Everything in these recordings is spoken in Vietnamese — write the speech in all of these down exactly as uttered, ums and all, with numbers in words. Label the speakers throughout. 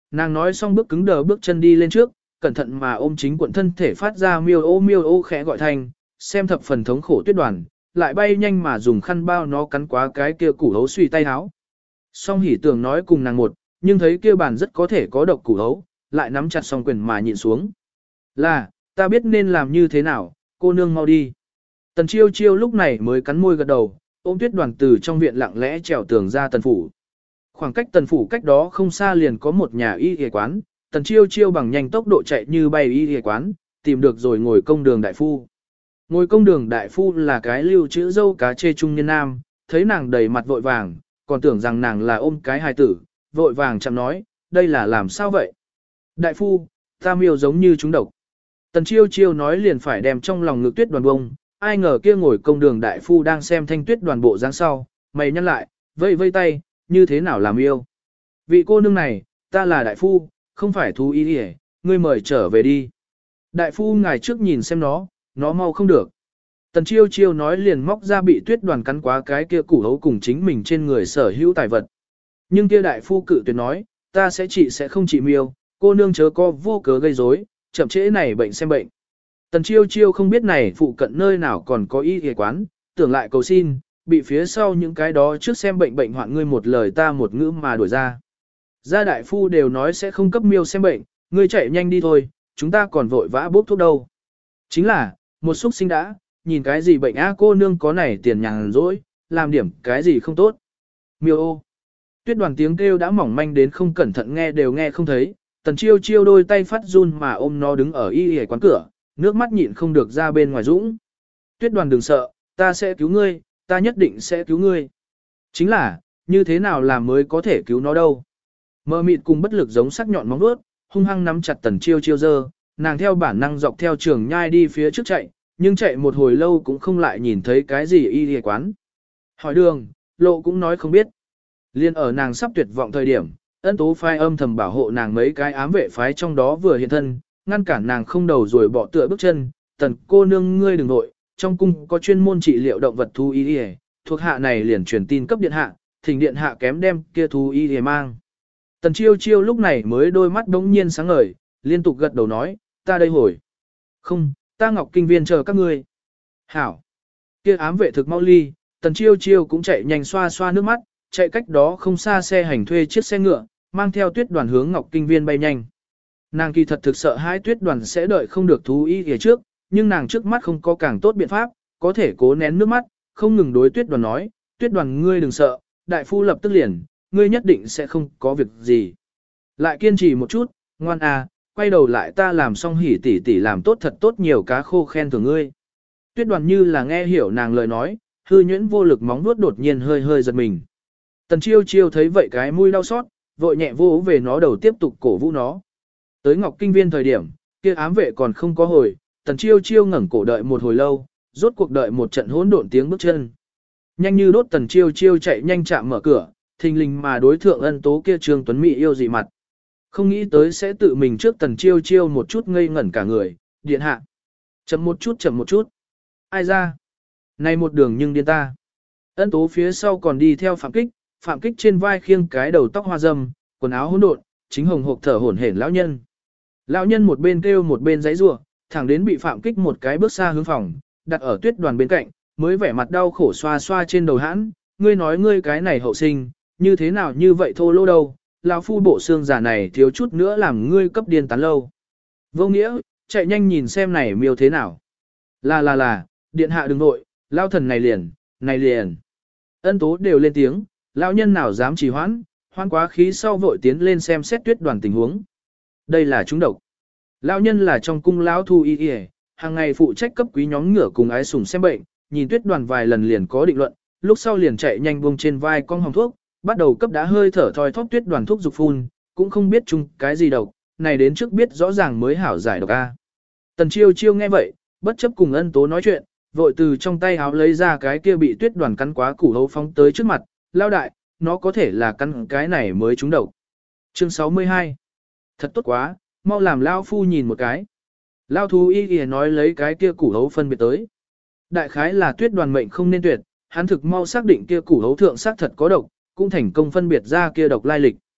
Speaker 1: Nàng nói xong bước cứng đờ bước chân đi lên trước, cẩn thận mà ôm chính quận thân thể phát ra miêu ô miêu ô khẽ gọi thành, xem thập phần thống khổ Tuyết Đoàn, lại bay nhanh mà dùng khăn bao nó cắn quá cái kia củ hấu suy tay háo. Song hỉ tưởng nói cùng nàng một, nhưng thấy kia bàn rất có thể có độc củ hấu, lại nắm chặt song quyền mà nhịn xuống. Là, ta biết nên làm như thế nào, cô nương mau đi. Tần chiêu chiêu lúc này mới cắn môi gật đầu, ôm Tuyết Đoàn từ trong viện lặng lẽ trèo tường ra tần phủ. Khoảng cách tần phủ cách đó không xa liền có một nhà y y quán, tần chiêu chiêu bằng nhanh tốc độ chạy như bay y y quán, tìm được rồi ngồi công đường đại phu. Ngồi công đường đại phu là cái lưu chữ dâu cá chê trung niên nam, thấy nàng đầy mặt vội vàng, còn tưởng rằng nàng là ôm cái hài tử, vội vàng chậm nói, đây là làm sao vậy? Đại phu, ta miêu giống như chúng độc. Tần chiêu chiêu nói liền phải đem trong lòng ngực Tuyết Đoàn bông, ai ngờ kia ngồi công đường đại phu đang xem thanh Tuyết Đoàn bộ dáng sau, mày nhăn lại, vây vây tay, như thế nào làm yêu. Vị cô nương này, ta là đại phu, không phải thú y đi, ngươi mời trở về đi. Đại phu ngài trước nhìn xem nó, nó mau không được. Tần chiêu chiêu nói liền móc ra bị Tuyết Đoàn cắn quá cái kia củ hấu cùng chính mình trên người sở hữu tài vật. Nhưng kia đại phu cự tuyệt nói, ta sẽ trị sẽ không trị miêu, cô nương chớ có vô cớ gây rối, chậm trễ này bệnh xem bệnh. Tần chiêu chiêu không biết này phụ cận nơi nào còn có y y quán, tưởng lại cầu xin, bị phía sau những cái đó trước xem bệnh bệnh hoạn ngươi một lời ta một ngữ mà đuổi ra. Gia đại phu đều nói sẽ không cấp miêu xem bệnh, ngươi chạy nhanh đi thôi, chúng ta còn vội vã bốc thuốc đâu. Chính là, một xúc sinh đã, nhìn cái gì bệnh á cô nương có này tiền nhàn rỗi, làm điểm cái gì không tốt. Miêu ô. Tuyết Đoàn tiếng kêu đã mỏng manh đến không cẩn thận nghe đều nghe không thấy, tần chiêu chiêu đôi tay phát run mà ôm nó đứng ở y y quán cửa, nước mắt nhịn không được ra bên ngoài dũng. Tuyết Đoàn đừng sợ, ta sẽ cứu ngươi, ta nhất định sẽ cứu ngươi. Chính là, như thế nào làm mới có thể cứu nó đâu. Mơ mịt cùng bất lực giống sắc nhọn móng vuốt, hung hăng nắm chặt tần chiêu chiêu dơ, nàng theo bản năng dọc theo trường nhai đi phía trước chạy, nhưng chạy một hồi lâu cũng không lại nhìn thấy cái gì y y quán. Hỏi đường, lộ cũng nói không biết. Liên ở nàng sắp tuyệt vọng thời điểm, ân tố phái âm thầm bảo hộ nàng mấy cái ám vệ phái trong đó vừa hiện thân, ngăn cản nàng không đầu rồi bỏ tựa bước chân, tần cô nương ngươi đừng nội, trong cung có chuyên môn trị liệu động vật thú y y, thuộc hạ này liền truyền tin cấp điện hạ, thỉnh điện hạ kém đem kia thú y y mang. Tần chiêu chiêu lúc này mới đôi mắt đống nhiên sáng ngời, liên tục gật đầu nói, ta đây hồi. Không, ta Ngọc Kinh Viên chờ các ngươi. Hảo. Kia ám vệ thực mau ly, tần chiêu chiêu cũng chạy nhanh xoa xoa nước mắt, chạy cách đó không xa xe hành thuê chiếc xe ngựa, mang theo Tuyết Đoàn hướng Ngọc Kinh Viên bay nhanh. Nàng kỳ thật thực sợ hai Tuyết Đoàn sẽ đợi không được thú y phía trước, nhưng nàng trước mắt không có càng tốt biện pháp, có thể cố nén nước mắt, không ngừng đối Tuyết Đoàn nói, Tuyết Đoàn ngươi đừng sợ, đại phu lập tức liền, ngươi nhất định sẽ không có việc gì. Lại kiên trì một chút, ngoan à, quay đầu lại ta làm xong hỉ tỉ tỉ làm tốt thật tốt nhiều cá khô khen thưởng ngươi. Tuyết Đoàn như là nghe hiểu nàng lời nói, hư nhuyễn vô lực móng vuốt đột nhiên hơi hơi giật mình. Tần chiêu chiêu thấy vậy cái mũi đau xót, vội nhẹ vô về nó đầu tiếp tục cổ vũ nó. Tới Ngọc Kinh Viên thời điểm, kia ám vệ còn không có hồi, tần chiêu chiêu ngẩng cổ đợi một hồi lâu, rốt cuộc đợi một trận hỗn độn tiếng bước chân. Nhanh như đốt tần chiêu chiêu chạy nhanh chạm mở cửa, thình lình mà đối thượng ân tố kia Trương Tuấn Mỹ yêu dị mặt. Không nghĩ tới sẽ tự mình trước tần chiêu chiêu một chút ngây ngẩn cả người, điện hạ. Chậm một chút chậm một chút. Ai ra? Này một đường nhưng điên ta. Ân tố phía sau còn đi theo Phạm Kích, Phạm Kích trên vai khiêng cái đầu tóc hoa râm, quần áo hỗn độn, chính hồng hộc thở hổn hển lão nhân. Lão nhân một bên kêu một bên giãy giụa, thẳng đến bị Phạm Kích một cái bước xa hướng phòng, đặt ở Tuyết Đoàn bên cạnh, mới vẻ mặt đau khổ xoa xoa trên đầu hãn, ngươi nói ngươi cái này hậu sinh, như thế nào như vậy thô lỗ đâu, lão phu bộ xương giả này thiếu chút nữa làm ngươi cấp điên tán lâu. Vô nghĩa, chạy nhanh nhìn xem này miêu thế nào. Là là là, điện hạ đừng nội, lão thần này liền, này liền. Ân tố đều lên tiếng, lão nhân nào dám trì hoãn, hoan quá khí sau vội tiến lên xem xét Tuyết Đoàn tình huống. Đây là chúng độc. Lão nhân là trong cung lão thu y y, hàng ngày phụ trách cấp quý nhóm ngựa cùng ái sủng xem bệnh, nhìn Tuyết Đoàn vài lần liền có định luận, lúc sau liền chạy nhanh buông trên vai con hồng thuốc, bắt đầu cấp đã hơi thở thoi thóp Tuyết Đoàn thuốc dục phun, cũng không biết chung cái gì độc, này đến trước biết rõ ràng mới hảo giải độc a. Tần chiêu chiêu nghe vậy, bất chấp cùng ân tố nói chuyện, vội từ trong tay háo lấy ra cái kia bị Tuyết Đoàn cắn quá củ hấu phóng tới trước mặt, lao đại, nó có thể là cắn cái này mới trúng độc. Chương sáu mươi hai. Thật tốt quá, mau làm lao phu nhìn một cái. Lao thú y y nói lấy cái kia củ hấu phân biệt tới. Đại khái là Tuyết Đoàn mệnh không nên tuyệt, hắn thực mau xác định kia củ hấu thượng xác thật có độc, cũng thành công phân biệt ra kia độc lai lịch.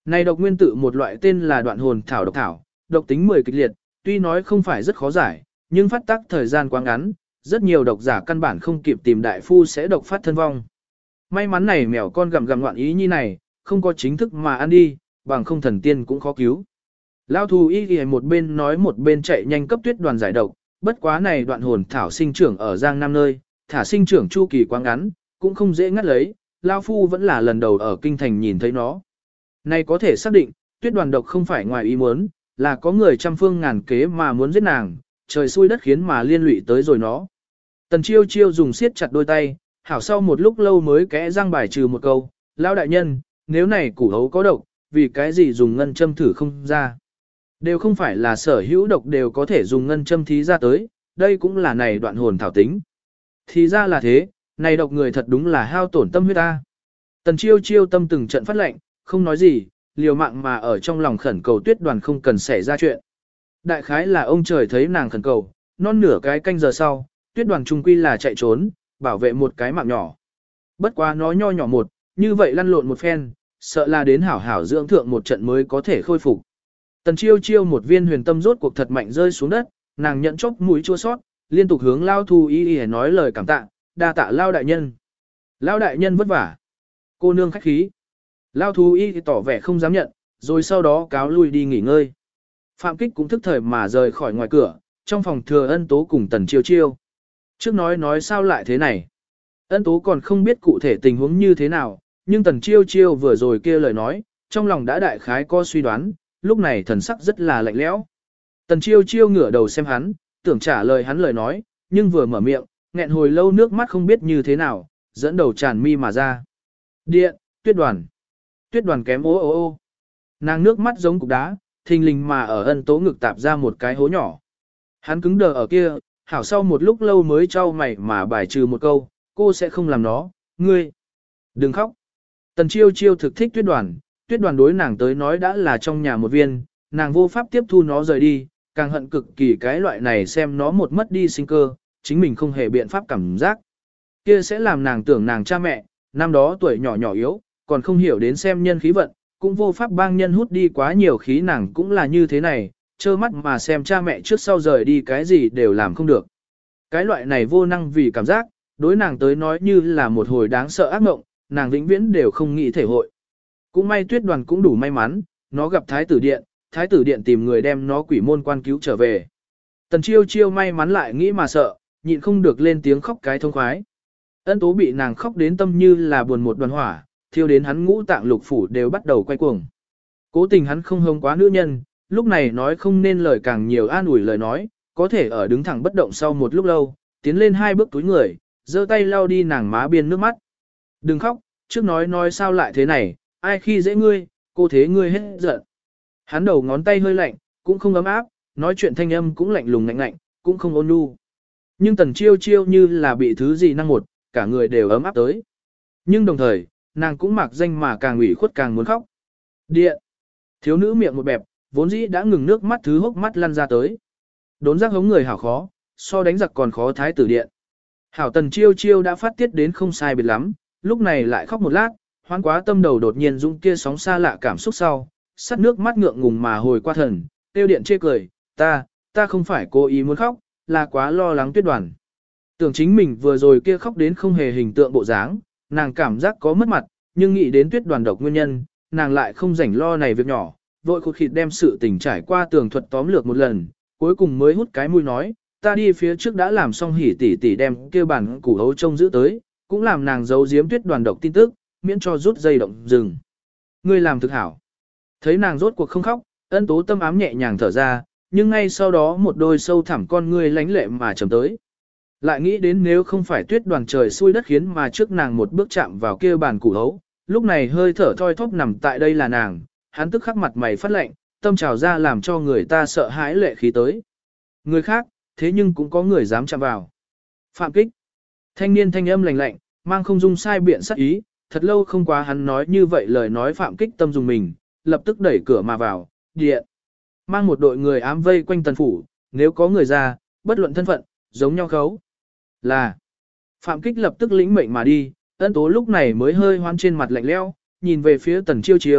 Speaker 1: Này độc nguyên tự một loại tên là đoạn hồn thảo độc thảo, độc tính mười kịch liệt, tuy nói không phải rất khó giải, nhưng phát tác thời gian quá ngắn, rất nhiều độc giả căn bản không kịp tìm đại phu sẽ độc phát thân vong. May mắn này mèo con gặm gặm loạn ý như này, không có chính thức mà ăn đi, bằng không thần tiên cũng khó cứu. Lao thù y ghi một bên nói một bên chạy nhanh cấp Tuyết Đoàn giải độc, bất quá này đoạn hồn thảo sinh trưởng ở Giang Nam nơi, thả sinh trưởng chu kỳ quá ngắn, cũng không dễ ngắt lấy, Lao phu vẫn là lần đầu ở kinh thành nhìn thấy nó. Này có thể xác định, Tuyết Đoàn độc không phải ngoài ý muốn, là có người trăm phương ngàn kế mà muốn giết nàng, trời xui đất khiến mà liên lụy tới rồi nó. Tần Chiêu Chiêu dùng siết chặt đôi tay, hảo sau một lúc lâu mới kẽ răng bài trừ một câu, Lao đại nhân, nếu này củ hấu có độc, vì cái gì dùng ngân châm thử không ra. Đều không phải là sở hữu độc đều có thể dùng ngân châm thí ra tới, đây cũng là này đoạn hồn thảo tính. Thì ra là thế, này độc người thật đúng là hao tổn tâm huyết ta. Tần Chiêu Chiêu tâm từng trận phát lệnh, không nói gì, liều mạng mà ở trong lòng khẩn cầu Tuyết Đoàn không cần xảy ra chuyện. Đại khái là ông trời thấy nàng khẩn cầu, non nửa cái canh giờ sau, Tuyết Đoàn trung quy là chạy trốn, bảo vệ một cái mạng nhỏ. Bất quá nó nho nhỏ một, như vậy lăn lộn một phen, sợ là đến hảo hảo dưỡng thượng một trận mới có thể khôi phục. Tần Chiêu Chiêu một viên huyền tâm rốt cuộc thật mạnh rơi xuống đất, nàng nhận chốc mũi chua sót, liên tục hướng Lao Thu Y Y nói lời cảm tạ, đa tạ Lao đại nhân. Lao đại nhân vất vả. Cô nương khách khí. Lao Thu Y tỏ vẻ không dám nhận, rồi sau đó cáo lui đi nghỉ ngơi. Phạm Kích cũng thức thời mà rời khỏi ngoài cửa, trong phòng thừa Ân Tố cùng Tần Chiêu Chiêu. Trước nói nói sao lại thế này. Ân Tố còn không biết cụ thể tình huống như thế nào, nhưng Tần Chiêu Chiêu vừa rồi kia lời nói, trong lòng đã đại khái có suy đoán, lúc này thần sắc rất là lạnh lẽo. Tần Chiêu Chiêu ngửa đầu xem hắn, tưởng trả lời hắn lời nói, nhưng vừa mở miệng, nghẹn hồi lâu nước mắt không biết như thế nào, dẫn đầu tràn mi mà ra. Điện, Tuyết Đoàn. Tuyết Đoàn kém ô ô ô. Nàng nước mắt giống cục đá, thình lình mà ở Ân Tố ngực tạp ra một cái hố nhỏ. Hắn cứng đờ ở kia, hảo sau một lúc lâu mới trao mày mà bài trừ một câu, cô sẽ không làm nó, ngươi. Đừng khóc. Tần Chiêu Chiêu thực thích Tuyết Đoàn, Tuyết Đoàn đối nàng tới nói đã là trong nhà một viên, nàng vô pháp tiếp thu nó rời đi, càng hận cực kỳ cái loại này xem nó một mất đi sinh cơ, chính mình không hề biện pháp cảm giác. Kia sẽ làm nàng tưởng nàng cha mẹ, năm đó tuổi nhỏ nhỏ yếu, còn không hiểu đến xem nhân khí vận, cũng vô pháp bang nhân hút đi quá nhiều khí, nàng cũng là như thế này, trơ mắt mà xem cha mẹ trước sau rời đi cái gì đều làm không được. Cái loại này vô năng vì cảm giác, đối nàng tới nói như là một hồi đáng sợ ác mộng, nàng vĩnh viễn đều không nghĩ thể hội. Cũng may Tuyết Đoàn cũng đủ may mắn, nó gặp Thái tử Điện, Thái tử Điện tìm người đem nó quỷ môn quan cứu trở về. Tần Chiêu Chiêu may mắn lại nghĩ mà sợ, nhịn không được lên tiếng khóc cái thông khoái. Ân Tố bị nàng khóc đến tâm như là buồn một đoàn hỏa, thiêu đến hắn ngũ tạng lục phủ đều bắt đầu quay cuồng. Cố tình hắn không hông quá nữ nhân, lúc này nói không nên lời càng nhiều an ủi lời nói, có thể ở đứng thẳng bất động sau một lúc lâu, tiến lên hai bước túi người, giơ tay lau đi nàng má biên nước mắt. Đừng khóc, trước nói nói sao lại thế này, ai khi dễ ngươi, cô thế ngươi hết giận. Hắn đầu ngón tay hơi lạnh, cũng không ấm áp, nói chuyện thanh âm cũng lạnh lùng lạnh lạnh, cũng không ôn nhu. Nhưng Tần Chiêu Chiêu như là bị thứ gì năng một, cả người đều ấm áp tới. Nhưng đồng thời, nàng cũng mặc danh mà càng ủy khuất càng muốn khóc. Điện. Thiếu nữ miệng một bẹp, vốn dĩ đã ngừng nước mắt thứ hốc mắt lăn ra tới. Đốn giác hống người hảo khó, so đánh giặc còn khó Thái tử Điện. Hảo Tần Chiêu Chiêu đã phát tiết đến không sai biệt lắm, lúc này lại khóc một lát, hoan quá tâm đầu đột nhiên dũng kia sóng xa lạ cảm xúc sau, sắt nước mắt ngượng ngùng mà hồi qua thần, tiêu điện chê cười, ta, ta không phải cố ý muốn khóc, là quá lo lắng Tuyết Đoàn. Tưởng chính mình vừa rồi kia khóc đến không hề hình tượng bộ dáng, nàng cảm giác có mất mặt, nhưng nghĩ đến Tuyết Đoàn độc nguyên nhân, nàng lại không rảnh lo này việc nhỏ, vội khụt khịt đem sự tình trải qua tường thuật tóm lược một lần, cuối cùng mới hút cái mũi nói, ta đi phía trước đã làm xong hỉ tỉ tỉ đem kia bản củ hấu trông giữ tới, cũng làm nàng giấu giếm Tuyết Đoàn độc tin tức, miễn cho rút dây động rừng. Ngươi làm thực hảo. Thấy nàng rốt cuộc không khóc, Ân Tố tâm ám nhẹ nhàng thở ra, nhưng ngay sau đó một đôi sâu thẳm con ngươi lánh lệ mà trầm tới. Lại nghĩ đến nếu không phải Tuyết Đoàn trời xui đất khiến mà trước nàng một bước chạm vào kia bàn củ hấu, lúc này hơi thở thoi thóp nằm tại đây là nàng, hắn tức khắc mặt mày phát lạnh, tâm trào ra làm cho người ta sợ hãi lệ khí tới. Người khác, thế nhưng cũng có người dám chạm vào. Phạm Kích. Thanh niên thanh âm lạnh lạnh, mang không dung sai biện sắc ý, thật lâu không quá hắn nói như vậy lời nói Phạm Kích tâm dùng mình, lập tức đẩy cửa mà vào, điện. Mang một đội người ám vây quanh tần phủ, nếu có người ra, bất luận thân phận, giống nhau khấu. Là. Phạm Kích lập tức lĩnh mệnh mà đi, Ân Tố lúc này mới hơi hoan trên mặt lạnh lẽo, nhìn về phía Tần Chiêu Chiêu,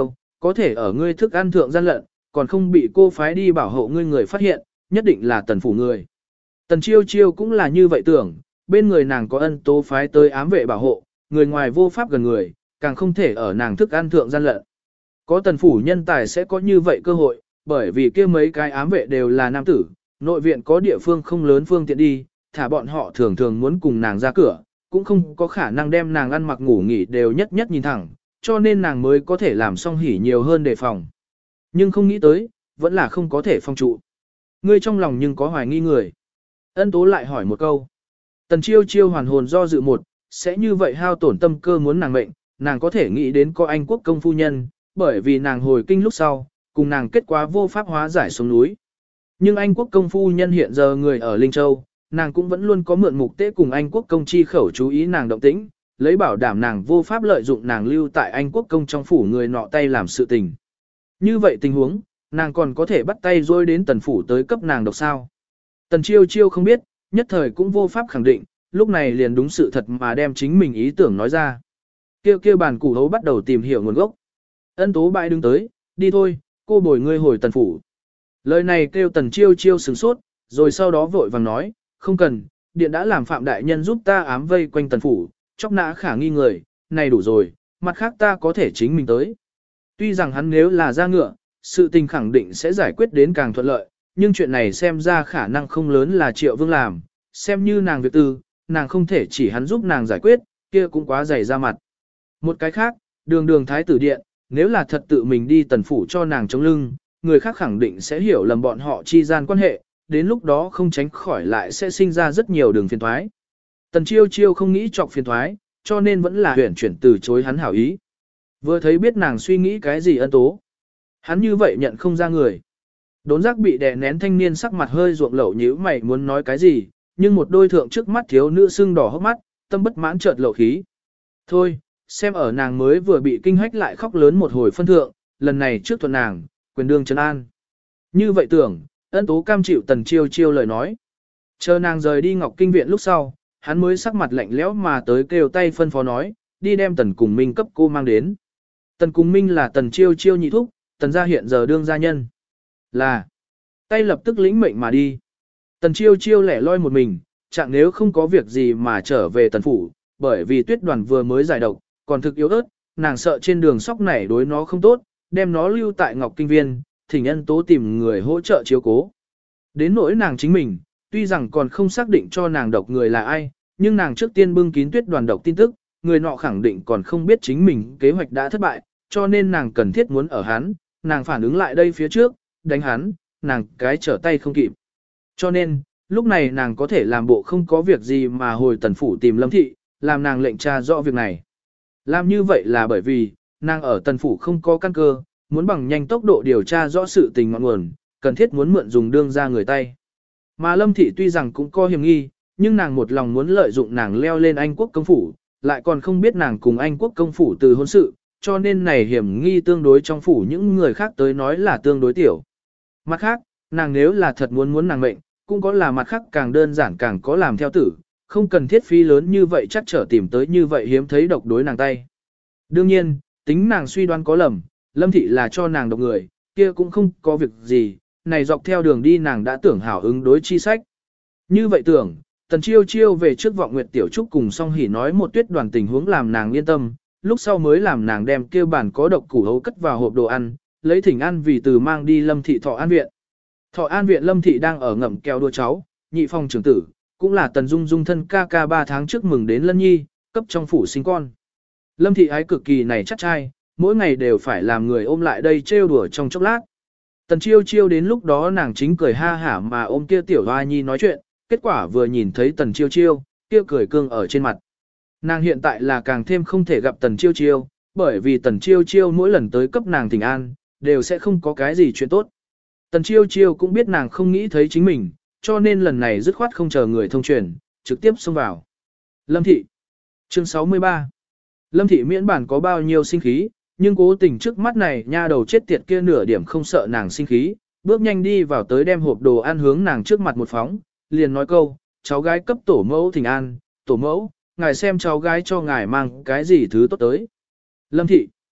Speaker 1: có thể ở ngươi thức ăn thượng gian lận, còn không bị cô phái đi bảo hộ ngươi người phát hiện, nhất định là tần phủ người. Tần chiêu chiêu cũng là như vậy tưởng, bên người nàng có ân tố phái tới ám vệ bảo hộ, người ngoài vô pháp gần người, càng không thể ở nàng thức ăn thượng gian lận. Có tần phủ nhân tài sẽ có như vậy cơ hội, bởi vì kia mấy cái ám vệ đều là nam tử, nội viện có địa phương không lớn phương tiện đi, thả bọn họ thường thường muốn cùng nàng ra cửa, cũng không có khả năng đem nàng ăn mặc ngủ nghỉ đều nhất nhất nhìn thẳng, cho nên nàng mới có thể làm song hỉ nhiều hơn đề phòng. Nhưng không nghĩ tới, vẫn là không có thể phong trụ. Ngươi trong lòng nhưng có hoài nghi người. Ân tố lại hỏi một câu. Tần chiêu chiêu hoàn hồn do dự một, sẽ như vậy hao tổn tâm cơ muốn nàng mệnh, nàng có thể nghĩ đến có anh quốc công phu nhân, bởi vì nàng hồi kinh lúc sau, cùng nàng kết quả vô pháp hóa giải xuống núi. Nhưng anh quốc công phu nhân hiện giờ người ở Linh Châu, nàng cũng vẫn luôn có mượn mục tế cùng anh quốc công chi khẩu chú ý nàng động tĩnh, lấy bảo đảm nàng vô pháp lợi dụng nàng lưu tại anh quốc công trong phủ người nọ tay làm sự tình. Như vậy tình huống, nàng còn có thể bắt tay rồi đến tần phủ tới cấp nàng độc sao. Tần chiêu chiêu không biết, nhất thời cũng vô pháp khẳng định, lúc này liền đúng sự thật mà đem chính mình ý tưởng nói ra. Kêu kêu bàn củ hấu bắt đầu tìm hiểu nguồn gốc. Ân tố bại đứng tới, đi thôi, cô bồi ngươi hồi tần phủ. Lời này kêu tần chiêu chiêu sửng sốt, rồi sau đó vội vàng nói, không cần, điện đã làm phạm đại nhân giúp ta ám vây quanh tần phủ, chóc nã khả nghi người, này đủ rồi, mặt khác ta có thể chính mình tới. Tuy rằng hắn nếu là ra ngựa, sự tình khẳng định sẽ giải quyết đến càng thuận lợi, nhưng chuyện này xem ra khả năng không lớn là Triệu Vương làm, xem như nàng việc tư, nàng không thể chỉ hắn giúp nàng giải quyết, kia cũng quá dày ra mặt. Một cái khác, đường đường thái tử điện, nếu là thật tự mình đi tần phủ cho nàng chống lưng, người khác khẳng định sẽ hiểu lầm bọn họ chi gian quan hệ, đến lúc đó không tránh khỏi lại sẽ sinh ra rất nhiều đường phiền thoái. Tần chiêu chiêu không nghĩ chọc phiền thoái, cho nên vẫn là huyển chuyển từ chối hắn hảo ý. Vừa thấy biết nàng suy nghĩ cái gì ân tố. Hắn như vậy nhận không ra người. Đốn giác bị đè nén thanh niên sắc mặt hơi ruộng lẩu nhíu mày muốn nói cái gì, nhưng một đôi thượng trước mắt thiếu nữ sưng đỏ hốc mắt, tâm bất mãn chợt lẩu khí. Thôi, xem ở nàng mới vừa bị kinh hách lại khóc lớn một hồi phân thượng, lần này trước thuận nàng, quyền đương trấn an. Như vậy tưởng, ân tố cam chịu tần chiêu chiêu lời nói. Chờ nàng rời đi Ngọc Kinh viện lúc sau, hắn mới sắc mặt lạnh lẽo mà tới kêu tay phân phó nói, đi đem tần cùng minh cấp cô mang đến. Tần cùng minh là tần chiêu chiêu nhị thúc, tần gia hiện giờ đương gia nhân. Là, tay lập tức lĩnh mệnh mà đi. Tần chiêu chiêu lẻ loi một mình, chẳng nếu không có việc gì mà trở về tần phủ, bởi vì tuyết đoàn vừa mới giải độc, còn thực yếu ớt, nàng sợ trên đường sóc nảy đối nó không tốt, đem nó lưu tại Ngọc Kinh Viên, thỉnh ân tố tìm người hỗ trợ chiếu cố. Đến nỗi nàng chính mình, tuy rằng còn không xác định cho nàng độc người là ai, nhưng nàng trước tiên bưng kín tuyết đoàn độc tin tức, người nọ khẳng định còn không biết chính mình kế hoạch đã thất bại, cho nên nàng cần thiết muốn ở hắn, nàng phản ứng lại đây phía trước, đánh hắn, nàng cái trở tay không kịp. Cho nên, lúc này nàng có thể làm bộ không có việc gì mà hồi tần phủ tìm Lâm Thị, làm nàng lệnh tra rõ việc này. Làm như vậy là bởi vì, nàng ở tần phủ không có căn cơ, muốn bằng nhanh tốc độ điều tra rõ sự tình ngọn nguồn, cần thiết muốn mượn dùng đương ra người tay. Mà Lâm Thị tuy rằng cũng có hiểm nghi, nhưng nàng một lòng muốn lợi dụng nàng leo lên Anh quốc công phủ, lại còn không biết nàng cùng Anh quốc công phủ từ hôn sự, cho nên này hiểm nghi tương đối trong phủ những người khác tới nói là tương đối tiểu. Mặt khác, nàng nếu là thật muốn muốn nàng mệnh, cũng có là mặt khác càng đơn giản càng có làm theo tử, không cần thiết phí lớn như vậy chắc trở tìm tới như vậy hiếm thấy độc đối nàng tay. Đương nhiên, tính nàng suy đoán có lầm, Lâm Thị là cho nàng độc người, kia cũng không có việc gì, này dọc theo đường đi nàng đã tưởng hảo ứng đối chi sách. Như vậy tưởng, Tần Chiêu Chiêu về trước Vọng Nguyệt Tiểu Trúc cùng Song Hỉ nói một tuyết đoàn tình huống làm nàng yên tâm, lúc sau mới làm nàng đem kia bản có độc củ hấu cất vào hộp đồ ăn, lấy thỉnh an vì từ mang đi Lâm Thị Thọ An Viện. Thọ An Viện Lâm Thị đang ở ngậm kẹo đua cháu, nhị phòng trưởng tử, cũng là Tần Dung Dung thân ca ca ba tháng trước mừng đến Lân Nhi, cấp trong phủ sinh con. Lâm Thị ái cực kỳ này chắc trai, mỗi ngày đều phải làm người ôm lại đây trêu đùa trong chốc lát. Tần Chiêu Chiêu đến lúc đó nàng chính cười ha hả mà ôm kia tiểu hoa nhi nói chuyện, kết quả vừa nhìn thấy Tần Chiêu Chiêu, kia cười cương ở trên mặt. Nàng hiện tại là càng thêm không thể gặp Tần Chiêu Chiêu, bởi vì Tần Chiêu Chiêu mỗi lần tới cấp nàng thỉnh an, đều sẽ không có cái gì chuyện tốt. Tần Chiêu Chiêu cũng biết nàng không nghĩ thấy chính mình, cho nên lần này dứt khoát không chờ người thông truyền, trực tiếp xông vào. Lâm Thị Chương sáu mươi ba Lâm Thị miễn bản có bao nhiêu sinh khí, nhưng cố tình trước mắt này nha đầu chết tiệt kia nửa điểm không sợ nàng sinh khí, bước nhanh đi vào tới đem hộp đồ ăn hướng nàng trước mặt một phóng, liền nói câu, cháu gái cấp tổ mẫu thỉnh an, tổ mẫu, ngài xem cháu gái cho ngài mang cái gì thứ tốt tới. Lâm Thị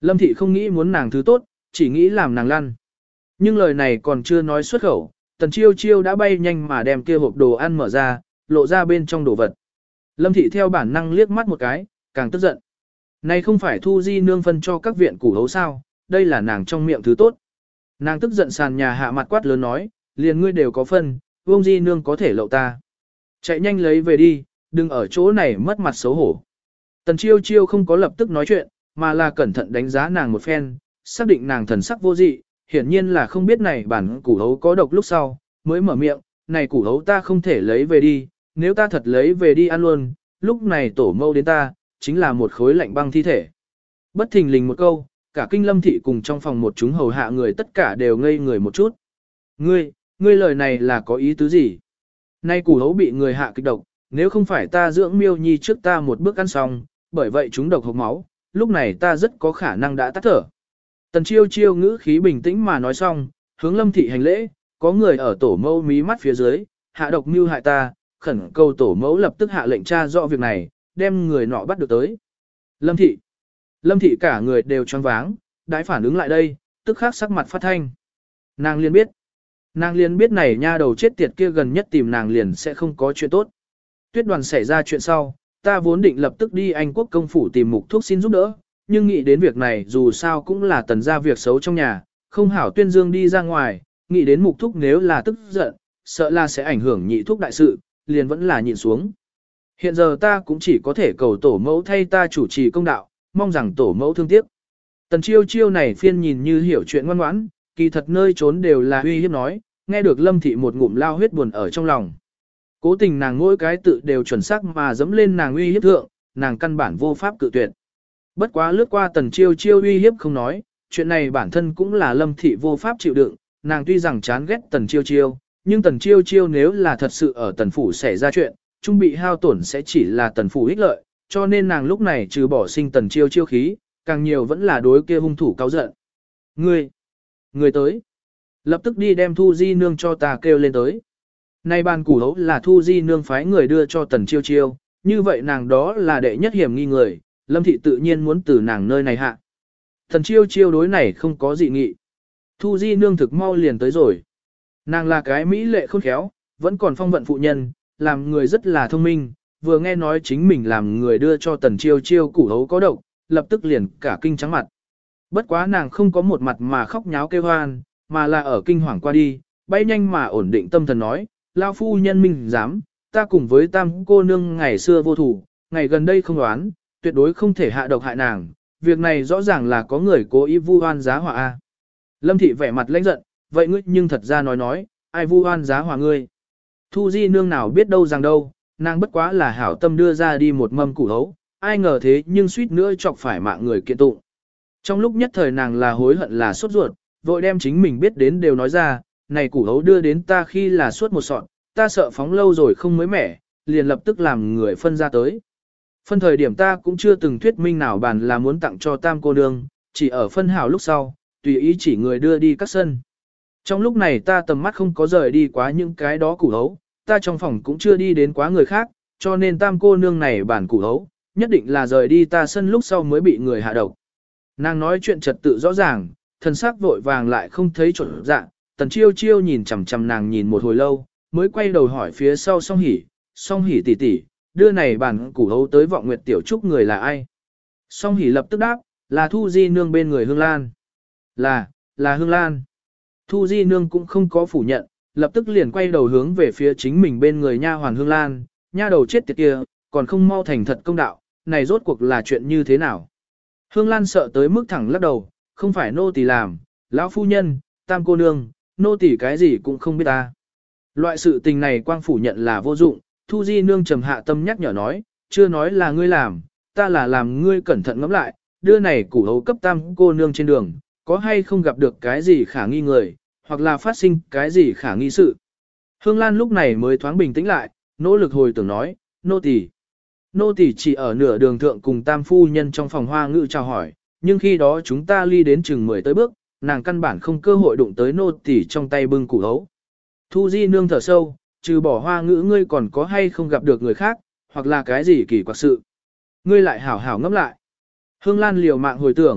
Speaker 1: Lâm thị không nghĩ muốn nàng thứ tốt, chỉ nghĩ làm nàng lăn. Nhưng lời này còn chưa nói xuất khẩu, Tần Chiêu Chiêu đã bay nhanh mà đem kia hộp đồ ăn mở ra, lộ ra bên trong đồ vật. Lâm thị theo bản năng liếc mắt một cái, càng tức giận. Này không phải Thu Di nương phân cho các viện củ hấu sao, đây là nàng trong miệng thứ tốt. Nàng tức giận sàn nhà hạ mặt quát lớn nói, liền ngươi đều có phân, Vương Di nương có thể lậu ta. Chạy nhanh lấy về đi, đừng ở chỗ này mất mặt xấu hổ. Tần Chiêu Chiêu không có lập tức nói chuyện, mà là cẩn thận đánh giá nàng một phen, xác định nàng thần sắc vô dị, hiển nhiên là không biết này bản củ hấu có độc lúc sau, mới mở miệng, này củ hấu ta không thể lấy về đi, nếu ta thật lấy về đi ăn luôn, lúc này tổ mâu đến ta, chính là một khối lạnh băng thi thể. Bất thình lình một câu, cả kinh Lâm thị cùng trong phòng một chúng hầu hạ người tất cả đều ngây người một chút. Ngươi, ngươi lời này là có ý tứ gì? Nay củ hấu bị người hạ kịch độc, nếu không phải ta dưỡng miêu nhi trước ta một bước ăn xong, bởi vậy chúng độc hộc máu, lúc này ta rất có khả năng đã tắt thở. Tần Chiêu Chiêu ngữ khí bình tĩnh mà nói xong, hướng Lâm thị hành lễ, có người ở tổ mẫu mí mắt phía dưới, hạ độc mưu hại ta, khẩn cầu tổ mẫu lập tức hạ lệnh tra rõ việc này, đem người nọ bắt được tới. Lâm thị, Lâm thị cả người đều choáng váng, đãi phản ứng lại đây, tức khắc sắc mặt phát thanh. Nàng liền biết, nàng liền biết này nha đầu chết tiệt kia gần nhất tìm nàng liền sẽ không có chuyện tốt. Tuyết Đoàn xảy ra chuyện sau, ta vốn định lập tức đi Anh quốc công phủ tìm mục thuốc xin giúp đỡ, nhưng nghĩ đến việc này dù sao cũng là tần gia việc xấu trong nhà, không hảo tuyên dương đi ra ngoài, nghĩ đến mục thúc nếu là tức giận, sợ là sẽ ảnh hưởng nhị thúc đại sự, liền vẫn là nhịn xuống. Hiện giờ ta cũng chỉ có thể cầu tổ mẫu thay ta chủ trì công đạo, mong rằng tổ mẫu thương tiếc. Tần Chiêu Chiêu này phiên nhìn như hiểu chuyện ngoan ngoãn, kỳ thật nơi trốn đều là uy hiếp nói, nghe được Lâm thị một ngụm lao huyết buồn ở trong lòng. Cố tình nàng mỗi cái tự đều chuẩn xác mà dẫm lên nàng uy hiếp thượng, nàng căn bản vô pháp cự tuyệt. Bất quá lướt qua Tần Chiêu Chiêu uy hiếp không nói, chuyện này bản thân cũng là Lâm thị vô pháp chịu đựng, nàng tuy rằng chán ghét Tần Chiêu Chiêu, nhưng Tần Chiêu Chiêu nếu là thật sự ở Tần phủ xảy ra chuyện, trung bị hao tổn sẽ chỉ là Tần phủ ích lợi, cho nên nàng lúc này trừ bỏ sinh Tần Chiêu Chiêu khí, càng nhiều vẫn là đối kia hung thủ cáo giận. Ngươi, ngươi tới, lập tức đi đem Thu Di nương cho ta kêu lên tới. Nay bàn củ hấu là Thu Di nương phái người đưa cho Tần Chiêu Chiêu, như vậy nàng đó là đệ nhất hiểm nghi người, Lâm thị tự nhiên muốn từ nàng nơi này hạ. Tần Chiêu Chiêu đối này không có dị nghị. Thu Di nương thực mau liền tới rồi. Nàng là cái mỹ lệ khôn khéo, vẫn còn phong vận phụ nhân, làm người rất là thông minh, vừa nghe nói chính mình làm người đưa cho Tần Chiêu Chiêu củ hấu có độc, lập tức liền cả kinh trắng mặt. Bất quá nàng không có một mặt mà khóc nháo kêu hoan, mà là ở kinh hoàng qua đi, bay nhanh mà ổn định tâm thần nói, lao phu nhân minh dám, ta cùng với tam cô nương ngày xưa vô thủ, ngày gần đây không đoán, tuyệt đối không thể hạ độc hại nàng, việc này rõ ràng là có người cố ý vu oan giá họa a. Lâm thị vẻ mặt lãnh giận, vậy ngươi nhưng thật ra nói nói, ai vu oan giá họa ngươi? Thu Di nương nào biết đâu rằng đâu, nàng bất quá là hảo tâm đưa ra đi một mâm củ hấu, ai ngờ thế nhưng suýt nữa chọc phải mạng người kiện tụng. Trong lúc nhất thời nàng là hối hận là sốt ruột, vội đem chính mình biết đến đều nói ra, này củ hấu đưa đến ta khi là suốt một sọn, ta sợ phóng lâu rồi không mới mẻ, liền lập tức làm người phân ra tới. Phân thời điểm ta cũng chưa từng thuyết minh nào bàn là muốn tặng cho tam cô nương, chỉ ở phân hảo lúc sau, tùy ý chỉ người đưa đi các sân. Trong lúc này ta tầm mắt không có rời đi quá những cái đó củ hấu, ta trong phòng cũng chưa đi đến quá người khác, cho nên tam cô nương này bản củ hấu, nhất định là rời đi ta sân lúc sau mới bị người hạ độc. Nàng nói chuyện trật tự rõ ràng, thần sắc vội vàng lại không thấy trộn dạng, Tần Chiêu Chiêu nhìn chằm chằm nàng nhìn một hồi lâu, mới quay đầu hỏi phía sau Song Hỉ, Song Hỉ tỷ tỷ, đưa này bản củ hấu tới Vọng Nguyệt tiểu trúc người là ai? Song Hỉ lập tức đáp, là Thu Di nương bên người Hương Lan. Là, là Hương Lan. Thu Di nương cũng không có phủ nhận, lập tức liền quay đầu hướng về phía chính mình bên người nha hoàn Hương Lan, nha đầu chết tiệt kia, còn không mau thành thật công đạo, này rốt cuộc là chuyện như thế nào? Hương Lan sợ tới mức thẳng lắc đầu, không phải nô tỳ làm, lão phu nhân, tam cô nương, nô tỳ cái gì cũng không biết ta. Loại sự tình này quang phủ nhận là vô dụng, Thu Di nương trầm hạ tâm nhắc nhở nói, chưa nói là ngươi làm, ta là làm ngươi cẩn thận ngẫm lại, đưa này củ hấu cấp tam cô nương trên đường, có hay không gặp được cái gì khả nghi người, hoặc là phát sinh cái gì khả nghi sự. Hương Lan lúc này mới thoáng bình tĩnh lại, nỗ lực hồi tưởng nói, nô tỳ, nô tỳ chỉ ở nửa đường thượng cùng tam phu nhân trong phòng hoa ngự chào hỏi, nhưng khi đó chúng ta ly đến chừng mười tới bước, nàng căn bản không cơ hội đụng tới nô tỳ trong tay bưng củ hấu. Thu Di nương thở sâu, trừ bỏ hoa ngữ ngươi còn có hay không gặp được người khác, hoặc là cái gì kỳ quặc sự. Ngươi lại hảo hảo ngẫm lại. Hương Lan liều mạng hồi tưởng,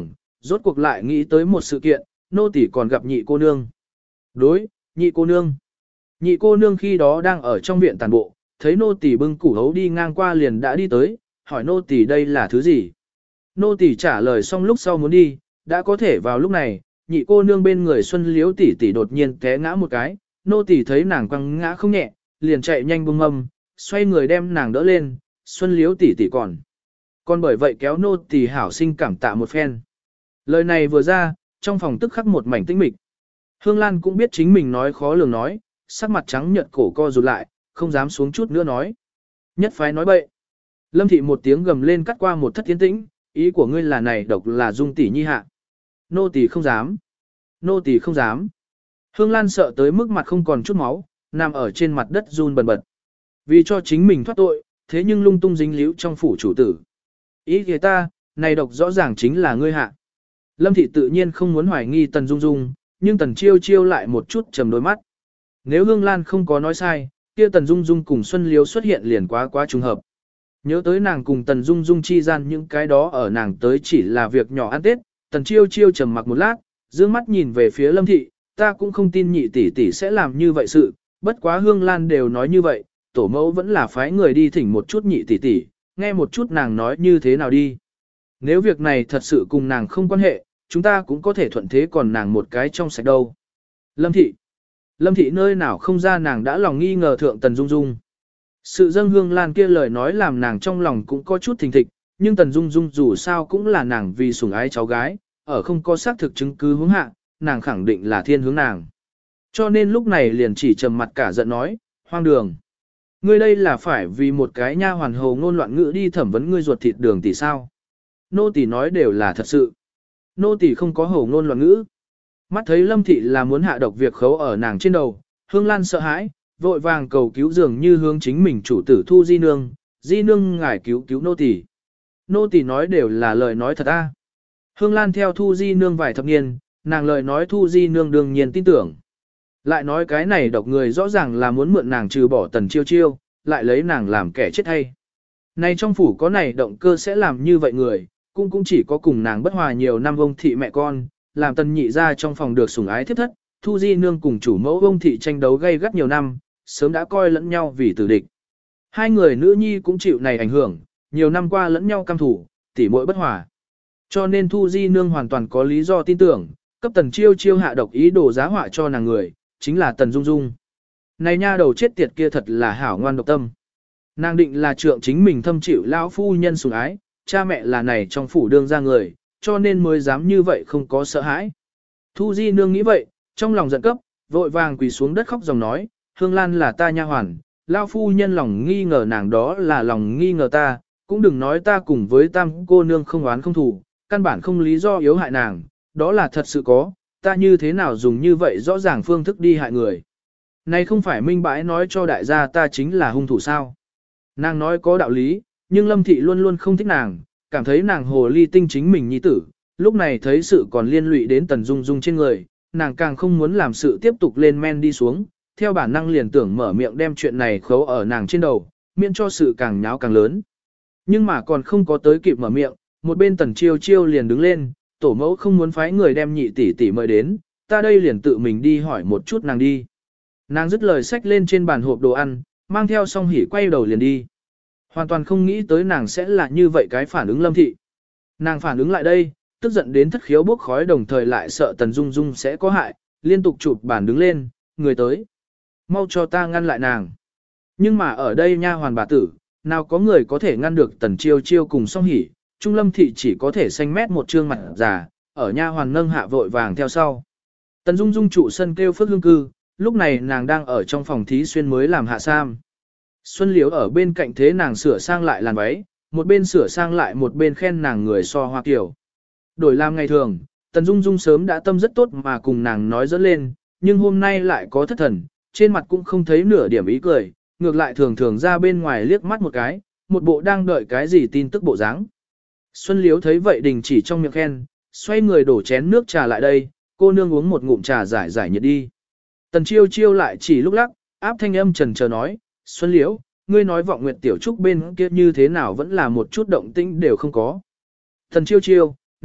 Speaker 1: Rốt cuộc lại nghĩ tới một sự kiện, nô tỳ còn gặp nhị cô nương. Đối, nhị cô nương. Nhị cô nương khi đó đang ở trong viện tàn bộ, thấy nô tỳ bưng củ hấu đi ngang qua liền đã đi tới, hỏi nô tỳ đây là thứ gì. Nô tỳ trả lời xong lúc sau muốn đi, đã có thể vào lúc này, nhị cô nương bên người Xuân Liếu tỷ tỷ đột nhiên té ngã một cái, nô tỳ thấy nàng quăng ngã không nhẹ, liền chạy nhanh buông mâm, xoay người đem nàng đỡ lên, Xuân Liếu tỷ tỷ còn. Còn bởi vậy kéo nô tỳ hảo sinh cảm tạ một phen. Lời này vừa ra, trong phòng tức khắc một mảnh tĩnh mịch. Hương Lan cũng biết chính mình nói khó lường nói, sắc mặt trắng nhợt cổ co rụt lại, không dám xuống chút nữa nói. Nhất phái nói bậy. Lâm thị một tiếng gầm lên cắt qua một thất tiến tĩnh, ý của ngươi là này độc là dung tỷ nhi hạ. Nô tỳ không dám. Nô tỳ không dám. Hương Lan sợ tới mức mặt không còn chút máu, nằm ở trên mặt đất run bần bật. Vì cho chính mình thoát tội, thế nhưng lung tung dính líu trong phủ chủ tử. Ý kìa ta, này độc rõ ràng chính là ngươi hạ. Lâm thị tự nhiên không muốn hoài nghi Tần Dung Dung, nhưng Tần Chiêu Chiêu lại một chút trầm đôi mắt. Nếu Hương Lan không có nói sai, kia Tần Dung Dung cùng Xuân Liếu xuất hiện liền quá quá trùng hợp. Nhớ tới nàng cùng Tần Dung Dung chi gian những cái đó ở nàng tới chỉ là việc nhỏ ăn tết, Tần Chiêu Chiêu trầm mặc một lát, dương mắt nhìn về phía Lâm thị, ta cũng không tin nhị tỷ tỷ sẽ làm như vậy sự, bất quá Hương Lan đều nói như vậy, tổ mẫu vẫn là phái người đi thỉnh một chút nhị tỷ tỷ, nghe một chút nàng nói như thế nào đi. Nếu việc này thật sự cùng nàng không quan hệ, chúng ta cũng có thể thuận thế còn nàng một cái trong sạch đâu. Lâm thị. Lâm thị nơi nào không ra nàng đã lòng nghi ngờ thượng Tần Dung Dung. Sự dâng Hương Lan kia lời nói làm nàng trong lòng cũng có chút thình thịch, nhưng Tần Dung Dung dù sao cũng là nàng vì sủng ái cháu gái, ở không có xác thực chứng cứ hướng hạ, nàng khẳng định là thiên hướng nàng. Cho nên lúc này liền chỉ trầm mặt cả giận nói, hoang đường. Ngươi đây là phải vì một cái nha hoàn hồ ngôn loạn ngữ đi thẩm vấn ngươi ruột thịt Đường tỷ sao? Nô tỷ nói đều là thật sự. Nô tỷ không có hồ ngôn loạn ngữ. Mắt thấy Lâm thị là muốn hạ độc việc khấu ở nàng trên đầu, Hương Lan sợ hãi, vội vàng cầu cứu dường như hướng chính mình chủ tử Thu Di Nương, Di Nương ngài cứu cứu nô tỷ. Nô tỷ nói đều là lời nói thật a. Hương Lan theo Thu Di Nương vài thập niên, nàng lời nói Thu Di Nương đương nhiên tin tưởng. Lại nói cái này độc người rõ ràng là muốn mượn nàng trừ bỏ Tần Chiêu Chiêu, lại lấy nàng làm kẻ chết hay. Này trong phủ có này động cơ sẽ làm như vậy người, cũng cũng chỉ có cùng nàng bất hòa nhiều năm ông thị mẹ con, làm Tần nhị ra trong phòng được sủng ái thiếp thất, Thu Di Nương cùng chủ mẫu ông thị tranh đấu gay gắt nhiều năm, sớm đã coi lẫn nhau vì tử địch. Hai người nữ nhi cũng chịu này ảnh hưởng, nhiều năm qua lẫn nhau căm thủ, tỉ muội bất hòa. Cho nên Thu Di Nương hoàn toàn có lý do tin tưởng, cấp Tần Chiêu Chiêu hạ độc ý đồ giá họa cho nàng người, chính là Tần Dung Dung. Này nha đầu chết tiệt kia thật là hảo ngoan độc tâm. Nàng định là trượng chính mình thâm chịu lão phu nhân sủng ái, cha mẹ là này trong phủ đương ra người, cho nên mới dám như vậy không có sợ hãi. Thu Di Nương nghĩ vậy, trong lòng giận cấp, vội vàng quỳ xuống đất khóc dòng nói, Hương Lan là ta nha hoàn, lão phu nhân lòng nghi ngờ nàng đó là lòng nghi ngờ ta, cũng đừng nói ta cùng với tam cô nương không oán không thù, căn bản không lý do yếu hại nàng, đó là thật sự có, ta như thế nào dùng như vậy rõ ràng phương thức đi hại người. Này không phải minh bãi nói cho đại gia ta chính là hung thủ sao. Nàng nói có đạo lý, nhưng Lâm thị luôn luôn không thích nàng, cảm thấy nàng hồ ly tinh chính mình nhi tử, lúc này thấy sự còn liên lụy đến Tần Dung Dung trên người, nàng càng không muốn làm sự tiếp tục lên men đi xuống, theo bản năng liền tưởng mở miệng đem chuyện này khấu ở nàng trên đầu, miễn cho sự càng nháo càng lớn. Nhưng mà còn không có tới kịp mở miệng, một bên Tần Chiêu Chiêu liền đứng lên, tổ mẫu không muốn phái người đem nhị tỷ tỷ mời đến, ta đây liền tự mình đi hỏi một chút nàng đi. Nàng dứt lời xách lên trên bàn hộp đồ ăn, mang theo song hỉ quay đầu liền đi. Hoàn toàn không nghĩ tới nàng sẽ là như vậy cái phản ứng Lâm thị. Nàng phản ứng lại đây, tức giận đến thất khiếu bốc khói đồng thời lại sợ Tần Dung Dung sẽ có hại, liên tục chụp bàn đứng lên, người tới. Mau cho ta ngăn lại nàng. Nhưng mà ở đây nha hoàn bà tử, nào có người có thể ngăn được Tần Chiêu Chiêu cùng song hỉ, Trung Lâm thị chỉ có thể xanh mét một trương mặt già, ở nha hoàn nâng hạ vội vàng theo sau. Tần Dung Dung trụ sân kêu Phước Hương Cư, lúc này nàng đang ở trong phòng thí xuyên mới làm hạ sam. Xuân Liếu ở bên cạnh thế nàng sửa sang lại làn váy, một bên sửa sang lại một bên khen nàng người so hoa kiểu. Đổi làm ngày thường, Tần Dung Dung sớm đã tâm rất tốt mà cùng nàng nói dẫn lên, nhưng hôm nay lại có thất thần, trên mặt cũng không thấy nửa điểm ý cười, ngược lại thường thường ra bên ngoài liếc mắt một cái, một bộ đang đợi cái gì tin tức bộ dáng. Xuân Liếu thấy vậy đình chỉ trong miệng khen, xoay người đổ chén nước trà lại đây, cô nương uống một ngụm trà giải giải nhiệt đi. Tần Chiêu Chiêu lại chỉ lúc lắc, áp thanh âm trần chờ nói, Xuân Liễu, ngươi nói Vọng Nguyệt tiểu trúc bên kia như thế nào vẫn là một chút động tĩnh đều không có. Tần Chiêu Chiêu,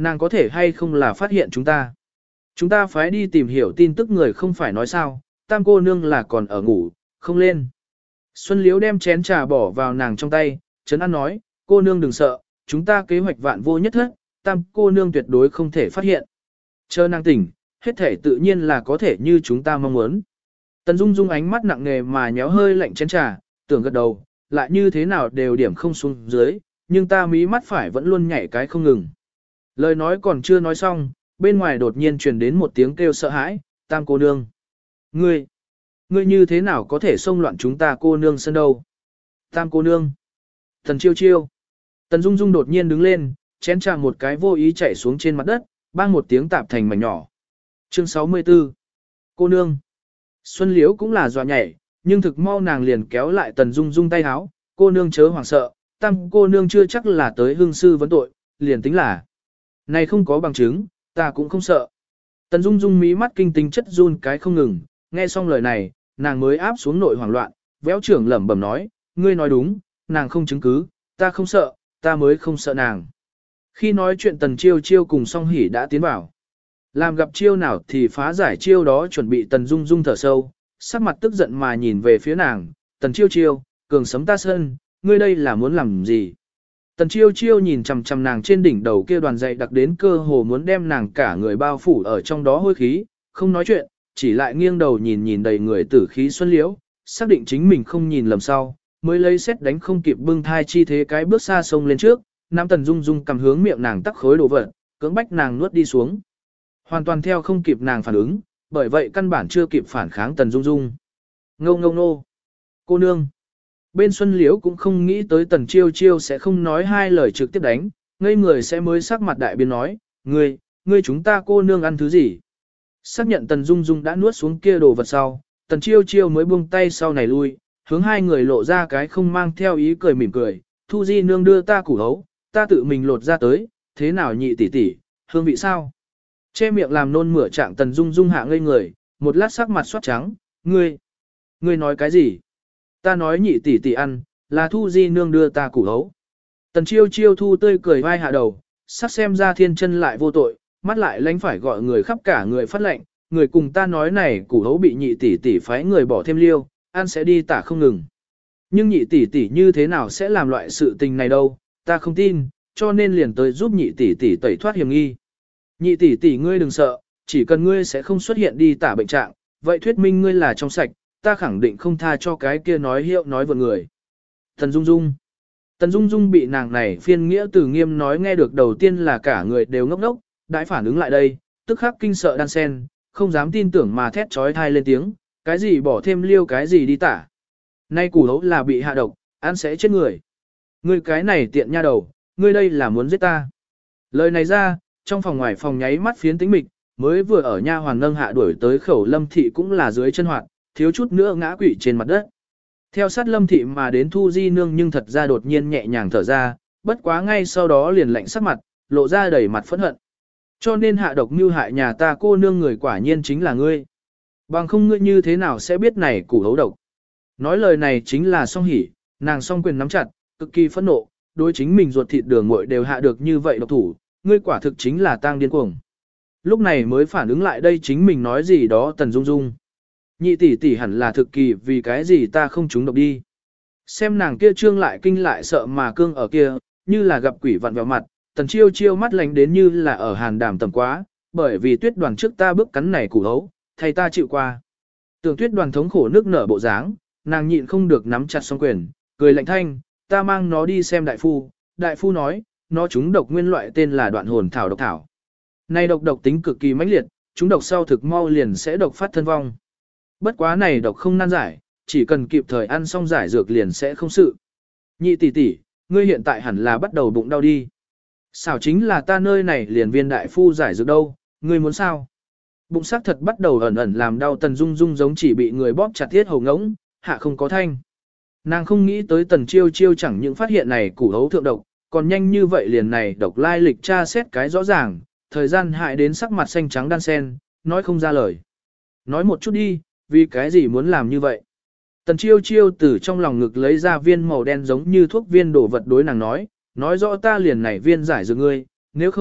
Speaker 1: Nàng có thể hay không là phát hiện chúng ta. Chúng ta phải đi tìm hiểu tin tức người không phải nói sao, tam cô nương là còn ở ngủ, không lên. Xuân Liễu đem chén trà bỏ vào nàng trong tay, Trấn An nói, cô nương đừng sợ, chúng ta kế hoạch vạn vô nhất thất, tam cô nương tuyệt đối không thể phát hiện. Chờ nàng tỉnh, hết thể tự nhiên là có thể như chúng ta mong muốn. Tần Dung Dung ánh mắt nặng nề mà nhéo hơi lạnh chén trà, tưởng gật đầu, lại như thế nào đều điểm không xuống dưới, nhưng ta mí mắt phải vẫn luôn nhảy cái không ngừng. Lời nói còn chưa nói xong, bên ngoài đột nhiên truyền đến một tiếng kêu sợ hãi, tam cô nương. Ngươi, ngươi như thế nào có thể xông loạn chúng ta cô nương sân đâu? Tam cô nương. Thần chiêu chiêu. Tần Dung Dung đột nhiên đứng lên, chén trà một cái vô ý chạy xuống trên mặt đất, bang một tiếng tạp thành mảnh nhỏ. Chương sáu mươi tư. Cô nương. Xuân Liễu cũng là dọa nhảy, nhưng thực mau nàng liền kéo lại Tần Dung Dung tay háo, cô nương chớ hoảng sợ, tam cô nương chưa chắc là tới hương sư vấn tội, liền tính là. Này không có bằng chứng, ta cũng không sợ. Tần Dung Dung mí mắt kinh tinh chất run cái không ngừng, nghe xong lời này, nàng mới áp xuống nội hoảng loạn, véo trưởng lẩm bẩm nói, ngươi nói đúng, nàng không chứng cứ, ta không sợ, ta mới không sợ nàng. Khi nói chuyện Tần Chiêu Chiêu cùng Song Hỷ đã tiến vào. Làm gặp chiêu nào thì phá giải chiêu đó, chuẩn bị Tần Dung Dung thở sâu, sắc mặt tức giận mà nhìn về phía nàng, Tần Chiêu Chiêu, cường sấm ta sơn, ngươi đây là muốn làm gì? Tần Chiêu Chiêu nhìn chằm chằm nàng trên đỉnh đầu kia đoàn dày đặc đến cơ hồ muốn đem nàng cả người bao phủ ở trong đó hôi khí, không nói chuyện, chỉ lại nghiêng đầu nhìn nhìn đầy người tử khí Xuân Liễu, xác định chính mình không nhìn lầm sau, mới lấy xét đánh không kịp bưng thai chi thế cái bước xa sông lên trước, Nam Tần Dung Dung cầm hướng miệng nàng tắc khối đồ vật, cưỡng bách nàng nuốt đi xuống. Hoàn toàn theo không kịp nàng phản ứng, bởi vậy căn bản chưa kịp phản kháng Tần Dung Dung. Ngô ngô nô. Cô nương. Bên Xuân Liễu cũng không nghĩ tới Tần Chiêu Chiêu sẽ không nói hai lời trực tiếp đánh, ngây người sẽ mới sắc mặt đại biến nói, ngươi, ngươi chúng ta cô nương ăn thứ gì? Xác nhận Tần Dung Dung đã nuốt xuống kia đồ vật sau, Tần Chiêu Chiêu mới buông tay sau này lui, hướng hai người lộ ra cái không mang theo ý cười mỉm cười, Thu Di nương đưa ta củ hấu, ta tự mình lột ra tới, thế nào nhị tỷ tỷ, hương vị sao? Che miệng làm nôn mửa trạng Tần Dung Dung hạ ngây người, một lát sắc mặt soát trắng, ngươi, ngươi nói cái gì? Ta nói nhị tỷ tỷ ăn, là Thu Di nương đưa ta củ hấu. Tần Chiêu Chiêu thu tươi cười vai hạ đầu, sắc xem ra thiên chân lại vô tội, mắt lại lánh phải gọi người khắp cả người phát lệnh, người cùng ta nói này củ hấu bị nhị tỷ tỷ phái người bỏ thêm liêu, ăn sẽ đi tả không ngừng. Nhưng nhị tỷ tỷ như thế nào sẽ làm loại sự tình này đâu, ta không tin, cho nên liền tới giúp nhị tỷ tỷ tẩy thoát hiểm nghi. Nhị tỷ tỷ ngươi đừng sợ, chỉ cần ngươi sẽ không xuất hiện đi tả bệnh trạng, vậy thuyết minh ngươi là trong sạch, ta khẳng định không tha cho cái kia nói hiệu nói vượt người. Tần Dung Dung. Tần Dung Dung bị nàng này phiên nghĩa từ nghiêm nói nghe được đầu tiên là cả người đều ngốc ngốc, đại phản ứng lại đây, tức khắc kinh sợ đan sen, không dám tin tưởng mà thét trói thai lên tiếng, cái gì bỏ thêm liêu cái gì đi tả. Nay củ hấu là bị hạ độc, ăn sẽ chết người. Ngươi cái này tiện nha đầu, ngươi đây là muốn giết ta. Lời này ra, trong phòng ngoài phòng nháy mắt phiến tĩnh mịch, mới vừa ở nha hoàn nâng hạ đuổi tới khẩu Lâm Thị cũng là dưới chân hoạt, thiếu chút nữa ngã quỵ trên mặt đất. Theo sát Lâm Thị mà đến Thu Di nương nhưng thật ra đột nhiên nhẹ nhàng thở ra, bất quá ngay sau đó liền lạnh sắc mặt, lộ ra đầy mặt phẫn hận. Cho nên hạ độc mưu hại nhà ta cô nương người quả nhiên chính là ngươi. Bằng không ngươi như thế nào sẽ biết này củ hấu độc. Nói lời này chính là Song Hỷ, nàng song quyền nắm chặt, cực kỳ phẫn nộ, đối chính mình ruột thịt đường muội đều hạ được như vậy độc thủ, ngươi quả thực chính là tang điên cuồng. Lúc này mới phản ứng lại đây chính mình nói gì đó Tần Dung Dung. Nhị tỷ tỷ hẳn là thực kỳ vì cái gì ta không trúng độc đi. Xem nàng kia trương lại kinh lại sợ mà cương ở kia, như là gặp quỷ vặn vẹo mặt, Tần Chiêu Chiêu mắt lạnh đến như là ở hàn đàm tầm quá, bởi vì tuyết đoàn trước ta bước cắn này củ hấu, thay ta chịu qua. Tưởng tuyết đoàn thống khổ nước nở bộ dáng, nàng nhịn không được nắm chặt song quyền, cười lạnh thanh, ta mang nó đi xem đại phu, đại phu nói, nó trúng độc nguyên loại tên là đoạn hồn thảo độc thảo. Này độc độc tính cực kỳ mãnh liệt, trúng độc sau thực mau liền sẽ độc phát thân vong. Bất quá này độc không nan giải, chỉ cần kịp thời ăn xong giải dược liền sẽ không sự. Nhị tỷ tỷ, ngươi hiện tại hẳn là bắt đầu bụng đau đi. Xảo chính là ta nơi này liền viên đại phu giải dược đâu, ngươi muốn sao? Bụng xác thật bắt đầu ẩn ẩn làm đau Tần Dung Dung giống chỉ bị người bóp chặt thiết hầu ngỗng, hạ không có thanh. Nàng không nghĩ tới Tần Chiêu Chiêu chẳng những phát hiện này củ hấu thượng độc, còn nhanh như vậy liền này độc lai lịch tra xét cái rõ ràng, thời gian hại đến sắc mặt xanh trắng đan sen, nói không ra lời. Nói một chút đi, vì cái gì muốn làm như vậy? Tần Chiêu Chiêu từ trong lòng ngực lấy ra viên màu đen giống như thuốc viên đổ vật đối nàng nói, nói rõ ta liền này viên giải dược ngươi, nếu không,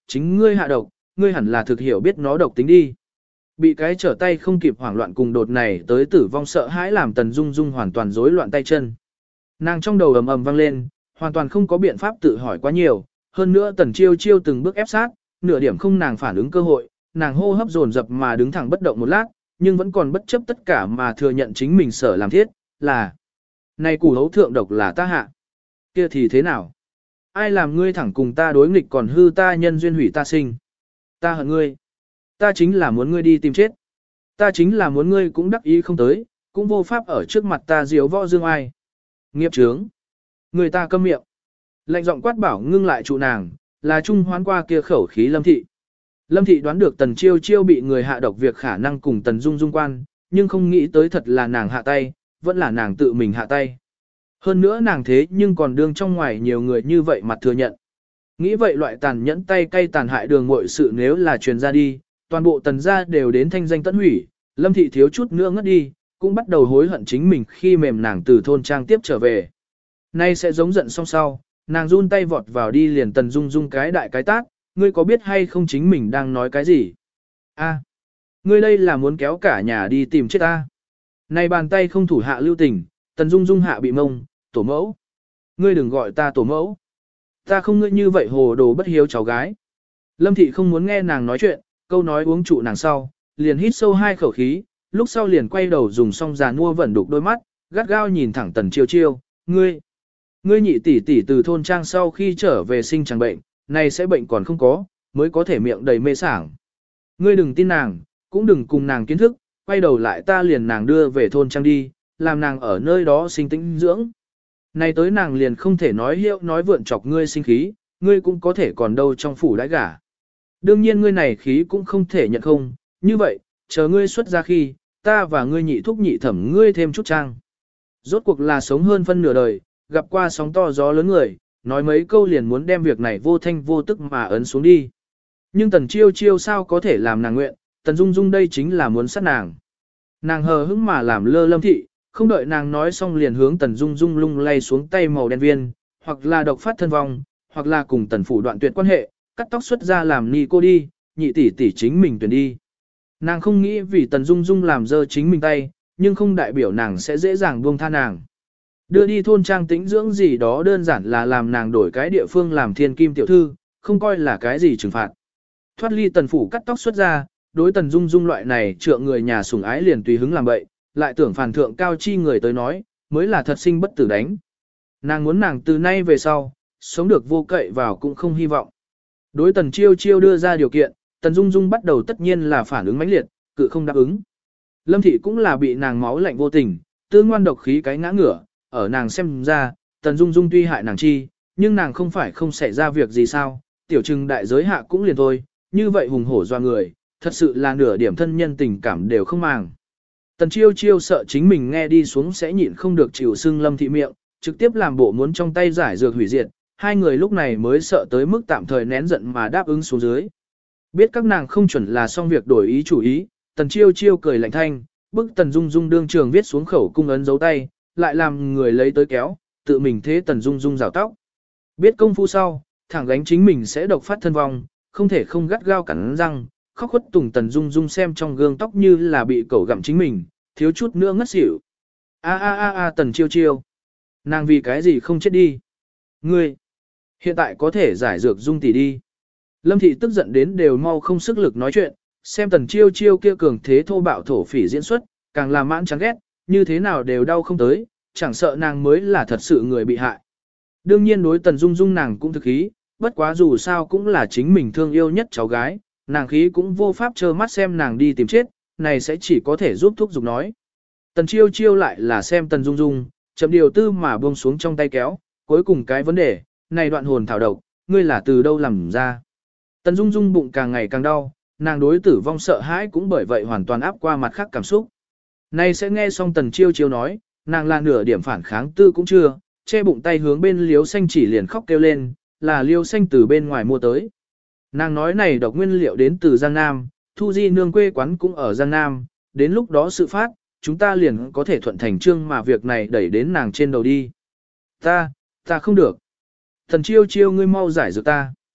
Speaker 1: chính ngươi hạ độc, ngươi hẳn là thực hiểu biết nó độc tính đi. Bị cái trở tay không kịp hoảng loạn cùng đột này tới tử vong sợ hãi làm Tần Dung Dung hoàn toàn rối loạn tay chân. Nàng trong đầu ầm ầm vang lên, hoàn toàn không có biện pháp tự hỏi quá nhiều, hơn nữa Tần Chiêu Chiêu từng bước ép sát, nửa điểm không nàng phản ứng cơ hội, nàng hô hấp dồn dập mà đứng thẳng bất động một lát, nhưng vẫn còn bất chấp tất cả mà thừa nhận chính mình sở làm thiết, là này củ hấu thượng độc là ta hạ. Kia thì thế nào? Ai làm ngươi thẳng cùng ta đối nghịch còn hư ta nhân duyên hủy ta sinh? Ta hận ngươi. Ta chính là muốn ngươi đi tìm chết. Ta chính là muốn ngươi cũng đắc ý không tới, cũng vô pháp ở trước mặt ta diếu võ dương ai. Nghiệp chướng. Người ta câm miệng. Lệnh giọng quát bảo ngưng lại trụ nàng, là trung hoán qua kia khẩu khí Lâm Thị. Lâm Thị đoán được Tần Chiêu Chiêu bị người hạ độc việc khả năng cùng Tần Dung Dung quan, nhưng không nghĩ tới thật là nàng hạ tay, vẫn là nàng tự mình hạ tay. Hơn nữa nàng thế nhưng còn đương trong ngoài nhiều người như vậy mặt thừa nhận. Nghĩ vậy loại tàn nhẫn tay cay tàn hại đường muội sự nếu là truyền ra đi, toàn bộ Tần gia đều đến thanh danh tận hủy, Lâm Thị thiếu chút nữa ngất đi, cũng bắt đầu hối hận chính mình khi mềm nàng từ thôn trang tiếp trở về. Nay sẽ giống giận xong sau, nàng run tay vọt vào đi liền Tần Dung Dung cái đại cái tát, ngươi có biết hay không chính mình đang nói cái gì? A, ngươi đây là muốn kéo cả nhà đi tìm chết ta. Này bàn tay không thủ hạ lưu tình, Tần Dung Dung hạ bị mông, tổ mẫu. Ngươi đừng gọi ta tổ mẫu. Ta không ngươi như vậy hồ đồ bất hiếu cháu gái. Lâm Thị không muốn nghe nàng nói chuyện, câu nói uống trụ nàng sau, liền hít sâu hai khẩu khí, lúc sau liền quay đầu dùng song già nua vẩn đục đôi mắt, gắt gao nhìn thẳng Tần Chiêu Chiêu, ngươi. Ngươi nhị tỷ tỷ từ thôn trang sau khi trở về sinh chẳng bệnh, này sẽ bệnh còn không có, mới có thể miệng đầy mê sảng. Ngươi đừng tin nàng, cũng đừng cùng nàng kiến thức, quay đầu lại ta liền nàng đưa về thôn trang đi, làm nàng ở nơi đó sinh tĩnh dưỡng. Này tới nàng liền không thể nói hiệu nói vượn chọc ngươi sinh khí, ngươi cũng có thể còn đâu trong phủ đãi gả. Đương nhiên ngươi này khí cũng không thể nhận không, như vậy, chờ ngươi xuất ra khi, ta và ngươi nhị thúc nhị thẩm ngươi thêm chút trang. Rốt cuộc là sống hơn phân nửa đời, gặp qua sóng to gió lớn người, nói mấy câu liền muốn đem việc này vô thanh vô tức mà ấn xuống đi. Nhưng Tần Chiêu Chiêu sao có thể làm nàng nguyện, Tần Dung Dung đây chính là muốn sát nàng. Nàng hờ hững mà làm lơ Lâm Thị, không đợi nàng nói xong liền hướng Tần Dung Dung lung lay xuống tay màu đen viên, hoặc là độc phát thân vong, hoặc là cùng Tần phủ đoạn tuyệt quan hệ, cắt tóc xuất ra làm ni cô đi, nhị tỷ tỷ chính mình tuyển đi. Nàng không nghĩ vì Tần Dung Dung làm dơ chính mình tay, nhưng không đại biểu nàng sẽ dễ dàng buông tha nàng. Đưa đi thôn trang tĩnh dưỡng gì đó đơn giản là làm nàng đổi cái địa phương làm thiên kim tiểu thư, không coi là cái gì trừng phạt. Thoát ly Tần phủ cắt tóc xuất ra, đối Tần Dung Dung loại này trượng người nhà sủng ái liền tùy hứng làm bậy, lại tưởng phản thượng cao chi người tới nói, mới là thật sinh bất tử đánh. Nàng muốn nàng từ nay về sau, sống được vô cậy vào cũng không hy vọng. Đối Tần Chiêu Chiêu đưa ra điều kiện, Tần Dung Dung bắt đầu tất nhiên là phản ứng mãnh liệt, cự không đáp ứng. Lâm Thị cũng là bị nàng máu lạnh vô tình, tương ngoan độc khí cái ngã ngửa, ở nàng xem ra, Tần Dung Dung tuy hại nàng chi, nhưng nàng không phải không xảy ra việc gì sao, tiểu trừng đại giới hạ cũng liền thôi, như vậy hùng hổ doa người, thật sự là nửa điểm thân nhân tình cảm đều không màng. Tần Chiêu Chiêu sợ chính mình nghe đi xuống sẽ nhịn không được chịu sưng Lâm Thị miệng, trực tiếp làm bộ muốn trong tay giải dược hủy diệt, hai người lúc này mới sợ tới mức tạm thời nén giận mà đáp ứng xuống dưới. Biết các nàng không chuẩn là xong việc đổi ý chủ ý, Tần Chiêu Chiêu cười lạnh thanh, bức Tần Dung Dung đương trường viết xuống khẩu cung ấn dấu tay, lại làm người lấy tới kéo, tự mình thế Tần Dung Dung rào tóc. Biết công phu sau, thẳng gánh chính mình sẽ độc phát thân vong, không thể không gắt gao cắn răng, khóc khuất tùng Tần Dung Dung xem trong gương tóc như là bị cẩu gặm chính mình, thiếu chút nữa ngất xỉu. A a a a Tần Chiêu Chiêu, nàng vì cái gì không chết đi? Ngươi, hiện tại có thể giải dược Dung tỷ đi. Lâm Thị tức giận đến đều mau không sức lực nói chuyện, xem Tần Chiêu Chiêu kia cường thế thô bạo thổ phỉ diễn xuất, càng là mãn chán ghét, như thế nào đều đau không tới, chẳng sợ nàng mới là thật sự người bị hại. Đương nhiên đối Tần Dung Dung nàng cũng thực khí, bất quá dù sao cũng là chính mình thương yêu nhất cháu gái, nàng khí cũng vô pháp trơ mắt xem nàng đi tìm chết, này sẽ chỉ có thể giúp thúc giục nói. Tần Chiêu Chiêu lại là xem Tần Dung Dung, chậm điều tư mà buông xuống trong tay kéo, cuối cùng cái vấn đề, này đoạn hồn thảo độc, ngươi là từ đâu làm ra. Tần Dung Dung bụng càng ngày càng đau, nàng đối tử vong sợ hãi cũng bởi vậy hoàn toàn áp qua mặt khác cảm xúc. Này sẽ nghe xong Tần Chiêu Chiêu nói, nàng là nửa điểm phản kháng tư cũng chưa, che bụng tay hướng bên Liêu Xanh chỉ liền khóc kêu lên, là Liêu Xanh từ bên ngoài mua tới. Nàng nói này độc nguyên liệu đến từ Giang Nam, Thu Di nương quê quán cũng ở Giang Nam, đến lúc đó sự phát, chúng ta liền có thể thuận thành trương mà việc này đẩy đến nàng trên đầu đi. Ta, ta không được. Tần Chiêu Chiêu ngươi mau giải dược ta.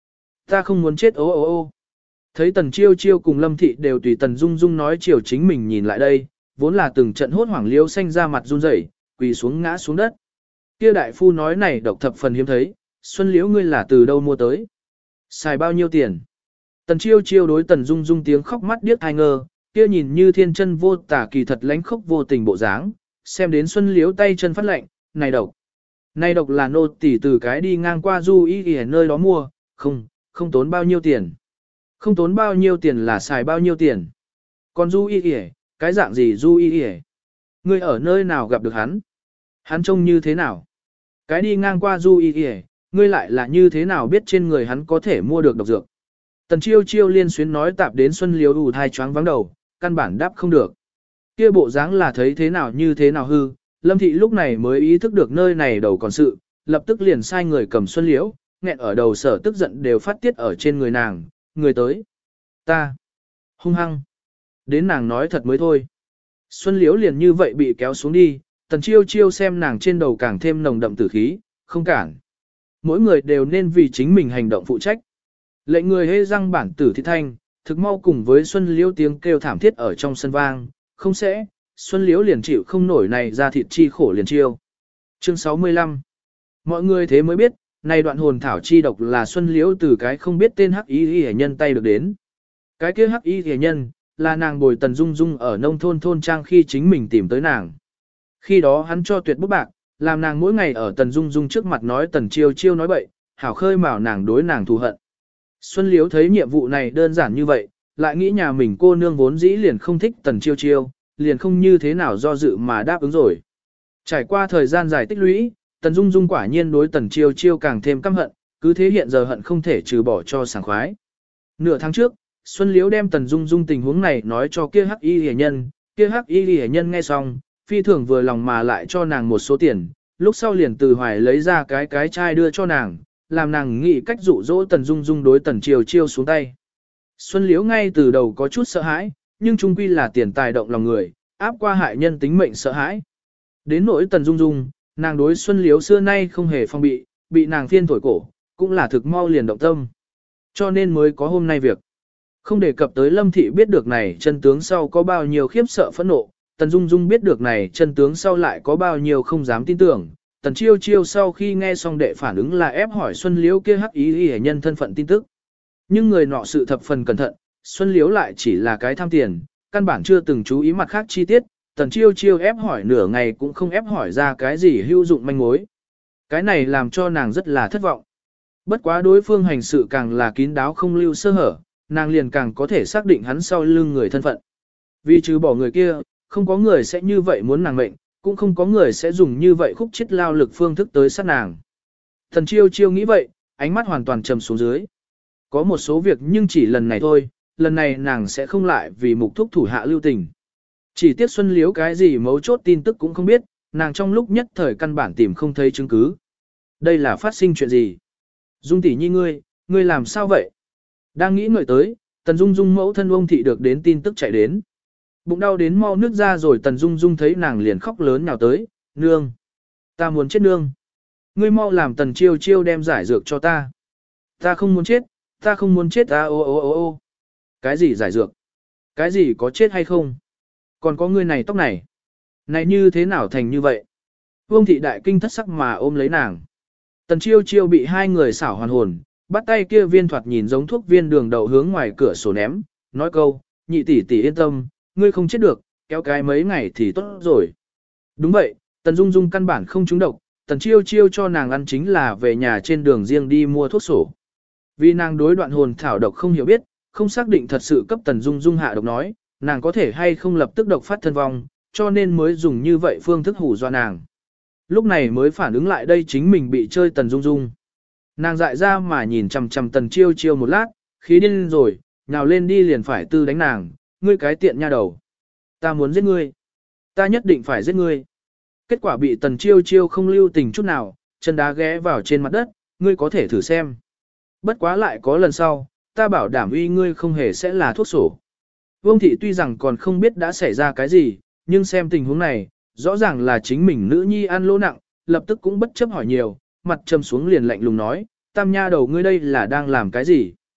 Speaker 1: Ta không muốn chết ô ô ô. Thấy Tần Chiêu Chiêu cùng Lâm Thị đều tùy Tần Dung Dung nói chiều chính mình nhìn lại đây, vốn là từng trận hốt hoảng liêu xanh ra mặt run rẩy, quỳ xuống ngã xuống đất. Kia đại phu nói này độc thập phần hiếm thấy, Xuân Liễu ngươi là từ đâu mua tới? Xài bao nhiêu tiền? Tần Chiêu Chiêu đối Tần Dung Dung tiếng khóc mắt điếc ai ngơ, kia nhìn như thiên chân vô tả kỳ thật lánh khóc vô tình bộ dáng, xem đến Xuân Liễu tay chân phát lạnh, này độc. Này độc là nô tỳ từ cái đi ngang qua du y ở nơi đó mua, không, không tốn bao nhiêu tiền. Không tốn bao nhiêu tiền là xài bao nhiêu tiền. Còn du y y, cái dạng gì du y y? Ngươi ở nơi nào gặp được hắn? Hắn trông như thế nào? Cái đi ngang qua du y y, ngươi lại là như thế nào biết trên người hắn có thể mua được độc dược? Tần Chiêu Chiêu liên xuyến nói tạp đến Xuân Liễu ù thai choáng vắng đầu, căn bản đáp không được. Kia bộ dáng là thấy thế nào như thế nào hư, Lâm Thị lúc này mới ý thức được nơi này đầu còn sự, lập tức liền sai người cầm Xuân Liễu, nghẹn ở đầu sở tức giận đều phát tiết ở trên người nàng, người tới. Ta. Hung hăng. Đến nàng nói thật mới thôi. Xuân Liễu liền như vậy bị kéo xuống đi, Tần Chiêu Chiêu xem nàng trên đầu càng thêm nồng đậm tử khí, không cản. Mỗi người đều nên vì chính mình hành động phụ trách. Lệnh người hê răng bản tử thị thanh, thực mau cùng với Xuân Liễu tiếng kêu thảm thiết ở trong sân vang, không sẽ, Xuân Liễu liền chịu không nổi này ra thịt chi khổ liền chiêu. Chương sáu mươi lăm. Mọi người thế mới biết, này đoạn hồn thảo chi độc là Xuân Liễu từ cái không biết tên hắc y y nhân tay được đến. Cái kia hắc y y nhân, là nàng bồi Tần Dung Dung ở nông thôn thôn trang khi chính mình tìm tới nàng. Khi đó hắn cho tuyệt bút bạc, làm nàng mỗi ngày ở Tần Dung Dung trước mặt nói Tần Chiêu Chiêu nói bậy, hảo khơi mào nàng đối nàng thù hận. Xuân Liễu thấy nhiệm vụ này đơn giản như vậy, lại nghĩ nhà mình cô nương vốn dĩ liền không thích Tần Chiêu Chiêu, liền không như thế nào do dự mà đáp ứng rồi. Trải qua thời gian dài tích lũy, Tần Dung Dung quả nhiên đối Tần Chiêu Chiêu càng thêm căm hận, cứ thế hiện giờ hận không thể trừ bỏ cho sảng khoái. Nửa tháng trước, Xuân Liễu đem Tần Dung Dung tình huống này nói cho kia hắc y hề nhân, kia hắc y hề nhân nghe xong, phi thường vừa lòng mà lại cho nàng một số tiền, lúc sau liền từ hoài lấy ra cái cái chai đưa cho nàng, làm nàng nghĩ cách dụ dỗ Tần Dung Dung đối Tần Chiêu Chiêu xuống tay. Xuân Liễu ngay từ đầu có chút sợ hãi, nhưng chung quy là tiền tài động lòng người, áp qua hại nhân tính mệnh sợ hãi. Đến nỗi Tần Dung Dung, nàng đối Xuân Liễu xưa nay không hề phong bị, bị nàng phiên thổi cổ, cũng là thực mau liền động tâm. Cho nên mới có hôm nay việc. Không đề cập tới Lâm Thị biết được này chân tướng sau có bao nhiêu khiếp sợ phẫn nộ, Tần Dung Dung biết được này chân tướng sau lại có bao nhiêu không dám tin tưởng. Tần Chiêu Chiêu sau khi nghe xong đệ phản ứng là ép hỏi Xuân Liễu kia hắc ý y nhân thân phận tin tức. Nhưng người nọ sự thập phần cẩn thận, Xuân Liễu lại chỉ là cái tham tiền, căn bản chưa từng chú ý mặt khác chi tiết, Tần Chiêu Chiêu ép hỏi nửa ngày cũng không ép hỏi ra cái gì hữu dụng manh mối. Cái này làm cho nàng rất là thất vọng. Bất quá đối phương hành sự càng là kín đáo không lưu sơ hở, nàng liền càng có thể xác định hắn sau lưng người thân phận. Vì trừ bỏ người kia, không có người sẽ như vậy muốn nàng mệnh, cũng không có người sẽ dùng như vậy khúc chết lao lực phương thức tới sát nàng. Tần Chiêu Chiêu nghĩ vậy, ánh mắt hoàn toàn trầm xuống dưới. Có một số việc nhưng chỉ lần này thôi, lần này nàng sẽ không lại vì mục thúc thủ hạ lưu tình. Chỉ tiếc Xuân Liễu cái gì mấu chốt tin tức cũng không biết, nàng trong lúc nhất thời căn bản tìm không thấy chứng cứ. Đây là phát sinh chuyện gì? Dung tỷ nhi ngươi, ngươi làm sao vậy? Đang nghĩ ngợi tới, Tần Dung Dung mẫu thân ông thị được đến tin tức chạy đến. Bụng đau đến mau nước ra rồi Tần Dung Dung thấy nàng liền khóc lớn nhào tới, nương. Ta muốn chết nương. Ngươi mau làm Tần Chiêu Chiêu đem giải dược cho ta. Ta không muốn chết, ta không muốn chết ta ô ô ô ô. Cái gì giải dược? Cái gì có chết hay không? Còn có ngươi này tóc này. Này như thế nào thành như vậy? Vương thị đại kinh thất sắc mà ôm lấy nàng. Tần Chiêu Chiêu bị hai người xảo hoàn hồn, bắt tay kia viên thoạt nhìn giống thuốc viên đường đậu hướng ngoài cửa sổ ném, nói câu, nhị tỷ tỷ yên tâm, ngươi không chết được, kéo cái mấy ngày thì tốt rồi. Đúng vậy, Tần Dung Dung căn bản không trúng độc, Tần Chiêu Chiêu cho nàng ăn chính là về nhà trên đường riêng đi mua thuốc sổ. Vì nàng đối đoạn hồn thảo độc không hiểu biết, không xác định thật sự cấp Tần Dung Dung hạ độc nói, nàng có thể hay không lập tức độc phát thân vong, cho nên mới dùng như vậy phương thức hù dọa nàng. Lúc này mới phản ứng lại đây chính mình bị chơi Tần Dung Dung. Nàng dại ra mà nhìn chằm chằm Tần Chiêu Chiêu một lát, khí điên rồi, nhào lên đi liền phải tư đánh nàng, ngươi cái tiện nha đầu. Ta muốn giết ngươi. Ta nhất định phải giết ngươi. Kết quả bị Tần Chiêu Chiêu không lưu tình chút nào, chân đá ghé vào trên mặt đất, ngươi có thể thử xem. Bất quá lại có lần sau, ta bảo đảm uy ngươi không hề sẽ là thuốc sổ. Vương thị tuy rằng còn không biết đã xảy ra cái gì, nhưng xem tình huống này, rõ ràng là chính mình nữ nhi ăn lỗ nặng, lập tức cũng bất chấp hỏi nhiều, mặt trầm xuống liền lạnh lùng nói, tam nha đầu ngươi đây là đang làm cái gì?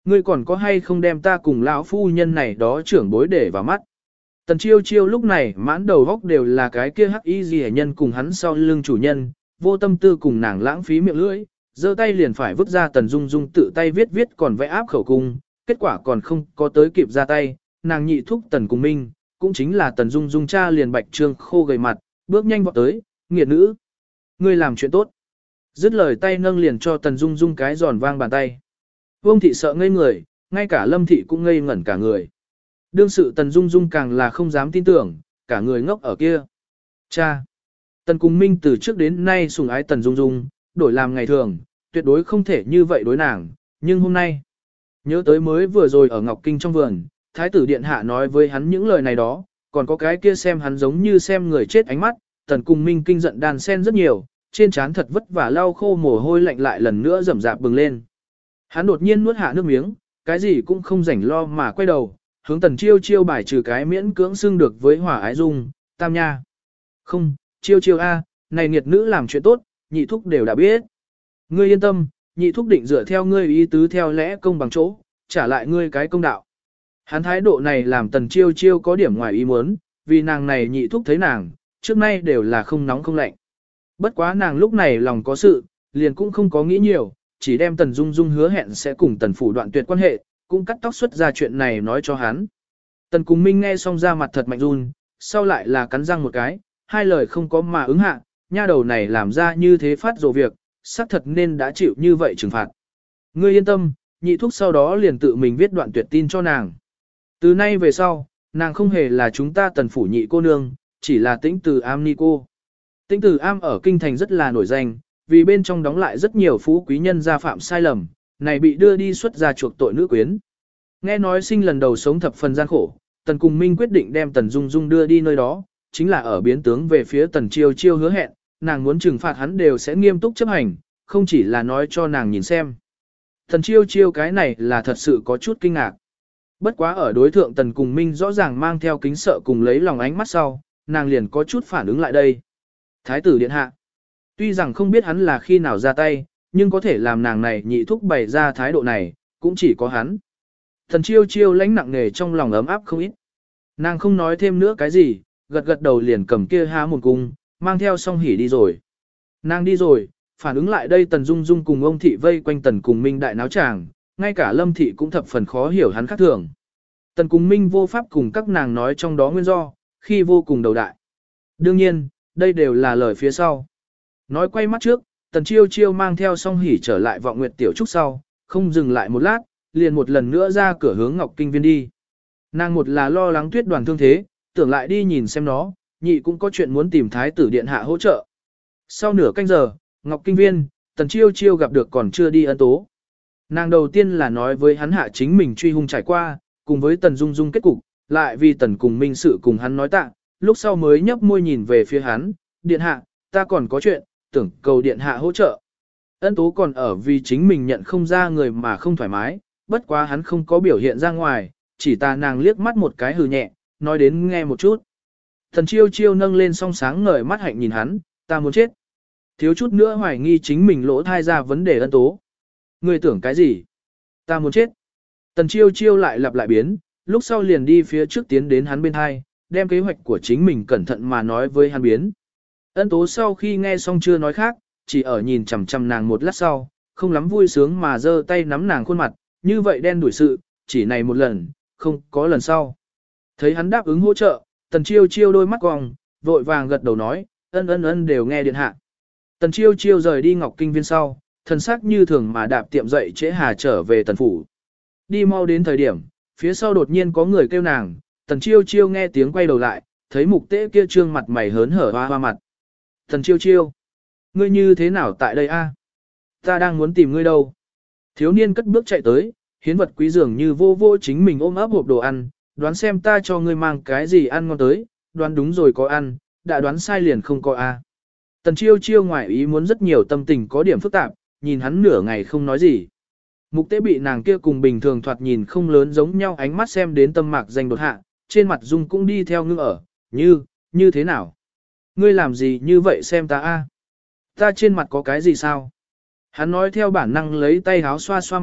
Speaker 1: Ngươi còn có hay không đem ta cùng lão phu nhân này đó trưởng bối để vào mắt. Tần chiêu chiêu lúc này mãn đầu góc đều là cái kia hắc y gì nhân cùng hắn sau lưng chủ nhân, vô tâm tư cùng nàng lãng phí miệng lưỡi, giơ tay liền phải vứt ra Tần Dung Dung tự tay viết viết còn vẽ áp khẩu cung, kết quả còn không có tới kịp ra tay, nàng nhị thúc Tần Cùng Minh, cũng chính là Tần Dung Dung cha liền bạch trương khô gầy mặt, bước nhanh vọt tới, nghiệt nữ. Ngươi làm chuyện tốt. Dứt lời tay nâng liền cho Tần Dung Dung cái giòn vang bàn tay. Vương thị sợ ngây người, ngay cả Lâm thị cũng ngây ngẩn cả người. Đương sự Tần Dung Dung càng là không dám tin tưởng, cả người ngốc ở kia. Cha! Tần Cùng Minh từ trước đến nay sủng ái Tần Dung Dung, đổi làm ngày thường, tuyệt đối không thể như vậy đối nàng, nhưng hôm nay, nhớ tới mới vừa rồi ở Ngọc Kinh trong vườn, Thái tử Điện Hạ nói với hắn những lời này đó, còn có cái kia xem hắn giống như xem người chết ánh mắt, Tần Cùng Minh kinh giận đàn sen rất nhiều, trên trán thật vất vả lau khô mồ hôi lạnh lại lần nữa rầm rạp bừng lên. Hắn đột nhiên nuốt hạ nước miếng, cái gì cũng không rảnh lo mà quay đầu, hướng Tần Chiêu Chiêu bài trừ cái miễn cưỡng xưng được với Hỏa Ái Dung, Tam Nha. Không, Chiêu Chiêu A, này nghiệt nữ làm chuyện tốt, nhị thúc đều đã biết. Ngươi yên tâm, nhị thúc định dựa theo ngươi ý tứ theo lẽ công bằng chỗ, trả lại ngươi cái công đạo. Hắn thái độ này làm Tần Chiêu Chiêu có điểm ngoài ý muốn, vì nàng này nhị thúc thấy nàng, trước nay đều là không nóng không lạnh. Bất quá nàng lúc này lòng có sự, liền cũng không có nghĩ nhiều, chỉ đem Tần Dung Dung hứa hẹn sẽ cùng Tần Phủ đoạn tuyệt quan hệ, cũng cắt tóc xuất ra chuyện này nói cho hắn. Tần Cùng Minh nghe xong ra mặt thật mạnh run, sau lại là cắn răng một cái, hai lời không có mà ứng hạ, nha đầu này làm ra như thế phát rồ việc, xác thật nên đã chịu như vậy trừng phạt. Ngươi yên tâm, nhị thúc sau đó liền tự mình viết đoạn tuyệt tin cho nàng. Từ nay về sau, nàng không hề là chúng ta Tần Phủ nhị cô nương, chỉ là Tĩnh Từ Am ni cô. Tĩnh Từ Am ở kinh thành rất là nổi danh, vì bên trong đóng lại rất nhiều phú quý nhân gia phạm sai lầm, này bị đưa đi xuất ra chuộc tội nữ quyến. Nghe nói sinh lần đầu sống thập phần gian khổ, Tần Cùng Minh quyết định đem Tần Dung Dung đưa đi nơi đó, chính là ở biến tướng về phía Tần Chiêu Chiêu hứa hẹn, nàng muốn trừng phạt hắn đều sẽ nghiêm túc chấp hành, không chỉ là nói cho nàng nhìn xem. Tần Chiêu Chiêu cái này là thật sự có chút kinh ngạc. Bất quá ở đối thượng Tần Cùng Minh rõ ràng mang theo kính sợ cùng lấy lòng ánh mắt sau, nàng liền có chút phản ứng lại đây. Thái tử điện hạ. Tuy rằng không biết hắn là khi nào ra tay, nhưng có thể làm nàng này nhị thúc bày ra thái độ này, cũng chỉ có hắn. Thần Chiêu Chiêu lãnh nặng nề trong lòng ấm áp không ít. Nàng không nói thêm nữa cái gì, gật gật đầu liền cầm kia há một cung, mang theo song hỉ đi rồi. Nàng đi rồi, phản ứng lại đây Tần Dung Dung cùng ông thị vây quanh Tần Cùng Minh đại náo tràng, ngay cả Lâm thị cũng thập phần khó hiểu hắn khác thường. Tần Cùng Minh vô pháp cùng các nàng nói trong đó nguyên do, khi vô cùng đầu đại. Đương nhiên, đây đều là lời phía sau. Nói quay mắt trước, Tần Chiêu Chiêu mang theo song hỉ trở lại Vọng Nguyệt Tiểu Trúc sau, không dừng lại một lát, liền một lần nữa ra cửa hướng Ngọc Kinh Viên đi. Nàng một là lo lắng Tuyết Đoàn thương thế, tưởng lại đi nhìn xem nó, nhị cũng có chuyện muốn tìm Thái tử điện hạ hỗ trợ. Sau nửa canh giờ, Ngọc Kinh Viên, Tần Chiêu Chiêu gặp được còn chưa đi Ân Tố. Nàng đầu tiên là nói với hắn hạ chính mình truy hung trải qua, cùng với Tần Dung Dung kết cục, lại vì Tần Cùng Minh sự cùng hắn nói tạ, lúc sau mới nhấp môi nhìn về phía hắn, điện hạ, ta còn có chuyện, tưởng cầu điện hạ hỗ trợ. Ân Tố còn ở vì chính mình nhận không ra người mà không thoải mái, bất quá hắn không có biểu hiện ra ngoài, chỉ ta nàng liếc mắt một cái hừ nhẹ, nói đến nghe một chút. Thần Chiêu Chiêu nâng lên song sáng ngời mắt hạnh nhìn hắn, ta muốn chết. Thiếu chút nữa hoài nghi chính mình lỗ thai ra vấn đề Ân Tố. Ngươi tưởng cái gì? Ta muốn chết. Tần Chiêu Chiêu lại lặp lại biến, lúc sau liền đi phía trước tiến đến hắn bên hai, đem kế hoạch của chính mình cẩn thận mà nói với hắn biến. Ân Tố sau khi nghe xong chưa nói khác, chỉ ở nhìn chằm chằm nàng một lát sau, không lắm vui sướng mà giơ tay nắm nàng khuôn mặt, như vậy đen đuổi sự, chỉ này một lần, không có lần sau. Thấy hắn đáp ứng hỗ trợ, Tần Chiêu Chiêu đôi mắt cong, vội vàng gật đầu nói, ân ân ân đều nghe điện hạ. Tần Chiêu Chiêu rời đi Ngọc Kinh Viên sau, thần sắc như thường mà đạp tiệm dậy trễ hà trở về Tần Phủ. Đi mau đến thời điểm, phía sau đột nhiên có người kêu nàng, Tần Chiêu Chiêu nghe tiếng quay đầu lại, thấy mục tế kia trương mặt mày hớn hở hoa hoa mặt. Tần Chiêu Chiêu, ngươi như thế nào tại đây a? Ta đang muốn tìm ngươi đâu. Thiếu niên cất bước chạy tới, hiến vật quý dường như vô vô chính mình ôm ấp hộp đồ ăn, đoán xem ta cho ngươi mang cái gì ăn ngon tới, đoán đúng rồi có ăn, đã đoán sai liền không có a. Tần Chiêu Chiêu ngoài ý muốn rất nhiều tâm tình có điểm phức tạp, nhìn hắn nửa ngày không nói gì. Mục tế bị nàng kia cùng bình thường thoạt nhìn không lớn giống nhau ánh mắt xem đến tâm mạc danh đột hạ, trên mặt dung cũng đi theo ngưng ở, như, như thế nào? Ngươi làm gì như vậy xem ta a? Ta trên mặt có cái gì sao? Hắn nói theo bản năng lấy tay háo xoa xoa mặt,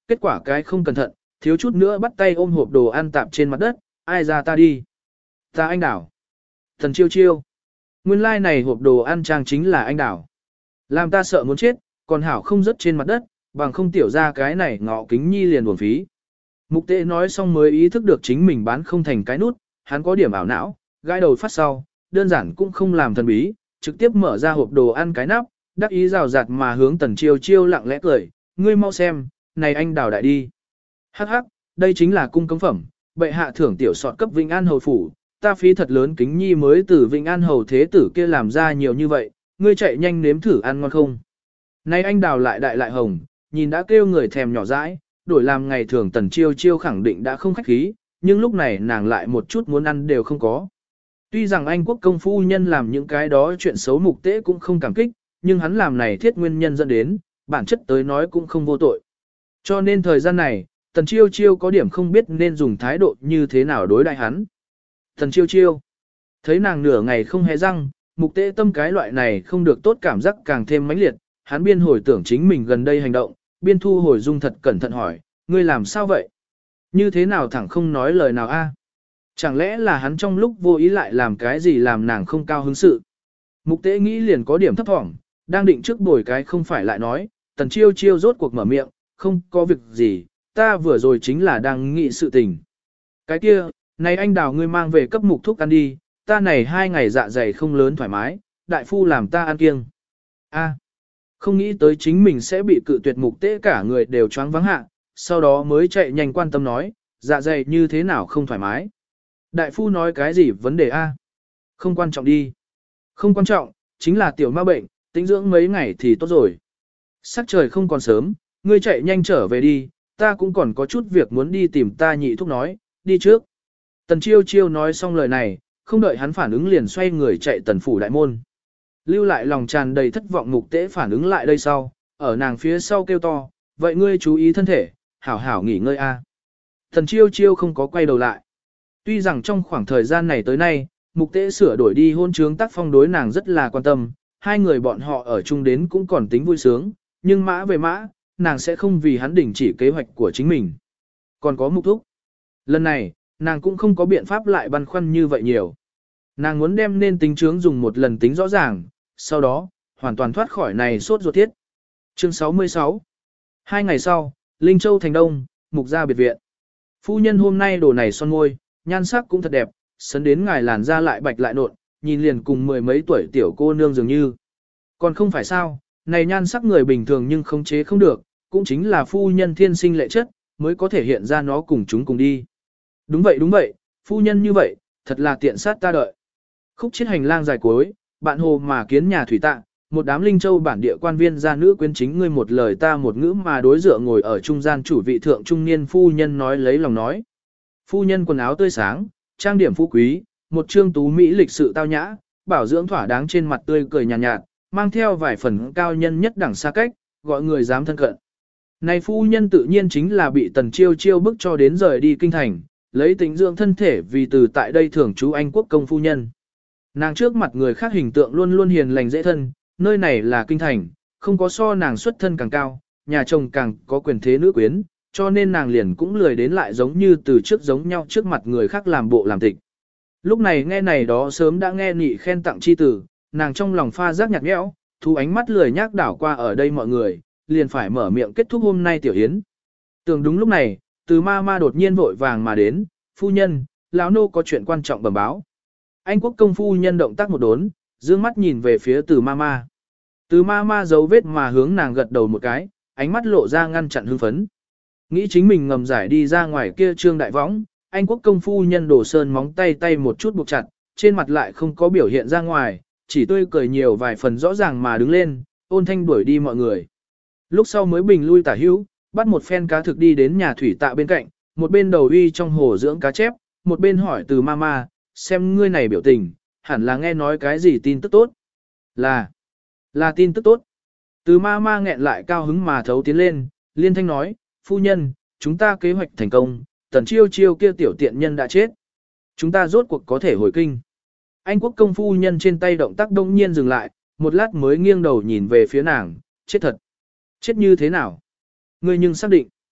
Speaker 1: kết quả cái không cẩn thận, thiếu chút nữa bắt tay ôm hộp đồ ăn tạp trên mặt đất, ai ra ta đi. Ta anh đảo. Thần chiêu chiêu. Nguyên lai like này hộp đồ ăn trang chính là anh đảo. Làm ta sợ muốn chết, còn hảo không rớt trên mặt đất, bằng không tiểu ra cái này ngọ kính nhi liền buồn phí. Mục Tế nói xong mới ý thức được chính mình bán không thành cái nút, hắn có điểm ảo não, gãi đầu phát sau, đơn giản cũng không làm thần bí, trực tiếp mở ra hộp đồ ăn cái nắp, đắc ý rào rạt mà hướng Tần Chiêu Chiêu lặng lẽ cười, ngươi mau xem, này anh đào đại đi. Hắc hắc, đây chính là cung cống phẩm, bệ hạ thưởng tiểu sọt cấp Vĩnh An hầu phủ, ta phí thật lớn kính nhi mới từ Vĩnh An hầu thế tử kia làm ra nhiều như vậy, ngươi chạy nhanh nếm thử ăn ngon không. Này anh đào lại đại lại hồng, nhìn đã kêu người thèm nhỏ dãi, đổi làm ngày thường Tần Chiêu Chiêu khẳng định đã không khách khí, nhưng lúc này nàng lại một chút muốn ăn đều không có. Tuy rằng Anh quốc công phu nhân làm những cái đó chuyện xấu Mục Tế cũng không cảm kích, nhưng hắn làm này thiết nguyên nhân dẫn đến, bản chất tới nói cũng không vô tội. Cho nên thời gian này, Tần Chiêu Chiêu có điểm không biết nên dùng thái độ như thế nào đối đại hắn. Tần Chiêu Chiêu, thấy nàng nửa ngày không hé răng, Mục Tế tâm cái loại này không được tốt cảm giác càng thêm mãnh liệt, hắn biên hồi tưởng chính mình gần đây hành động, biên thu hồi dung thật cẩn thận hỏi, ngươi làm sao vậy? Như thế nào thẳng không nói lời nào a? Chẳng lẽ là hắn trong lúc vô ý lại làm cái gì làm nàng không cao hứng sự? Mục Tế nghĩ liền có điểm thấp thỏm, đang định trước bồi cái không phải lại nói, Tần Chiêu Chiêu rốt cuộc mở miệng, không có việc gì, ta vừa rồi chính là đang nghĩ sự tình. Cái kia, này anh đào ngươi mang về cấp Mục Thúc ăn đi, ta này hai ngày dạ dày không lớn thoải mái, đại phu làm ta ăn kiêng. A, không nghĩ tới chính mình sẽ bị cự tuyệt. Mục Tế cả người đều choáng vắng hạ, sau đó mới chạy nhanh quan tâm nói, dạ dày như thế nào không thoải mái. Đại phu nói cái gì vấn đề A? Không quan trọng đi. Không quan trọng, chính là tiểu ma bệnh, tĩnh dưỡng mấy ngày thì tốt rồi. Sắc trời không còn sớm, ngươi chạy nhanh trở về đi, ta cũng còn có chút việc muốn đi tìm ta nhị thúc nói, đi trước. Tần Chiêu Chiêu nói xong lời này, không đợi hắn phản ứng liền xoay người chạy tần phủ đại môn. Lưu lại lòng tràn đầy thất vọng Mục Tế phản ứng lại đây sau, ở nàng phía sau kêu to, vậy ngươi chú ý thân thể, hảo hảo nghỉ ngơi a. Tần Chiêu Chiêu không có quay đầu lại. Tuy rằng trong khoảng thời gian này tới nay, Mục Tế sửa đổi đi hôn trướng tác phong đối nàng rất là quan tâm, hai người bọn họ ở chung đến cũng còn tính vui sướng, nhưng mã về mã, nàng sẽ không vì hắn đình chỉ kế hoạch của chính mình. Còn có Mục Thúc. Lần này, nàng cũng không có biện pháp lại băn khoăn như vậy nhiều. Nàng muốn đem nên tính chướng dùng một lần tính rõ ràng, sau đó, hoàn toàn thoát khỏi này sốt ruột thiết. Chương sáu mươi sáu. Hai ngày sau, Linh Châu thành đông, Mục gia biệt viện. Phu nhân hôm nay đồ này son môi, nhan sắc cũng thật đẹp, sấn đến ngài làn da lại bạch lại nộn, nhìn liền cùng mười mấy tuổi tiểu cô nương dường như. Còn không phải sao, này nhan sắc người bình thường nhưng không chế không được, cũng chính là phu nhân thiên sinh lệ chất, mới có thể hiện ra nó cùng chúng cùng đi. Đúng vậy đúng vậy, phu nhân như vậy, thật là tiện sát ta đợi. Khúc chiết hành lang dài cuối, bạn hồ mà kiến nhà thủy tạ, một đám Linh Châu bản địa quan viên gia nữ quyến chính ngươi một lời ta một ngữ mà đối dựa ngồi ở trung gian chủ vị thượng trung niên phu nhân nói lấy lòng nói. Phu nhân quần áo tươi sáng, trang điểm phú quý, một trương tú mỹ lịch sự tao nhã, bảo dưỡng thỏa đáng trên mặt tươi cười nhàn nhạt, nhạt, mang theo vài phần cao nhân nhất đẳng xa cách, gọi người dám thân cận. Này phu nhân tự nhiên chính là bị Tần Chiêu Chiêu bức cho đến rời đi kinh thành, lấy tính dưỡng thân thể vì từ tại đây thường trú Anh quốc công phu nhân. Nàng trước mặt người khác hình tượng luôn luôn hiền lành dễ thân, nơi này là kinh thành, không có so nàng xuất thân càng cao, nhà chồng càng có quyền thế nữ quyến, cho nên nàng liền cũng lười đến lại giống như từ trước giống nhau trước mặt người khác làm bộ làm tịch. Lúc này nghe này đó sớm đã nghe nị khen tặng chi tử, nàng trong lòng pha giác nhạt nhẽo, thu ánh mắt lười nhác đảo qua ở đây mọi người, liền phải mở miệng kết thúc hôm nay tiểu hiến. Tưởng đúng lúc này, từ ma ma đột nhiên vội vàng mà đến, phu nhân, lão nô có chuyện quan trọng bẩm báo. Anh quốc công phu nhân động tác một đốn, dương mắt nhìn về phía từ ma ma. Từ ma ma giấu vết mà hướng nàng gật đầu một cái, ánh mắt lộ ra ngăn chặn hưng phấn. Nghĩ chính mình ngầm giải đi ra ngoài kia trương đại võng, anh quốc công phu nhân đổ sơn móng tay tay một chút buộc chặt, trên mặt lại không có biểu hiện ra ngoài, chỉ tươi cười nhiều vài phần rõ ràng mà đứng lên, ôn thanh đuổi đi mọi người. Lúc sau mới bình lui tả hữu, bắt một phen cá thực đi đến nhà thủy tạ bên cạnh, một bên đầu uy trong hồ dưỡng cá chép, một bên hỏi từ mama, xem ngươi này biểu tình, hẳn là nghe nói cái gì tin tức tốt. Là, là tin tức tốt. Từ mama nghẹn lại cao hứng mà thấu tiến lên, liên thanh nói, phu nhân, chúng ta kế hoạch thành công, Tần Chiêu Chiêu kia tiểu tiện nhân đã chết. Chúng ta rốt cuộc có thể hồi kinh. Anh quốc công phu nhân trên tay động tác đông nhiên dừng lại, một lát mới nghiêng đầu nhìn về phía nàng, chết thật. Chết như thế nào? Ngươi nhưng xác định.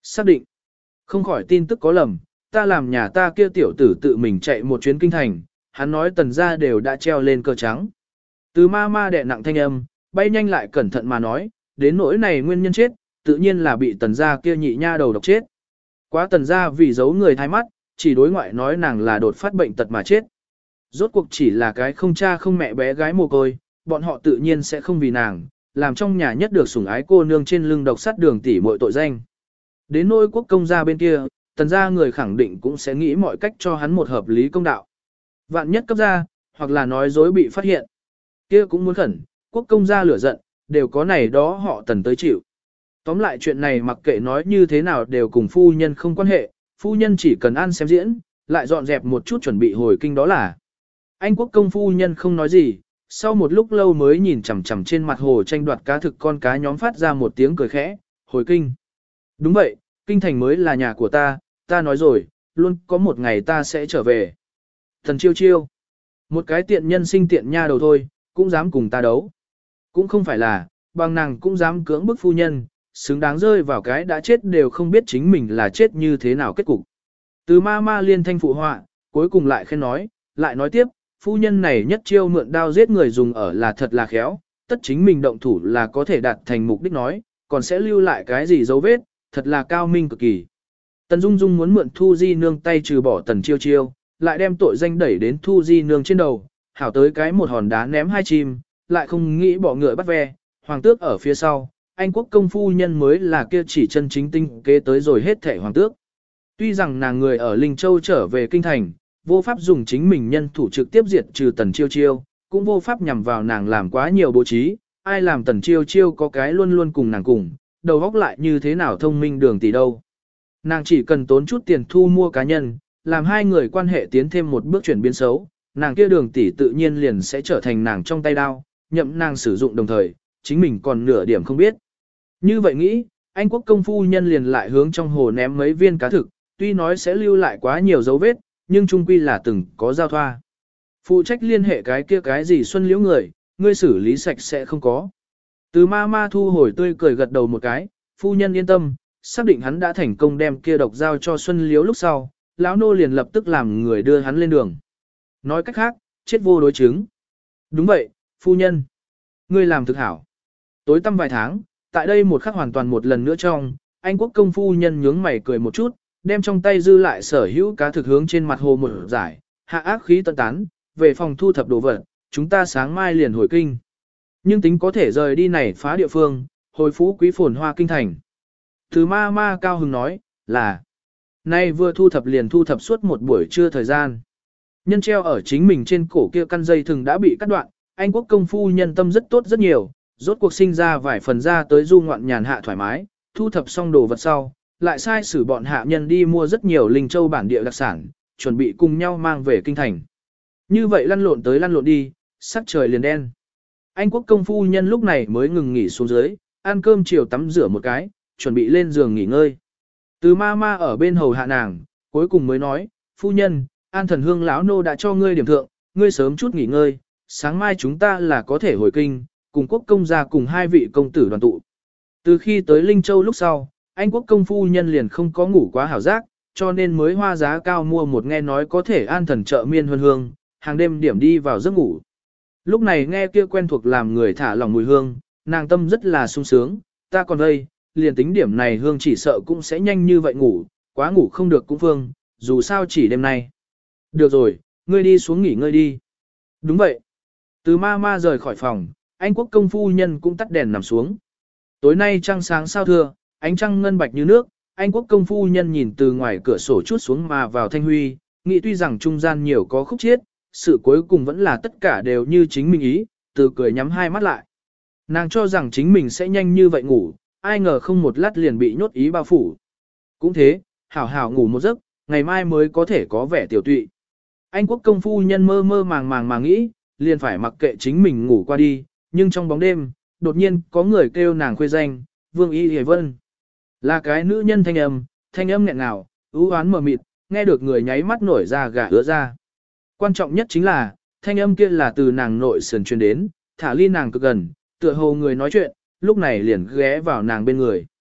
Speaker 1: Xác định. Không khỏi tin tức có lầm, ta làm nhà ta kia tiểu tử tự mình chạy một chuyến kinh thành, hắn nói tần gia đều đã treo lên cờ trắng. Từ ma ma đè nặng thanh âm, bay nhanh lại cẩn thận mà nói, đến nỗi này nguyên nhân chết, tự nhiên là bị tần gia kia nhị nha đầu độc chết. Quá tần gia vì giấu người thay mắt, chỉ đối ngoại nói nàng là đột phát bệnh tật mà chết. Rốt cuộc chỉ là cái không cha không mẹ bé gái mồ côi, bọn họ tự nhiên sẽ không vì nàng, làm trong nhà nhất được sủng ái cô nương trên lưng độc sát đường tỷ muội tội danh. Đến nỗi quốc công gia bên kia, tần gia người khẳng định cũng sẽ nghĩ mọi cách cho hắn một hợp lý công đạo. Vạn nhất cấp gia, hoặc là nói dối bị phát hiện. Kia cũng muốn khẩn, quốc công gia lửa giận, đều có này đó họ tần tới chịu. Tóm lại chuyện này mặc kệ nói như thế nào đều cùng phu nhân không quan hệ, phu nhân chỉ cần ăn xem diễn, lại dọn dẹp một chút chuẩn bị hồi kinh đó là. Anh quốc công phu nhân không nói gì, sau một lúc lâu mới nhìn chằm chằm trên mặt hồ tranh đoạt cá thực con cá nhóm phát ra một tiếng cười khẽ, hồi kinh. Đúng vậy, kinh thành mới là nhà của ta, ta nói rồi, luôn có một ngày ta sẽ trở về. Thần chiêu chiêu, một cái tiện nhân sinh tiện nha đầu thôi, cũng dám cùng ta đấu. Cũng không phải là, bằng nàng cũng dám cưỡng bức phu nhân, xứng đáng rơi vào cái đã chết đều không biết chính mình là chết như thế nào kết cục. Từ ma ma liên thanh phụ họa, cuối cùng lại khen nói, lại nói tiếp, phu nhân này nhất chiêu mượn đao giết người dùng ở là thật là khéo, tất chính mình động thủ là có thể đạt thành mục đích nói, còn sẽ lưu lại cái gì dấu vết, thật là cao minh cực kỳ. Tần Dung Dung muốn mượn Thu Di Nương tay trừ bỏ Tần Chiêu Chiêu, lại đem tội danh đẩy đến Thu Di Nương trên đầu, hảo tới cái một hòn đá ném hai chim, lại không nghĩ bỏ ngựa bắt ve, hoàng tước ở phía sau, anh quốc công phu nhân mới là kia chỉ chân chính tinh kế tới rồi hết thể hoàng tước. Tuy rằng nàng người ở Linh Châu trở về kinh thành, vô pháp dùng chính mình nhân thủ trực tiếp diệt trừ Tần Chiêu Chiêu, cũng vô pháp nhằm vào nàng làm quá nhiều bố trí, ai làm Tần Chiêu Chiêu có cái luôn luôn cùng nàng cùng, đầu óc lại như thế nào thông minh đường tỷ đâu. Nàng chỉ cần tốn chút tiền thu mua cá nhân, làm hai người quan hệ tiến thêm một bước chuyển biến xấu, nàng kia đường tỷ tự nhiên liền sẽ trở thành nàng trong tay đao, nhậm nàng sử dụng đồng thời, chính mình còn nửa điểm không biết. Như vậy nghĩ, anh quốc công phu nhân liền lại hướng trong hồ ném mấy viên cá thực, tuy nói sẽ lưu lại quá nhiều dấu vết, nhưng chung quy là từng có giao thoa. Phụ trách liên hệ cái kia cái gì xuân liễu người, ngươi xử lý sạch sẽ không có. Từ ma ma thu hồi tươi cười gật đầu một cái, phu nhân yên tâm, xác định hắn đã thành công đem kia độc giao cho xuân liễu lúc sau, lão nô liền lập tức làm người đưa hắn lên đường. Nói cách khác, chết vô đối chứng. Đúng vậy, phu nhân. Ngươi làm thực hảo. Tối tăm vài tháng, tại đây một khắc hoàn toàn một lần nữa trong, anh quốc công phu nhân nhướng mày cười một chút, đem trong tay dư lại sở hữu cá thực hướng trên mặt hồ một giải, hạ ác khí tận tán, về phòng thu thập đồ vật, chúng ta sáng mai liền hồi kinh. Nhưng tính có thể rời đi này phá địa phương, hồi phú quý phồn hoa kinh thành. Từ ma ma cao hứng nói, là, nay vừa thu thập liền thu thập suốt một buổi trưa thời gian. Nhân treo ở chính mình trên cổ kia căn dây thừng đã bị cắt đoạn, anh quốc công phu nhân tâm rất tốt rất nhiều, rốt cuộc sinh ra vài phần ra tới du ngoạn nhàn hạ thoải mái, thu thập xong đồ vật sau, lại sai sử bọn hạ nhân đi mua rất nhiều linh châu bản địa đặc sản, chuẩn bị cùng nhau mang về kinh thành. Như vậy lăn lộn tới lăn lộn đi, sắc trời liền đen. Anh quốc công phu nhân lúc này mới ngừng nghỉ xuống dưới, ăn cơm chiều tắm rửa một cái, chuẩn bị lên giường nghỉ ngơi. Từ ma ma ở bên hầu hạ nàng, cuối cùng mới nói, phu nhân, An Thần Hương lão nô đã cho ngươi điểm thượng, ngươi sớm chút nghỉ ngơi, sáng mai chúng ta là có thể hồi kinh, cùng quốc công gia cùng hai vị công tử đoàn tụ. Từ khi tới Linh Châu lúc sau, anh quốc công phu nhân liền không có ngủ quá hảo giác, cho nên mới hoa giá cao mua một nghe nói có thể an thần trợ miên huân hương, hàng đêm điểm đi vào giấc ngủ. Lúc này nghe kia quen thuộc làm người thả lòng mùi hương, nàng tâm rất là sung sướng, ta còn đây, liền tính điểm này hương chỉ sợ cũng sẽ nhanh như vậy ngủ, quá ngủ không được cũng phương, dù sao chỉ đêm nay. Được rồi, ngươi đi xuống nghỉ ngơi đi. Đúng vậy. Từ ma ma rời khỏi phòng, anh quốc công phu nhân cũng tắt đèn nằm xuống. Tối nay trăng sáng sao thưa, ánh trăng ngân bạch như nước, anh quốc công phu nhân nhìn từ ngoài cửa sổ chút xuống mà vào thanh huy, nghĩ tuy rằng trung gian nhiều có khúc chiết, sự cuối cùng vẫn là tất cả đều như chính mình ý, từ cười nhắm hai mắt lại. Nàng cho rằng chính mình sẽ nhanh như vậy ngủ, ai ngờ không một lát liền bị nhốt ý bao phủ. Cũng thế, hảo hảo ngủ một giấc, ngày mai mới có thể có vẻ tiểu tụy. Anh quốc công phu nhân mơ mơ màng màng mà nghĩ, liền phải mặc kệ chính mình ngủ qua đi, nhưng trong bóng đêm, đột nhiên có người kêu nàng khuê danh, Vương Y Hề Vân. Là cái nữ nhân thanh âm, thanh âm nghẹn ngào, ưu oán mờ mịt, nghe được người nháy mắt nổi ra gà ứa ra. Quan trọng nhất chính là, thanh âm kia là từ nàng nội sườn truyền đến, thả ly nàng cực gần, tựa hồ người nói chuyện, lúc này liền ghé vào nàng bên người.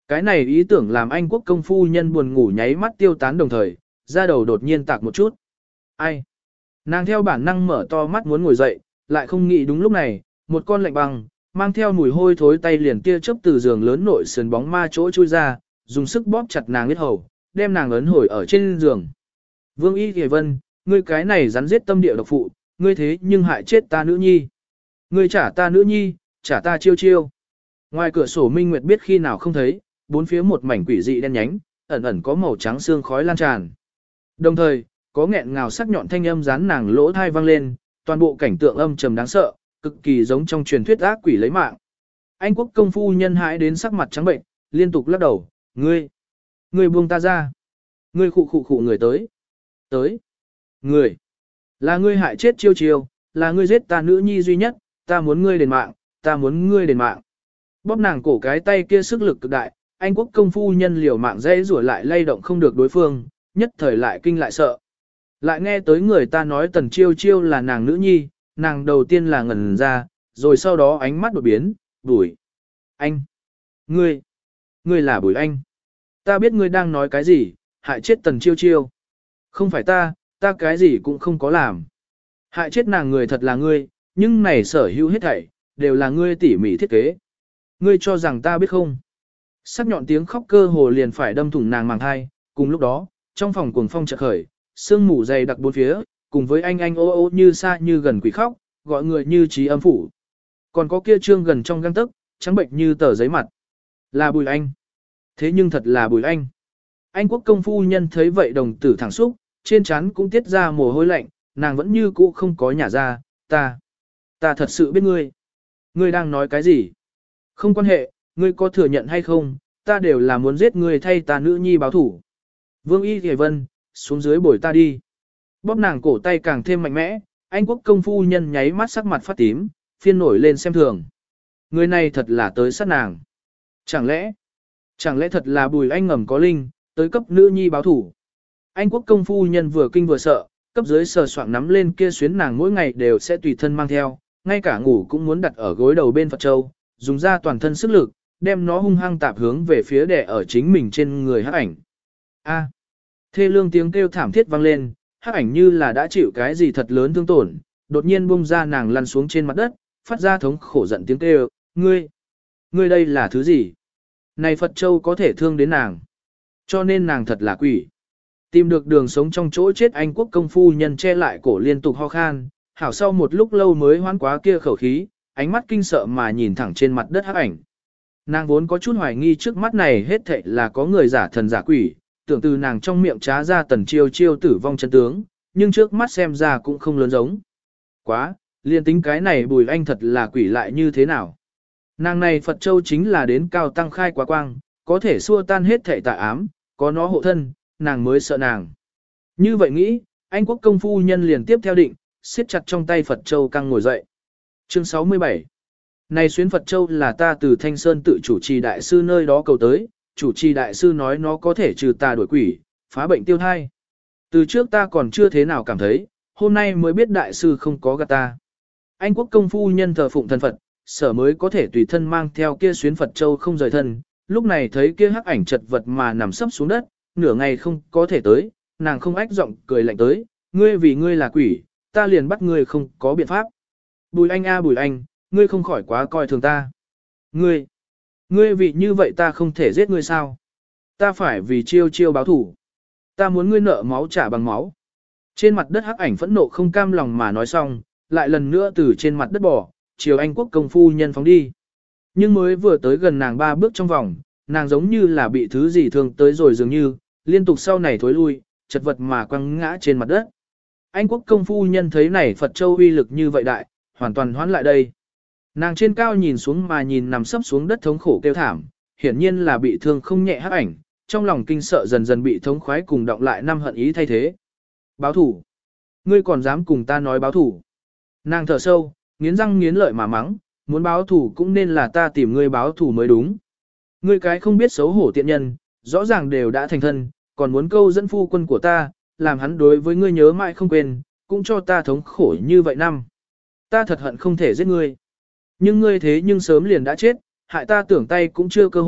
Speaker 1: Cái này ý tưởng làm Anh quốc công phu nhân buồn ngủ nháy mắt tiêu tán đồng thời, da đầu đột nhiên tạc một chút. Ai? Nàng theo bản năng mở to mắt muốn ngồi dậy, lại không nghĩ đúng lúc này, một con lạnh băng, mang theo mùi hôi thối tay liền tia chớp từ giường lớn nội sườn bóng ma chỗ chui ra, dùng sức bóp chặt nàng huyết hầu, đem nàng ấn hồi ở trên giường. Vương Y Kỳ Vân, ngươi cái này rắn giết tâm địa độc phụ, ngươi thế nhưng hại chết ta nữ nhi. Ngươi trả ta nữ nhi, trả ta chiêu chiêu. Ngoài cửa sổ Minh Nguyệt biết khi nào không thấy, bốn phía một mảnh quỷ dị đen nhánh, ẩn ẩn có màu trắng xương khói lan tràn. Đồng thời, có nghẹn ngào sắc nhọn thanh âm dán nàng lỗ thai vang lên, toàn bộ cảnh tượng âm trầm đáng sợ, cực kỳ giống trong truyền thuyết ác quỷ lấy mạng. Anh quốc công phu nhân hãi đến sắc mặt trắng bệnh, liên tục lắc đầu, ngươi, ngươi buông ta ra. Ngươi khụ khụ khụ người tới. Tới. Ngươi, là ngươi hại chết chiêu chiêu, là ngươi giết ta nữ nhi duy nhất, ta muốn ngươi đền mạng, ta muốn ngươi đền mạng. Bóp nàng cổ cái tay kia sức lực cực đại, anh quốc công phu nhân liều mạng dây rủa lại lay động không được đối phương, nhất thời lại kinh lại sợ. Lại nghe tới người ta nói tần chiêu chiêu là nàng nữ nhi, nàng đầu tiên là ngẩn ra, rồi sau đó ánh mắt đột biến, Bùi. Anh. Ngươi. Ngươi là Bùi Anh. Ta biết ngươi đang nói cái gì, hại chết tần chiêu chiêu. Không phải ta, ta cái gì cũng không có làm. Hại chết nàng người thật là ngươi, nhưng này sở hữu hết thảy, đều là ngươi tỉ mỉ thiết kế. Ngươi cho rằng ta biết không? Sắc nhọn tiếng khóc cơ hồ liền phải đâm thủng nàng màng thai, cùng lúc đó, trong phòng cuồng phong chợt khởi, sương mù dày đặc bốn phía, cùng với anh anh ô ô như xa như gần quỷ khóc, gọi người như trí âm phủ. Còn có kia trương gần trong găng tức, trắng bệnh như tờ giấy mặt. Là Bùi Anh. Thế nhưng thật là Bùi Anh. Anh quốc công phu nhân thấy vậy đồng tử thẳng xúc, trên trán cũng tiết ra mồ hôi lạnh, nàng vẫn như cũ không có nhả ra, ta. Ta thật sự biết ngươi. Ngươi đang nói cái gì? Không quan hệ, ngươi có thừa nhận hay không, ta đều là muốn giết ngươi thay ta nữ nhi báo thủ. Vương Y Kỳ Vân, xuống dưới bồi ta đi. Bóp nàng cổ tay càng thêm mạnh mẽ, anh quốc công phu nhân nháy mắt sắc mặt phát tím, phiên nổi lên xem thường. Người này thật là tới sát nàng. Chẳng lẽ, chẳng lẽ thật là Bùi Anh ngầm có linh, tới cấp nữ nhi báo thủ. Anh quốc công phu nhân vừa kinh vừa sợ, cấp dưới sờ soạng nắm lên kia xuyến nàng mỗi ngày đều sẽ tùy thân mang theo, ngay cả ngủ cũng muốn đặt ở gối đầu bên Phật Châu, dùng ra toàn thân sức lực, đem nó hung hăng tạp hướng về phía đè ở chính mình trên người hắc ảnh. A. Thê lương tiếng kêu thảm thiết vang lên, hắc ảnh như là đã chịu cái gì thật lớn thương tổn, đột nhiên bung ra nàng lăn xuống trên mặt đất, phát ra thống khổ giận tiếng kêu, ngươi, ngươi đây là thứ gì? Này Phật Châu có thể thương đến nàng, cho nên nàng thật là quỷ. Tìm được đường sống trong chỗ chết anh quốc công phu nhân che lại cổ liên tục ho khan, hảo sau một lúc lâu mới hoán quá kia khẩu khí, ánh mắt kinh sợ mà nhìn thẳng trên mặt đất hắc ảnh. Nàng vốn có chút hoài nghi trước mắt này hết thảy là có người giả thần giả quỷ, tưởng từ nàng trong miệng trá ra tần chiêu chiêu tử vong chân tướng, nhưng trước mắt xem ra cũng không lớn giống. Quá, liên tính cái này Bùi Anh thật là quỷ lại như thế nào. Nàng này Phật Châu chính là đến cao tăng khai quá quang, có thể xua tan hết thảy tà ám, có nó hộ thân, nàng mới sợ nàng. Như vậy nghĩ, anh quốc công phu nhân liền tiếp theo định, siết chặt trong tay Phật Châu căng ngồi dậy. Chương sáu mươi bảy. Này xuyến Phật Châu là ta từ Thanh Sơn tự chủ trì đại sư nơi đó cầu tới, chủ trì đại sư nói nó có thể trừ tà đuổi quỷ, phá bệnh tiêu thai. Từ trước ta còn chưa thế nào cảm thấy, hôm nay mới biết đại sư không có gạt ta. Anh quốc công phu nhân thờ phụng thần Phật, sở mới có thể tùy thân mang theo kia xuyến Phật Châu không rời thân, lúc này thấy kia hắc ảnh chật vật mà nằm sấp xuống đất, nửa ngày không có thể tới, nàng không ách giọng cười lạnh tới, ngươi vì ngươi là quỷ, ta liền bắt ngươi không có biện pháp. Bùi Anh a Bùi Anh, ngươi không khỏi quá coi thường ta. Ngươi, ngươi vì như vậy ta không thể giết ngươi sao? Ta phải vì chiêu chiêu báo thủ. Ta muốn ngươi nợ máu trả bằng máu. Trên mặt đất hắc ảnh phẫn nộ không cam lòng mà nói xong, lại lần nữa từ trên mặt đất bỏ, chiều anh quốc công phu nhân phóng đi. Nhưng mới vừa tới gần nàng ba bước trong vòng, nàng giống như là bị thứ gì thương tới rồi dường như, liên tục sau này thối lui, chật vật mà quăng ngã trên mặt đất. Anh quốc công phu nhân thấy này Phật Châu uy lực như vậy đại, hoàn toàn hoán lại đây. Nàng trên cao nhìn xuống mà nhìn nằm sấp xuống đất thống khổ kêu thảm, hiển nhiên là bị thương không nhẹ hắc ảnh, trong lòng kinh sợ dần dần bị thống khoái cùng động lại năm hận ý thay thế. Báo thủ. Ngươi còn dám cùng ta nói báo thủ. Nàng thở sâu, nghiến răng nghiến lợi mà mắng, muốn báo thủ cũng nên là ta tìm ngươi báo thủ mới đúng. Ngươi cái không biết xấu hổ tiện nhân, rõ ràng đều đã thành thân, còn muốn câu dẫn phu quân của ta, làm hắn đối với ngươi nhớ mãi không quên, cũng cho ta thống khổ như vậy năm. Ta thật hận không thể giết ngươi. Nhưng ngươi thế nhưng sớm liền đã chết, hại ta tưởng tay cũng chưa cơ hội,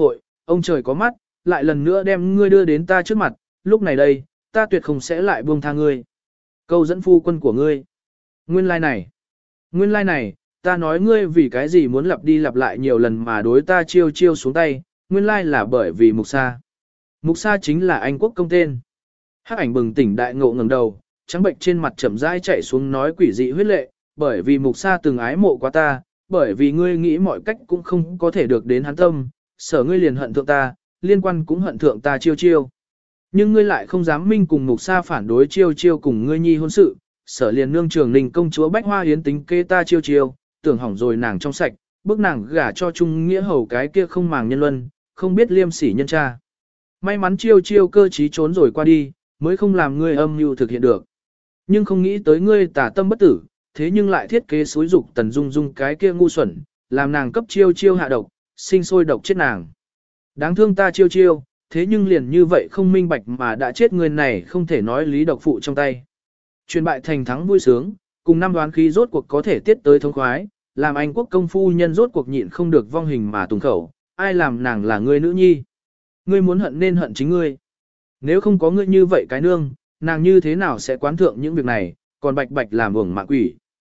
Speaker 1: ông trời có mắt, lại lần nữa đem ngươi đưa đến ta trước mặt, lúc này đây, ta tuyệt không sẽ lại buông tha ngươi. Câu dẫn phu quân của ngươi. Nguyên lai like này. Nguyên lai like này, ta nói ngươi vì cái gì muốn lặp đi lặp lại nhiều lần mà đối ta chiêu chiêu xuống tay, nguyên lai like là bởi vì Mục Sa. Mục Sa chính là Anh quốc công tên. Hắc ảnh bừng tỉnh đại ngộ ngẩng đầu, trắng bệnh trên mặt chậm rãi chạy xuống nói quỷ dị huyết lệ, bởi vì Mục Sa từng ái mộ quá ta, bởi vì ngươi nghĩ mọi cách cũng không có thể được đến hắn tâm, sở ngươi liền hận thượng ta, liên quan cũng hận thượng ta chiêu chiêu. Nhưng ngươi lại không dám minh cùng Mục Sa phản đối chiêu chiêu cùng ngươi nhi hôn sự, sở liền nương trường ninh công chúa Bách Hoa Yến tính kê ta chiêu chiêu, tưởng hỏng rồi nàng trong sạch, bước nàng gả cho Trung Nghĩa hầu cái kia không màng nhân luân, không biết liêm sỉ nhân cha. May mắn chiêu chiêu cơ trí trốn rồi qua đi, mới không làm ngươi âm mưu thực hiện được. Nhưng không nghĩ tới ngươi tà tâm bất tử, thế nhưng lại thiết kế xúi dục Tần Dung Dung cái kia ngu xuẩn, làm nàng cấp chiêu chiêu hạ độc, sinh sôi độc chết nàng. Đáng thương ta chiêu chiêu, thế nhưng liền như vậy không minh bạch mà đã chết người này không thể nói lý độc phụ trong tay. Truyền bại thành thắng vui sướng, cùng năm đoán khí rốt cuộc có thể tiết tới thống khoái, làm Anh quốc công phu nhân rốt cuộc nhịn không được vong hình mà tùng khẩu, ai làm nàng là người nữ nhi. Ngươi muốn hận nên hận chính ngươi. Nếu không có ngươi như vậy cái nương, nàng như thế nào sẽ quán thượng những việc này, còn bạch bạch làm uổng mạng quỷ.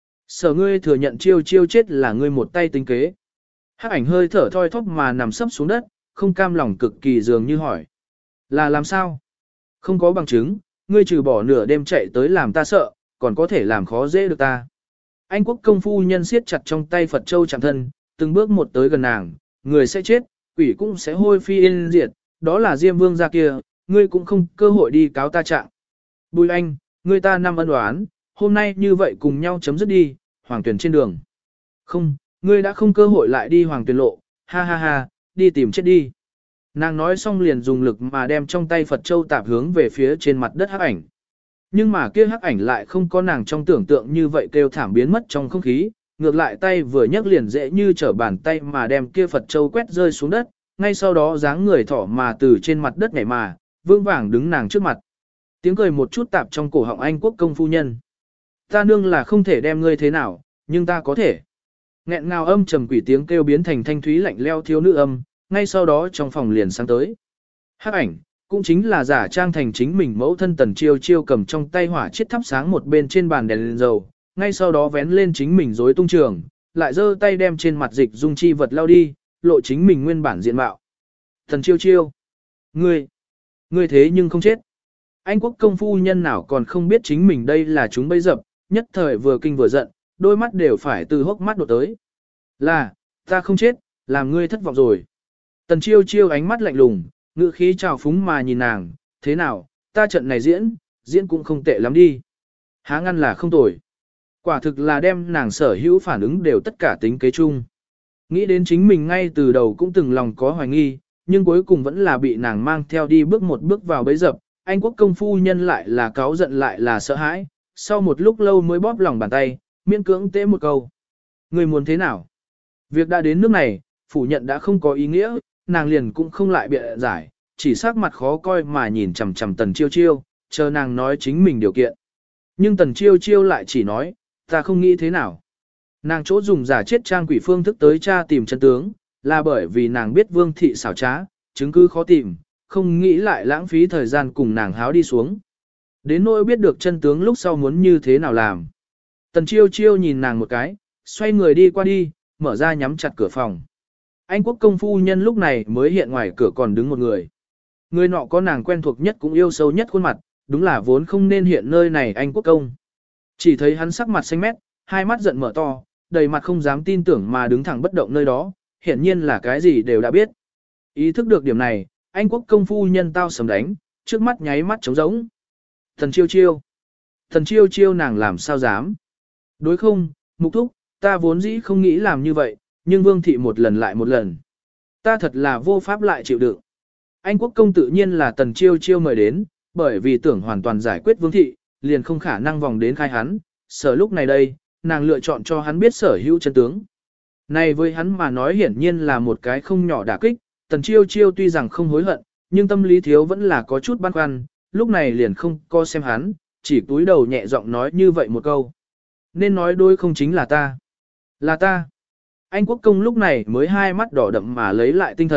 Speaker 1: Sở ngươi thừa nhận chiêu chiêu chết là ngươi một tay tính kế. Hắc ảnh hơi thở thoi thóp mà nằm sấp xuống đất, không cam lòng cực kỳ dường như hỏi. Là làm sao? Không có bằng chứng, ngươi trừ bỏ nửa đêm chạy tới làm ta sợ, còn có thể làm khó dễ được ta. Anh quốc công phu nhân siết chặt trong tay Phật Châu chạm thân, từng bước một tới gần nàng, người sẽ chết, quỷ cũng sẽ hôi phi yên diệt, đó là Diêm Vương gia kia, ngươi cũng không cơ hội đi cáo ta trạng. Bùi Anh, ngươi ta năm ân oán, hôm nay như vậy cùng nhau chấm dứt đi, hoàng tuyển trên đường. Không, ngươi đã không cơ hội lại đi hoàng tuyển lộ, ha ha ha, đi tìm chết đi. Nàng nói xong liền dùng lực mà đem trong tay Phật Châu tạp hướng về phía trên mặt đất hắc ảnh. Nhưng mà kia hắc ảnh lại không có nàng trong tưởng tượng như vậy kêu thảm biến mất trong không khí, ngược lại tay vừa nhấc liền dễ như trở bàn tay mà đem kia Phật Châu quét rơi xuống đất, ngay sau đó dáng người thỏ mà từ trên mặt đất nhảy mà, vương vàng đứng nàng trước mặt. Tiếng cười một chút tạp trong cổ họng Anh quốc công phu nhân. Ta nương là không thể đem ngươi thế nào, nhưng ta có thể. Nghẹn ngào âm trầm quỷ tiếng kêu biến thành thanh thúy lạnh leo thiếu nữ âm, ngay sau đó trong phòng liền sáng tới. Hắc ảnh, cũng chính là giả trang thành chính mình mẫu thân Tần Chiêu Chiêu cầm trong tay hỏa chiết thắp sáng một bên trên bàn đèn lên dầu, ngay sau đó vén lên chính mình rối tung trường, lại giơ tay đem trên mặt dịch dung chi vật lao đi, lộ chính mình nguyên bản diện mạo. Tần Chiêu Chiêu, ngươi, ngươi thế nhưng không chết. Anh quốc công phu nhân nào còn không biết chính mình đây là chúng bấy dập, nhất thời vừa kinh vừa giận, đôi mắt đều phải từ hốc mắt đổ tới. Là, ta không chết, làm ngươi thất vọng rồi. Tần Chiêu Chiêu ánh mắt lạnh lùng, ngữ khí trào phúng mà nhìn nàng, thế nào, ta trận này diễn, diễn cũng không tệ lắm đi. Há ngăn là không tồi. Quả thực là đem nàng sở hữu phản ứng đều tất cả tính kế chung. Nghĩ đến chính mình ngay từ đầu cũng từng lòng có hoài nghi, nhưng cuối cùng vẫn là bị nàng mang theo đi bước một bước vào bấy dập. Anh quốc công phu nhân lại là cáu giận lại là sợ hãi, sau một lúc lâu mới bóp lòng bàn tay, miễn cưỡng tế một câu. Người muốn thế nào? Việc đã đến nước này, phủ nhận đã không có ý nghĩa, nàng liền cũng không lại bịa giải, chỉ sắc mặt khó coi mà nhìn chằm chằm Tần Chiêu Chiêu, chờ nàng nói chính mình điều kiện. Nhưng Tần Chiêu Chiêu lại chỉ nói, ta không nghĩ thế nào. Nàng chỗ dùng giả chết trang quỷ phương thức tới tra tìm chân tướng, là bởi vì nàng biết Vương thị xảo trá, chứng cứ khó tìm, không nghĩ lại lãng phí thời gian cùng nàng háo đi xuống. Đến nỗi biết được chân tướng lúc sau muốn như thế nào làm. Tần Chiêu Chiêu nhìn nàng một cái, xoay người đi qua đi, mở ra nhắm chặt cửa phòng. Anh quốc công phu nhân lúc này mới hiện ngoài cửa còn đứng một người. Người nọ có nàng quen thuộc nhất cũng yêu sâu nhất khuôn mặt, đúng là vốn không nên hiện nơi này anh quốc công. Chỉ thấy hắn sắc mặt xanh mét, hai mắt giận mở to, đầy mặt không dám tin tưởng mà đứng thẳng bất động nơi đó, hiển nhiên là cái gì đều đã biết. Ý thức được điểm này, anh quốc công phu nhân tao sầm đánh, trước mắt nháy mắt trống rỗng. Thần Chiêu Chiêu. Thần Chiêu Chiêu nàng làm sao dám. Đối không, Mục Thúc, ta vốn dĩ không nghĩ làm như vậy, nhưng Vương thị một lần lại một lần. Ta thật là vô pháp lại chịu đựng. Anh quốc công tự nhiên là Tần Chiêu Chiêu mời đến, bởi vì tưởng hoàn toàn giải quyết Vương thị, liền không khả năng vòng đến khai hắn, sở lúc này đây, nàng lựa chọn cho hắn biết sở hữu chân tướng. Này với hắn mà nói hiển nhiên là một cái không nhỏ đả kích, Tần Chiêu Chiêu tuy rằng không hối hận, nhưng tâm lý thiếu vẫn là có chút băn khoăn, lúc này liền không co xem hắn, chỉ túi đầu nhẹ giọng nói như vậy một câu. Nên nói đôi không chính là ta. Là ta. Anh quốc công lúc này mới hai mắt đỏ đậm mà lấy lại tinh thần,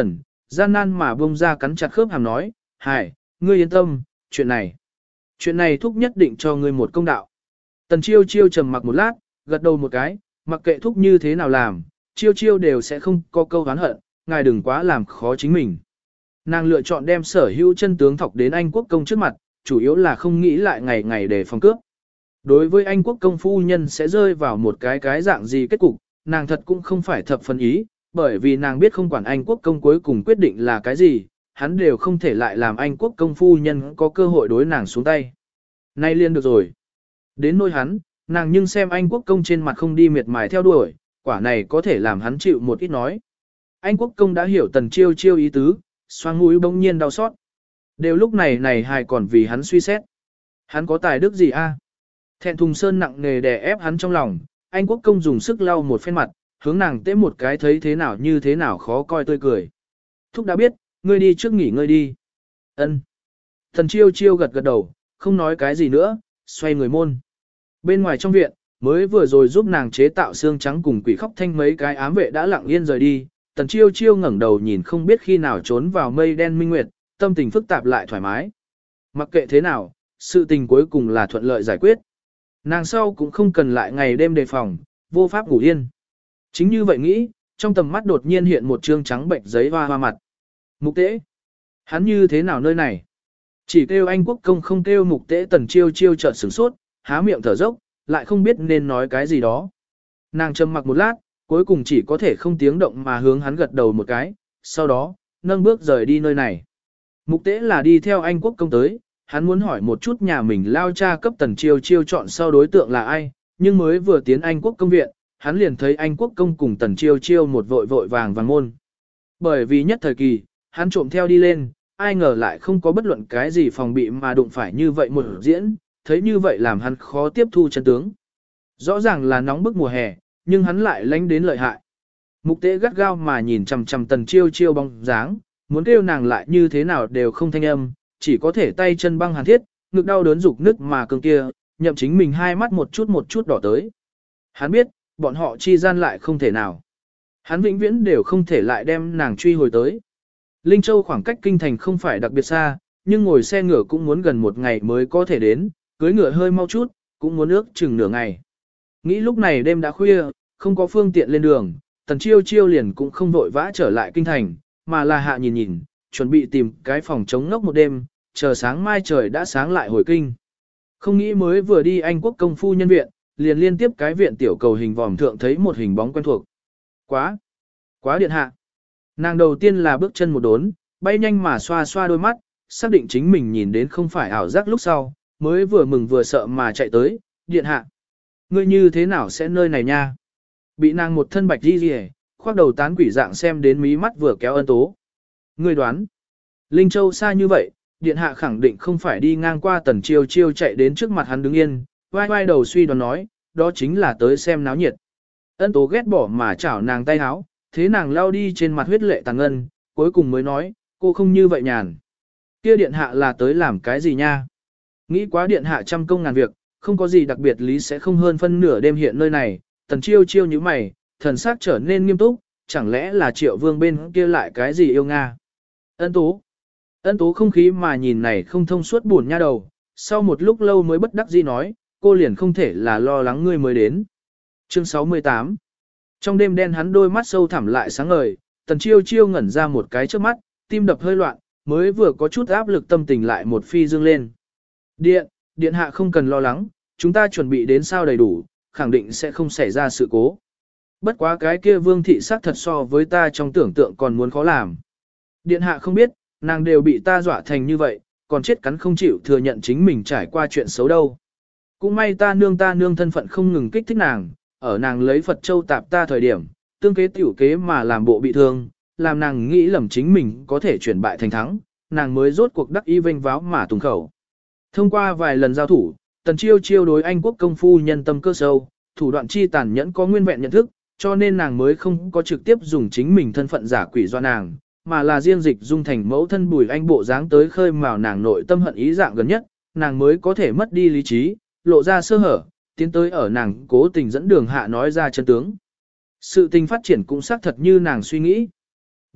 Speaker 1: gian nan mà bông ra cắn chặt khớp hàm nói, Hải, ngươi yên tâm, chuyện này. Chuyện này thúc nhất định cho ngươi một công đạo. Tần chiêu chiêu trầm mặc một lát, gật đầu một cái, mặc kệ thúc như thế nào làm, chiêu chiêu đều sẽ không có câu oán hận, ngài đừng quá làm khó chính mình. Nàng lựa chọn đem sở hữu chân tướng thọc đến Anh quốc công trước mặt, chủ yếu là không nghĩ lại ngày ngày để phòng cướp. Đối với Anh quốc công phu nhân sẽ rơi vào một cái cái dạng gì kết cục, nàng thật cũng không phải thập phần ý, bởi vì nàng biết không quản Anh quốc công cuối cùng quyết định là cái gì, hắn đều không thể lại làm Anh quốc công phu nhân có cơ hội đối nàng xuống tay. Nay liên được rồi. Đến nỗi hắn, nàng nhưng xem Anh quốc công trên mặt không đi miệt mài theo đuổi, quả này có thể làm hắn chịu một ít nói. Anh quốc công đã hiểu tần chiêu chiêu ý tứ, xoang mũi bỗng nhiên đau xót. Đều lúc này này hài còn vì hắn suy xét. Hắn có tài đức gì a? Thẹn thùng sơn nặng nề đè ép hắn trong lòng, Anh quốc công dùng sức lau một phen mặt, hướng nàng tế một cái thấy thế nào như thế nào khó coi tươi cười. Thúc đã biết, ngươi đi trước nghỉ ngơi đi. Ân. Thần chiêu chiêu gật gật đầu, không nói cái gì nữa, xoay người môn. Bên ngoài trong viện, mới vừa rồi giúp nàng chế tạo xương trắng cùng quỷ khóc thanh mấy cái ám vệ đã lặng yên rời đi. Tần chiêu chiêu ngẩng đầu nhìn không biết khi nào trốn vào mây đen minh nguyệt, tâm tình phức tạp lại thoải mái. Mặc kệ thế nào, sự tình cuối cùng là thuận lợi giải quyết. Nàng sau cũng không cần lại ngày đêm đề phòng, vô pháp ngủ yên. Chính như vậy nghĩ, trong tầm mắt đột nhiên hiện một trương trắng bệnh giấy hoa hoa mặt. Mục tế. Hắn như thế nào nơi này? Chỉ kêu Anh quốc công không kêu mục tế. Tần chiêu chiêu chợt sửng sốt, há miệng thở dốc, lại không biết nên nói cái gì đó. Nàng trầm mặc một lát, cuối cùng chỉ có thể không tiếng động mà hướng hắn gật đầu một cái, sau đó, nâng bước rời đi nơi này. Mục tế là đi theo Anh quốc công tới, hắn muốn hỏi một chút nhà mình lao cha cấp tần chiêu chiêu chọn sau đối tượng là ai, nhưng mới vừa tiến Anh quốc công viện, hắn liền thấy Anh quốc công cùng tần chiêu chiêu một vội vội vàng vàng môn. Bởi vì nhất thời kỳ, hắn trộm theo đi lên, ai ngờ lại không có bất luận cái gì phòng bị mà đụng phải như vậy một diễn, thấy như vậy làm hắn khó tiếp thu chân tướng. Rõ ràng là nóng bức mùa hè, nhưng hắn lại lánh đến lợi hại. Mục tế gắt gao mà nhìn chằm chằm tần chiêu chiêu bóng dáng, muốn kêu nàng lại như thế nào đều không thanh âm, chỉ có thể tay chân băng hàn thiết, ngực đau đớn rục nứt mà cương kia, nhậm chính mình hai mắt một chút một chút đỏ tới. Hắn biết, bọn họ chi gian lại không thể nào. Hắn vĩnh viễn đều không thể lại đem nàng truy hồi tới. Linh Châu khoảng cách kinh thành không phải đặc biệt xa, nhưng ngồi xe ngựa cũng muốn gần một ngày mới có thể đến, cưới ngựa hơi mau chút, cũng muốn ước chừng nửa ngày. Nghĩ lúc này đêm đã khuya, không có phương tiện lên đường, tần chiêu chiêu liền cũng không vội vã trở lại kinh thành, mà là hạ nhìn nhìn, chuẩn bị tìm cái phòng chống ngốc một đêm, chờ sáng mai trời đã sáng lại hồi kinh. Không nghĩ mới vừa đi Anh quốc công phu nhân viện, liền liên tiếp cái viện tiểu cầu hình vòm thượng thấy một hình bóng quen thuộc. Quá! Quá điện hạ! Nàng đầu tiên là bước chân một đốn, bay nhanh mà xoa xoa đôi mắt, xác định chính mình nhìn đến không phải ảo giác lúc sau, mới vừa mừng vừa sợ mà chạy tới, điện hạ. Ngươi như thế nào sẽ nơi này nha? Bị nàng một thân bạch đi rìa, khoác đầu tán quỷ dạng xem đến mí mắt vừa kéo ân tố. Ngươi đoán, Linh Châu xa như vậy, điện hạ khẳng định không phải đi ngang qua tần chiêu chiêu chạy đến trước mặt hắn đứng yên, vai vai đầu suy đoán nói, đó chính là tới xem náo nhiệt. Ân tố ghét bỏ mà chảo nàng tay háo, thế nàng lao đi trên mặt huyết lệ tàng ngân, cuối cùng mới nói, cô không như vậy nhàn. Kia điện hạ là tới làm cái gì nha? Nghĩ quá điện hạ trăm công ngàn việc, không có gì đặc biệt lý sẽ không hơn phân nửa đêm hiện nơi này, tần chiêu chiêu như mày, thần sắc trở nên nghiêm túc, chẳng lẽ là triệu vương bên kia lại cái gì yêu Nga? Ân tố. Ân tố không khí mà nhìn này không thông suốt buồn nha đầu, sau một lúc lâu mới bất đắc dĩ nói, cô liền không thể là lo lắng ngươi mới đến. Chương sáu mươi tám. Trong đêm đen hắn đôi mắt sâu thẳm lại sáng ngời, tần chiêu chiêu ngẩn ra một cái trước mắt, tim đập hơi loạn, mới vừa có chút áp lực tâm tình lại một phi dương lên. Điện, điện hạ không cần lo lắng, chúng ta chuẩn bị đến sao đầy đủ, khẳng định sẽ không xảy ra sự cố. Bất quá cái kia vương thị sắc thật so với ta trong tưởng tượng còn muốn khó làm. Điện hạ không biết, nàng đều bị ta dọa thành như vậy, còn chết cắn không chịu thừa nhận chính mình trải qua chuyện xấu đâu. Cũng may ta nương ta nương thân phận không ngừng kích thích nàng, ở nàng lấy Phật Châu tạp ta thời điểm, tương kế tiểu kế mà làm bộ bị thương, làm nàng nghĩ lầm chính mình có thể chuyển bại thành thắng, nàng mới rốt cuộc đắc ý vênh váo mà tùng khẩu. Thông qua vài lần giao thủ, tần chiêu chiêu đối Anh quốc công phu nhân tâm cơ sâu, thủ đoạn chi tàn nhẫn có nguyên vẹn nhận thức, cho nên nàng mới không có trực tiếp dùng chính mình thân phận giả quỷ do nàng, mà là riêng dịch dung thành mẫu thân Bùi Anh bộ dáng tới khơi mào nàng nội tâm hận ý dạng gần nhất, nàng mới có thể mất đi lý trí, lộ ra sơ hở, tiến tới ở nàng cố tình dẫn đường hạ nói ra chân tướng. Sự tình phát triển cũng xác thật như nàng suy nghĩ.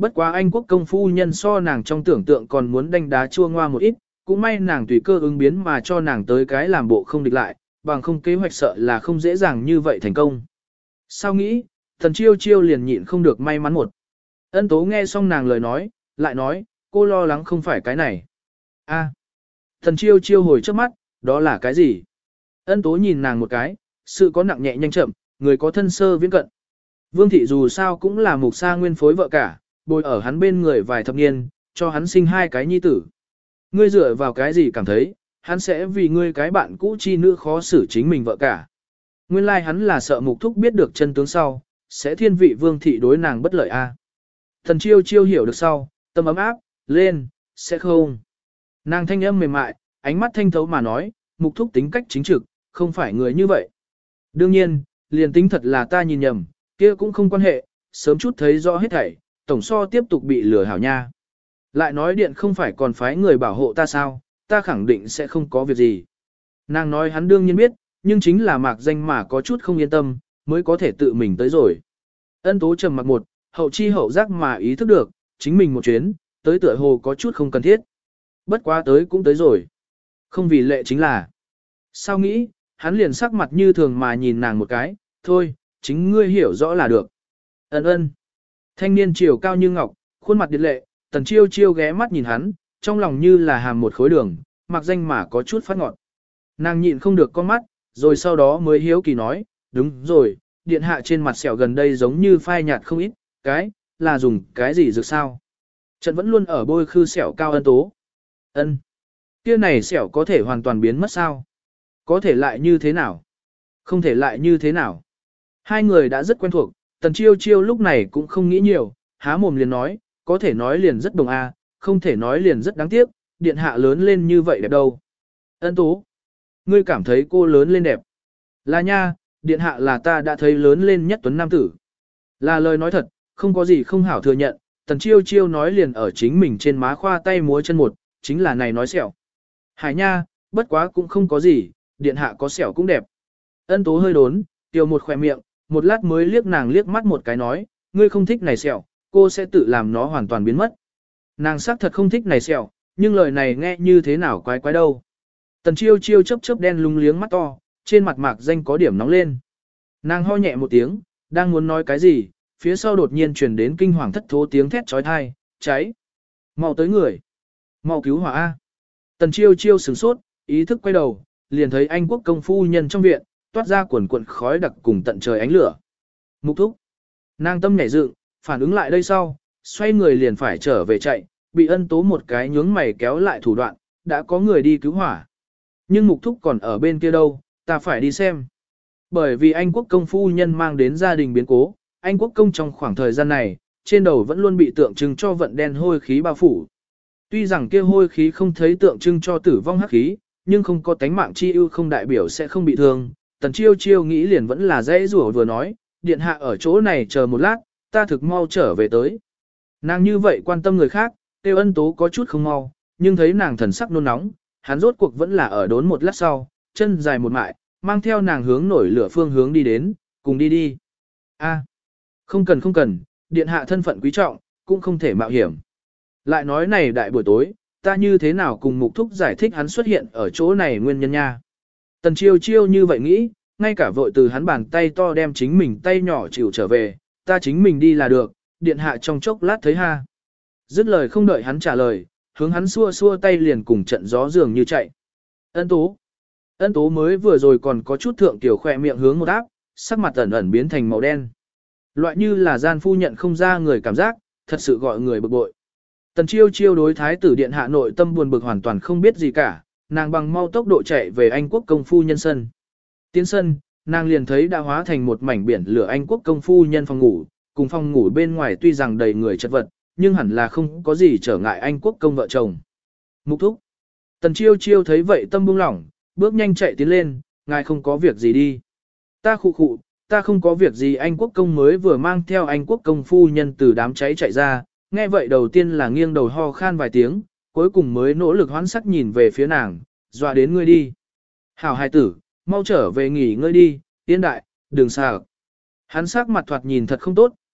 Speaker 1: Bất quá Anh quốc công phu nhân so nàng trong tưởng tượng còn muốn đánh đá chua ngoa một ít, cũng may nàng tùy cơ ứng biến mà cho nàng tới cái làm bộ không địch lại, bằng không kế hoạch sợ là không dễ dàng như vậy thành công. Sao nghĩ, thần chiêu chiêu liền nhịn không được may mắn một. Ân tố nghe xong nàng lời nói, lại nói, cô lo lắng không phải cái này. a Thần chiêu chiêu hồi trước mắt, đó là cái gì? Ân tố nhìn nàng một cái, sự có nặng nhẹ nhanh chậm, người có thân sơ viễn cận. Vương thị dù sao cũng là mục sa nguyên phối vợ cả, bồi ở hắn bên người vài thập niên, cho hắn sinh hai cái nhi tử. Ngươi dựa vào cái gì cảm thấy, hắn sẽ vì ngươi cái bạn cũ chi nữ khó xử chính mình vợ cả. Nguyên lai like hắn là sợ mục thúc biết được chân tướng sau, sẽ thiên vị vương thị đối nàng bất lợi a. Thần chiêu chiêu hiểu được sau, tâm ấm áp, lên, sẽ không. Nàng thanh âm mềm mại, ánh mắt thanh thấu mà nói, mục thúc tính cách chính trực, không phải người như vậy. Đương nhiên, liền tính thật là ta nhìn nhầm, kia cũng không quan hệ, sớm chút thấy rõ hết thảy, tổng so tiếp tục bị lừa hảo nha. Lại nói điện không phải còn phái người bảo hộ ta sao, ta khẳng định sẽ không có việc gì. Nàng nói hắn đương nhiên biết, nhưng chính là mạc danh mà có chút không yên tâm, mới có thể tự mình tới rồi. Ân tố trầm mặc một, hậu chi hậu giác mà ý thức được, chính mình một chuyến, tới tựa hồ có chút không cần thiết. Bất quá tới cũng tới rồi. Không vì lệ chính là. Sao nghĩ, hắn liền sắc mặt như thường mà nhìn nàng một cái, thôi, chính ngươi hiểu rõ là được. Ân ân. Thanh niên chiều cao như ngọc, khuôn mặt điệt lệ, tần chiêu chiêu ghé mắt nhìn hắn, trong lòng như là hàm một khối đường, mặc danh mà có chút phát ngọt. Nàng nhịn không được con mắt, rồi sau đó mới hiếu kỳ nói, đúng rồi, điện hạ trên mặt sẹo gần đây giống như phai nhạt không ít, cái, là dùng cái gì dược sao? Trận vẫn luôn ở bôi khư sẹo cao ân tố. Ân, kia này sẹo có thể hoàn toàn biến mất sao? Có thể lại như thế nào? Không thể lại như thế nào? Hai người đã rất quen thuộc, tần chiêu chiêu lúc này cũng không nghĩ nhiều, há mồm liền nói, có thể nói liền rất đồng a, không thể nói liền rất đáng tiếc, điện hạ lớn lên như vậy đẹp đâu. Ân tố, ngươi cảm thấy cô lớn lên đẹp. Là nha, điện hạ là ta đã thấy lớn lên nhất tuấn nam tử. Là lời nói thật, không có gì không hảo thừa nhận, tần chiêu chiêu nói liền ở chính mình trên má khoa tay múa chân một, chính là này nói sẹo. Hải nha, bất quá cũng không có gì, điện hạ có sẹo cũng đẹp. Ân tố hơi đốn, tiêu một khỏe miệng, một lát mới liếc nàng liếc mắt một cái nói, ngươi không thích này sẹo, cô sẽ tự làm nó hoàn toàn biến mất. Nàng xác thật không thích này sẹo, nhưng lời này nghe như thế nào quái quái đâu. Tần chiêu chiêu chớp chớp đen lung liếng mắt to, trên mặt mạc danh có điểm nóng lên. Nàng ho nhẹ một tiếng, đang muốn nói cái gì, phía sau đột nhiên truyền đến kinh hoàng thất thố tiếng thét chói tai, cháy. Mau tới người. Mau cứu hỏa A. Tần chiêu chiêu sửng sốt, ý thức quay đầu, liền thấy anh quốc công phu nhân trong viện, toát ra quần quần khói đặc cùng tận trời ánh lửa. Mục thúc. Nàng tâm nhảy dựng, phản ứng lại đây sau, xoay người liền phải trở về chạy, bị ân tố một cái nhướng mày kéo lại thủ đoạn, đã có người đi cứu hỏa. Nhưng mục thúc còn ở bên kia đâu, ta phải đi xem. Bởi vì anh quốc công phu nhân mang đến gia đình biến cố, anh quốc công trong khoảng thời gian này, trên đầu vẫn luôn bị tượng trưng cho vận đen hôi khí bao phủ. Tuy rằng kia hôi khí không thấy tượng trưng cho tử vong hắc khí, nhưng không có tánh mạng chi ưu không đại biểu sẽ không bị thương. Tần chiêu chiêu nghĩ liền vẫn là dễ rủa vừa nói, điện hạ ở chỗ này chờ một lát, ta thực mau trở về tới. Nàng như vậy quan tâm người khác, tiêu ân tố có chút không mau, nhưng thấy nàng thần sắc nôn nóng, hắn rốt cuộc vẫn là ở đốn một lát sau, chân dài một mại, mang theo nàng hướng nổi lửa phương hướng đi đến, cùng đi đi. A, không cần không cần, điện hạ thân phận quý trọng, cũng không thể mạo hiểm. Lại nói này đại buổi tối, ta như thế nào cùng mục thúc giải thích hắn xuất hiện ở chỗ này nguyên nhân nha. Tần chiêu chiêu như vậy nghĩ, ngay cả vội từ hắn bàn tay to đem chính mình tay nhỏ chịu trở về, ta chính mình đi là được, điện hạ trong chốc lát thấy ha. Dứt lời không đợi hắn trả lời, hướng hắn xua xua tay liền cùng trận gió dường như chạy. Ân tố. Ân tố mới vừa rồi còn có chút thượng tiểu khỏe miệng hướng một áp, sắc mặt ẩn ẩn biến thành màu đen. Loại như là gian phu nhận không ra người cảm giác, thật sự gọi người bực bội. Tần chiêu chiêu đối thái tử điện hạ nội tâm buồn bực hoàn toàn không biết gì cả, nàng bằng mau tốc độ chạy về Anh quốc công phu nhân sân. Tiến sân, nàng liền thấy đã hóa thành một mảnh biển lửa Anh quốc công phu nhân phòng ngủ, cùng phòng ngủ bên ngoài tuy rằng đầy người chật vật, nhưng hẳn là không có gì trở ngại Anh quốc công vợ chồng. Mục thúc. Tần chiêu chiêu thấy vậy tâm buông lỏng, bước nhanh chạy tiến lên, ngài không có việc gì đi. Ta khụ khụ, ta không có việc gì. Anh quốc công mới vừa mang theo Anh quốc công phu nhân từ đám cháy chạy ra, nghe vậy đầu tiên là nghiêng đầu ho khan vài tiếng, cuối cùng mới nỗ lực hoán sắc nhìn về phía nàng, dọa đến ngươi đi. Hảo hài tử, mau trở về nghỉ ngơi đi, tiên đại, đừng sợ. Hắn sắc mặt thoạt nhìn thật không tốt,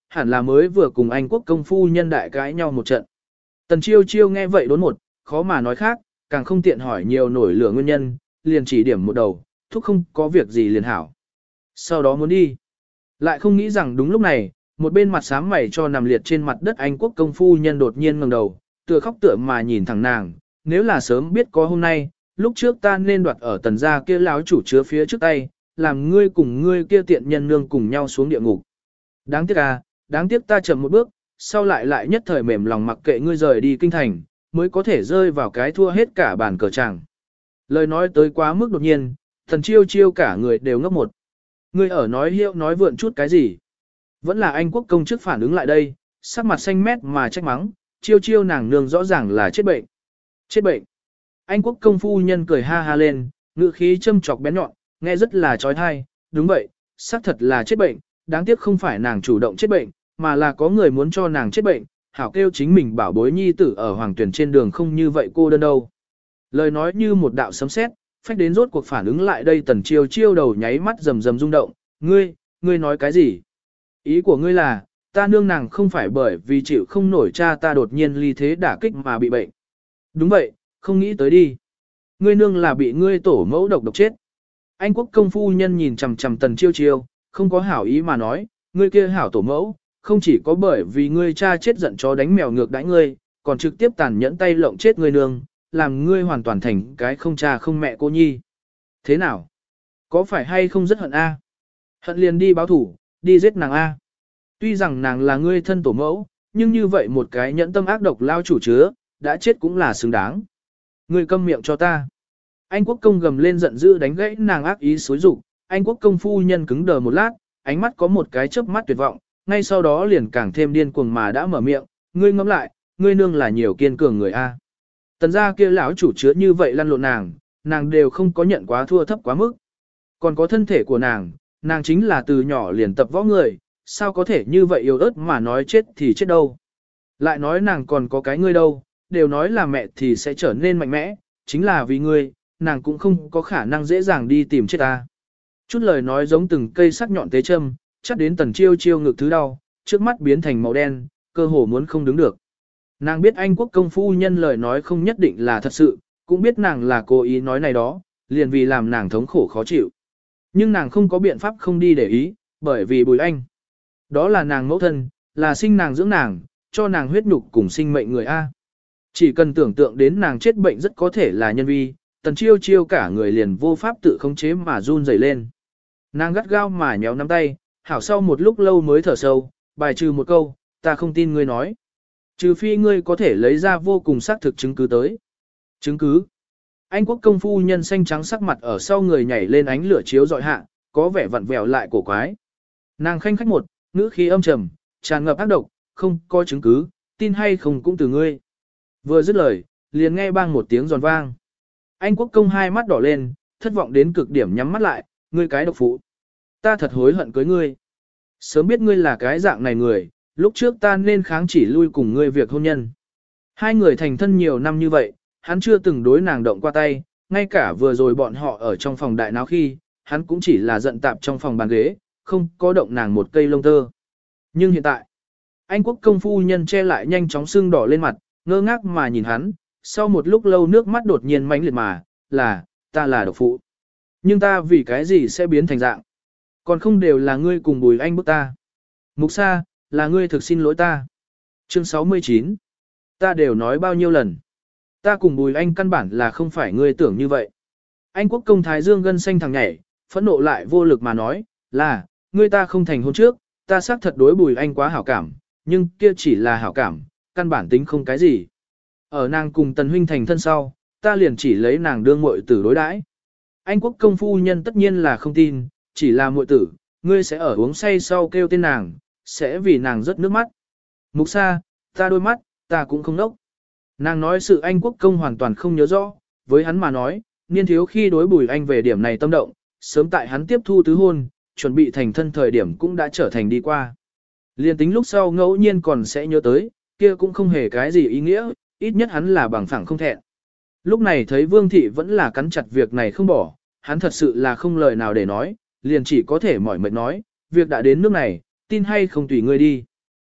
Speaker 1: hẳn là mới vừa cùng Anh quốc công phu nhân đại cãi nhau một trận. Tần chiêu chiêu nghe vậy đốn một, khó mà nói khác, càng không tiện hỏi nhiều nổi lửa nguyên nhân, liền chỉ điểm một đầu, thúc không có việc gì liền hảo. Sau đó muốn đi. Lại không nghĩ rằng đúng lúc này, một bên mặt sám mày cho nằm liệt trên mặt đất Anh quốc công phu nhân đột nhiên ngẩng đầu, tựa khóc tựa mà nhìn thẳng nàng, nếu là sớm biết có hôm nay, lúc trước ta nên đoạt ở tần gia kia láo chủ chứa phía trước tay, làm ngươi cùng ngươi kia tiện nhân nương cùng nhau xuống địa ngục. Đáng tiếc à, đáng tiếc ta chậm một bước, sau lại lại nhất thời mềm lòng mặc kệ ngươi rời đi kinh thành, mới có thể rơi vào cái thua hết cả bàn cờ chẳng. Lời nói tới quá mức đột nhiên, thần chiêu chiêu cả người đều ngốc một. Ngươi ở nói hiệu nói vượn chút cái gì? Vẫn là Anh quốc công chức phản ứng lại đây, sắc mặt xanh mét mà trách mắng, chiêu chiêu nàng nương rõ ràng là chết bệnh. Chết bệnh. Anh quốc công phu nhân cười ha ha lên, ngữ khí châm chọc bén nhọn, nghe rất là trói thai, đúng vậy, xác thật là chết bệnh, đáng tiếc không phải nàng chủ động chết bệnh, mà là có người muốn cho nàng chết bệnh, hảo kêu chính mình bảo bối nhi tử ở hoàng tuyển trên đường không như vậy cô đơn đâu. Lời nói như một đạo sấm sét, phách đến rốt cuộc phản ứng lại đây tần chiêu chiêu đầu nháy mắt rầm rầm rung động, ngươi, ngươi nói cái gì? Ý của ngươi là, ta nương nàng không phải bởi vì chịu không nổi cha ta đột nhiên ly thế đả kích mà bị bệnh. Đúng vậy, không nghĩ tới đi. Ngươi nương là bị ngươi tổ mẫu độc độc chết. Anh quốc công phu nhân nhìn chằm chằm tần chiêu chiêu, không có hảo ý mà nói, ngươi kia hảo tổ mẫu, không chỉ có bởi vì ngươi cha chết giận chó đánh mèo ngược đãi ngươi, còn trực tiếp tàn nhẫn tay lộng chết ngươi nương, làm ngươi hoàn toàn thành cái không cha không mẹ cô nhi. Thế nào? Có phải hay không rất hận a? Hận liền đi báo thủ, đi giết nàng a. Tuy rằng nàng là ngươi thân tổ mẫu, nhưng như vậy một cái nhẫn tâm ác độc lao chủ chứa, đã chết cũng là xứng đáng. Ngươi câm miệng cho ta. Anh quốc công gầm lên giận dữ đánh gãy nàng ác ý xối rụng, anh quốc công phu nhân cứng đờ một lát, ánh mắt có một cái chớp mắt tuyệt vọng, ngay sau đó liền càng thêm điên cuồng mà đã mở miệng, ngươi ngẫm lại, ngươi nương là nhiều kiên cường người a. Tần gia kia lão chủ chứa như vậy lăn lộn nàng, nàng đều không có nhận quá thua thấp quá mức. Còn có thân thể của nàng, nàng chính là từ nhỏ liền tập võ người, sao có thể như vậy yếu ớt mà nói chết thì chết đâu. Lại nói nàng còn có cái ngươi đâu, đều nói là mẹ thì sẽ trở nên mạnh mẽ, chính là vì ngươi, nàng cũng không có khả năng dễ dàng đi tìm chết ta. Chút lời nói giống từng cây sắc nhọn tế châm, chắc đến tần chiêu chiêu ngực thứ đau, trước mắt biến thành màu đen, cơ hồ muốn không đứng được. Nàng biết Anh quốc công phu nhân lời nói không nhất định là thật sự, cũng biết nàng là cố ý nói này đó, liền vì làm nàng thống khổ khó chịu. Nhưng nàng không có biện pháp không đi để ý, bởi vì Bùi Anh. Đó là nàng mẫu thân, là sinh nàng dưỡng nàng, cho nàng huyết nhục cùng sinh mệnh người A. Chỉ cần tưởng tượng đến nàng chết bệnh rất có thể là nhân vi, tần chiêu chiêu cả người liền vô pháp tự khống chế mà run rẩy lên. Nàng gắt gao mà nhéo nắm tay, hảo sau một lúc lâu mới thở sâu, bài trừ một câu, ta không tin ngươi nói. Trừ phi ngươi có thể lấy ra vô cùng xác thực chứng cứ tới. Chứng cứ. Anh quốc công phu nhân xanh trắng sắc mặt ở sau người nhảy lên ánh lửa chiếu dọi hạ, có vẻ vặn vẹo lại cổ quái. Nàng khanh khách một, ngữ khí âm trầm, tràn ngập ác độc, không có chứng cứ, tin hay không cũng từ ngươi. Vừa dứt lời, liền nghe bang một tiếng giòn vang. Anh quốc công hai mắt đỏ lên, thất vọng đến cực điểm nhắm mắt lại, ngươi cái độc phụ. Ta thật hối hận cưới ngươi. Sớm biết ngươi là cái dạng này người, lúc trước ta nên kháng chỉ lui cùng ngươi việc hôn nhân. Hai người thành thân nhiều năm như vậy, hắn chưa từng đối nàng động qua tay, ngay cả vừa rồi bọn họ ở trong phòng đại náo khi, hắn cũng chỉ là giận tạp trong phòng bàn ghế, không có động nàng một cây lông tơ. Nhưng hiện tại, Anh quốc công phu nhân che lại nhanh chóng sưng đỏ lên mặt, ngơ ngác mà nhìn hắn, sau một lúc lâu nước mắt đột nhiên mãnh liệt mà, là, ta là độc phụ. Nhưng ta vì cái gì sẽ biến thành dạng? Còn không đều là ngươi cùng Bùi Anh bức ta. Mục Sa, là ngươi thực xin lỗi ta. Chương sáu mươi chín. Ta đều nói bao nhiêu lần. Ta cùng Bùi Anh căn bản là không phải ngươi tưởng như vậy. Anh quốc công thái dương gân xanh thằng nhảy, phẫn nộ lại vô lực mà nói, là, ngươi ta không thành hôn trước, ta xác thật đối Bùi Anh quá hảo cảm, nhưng kia chỉ là hảo cảm, căn bản tính không cái gì. Ở nàng cùng Tần huynh thành thân sau, ta liền chỉ lấy nàng đương muội tử đối đãi. Anh quốc công phu nhân tất nhiên là không tin, chỉ là muội tử, ngươi sẽ ở uống say sau kêu tên nàng, sẽ vì nàng rớt nước mắt. Mục Sa, ta đôi mắt, ta cũng không nốc. Nàng nói sự Anh quốc công hoàn toàn không nhớ rõ, với hắn mà nói, niên thiếu khi đối Bùi Anh về điểm này tâm động, sớm tại hắn tiếp thu tứ hôn, chuẩn bị thành thân thời điểm cũng đã trở thành đi qua. Liên tính lúc sau ngẫu nhiên còn sẽ nhớ tới, kia cũng không hề cái gì ý nghĩa, ít nhất hắn là bằng phẳng không thẹn. Lúc này thấy Vương Thị vẫn là cắn chặt việc này không bỏ, hắn thật sự là không lời nào để nói, liền chỉ có thể mỏi mệt nói, việc đã đến nước này, tin hay không tùy ngươi đi.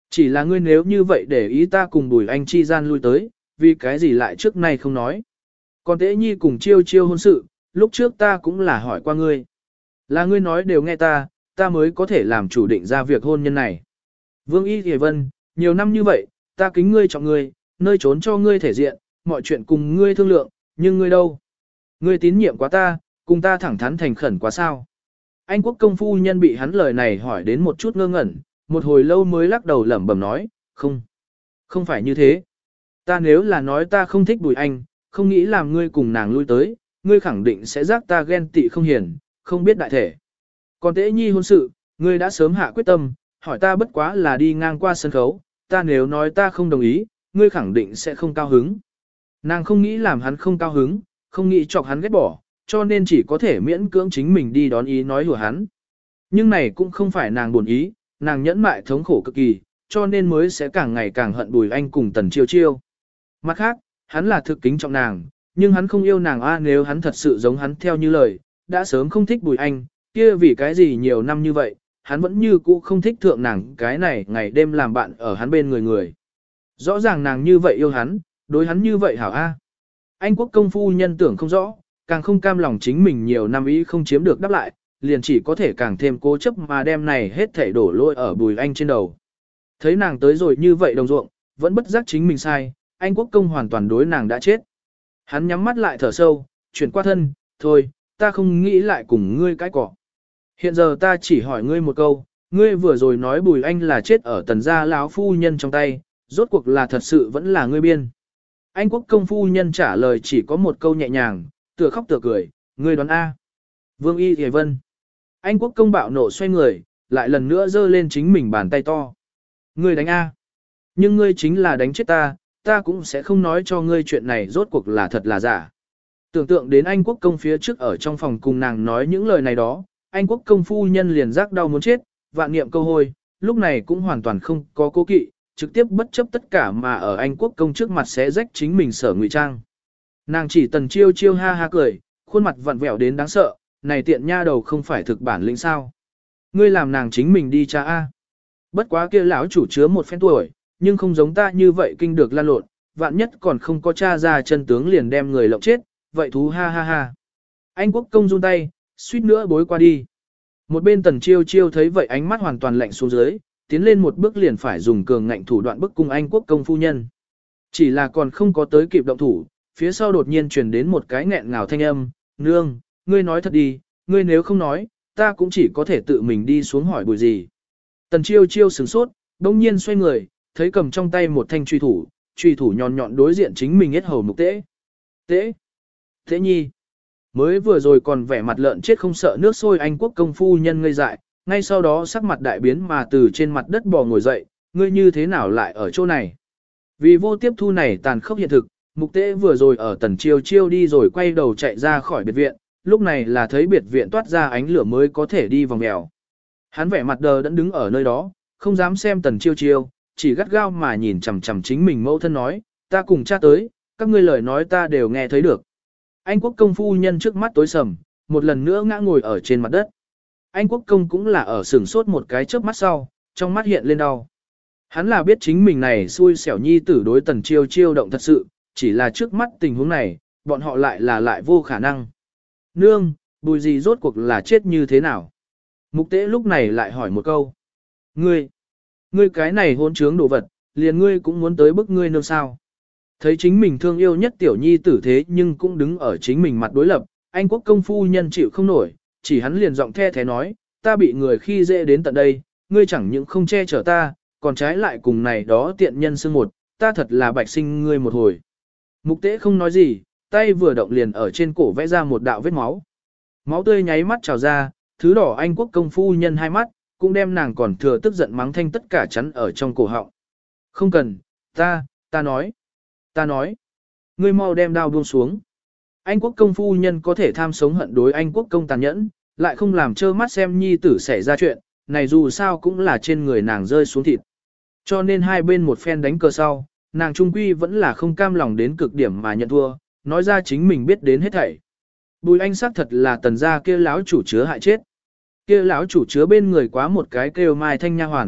Speaker 1: Chỉ là ngươi nếu như vậy để ý ta cùng Bùi Anh chi gian lui tới, vì cái gì lại trước nay không nói. Còn Tế Nhi cùng chiêu chiêu hôn sự, lúc trước ta cũng là hỏi qua ngươi. Là ngươi nói đều nghe ta, ta mới có thể làm chủ định ra việc hôn nhân này. Vương Y Thề Vân, nhiều năm như vậy, ta kính ngươi trọng ngươi, nơi trốn cho ngươi thể diện, mọi chuyện cùng ngươi thương lượng, nhưng ngươi đâu? Ngươi tín nhiệm quá ta, cùng ta thẳng thắn thành khẩn quá sao? Anh quốc công phu nhân bị hắn lời này hỏi đến một chút ngơ ngẩn, một hồi lâu mới lắc đầu lẩm bẩm nói, không, không phải như thế. Ta nếu là nói ta không thích Bùi Anh, không nghĩ làm ngươi cùng nàng lui tới, ngươi khẳng định sẽ giác ta ghen tị không hiền, không biết đại thể. Còn Tế Nhi hôn sự, ngươi đã sớm hạ quyết tâm, hỏi ta bất quá là đi ngang qua sân khấu, ta nếu nói ta không đồng ý, ngươi khẳng định sẽ không cao hứng. Nàng không nghĩ làm hắn không cao hứng, không nghĩ chọc hắn ghét bỏ, cho nên chỉ có thể miễn cưỡng chính mình đi đón ý nói hùa hắn. Nhưng này cũng không phải nàng buồn ý, nàng nhẫn mại thống khổ cực kỳ, cho nên mới sẽ càng ngày càng hận Bùi Anh cùng Tần Chiêu Chiêu. Mặt khác, hắn là thực kính trọng nàng, nhưng hắn không yêu nàng a nếu hắn thật sự giống hắn theo như lời, đã sớm không thích Bùi Anh, kia vì cái gì nhiều năm như vậy, hắn vẫn như cũ không thích thượng nàng cái này ngày đêm làm bạn ở hắn bên người người. Rõ ràng nàng như vậy yêu hắn, đối hắn như vậy hảo a. Anh quốc công phu nhân tưởng không rõ, càng không cam lòng chính mình nhiều năm ý không chiếm được đáp lại, liền chỉ có thể càng thêm cố chấp mà đem này hết thảy đổ lỗi ở Bùi Anh trên đầu. Thấy nàng tới rồi như vậy đồng ruộng, vẫn bất giác chính mình sai, anh quốc công hoàn toàn đối nàng đã chết. Hắn nhắm mắt lại thở sâu, chuyển qua thân, thôi, ta không nghĩ lại cùng ngươi cái cỏ. Hiện giờ ta chỉ hỏi ngươi một câu, ngươi vừa rồi nói Bùi Anh là chết ở tần gia lão phu nhân trong tay, rốt cuộc là thật sự vẫn là ngươi biên. Anh quốc công phu nhân trả lời chỉ có một câu nhẹ nhàng, tựa khóc tựa cười, ngươi đoán A. Vương Y Thề Vân. Anh quốc công bạo nộ xoay người, lại lần nữa giơ lên chính mình bàn tay to. Ngươi đánh A. Nhưng ngươi chính là đánh chết ta, ta cũng sẽ không nói cho ngươi chuyện này rốt cuộc là thật là giả. Tưởng tượng đến anh quốc công phía trước ở trong phòng cùng nàng nói những lời này đó, anh quốc công phu nhân liền giác đau muốn chết, vạn niệm câu hôi, lúc này cũng hoàn toàn không có cố kỵ, trực tiếp bất chấp tất cả mà ở anh quốc công trước mặt sẽ rách chính mình sở ngụy trang. Nàng chỉ Tần Chiêu Chiêu ha ha cười, khuôn mặt vặn vẹo đến đáng sợ, này tiện nha đầu không phải thực bản lĩnh sao. Ngươi làm nàng chính mình đi cha A. Bất quá kia lão chủ chứa một phen tuổi, nhưng không giống ta như vậy kinh được lan lộn, vạn nhất còn không có cha ra chân tướng liền đem người lộng chết, vậy thú ha ha ha. Anh quốc công run tay, suýt nữa bối qua đi. Một bên Tần Chiêu Chiêu thấy vậy ánh mắt hoàn toàn lạnh xuống dưới, tiến lên một bước liền phải dùng cường ngạnh thủ đoạn bức cung anh quốc công phu nhân. Chỉ là còn không có tới kịp động thủ, phía sau đột nhiên truyền đến một cái nghẹn ngào thanh âm, nương, ngươi nói thật đi, ngươi nếu không nói, ta cũng chỉ có thể tự mình đi xuống hỏi Bùi gì. Tần Chiêu Chiêu sửng sốt, đông nhiên xoay người, thấy cầm trong tay một thanh truy thủ, truy thủ nhọn nhọn đối diện chính mình hết hầu mục tế. Tế! Tế nhi! Mới vừa rồi còn vẻ mặt lợn chết không sợ nước sôi anh quốc công phu nhân ngây dại, ngay sau đó sắc mặt đại biến mà từ trên mặt đất bò ngồi dậy, ngươi như thế nào lại ở chỗ này? Vì vô tiếp thu này tàn khốc hiện thực, mục tế vừa rồi ở Tần Chiêu Chiêu đi rồi quay đầu chạy ra khỏi biệt viện, lúc này là thấy biệt viện toát ra ánh lửa mới có thể đi vòng mèo. Hắn vẻ mặt đờ đẫn đứng ở nơi đó, không dám xem Tần Chiêu Chiêu, chỉ gắt gao mà nhìn chằm chằm chính mình mẫu thân nói, ta cùng cha tới, các ngươi lời nói ta đều nghe thấy được. Anh quốc công phu nhân trước mắt tối sầm, một lần nữa ngã ngồi ở trên mặt đất. Anh quốc công cũng là ở sửng sốt một cái chớp mắt sau, trong mắt hiện lên đau. Hắn là biết chính mình này xui xẻo nhi tử đối Tần Chiêu Chiêu động thật sự, chỉ là trước mắt tình huống này, bọn họ lại là lại vô khả năng. Nương, Bùi gì rốt cuộc là chết như thế nào? Mục tế lúc này lại hỏi một câu. Ngươi, ngươi cái này hôn trướng đồ vật, liền ngươi cũng muốn tới bức ngươi nương sao? Thấy chính mình thương yêu nhất tiểu nhi tử thế nhưng cũng đứng ở chính mình mặt đối lập, anh quốc công phu nhân chịu không nổi, chỉ hắn liền giọng the thế nói, ta bị người khi dễ đến tận đây, ngươi chẳng những không che chở ta, còn trái lại cùng này đó tiện nhân xương một, ta thật là bạch sinh ngươi một hồi. Mục tế không nói gì, tay vừa động liền ở trên cổ vẽ ra một đạo vết máu. Máu tươi nháy mắt trào ra, thứ đỏ anh quốc công phu nhân hai mắt, cũng đem nàng còn thừa tức giận mắng thanh tất cả chắn ở trong cổ họng. Không cần, ta, ta nói, ta nói, ngươi mau đem đao buông xuống. Anh quốc công phu nhân có thể tham sống hận đối anh quốc công tàn nhẫn, lại không làm trơ mắt xem nhi tử xảy ra chuyện, này dù sao cũng là trên người nàng rơi xuống thịt. Cho nên hai bên một phen đánh cờ sau, nàng trung quy vẫn là không cam lòng đến cực điểm mà nhận thua, nói ra chính mình biết đến hết thảy. Bùi Anh xác thật là tần gia kia lão chủ chứa hại chết. Kia lão chủ chứa bên người quá một cái kêu Mai Thanh nha hoàn,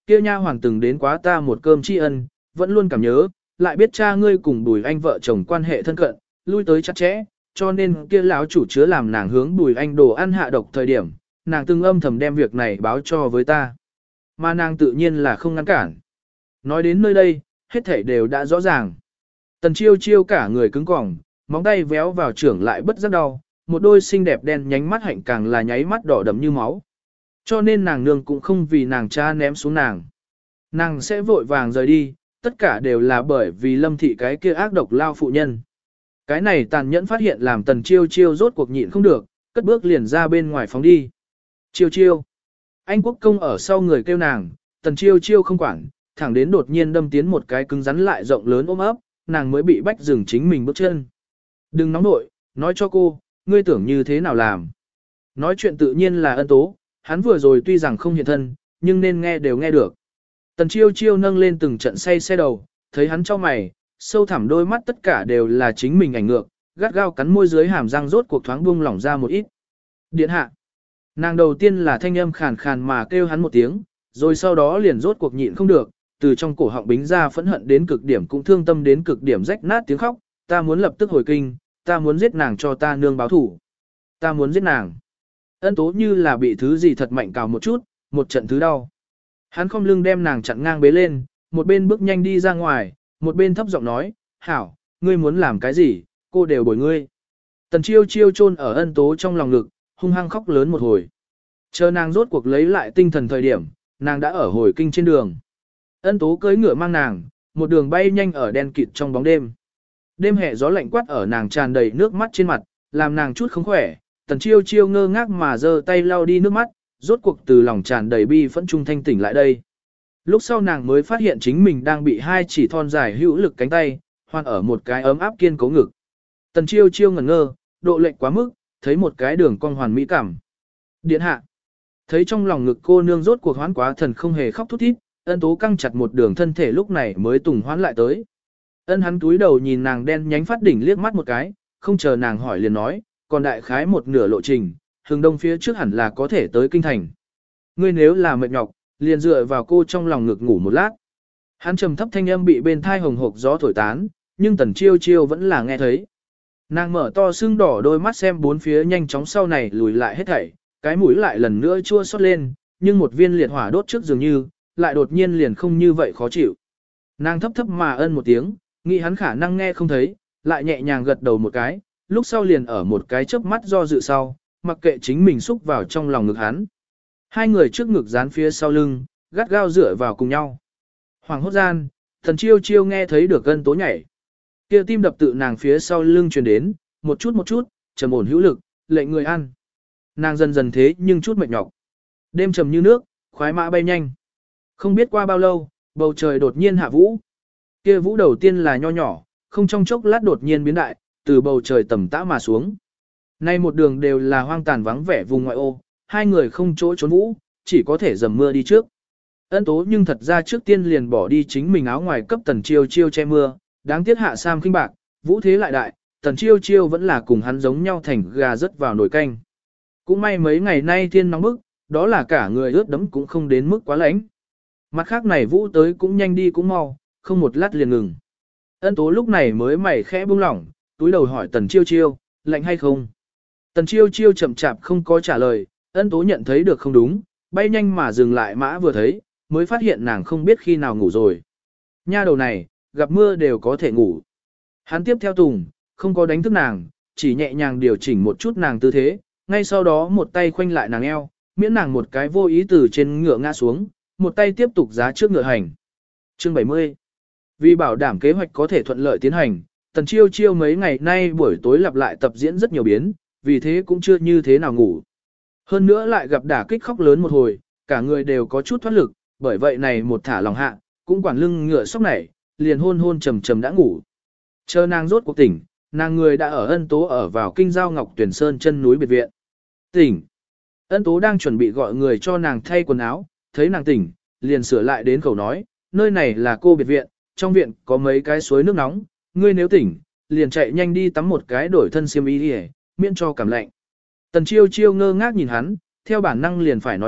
Speaker 1: kia nha hoàng từng đến quá ta một cơm tri ân, vẫn luôn cảm nhớ, lại biết cha ngươi cùng Bùi Anh vợ chồng quan hệ thân cận, lui tới chặt chẽ, cho nên kia lão chủ chứa làm nàng hướng Bùi Anh đồ ăn hạ độc thời điểm, nàng từng âm thầm đem việc này báo cho với ta. Mà nàng tự nhiên là không ngăn cản. Nói đến nơi đây, hết thảy đều đã rõ ràng. Tần Chiêu Chiêu cả người cứng cỏng, móng tay véo vào trưởng lại bất giác đau, một đôi xinh đẹp đen nhánh mắt hạnh càng là nháy mắt đỏ đậm như máu. Cho nên nàng nương cũng không vì nàng cha ném xuống nàng. Nàng sẽ vội vàng rời đi, tất cả đều là bởi vì Lâm thị cái kia ác độc lao phụ nhân. Cái này tàn nhẫn phát hiện làm Tần Chiêu Chiêu rốt cuộc nhịn không được, cất bước liền ra bên ngoài phóng đi. Chiêu Chiêu. Anh Quốc Công ở sau người kêu nàng, Tần Chiêu Chiêu không quản, thẳng đến đột nhiên đâm tiến một cái cứng rắn lại rộng lớn ôm ấp, nàng mới bị bách dừng chính mình bước chân. Đừng nóng nội, nói cho cô, ngươi tưởng như thế nào làm. Nói chuyện tự nhiên là Ân Tố, hắn vừa rồi tuy rằng không hiện thân, nhưng nên nghe đều nghe được. Tần Chiêu Chiêu nâng lên từng trận say xe đầu, thấy hắn cho mày, sâu thẳm đôi mắt tất cả đều là chính mình ảnh ngược, gắt gao cắn môi dưới hàm răng rốt cuộc thoáng buông lỏng ra một ít. Điện hạ. Nàng đầu tiên là thanh âm khàn khàn mà kêu hắn một tiếng, rồi sau đó liền rốt cuộc nhịn không được, từ trong cổ họng bính ra phẫn hận đến cực điểm cũng thương tâm đến cực điểm rách nát tiếng khóc, ta muốn lập tức hồi kinh, ta muốn giết nàng cho ta nương báo thủ. Ta muốn giết nàng. Ân Tố như là bị thứ gì thật mạnh cào một chút, một trận thứ đau. Hắn không lưng đem nàng chặn ngang bế lên, một bên bước nhanh đi ra ngoài, một bên thấp giọng nói, hảo, ngươi muốn làm cái gì, cô đều bồi ngươi. Tần Chiêu Chiêu chôn ở Ân Tố trong lòng ngực, hung hăng khóc lớn một hồi. Chờ nàng rốt cuộc lấy lại tinh thần thời điểm, nàng đã ở hồi kinh trên đường. Ân Tố cưỡi ngựa mang nàng, một đường bay nhanh ở đen kịt trong bóng đêm. Đêm hè gió lạnh quát ở nàng tràn đầy nước mắt trên mặt, làm nàng chút không khỏe. Tần Chiêu Chiêu ngơ ngác mà giơ tay lau đi nước mắt, rốt cuộc từ lòng tràn đầy bi phẫn trung thanh tỉnh lại đây. Lúc sau nàng mới phát hiện chính mình đang bị hai chỉ thon dài hữu lực cánh tay, hoàn ở một cái ấm áp kiên cố ngực. Tần Chiêu Chiêu ngẩn ngơ, độ lệnh quá mức, thấy một cái đường cong hoàn mỹ cảm. Điện hạ. Thấy trong lòng ngực cô nương rốt cuộc hoán quá thần không hề khóc thút thít, Ân Tố căng chặt một đường thân thể lúc này mới tùng hoán lại tới. Ân hắn túi đầu nhìn nàng đen nhánh phát đỉnh liếc mắt một cái, không chờ nàng hỏi liền nói, còn đại khái một nửa lộ trình, hướng đông phía trước hẳn là có thể tới kinh thành. Ngươi nếu là mệt nhọc, liền dựa vào cô trong lòng ngực ngủ một lát. Hắn trầm thấp thanh âm bị bên thai hồng hộc gió thổi tán, nhưng Tần Chiêu Chiêu vẫn là nghe thấy. Nàng mở to sưng đỏ đôi mắt xem bốn phía nhanh chóng sau này lùi lại hết thảy, cái mũi lại lần nữa chua xót lên, nhưng một viên liệt hỏa đốt trước dường như, lại đột nhiên liền không như vậy khó chịu. Nàng thấp thấp mà ân một tiếng, nghĩ hắn khả năng nghe không thấy, lại nhẹ nhàng gật đầu một cái, lúc sau liền ở một cái chớp mắt do dự sau, mặc kệ chính mình xúc vào trong lòng ngực hắn. Hai người trước ngực dán phía sau lưng, gắt gao dựa vào cùng nhau. Hoàng hốt gian, Thần Chiêu Chiêu nghe thấy được Ân Tố nhảy. Kia tim đập tự nàng phía sau lưng truyền đến, một chút một chút, trầm ổn hữu lực, lệnh người ăn. Nàng dần dần thế nhưng chút mệt nhọc. Đêm trầm như nước, khoái mã bay nhanh. Không biết qua bao lâu, bầu trời đột nhiên hạ vũ. Kia vũ đầu tiên là nho nhỏ, không trong chốc lát đột nhiên biến đại, từ bầu trời tầm tã mà xuống. Nay một đường đều là hoang tàn vắng vẻ vùng ngoại ô, hai người không chỗ trốn vũ, chỉ có thể dầm mưa đi trước. Ân Tố nhưng thật ra trước tiên liền bỏ đi chính mình áo ngoài cấp Tần Chiêu Chiêu che mưa, đáng tiếc hạ sam khinh bạc, vũ thế lại đại, Tần Chiêu Chiêu vẫn là cùng hắn giống nhau thành gà rớt vào nồi canh. Cũng may mấy ngày nay thiên nóng bức, đó là cả người ướt đẫm cũng không đến mức quá lạnh. Mặt khác này vũ tới cũng nhanh đi cũng mau, không một lát liền ngừng. Ân Tố lúc này mới mày khẽ buông lỏng, túi đầu hỏi Tần Chiêu Chiêu, lạnh hay không? Tần Chiêu Chiêu chậm chạp không có trả lời, Ân Tố nhận thấy được không đúng, bay nhanh mà dừng lại mã vừa thấy, mới phát hiện nàng không biết khi nào ngủ rồi. Nha đầu này, gặp mưa đều có thể ngủ. Hắn tiếp theo tùng, không có đánh thức nàng, chỉ nhẹ nhàng điều chỉnh một chút nàng tư thế, ngay sau đó một tay khoanh lại nàng eo, miễn nàng một cái vô ý từ trên ngựa ngã xuống, một tay tiếp tục giá trước ngựa hành. Chương bảy mươi. Vì bảo đảm kế hoạch có thể thuận lợi tiến hành, Tần Chiêu Chiêu mấy ngày nay buổi tối lặp lại tập diễn rất nhiều biến, vì thế cũng chưa như thế nào ngủ. Hơn nữa lại gặp đả kích khóc lớn một hồi, cả người đều có chút thoát lực, bởi vậy này một thả lòng hạ, cũng quản lưng ngựa sốc nảy, liền hôn hôn trầm trầm đã ngủ. Chờ nàng rốt cuộc tỉnh, nàng người đã ở Ân Tố ở vào kinh giao Ngọc Tuyển Sơn chân núi biệt viện. Tỉnh. Ân Tố đang chuẩn bị gọi người cho nàng thay quần áo, thấy nàng tỉnh, liền sửa lại đến khẩu nói, nơi này là cô biệt viện, trong viện có mấy cái suối nước nóng, ngươi nếu tỉnh, liền chạy nhanh đi tắm một cái đổi thân xiêm y đi, miễn cho cảm lạnh. Tần Chiêu Chiêu ngơ ngác nhìn hắn, theo bản năng liền phải nói tốt,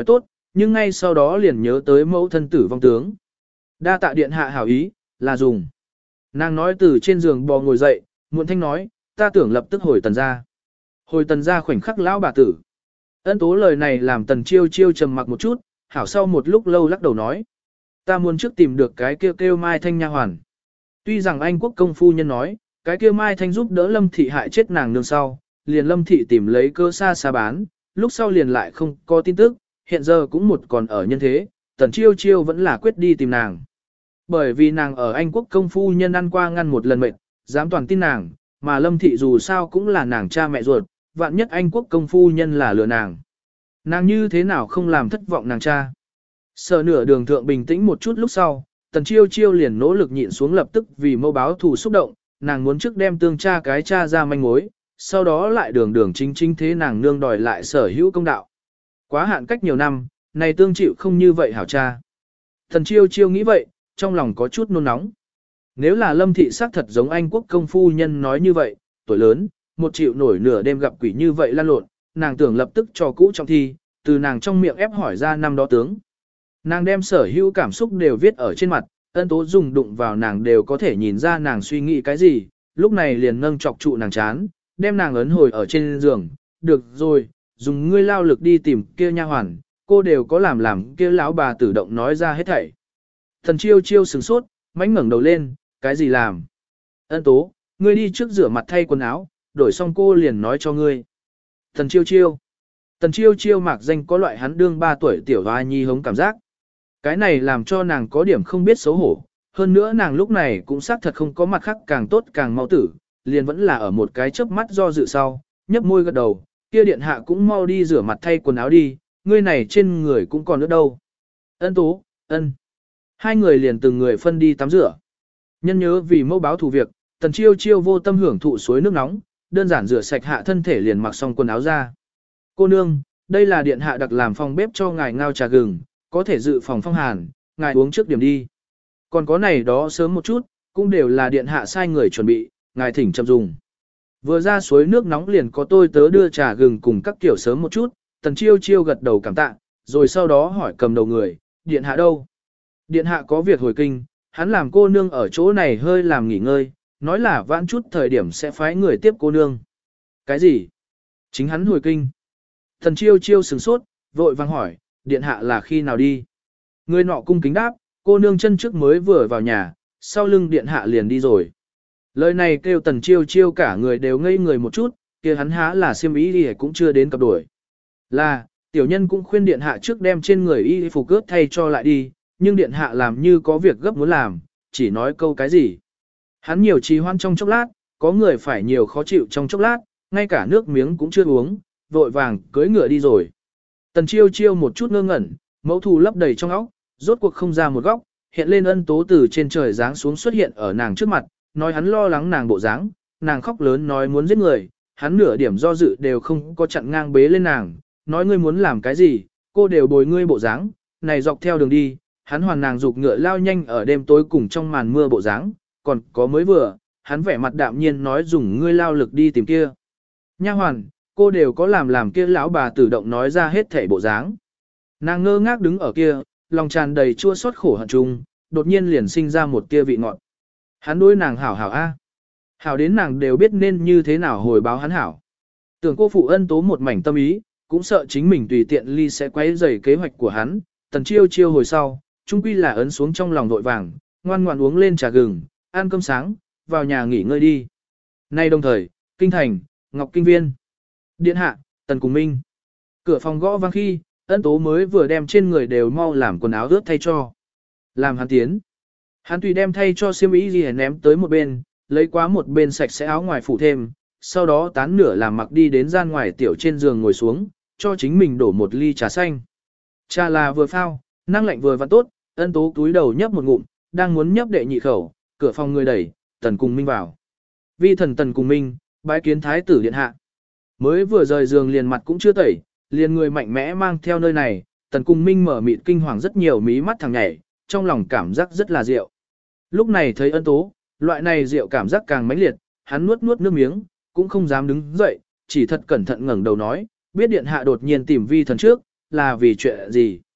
Speaker 1: nhưng ngay sau đó liền nhớ tới mẫu thân tử vong tướng. Đa tạ điện hạ hảo ý, là dùng. Nàng nói từ trên giường bò ngồi dậy, muộn thanh nói, ta tưởng lập tức hồi tần ra. Hồi tần ra khoảnh khắc lão bà tử. Ân tố lời này làm tần chiêu chiêu trầm mặc một chút, hảo sau một lúc lâu lắc đầu nói. Ta muốn trước tìm được cái kêu kêu Mai Thanh nha hoàn. Tuy rằng Anh quốc công phu nhân nói, cái kia Mai Thanh giúp đỡ Lâm Thị hại chết nàng nương sau, liền Lâm Thị tìm lấy cơ xa xa bán, lúc sau liền lại không có tin tức, hiện giờ cũng một còn ở nhân thế, tần chiêu chiêu vẫn là quyết đi tìm nàng. Bởi vì nàng ở Anh quốc công phu nhân ăn qua ngăn một lần mệt, dám toàn tin nàng, mà Lâm Thị dù sao cũng là nàng cha mẹ ruột, vạn nhất Anh quốc công phu nhân là lừa nàng. Nàng như thế nào không làm thất vọng nàng cha. Sợ nửa đường thượng bình tĩnh một chút lúc sau, tần chiêu chiêu liền nỗ lực nhịn xuống lập tức vì mâu báo thù xúc động, nàng muốn trước đem tương cha cái cha ra manh mối, sau đó lại đường đường chính chính thế nàng nương đòi lại sở hữu công đạo. Quá hạn cách nhiều năm, này tương chịu không như vậy hảo cha. Tần chiêu chiêu nghĩ vậy, trong lòng có chút nôn nóng. Nếu là Lâm Thị xác thật giống Anh quốc công phu nhân nói như vậy, tuổi lớn, một chịu nổi nửa đêm gặp quỷ như vậy lan lộn, nàng tưởng lập tức cho cũ trong thi, từ nàng trong miệng ép hỏi ra năm đó tướng. Nàng đem sở hữu cảm xúc đều viết ở trên mặt, ân tố dùng đụng vào nàng đều có thể nhìn ra nàng suy nghĩ cái gì, lúc này liền nâng chọc trụ nàng chán, đem nàng ấn hồi ở trên giường, được rồi, dùng ngươi lao lực đi tìm kia nha hoàn, cô đều có làm làm kia lão bà tử động nói ra hết thảy. Thần chiêu chiêu sừng sốt, mánh ngẩng đầu lên, cái gì làm? Ân tố, ngươi đi trước rửa mặt thay quần áo, đổi xong cô liền nói cho ngươi. Thần chiêu chiêu. Tần chiêu chiêu mạc danh có loại hắn đương ba tuổi tiểu hoa nhi hống cảm giác. Cái này làm cho nàng có điểm không biết xấu hổ, hơn nữa nàng lúc này cũng xác thật không có mặt khác càng tốt càng mau tử, liền vẫn là ở một cái chớp mắt do dự sau, nhấp môi gật đầu, kia điện hạ cũng mau đi rửa mặt thay quần áo đi, ngươi này trên người cũng còn nữa đâu. Ân tố, ân. Hai người liền từng người phân đi tắm rửa. Nhân nhớ vì mẫu báo thù việc, tần chiêu chiêu vô tâm hưởng thụ suối nước nóng, đơn giản rửa sạch hạ thân thể liền mặc xong quần áo ra. Cô nương, đây là điện hạ đặc làm phòng bếp cho ngài ngao trà gừng, có thể dự phòng phong hàn, ngài uống trước điểm đi. Còn có này đó sớm một chút, cũng đều là điện hạ sai người chuẩn bị, ngài thỉnh chậm dùng. Vừa ra suối nước nóng liền có tôi tớ đưa trà gừng cùng các kiểu sớm một chút, tần chiêu chiêu gật đầu cảm tạ, rồi sau đó hỏi cầm đầu người, điện hạ đâu? Điện hạ có việc hồi kinh, hắn làm cô nương ở chỗ này hơi làm nghỉ ngơi, nói là vãn chút thời điểm sẽ phái người tiếp cô nương. Cái gì? Chính hắn hồi kinh. Tần chiêu chiêu sửng sốt, vội vang hỏi, điện hạ là khi nào đi? Người nọ cung kính đáp, cô nương chân trước mới vừa vào nhà, sau lưng điện hạ liền đi rồi. Lời này kêu tần chiêu chiêu cả người đều ngây người một chút, kia hắn há là xiêm ý đi cũng chưa đến cặp đuổi. Là, tiểu nhân cũng khuyên điện hạ trước đem trên người y phục cướp thay cho lại đi, nhưng điện hạ làm như có việc gấp muốn làm, chỉ nói câu cái gì. Hắn nhiều trì hoãn trong chốc lát, có người phải nhiều khó chịu trong chốc lát, ngay cả nước miếng cũng chưa uống, vội vàng cưỡi ngựa đi rồi. Tần chiêu chiêu một chút ngơ ngẩn, mẫu thù lấp đầy trong óc, rốt cuộc không ra một góc, hiện lên ân tố từ trên trời giáng xuống xuất hiện ở nàng trước mặt, nói hắn lo lắng nàng bộ dáng, nàng khóc lớn nói muốn giết người, hắn nửa điểm do dự đều không có chặn ngang bế lên nàng, nói ngươi muốn làm cái gì, cô đều bồi ngươi bộ dáng, này dọc theo đường đi, hắn hoàn nàng dục ngựa lao nhanh ở đêm tối cùng trong màn mưa bộ dáng, còn có mới vừa, hắn vẻ mặt đạm nhiên nói dùng ngươi lao lực đi tìm kia. Nha hoàn, cô đều có làm làm kia lão bà tử động nói ra hết thảy bộ dáng. Nàng ngơ ngác đứng ở kia, lòng tràn đầy chua xót khổ hận chung, đột nhiên liền sinh ra một tia vị ngọt. Hắn đối nàng hảo hảo a, hảo đến nàng đều biết nên như thế nào hồi báo hắn hảo. Tưởng cô phụ ân tố một mảnh tâm ý, cũng sợ chính mình tùy tiện ly sẽ quấy rầy kế hoạch của hắn. Tần chiêu chiêu hồi sau, trung quy là ấn xuống trong lòng vội vàng, ngoan ngoãn uống lên trà gừng, ăn cơm sáng, vào nhà nghỉ ngơi đi. Nay đồng thời, kinh thành, Ngọc Kinh Viên. Điện hạ, Tần Cùng Minh. Cửa phòng gõ vang khi, ân tố mới vừa đem trên người đều mau làm quần áo ướt thay cho. Làm hắn tiến. Hắn tùy đem thay cho xiêm y gì ném tới một bên, lấy quá một bên sạch sẽ áo ngoài phủ thêm, sau đó tán nửa làm mặc đi đến gian ngoài tiểu trên giường ngồi xuống, cho chính mình đổ một ly trà xanh. Trà là vừa phao, năng lạnh vừa vặn tốt, ân tố túi đầu nhấp một ngụm, đang muốn nhấp đệ nhị khẩu, cửa phòng người đẩy, Tần Cùng Minh vào. Vi thần Tần Cùng Minh, bái kiến thái tử điện hạ. Mới vừa rời giường liền mặt cũng chưa tẩy, liền người mạnh mẽ mang theo nơi này, Tần Cùng Minh mở mịt kinh hoàng rất nhiều mí mắt thằng nhảy, trong lòng cảm giác rất là rượu. Lúc này thấy ân tố, loại này rượu cảm giác càng mãnh liệt, hắn nuốt nuốt nước miếng, cũng không dám đứng dậy, chỉ thật cẩn thận ngẩng đầu nói, biết điện hạ đột nhiên tìm vi thần trước, là vì chuyện gì.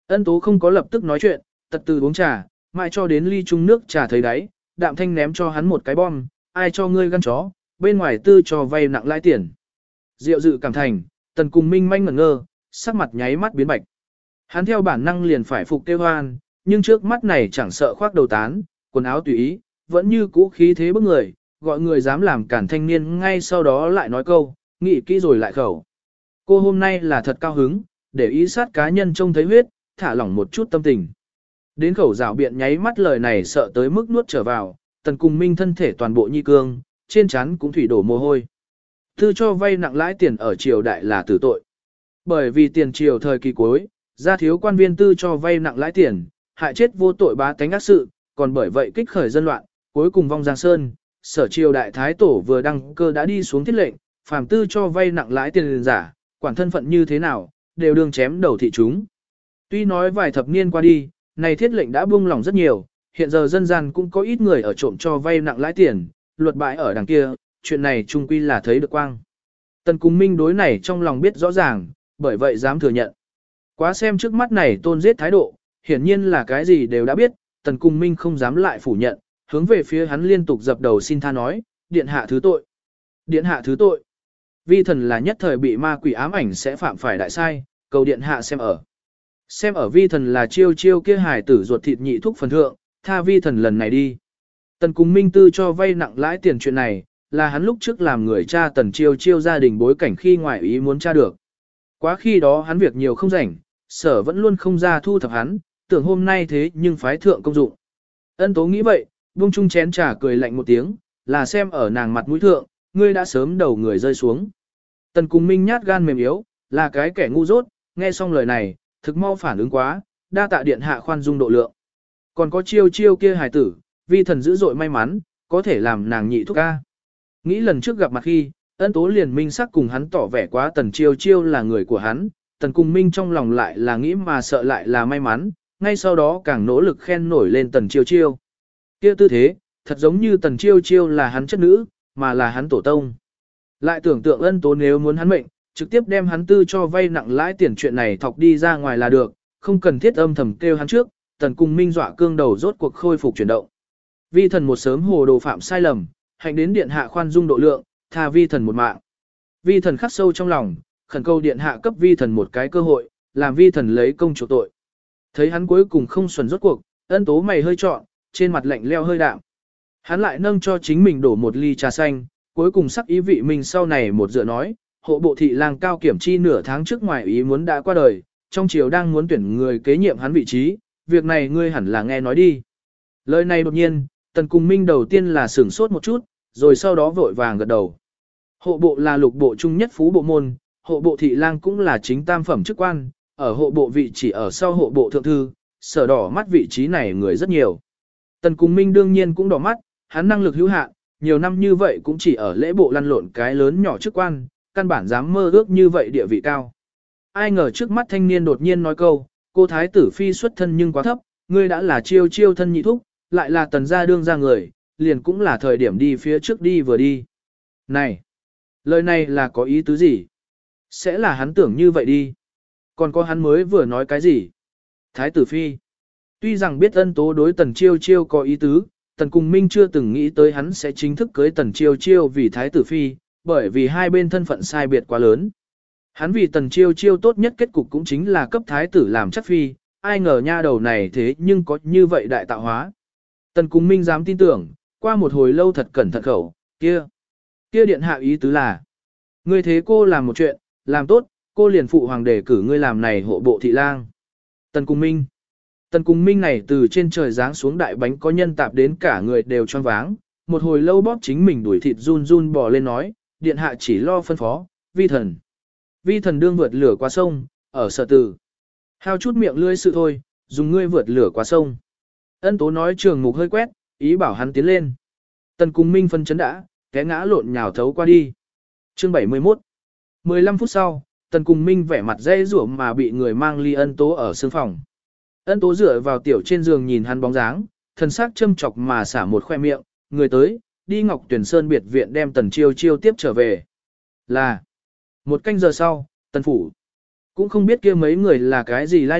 Speaker 1: Ân tố không có lập tức nói chuyện, tật từ uống trà, mãi cho đến ly chung nước trà thấy đáy, đạm thanh ném cho hắn một cái bom, ai cho ngươi gan chó, bên ngoài tư cho vay nặng lãi tiền. Diệu dự cảm thành, tần cùng minh manh ngẩn ngơ, sắc mặt nháy mắt biến bạch. Hắn theo bản năng liền phải phục kêu hoan, nhưng trước mắt này chẳng sợ khoác đầu tán, quần áo tùy ý, vẫn như cũ khí thế bức người, gọi người dám làm cản thanh niên ngay sau đó lại nói câu, nghĩ kỹ rồi lại khẩu. Cô hôm nay là thật cao hứng, để ý sát cá nhân trông thấy huyết, thả lỏng một chút tâm tình. Đến khẩu rào biện nháy mắt lời này sợ tới mức nuốt trở vào, tần cùng minh thân thể toàn bộ nhi cương, trên trán cũng thủy đổ mồ hôi. Tư cho vay nặng lãi tiền ở triều đại là tử tội. Bởi vì tiền triều thời kỳ cuối, gia thiếu quan viên tư cho vay nặng lãi tiền, hại chết vô tội bá tánh ác sự, còn bởi vậy kích khởi dân loạn, cuối cùng vong Giang Sơn, sở triều đại thái tổ vừa đăng cơ đã đi xuống thiết lệnh, phàm tư cho vay nặng lãi tiền giả, quản thân phận như thế nào, đều đương chém đầu thị chúng. Tuy nói vài thập niên qua đi, này thiết lệnh đã buông lỏng rất nhiều, hiện giờ dân gian cũng có ít người ở trộm cho vay nặng lãi tiền, luật bãi ở đằng kia, chuyện này chung quy là thấy được quang. Tần Cung Minh đối này trong lòng biết rõ ràng, bởi vậy dám thừa nhận. Quá xem trước mắt này tôn giết thái độ, hiển nhiên là cái gì đều đã biết, Tần Cung Minh không dám lại phủ nhận, hướng về phía hắn liên tục dập đầu xin tha nói, điện hạ thứ tội. Điện hạ thứ tội. Vi thần là nhất thời bị ma quỷ ám ảnh sẽ phạm phải đại sai, cầu điện hạ xem ở. Xem ở vi thần là chiêu chiêu kia hài tử ruột thịt nhị thúc phần thượng, tha vi thần lần này đi. Tần Cung Minh tư cho vay nặng lãi tiền chuyện này, là hắn lúc trước làm người cha tần chiêu chiêu gia đình bối cảnh khi ngoại ý muốn tra được. Quá khi đó hắn việc nhiều không rảnh, sở vẫn luôn không ra thu thập hắn, tưởng hôm nay thế nhưng phái thượng công dụng. Ân tố nghĩ vậy, buông chung chén trà cười lạnh một tiếng, là xem ở nàng mặt mũi thượng, ngươi đã sớm đầu người rơi xuống. Tần Cung Minh nhát gan mềm yếu, là cái kẻ ngu dốt, nghe xong lời này, thực mau phản ứng quá, đa tạ điện hạ khoan dung độ lượng. Còn có chiêu chiêu kia hài tử, vi thần dữ dội may mắn, có thể làm nàng nhị thúc ca. Nghĩ lần trước gặp mặt khi, ân tố liền minh sắc cùng hắn tỏ vẻ quá tần chiêu chiêu là người của hắn, tần cùng minh trong lòng lại là nghĩ mà sợ lại là may mắn, ngay sau đó càng nỗ lực khen nổi lên tần chiêu chiêu. Kia tư thế, thật giống như tần chiêu chiêu là hắn chất nữ, mà là hắn tổ tông. Lại tưởng tượng ân tố nếu muốn hắn mệnh, trực tiếp đem hắn tư cho vay nặng lãi tiền chuyện này thọc đi ra ngoài là được, không cần thiết âm thầm kêu hắn trước, tần cùng minh dọa cương đầu rốt cuộc khôi phục chuyển động. Vi thần một sớm hồ đồ phạm sai lầm, hạnh đến điện hạ khoan dung độ lượng, tha vi thần một mạng. Vi thần khắc sâu trong lòng, khẩn cầu điện hạ cấp vi thần một cái cơ hội, làm vi thần lấy công chủ tội. Thấy hắn cuối cùng không xuẩn rốt cuộc, ân tố mày hơi trọn, trên mặt lạnh leo hơi đạm. Hắn lại nâng cho chính mình đổ một ly trà xanh, cuối cùng sắc ý vị mình sau này một dựa nói, hộ bộ thị lang cao kiểm chi nửa tháng trước ngoài ý muốn đã qua đời, trong triều đang muốn tuyển người kế nhiệm hắn vị trí, việc này ngươi hẳn là nghe nói đi. Lời này đột nhiên, Tần Cung Minh đầu tiên là sửng sốt một chút, rồi sau đó vội vàng gật đầu. Hộ bộ là lục bộ trung nhất phú bộ môn, hộ bộ thị lang cũng là chính tam phẩm chức quan, ở hộ bộ vị chỉ ở sau hộ bộ thượng thư, sở đỏ mắt vị trí này người rất nhiều. Tần Cung Minh đương nhiên cũng đỏ mắt, hắn năng lực hữu hạn, nhiều năm như vậy cũng chỉ ở lễ bộ lăn lộn cái lớn nhỏ chức quan, căn bản dám mơ ước như vậy địa vị cao. Ai ngờ trước mắt thanh niên đột nhiên nói câu, cô thái tử phi xuất thân nhưng quá thấp, ngươi đã là chiêu chiêu thân nhị thúc, lại là tần gia đương gia người, liền cũng là thời điểm đi phía trước đi vừa đi. Này, lời này là có ý tứ gì? Sẽ là hắn tưởng như vậy đi. Còn có hắn mới vừa nói cái gì? Thái tử phi. Tuy rằng biết ân tố đối tần chiêu chiêu có ý tứ, tần cùng minh chưa từng nghĩ tới hắn sẽ chính thức cưới tần chiêu chiêu vì thái tử phi, bởi vì hai bên thân phận sai biệt quá lớn. Hắn vì tần chiêu chiêu tốt nhất kết cục cũng chính là cấp thái tử làm chắc phi, ai ngờ nha đầu này thế nhưng có như vậy đại tạo hóa. Tần Cung Minh dám tin tưởng, qua một hồi lâu thật cẩn thận khẩu, kia, kia điện hạ ý tứ là, ngươi thế cô làm một chuyện, làm tốt, cô liền phụ hoàng đề cử ngươi làm này hộ bộ thị lang. Tần Cung Minh, Tần Cung Minh này từ trên trời giáng xuống đại bánh có nhân tạp đến cả người đều choáng váng, một hồi lâu bóp chính mình đuổi thịt run run bò lên nói, điện hạ chỉ lo phân phó, vi thần. Vi thần đương vượt lửa qua sông, ở sở tử. Hao chút miệng lưỡi sự thôi, dùng ngươi vượt lửa qua sông. Ân tố nói trường mục hơi quét, ý bảo hắn tiến lên. Tần Cung Minh phân chấn đã, té ngã lộn nhào thấu qua đi. Chương bảy mươi mốt. mười lăm phút sau, Tần Cung Minh vẻ mặt dây rủa mà bị người mang ly ân tố ở sương phòng. Ân tố dựa vào tiểu trên giường nhìn hắn bóng dáng, thần sắc châm chọc mà xả một khoe miệng, người tới, đi Ngọc Tuyển Sơn biệt viện đem Tần Chiêu Chiêu tiếp trở về. Là, một canh giờ sau, Tần Phủ. Cũng không biết kia mấy người là cái gì lai lịch,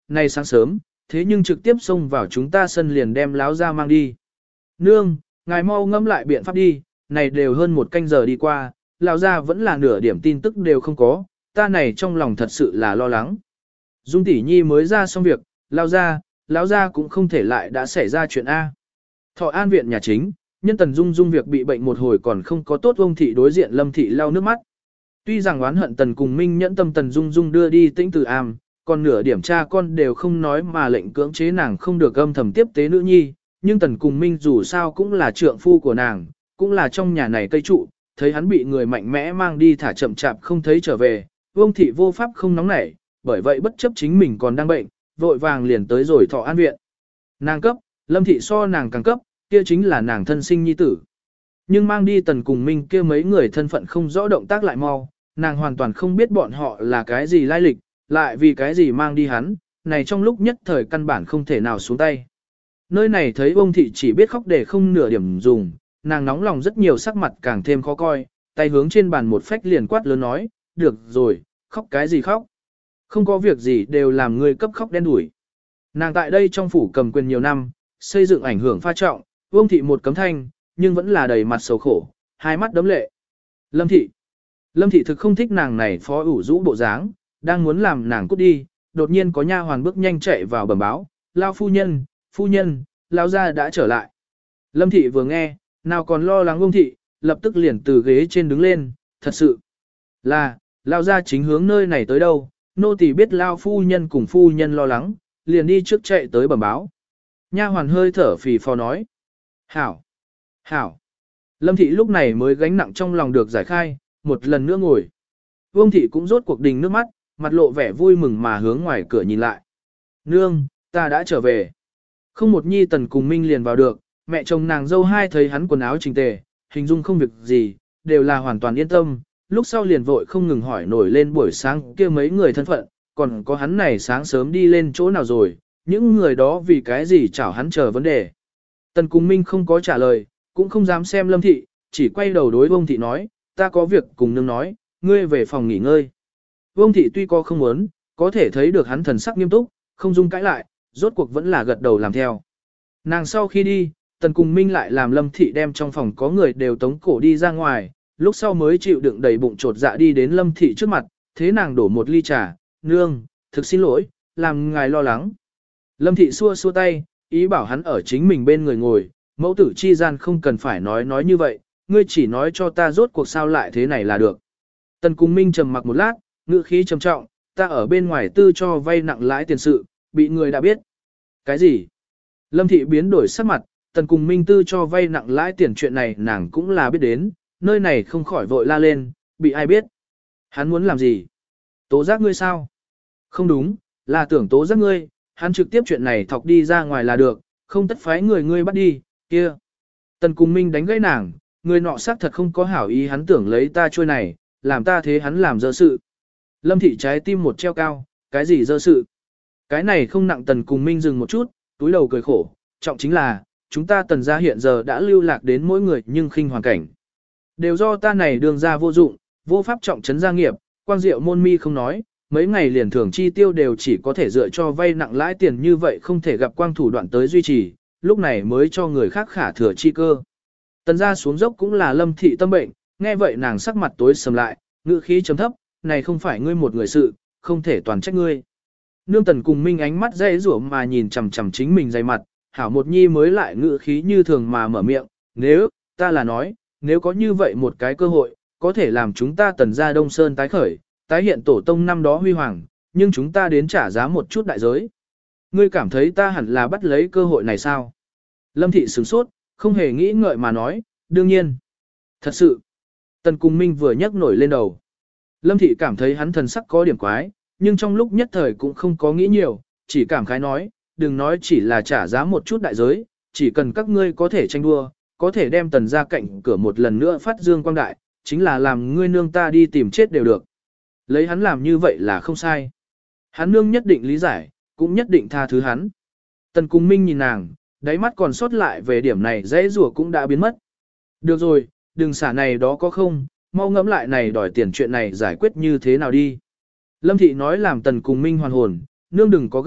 Speaker 1: này sáng sớm, thế nhưng trực tiếp xông vào chúng ta sân liền đem láo ra mang đi. Nương, ngài mau ngẫm lại biện pháp đi, này đều hơn một canh giờ đi qua, lão gia vẫn là nửa điểm tin tức đều không có, ta này trong lòng thật sự là lo lắng. Dung tỷ nhi mới ra xong việc, lão gia, lão gia cũng không thể lại đã xảy ra chuyện A. Thọ An viện nhà chính, nhân Tần Dung Dung việc bị bệnh một hồi còn không có tốt, ông thị đối diện Lâm thị lau nước mắt. Tuy rằng oán hận Tần cùng Minh nhẫn tâm Tần Dung Dung đưa đi tĩnh từ am, còn nửa điểm cha con đều không nói mà lệnh cưỡng chế nàng không được âm thầm tiếp tế nữ nhi, nhưng Tần cùng Minh dù sao cũng là trượng phu của nàng, cũng là trong nhà này cây trụ, thấy hắn bị người mạnh mẽ mang đi thả chậm chạp không thấy trở về, Vương thị vô pháp không nóng nảy, bởi vậy bất chấp chính mình còn đang bệnh, vội vàng liền tới rồi Thọ An viện. Nàng cấp, Lâm thị so nàng càng cấp, kia chính là nàng thân sinh nhi tử. Nhưng mang đi Tần cùng Minh kia mấy người thân phận không rõ, động tác lại mau, nàng hoàn toàn không biết bọn họ là cái gì lai lịch, lại vì cái gì mang đi hắn, này trong lúc nhất thời căn bản không thể nào xuống tay. Nơi này thấy ông thị chỉ biết khóc để không nửa điểm dùng, nàng nóng lòng rất nhiều, sắc mặt càng thêm khó coi, tay hướng trên bàn một phách liền quát lớn nói, được rồi, khóc cái gì khóc. Không có việc gì đều làm người cấp khóc đen đủi. Nàng tại đây trong phủ cầm quyền nhiều năm, xây dựng ảnh hưởng pha trọng, Vương thị một cấm thanh, nhưng vẫn là đầy mặt sầu khổ, hai mắt đấm lệ. Lâm thị. Lâm thị thực không thích nàng này phó ủ rũ bộ dáng, đang muốn làm nàng cút đi, đột nhiên có nha hoàn bước nhanh chạy vào bẩm báo, lao phu nhân, phu nhân, lao gia đã trở lại. Lâm thị vừa nghe, nào còn lo lắng Vương thị, lập tức liền từ ghế trên đứng lên, thật sự là, lao gia chính hướng nơi này tới đâu, nô tỳ biết lao phu nhân cùng phu nhân lo lắng, liền đi trước chạy tới bẩm báo. Nha hoàn hơi thở phì phò nói, hảo, hảo. Lâm thị lúc này mới gánh nặng trong lòng được giải khai, một lần nữa ngồi. Vương thị cũng rốt cuộc đình nước mắt, mặt lộ vẻ vui mừng mà hướng ngoài cửa nhìn lại. Nương, ta đã trở về. Không một nhi Tần cùng Minh liền vào được, mẹ chồng nàng dâu hai thấy hắn quần áo chỉnh tề, hình dung không việc gì, đều là hoàn toàn yên tâm. Lúc sau liền vội không ngừng hỏi nổi lên buổi sáng kia mấy người thân phận, còn có hắn này sáng sớm đi lên chỗ nào rồi, những người đó vì cái gì chảo hắn chờ vấn đề. Tần cùng Minh không có trả lời, cũng không dám xem Lâm thị, chỉ quay đầu đối Vương thị nói, ta có việc cùng nương nói, ngươi về phòng nghỉ ngơi. Vương thị tuy có không muốn, có thể thấy được hắn thần sắc nghiêm túc, không dung cãi lại, rốt cuộc vẫn là gật đầu làm theo. Nàng sau khi đi, Tần cùng Minh lại làm Lâm thị đem trong phòng có người đều tống cổ đi ra ngoài, lúc sau mới chịu đựng đầy bụng trột dạ đi đến Lâm thị trước mặt, thế nàng đổ một ly trà, nương, thực xin lỗi, làm ngài lo lắng. Lâm thị xua xua tay, ý bảo hắn ở chính mình bên người ngồi, mẫu tử chi gian không cần phải nói nói như vậy, ngươi chỉ nói cho ta rốt cuộc sao lại thế này là được. Tần cùng Minh trầm mặc một lát, ngữ khí trầm trọng, ta ở bên ngoài tư cho vay nặng lãi tiền sự, bị người đã biết. Cái gì? Lâm thị biến đổi sắc mặt, Tần cùng Minh tư cho vay nặng lãi tiền chuyện này nàng cũng là biết đến, nơi này không khỏi vội la lên, bị ai biết? Hắn muốn làm gì? Tố giác ngươi sao? Không đúng, là tưởng tố giác ngươi, hắn trực tiếp chuyện này thọc đi ra ngoài là được, không tất phái người ngươi bắt đi, kia. Tần cùng Minh đánh gãy nàng, người nọ xác thật không có hảo ý, hắn tưởng lấy ta trôi này, làm ta thế hắn làm dơ sự. Lâm thị trái tim một treo cao, cái gì dơ sự? Cái này không nặng. Tần cùng Minh dừng một chút, túi đầu cười khổ, trọng chính là, chúng ta Tần gia hiện giờ đã lưu lạc đến mỗi người nhưng khinh hoàn cảnh. Đều do ta này đường ra vô dụng, vô pháp trọng trấn gia nghiệp, quang diệu môn mi không nói, mấy ngày liền thưởng chi tiêu đều chỉ có thể dựa cho vay nặng lãi tiền, như vậy không thể gặp quang thủ đoạn tới duy trì, lúc này mới cho người khác khả thừa chi cơ. Tần gia xuống dốc cũng là Lâm thị tâm bệnh, nghe vậy nàng sắc mặt tối sầm lại, ngữ khí chấm thấp, này không phải ngươi một người sự, không thể toàn trách ngươi. Nương Tần cùng Minh ánh mắt dây rủa mà nhìn chằm chằm chính mình dày mặt, hảo một nhi mới lại ngữ khí như thường mà mở miệng, nếu, ta là nói, nếu có như vậy một cái cơ hội, có thể làm chúng ta Tần gia Đông Sơn tái khởi, tái hiện tổ tông năm đó huy hoàng, nhưng chúng ta đến trả giá một chút đại giới. Ngươi cảm thấy ta hẳn là bắt lấy cơ hội này sao? Lâm thị sửng sốt, không hề nghĩ ngợi mà nói, đương nhiên. Thật sự, Tần cùng Minh vừa nhấc nổi lên đầu. Lâm thị cảm thấy hắn thần sắc có điểm quái, nhưng trong lúc nhất thời cũng không có nghĩ nhiều, chỉ cảm khái nói, đừng nói chỉ là trả giá một chút đại giới, chỉ cần các ngươi có thể tranh đua, có thể đem Tần ra cạnh cửa một lần nữa phát dương quang đại, chính là làm ngươi nương ta đi tìm chết đều được. Lấy hắn làm như vậy là không sai. Hắn nương nhất định lý giải, cũng nhất định tha thứ hắn. Tần cùng Minh nhìn nàng, đáy mắt còn sót lại về điểm này dễ rủa cũng đã biến mất. Được rồi, đừng xả này đó có không, mau ngẫm lại này đòi tiền chuyện này giải quyết như thế nào đi. Lâm thị nói làm Tần cùng Minh hoàn hồn, nương đừng có gấp,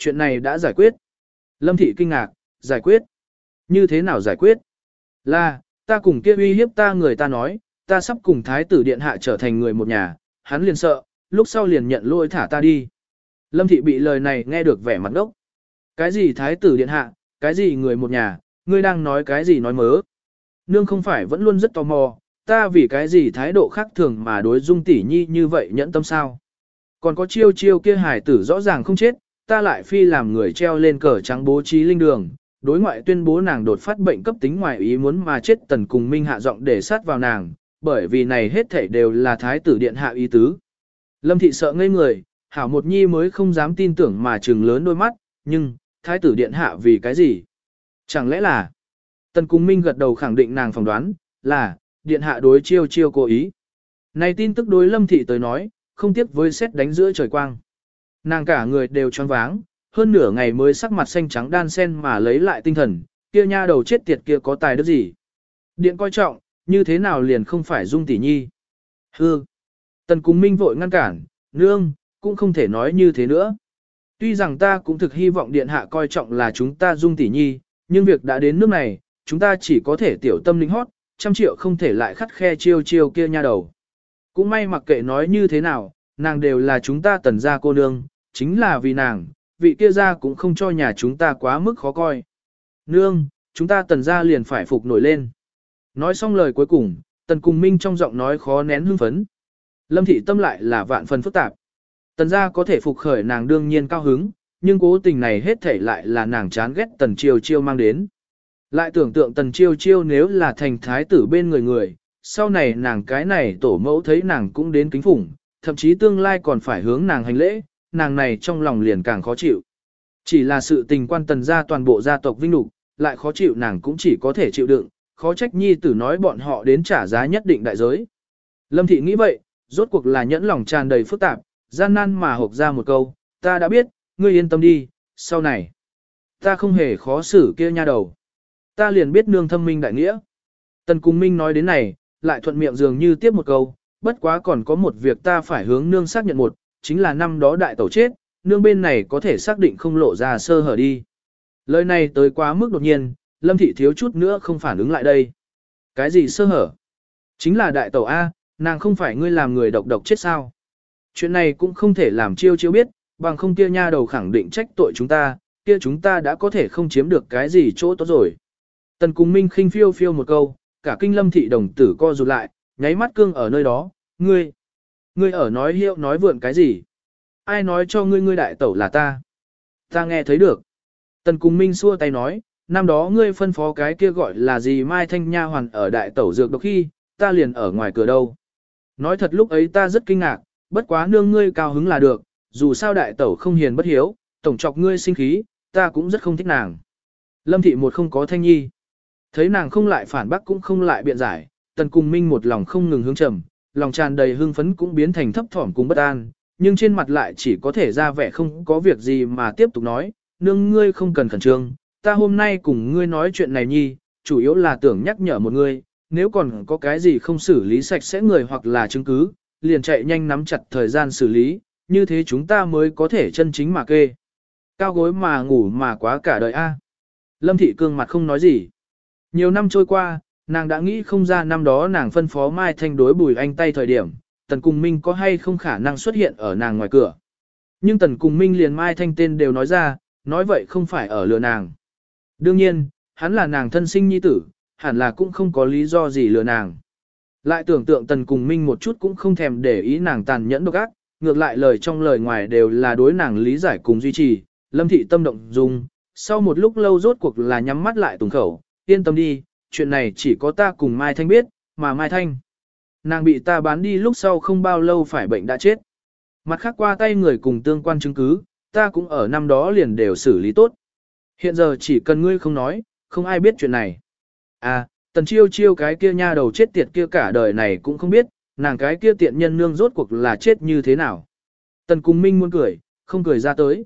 Speaker 1: chuyện này đã giải quyết. Lâm Thị kinh ngạc, giải quyết. Như thế nào giải quyết? Là, ta cùng kia uy hiếp ta người ta nói, ta sắp cùng thái tử điện hạ trở thành người một nhà, hắn liền sợ, lúc sau liền nhận lỗi thả ta đi. Lâm Thị bị lời này nghe được vẻ mặt ngốc. Cái gì thái tử điện hạ, cái gì người một nhà, ngươi đang nói cái gì nói mớ. Nương không phải vẫn luôn rất tò mò, ta vì cái gì thái độ khác thường mà đối Dung tỷ nhi như vậy nhẫn tâm sao. Còn có chiêu chiêu kia hải tử rõ ràng không chết, ta lại phi làm người treo lên cờ trắng bố trí linh đường, đối ngoại tuyên bố nàng đột phát bệnh cấp tính ngoài ý muốn mà chết, Tần cùng Minh hạ giọng để sát vào nàng, bởi vì này hết thảy đều là thái tử điện hạ ý tứ. Lâm Thị sợ ngây người, hảo một nhi mới không dám tin tưởng mà trừng lớn đôi mắt, nhưng, thái tử điện hạ vì cái gì? Chẳng lẽ là... Tần cùng Minh gật đầu khẳng định nàng phỏng đoán, là, điện hạ đối chiêu chiêu cố ý. Này tin tức đối Lâm Thị tới nói, không tiếc với xét đánh giữa trời quang. Nàng cả người đều choáng váng, hơn nửa ngày mới sắc mặt xanh trắng đan sen mà lấy lại tinh thần, kia nha đầu chết tiệt kia có tài đức gì. Điện coi trọng, như thế nào liền không phải Dung tỷ nhi. Hư. Tần cùng Minh vội ngăn cản, nương, cũng không thể nói như thế nữa. Tuy rằng ta cũng thực hy vọng điện hạ coi trọng là chúng ta Dung tỷ nhi, nhưng việc đã đến nước này, chúng ta chỉ có thể tiểu tâm linh hót, trăm triệu không thể lại khắt khe chiêu chiêu kia nha đầu. Cũng may mặc kệ nói như thế nào, nàng đều là chúng ta Tần gia cô nương, chính là vì nàng, vị kia gia cũng không cho nhà chúng ta quá mức khó coi. Nương, chúng ta Tần gia liền phải phục nổi lên. Nói xong lời cuối cùng, Tần cùng Minh trong giọng nói khó nén hưng phấn. Lâm Thị tâm lại là vạn phần phức tạp. Tần gia có thể phục khởi nàng đương nhiên cao hứng, nhưng cố tình này hết thảy lại là nàng chán ghét Tần Chiêu Chiêu mang đến. Lại tưởng tượng Tần Chiêu Chiêu nếu là thành thái tử bên người người, sau này nàng cái này tổ mẫu thấy nàng cũng đến kính phủng, thậm chí tương lai còn phải hướng nàng hành lễ, nàng này trong lòng liền càng khó chịu. Chỉ là sự tình quan Tần gia toàn bộ gia tộc vinh nhục, lại khó chịu nàng cũng chỉ có thể chịu đựng, khó trách nhi tử nói bọn họ đến trả giá nhất định đại giới. Lâm Thị nghĩ vậy, rốt cuộc là nhẫn lòng tràn đầy phức tạp, gian nan mà hộc ra một câu, ta đã biết, ngươi yên tâm đi, sau này, ta không hề khó xử kia nha đầu. Ta liền biết nương thâm minh đại nghĩa. Tần Cùng Minh nói đến này, lại thuận miệng dường như tiếp một câu, bất quá còn có một việc ta phải hướng nương xác nhận một, chính là năm đó đại tẩu chết, nương bên này có thể xác định không lộ ra sơ hở đi. Lời này tới quá mức đột nhiên, Lâm Thị thiếu chút nữa không phản ứng lại đây. Cái gì sơ hở? Chính là đại tẩu A, nàng không phải ngươi làm người độc độc chết sao? Chuyện này cũng không thể làm Chiêu Chiêu biết, bằng không kia nha đầu khẳng định trách tội chúng ta, kia chúng ta đã có thể không chiếm được cái gì chỗ tốt rồi. Tần Cùng Minh khinh phiêu phiêu một câu, cả kinh Lâm Thị đồng tử co rụt lại, nháy mắt cương ở nơi đó, ngươi, ngươi ở nói hiệu nói vượn cái gì? Ai nói cho ngươi ngươi đại tẩu là ta? Ta nghe thấy được. Tần Cùng Minh xua tay nói, năm đó ngươi phân phó cái kia gọi là gì Mai Thanh Nha hoàn ở đại tẩu dược độc khi, ta liền ở ngoài cửa đâu. Nói thật lúc ấy ta rất kinh ngạc, bất quá nương ngươi cao hứng là được, dù sao đại tẩu không hiền bất hiếu, tổng chọc ngươi sinh khí, ta cũng rất không thích nàng. Lâm Thị một không có thanh nhi. Thấy nàng không lại phản bác cũng không lại biện giải, Tần Cùng Minh một lòng không ngừng hướng trầm, lòng tràn đầy hưng phấn cũng biến thành thấp thỏm cùng bất an, nhưng trên mặt lại chỉ có thể ra vẻ không có việc gì mà tiếp tục nói, nương ngươi không cần khẩn trương, ta hôm nay cùng ngươi nói chuyện này nhi, chủ yếu là tưởng nhắc nhở một ngươi, nếu còn có cái gì không xử lý sạch sẽ người hoặc là chứng cứ, liền chạy nhanh nắm chặt thời gian xử lý, như thế chúng ta mới có thể chân chính mà kê. Cao gối mà ngủ mà quá cả đời a. Lâm Thị cương mặt không nói gì. Nhiều năm trôi qua, nàng đã nghĩ không ra năm đó nàng phân phó Mai Thanh đối Bùi Anh tay thời điểm, Tần Cùng Minh có hay không khả năng xuất hiện ở nàng ngoài cửa. Nhưng Tần Cùng Minh liền Mai Thanh tên đều nói ra, nói vậy không phải ở lừa nàng. Đương nhiên, hắn là nàng thân sinh nhi tử, hẳn là cũng không có lý do gì lừa nàng. Lại tưởng tượng Tần Cùng Minh một chút cũng không thèm để ý nàng tàn nhẫn độc ác, ngược lại lời trong lời ngoài đều là đối nàng lý giải cùng duy trì. Lâm Thị tâm động dung, sau một lúc lâu rốt cuộc là nhắm mắt lại tùng khẩu, yên tâm đi, chuyện này chỉ có ta cùng Mai Thanh biết, mà Mai Thanh. Nàng bị ta bán đi lúc sau không bao lâu phải bệnh đã chết. Mặt khác qua tay người cùng tương quan chứng cứ, ta cũng ở năm đó liền đều xử lý tốt. Hiện giờ chỉ cần ngươi không nói, không ai biết chuyện này. À, Tần Chiêu Chiêu cái kia nha đầu chết tiệt kia cả đời này cũng không biết, nàng cái kia tiện nhân nương rốt cuộc là chết như thế nào. Tần Cùng Minh muốn cười, không cười ra tới.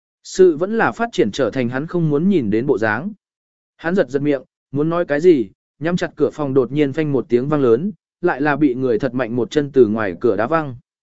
Speaker 1: Sự vẫn là phát triển trở thành hắn không muốn nhìn đến bộ dáng. Hắn giật giật miệng, muốn nói cái gì, nhắm chặt cửa phòng đột nhiên phanh một tiếng vang lớn, lại là bị người thật mạnh một chân từ ngoài cửa đá văng.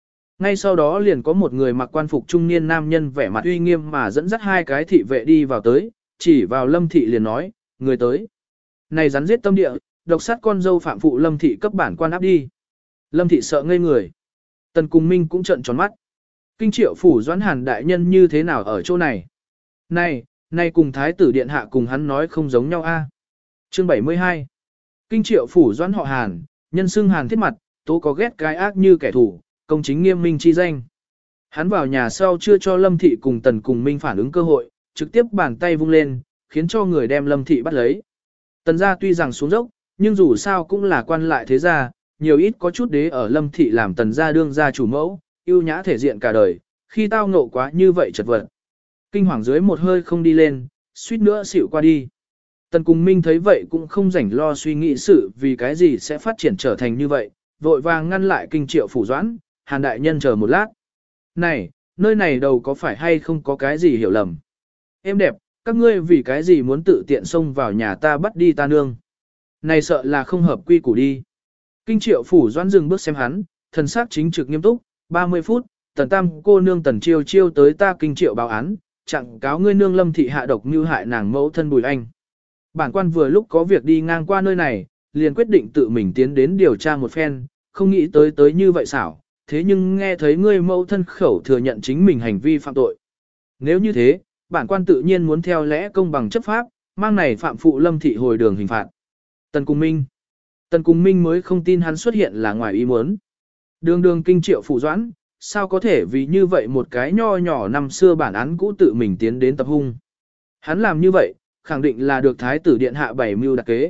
Speaker 1: Ngay sau đó liền có một người mặc quan phục trung niên nam nhân vẻ mặt uy nghiêm mà dẫn dắt hai cái thị vệ đi vào tới, chỉ vào Lâm Thị liền nói, người tới. Này rắn giết tâm địa, độc sát con dâu phạm phụ Lâm Thị cấp bản quan áp đi. Lâm Thị sợ ngây người. Tần Cùng Minh cũng trợn tròn mắt. Kinh Triệu phủ Doãn Hàn đại nhân như thế nào ở chỗ này? Này, này cùng thái tử điện hạ cùng hắn nói không giống nhau a. Chương bảy mươi hai. Kinh Triệu phủ Doãn họ Hàn, nhân xưng Hàn thiết mặt, tố có ghét cái ác như kẻ thù, công chính nghiêm minh chi danh. Hắn vào nhà sau chưa cho Lâm Thị cùng Tần Cùng Minh phản ứng cơ hội, trực tiếp bàn tay vung lên, khiến cho người đem Lâm Thị bắt lấy. Tần gia tuy rằng xuống dốc, nhưng dù sao cũng là quan lại thế gia, nhiều ít có chút đế ở Lâm Thị làm Tần gia đương gia chủ mẫu, yêu nhã thể diện cả đời, khi tao ngộ quá như vậy chật vật. Kinh hoàng dưới một hơi không đi lên, suýt nữa xỉu qua đi. Tần Cùng Minh thấy vậy cũng không rảnh lo suy nghĩ sự vì cái gì sẽ phát triển trở thành như vậy, vội vàng ngăn lại Kinh Triệu phủ Doãn, Hàn đại nhân chờ một lát. Này, nơi này đâu có phải hay không có cái gì hiểu lầm. Em đẹp, các ngươi vì cái gì muốn tự tiện xông vào nhà ta bắt đi ta nương. Này sợ là không hợp quy củ đi. Kinh Triệu phủ Doãn dừng bước xem hắn, thần sắc chính trực nghiêm túc, ba mươi phút, Tần Tam cô nương Tần Chiêu Chiêu tới ta Kinh Triệu báo án, chặng cáo ngươi nương Lâm Thị hạ độc mưu hại nàng mẫu thân Bùi Anh. Bản quan vừa lúc có việc đi ngang qua nơi này, liền quyết định tự mình tiến đến điều tra một phen, không nghĩ tới tới như vậy xảo, thế nhưng nghe thấy ngươi mẫu thân khẩu thừa nhận chính mình hành vi phạm tội. Nếu như thế, bản quan tự nhiên muốn theo lẽ công bằng chấp pháp, mang này phạm phụ Lâm Thị hồi đường hình phạt. Tần Cùng Minh. Tần Cùng Minh mới không tin hắn xuất hiện là ngoài ý muốn. Đường đường Kinh Triệu phủ Doãn, sao có thể vì như vậy một cái nho nhỏ năm xưa bản án cũ tự mình tiến đến tập hung. Hắn làm như vậy, khẳng định là được thái tử điện hạ bảy mưu đặc kế.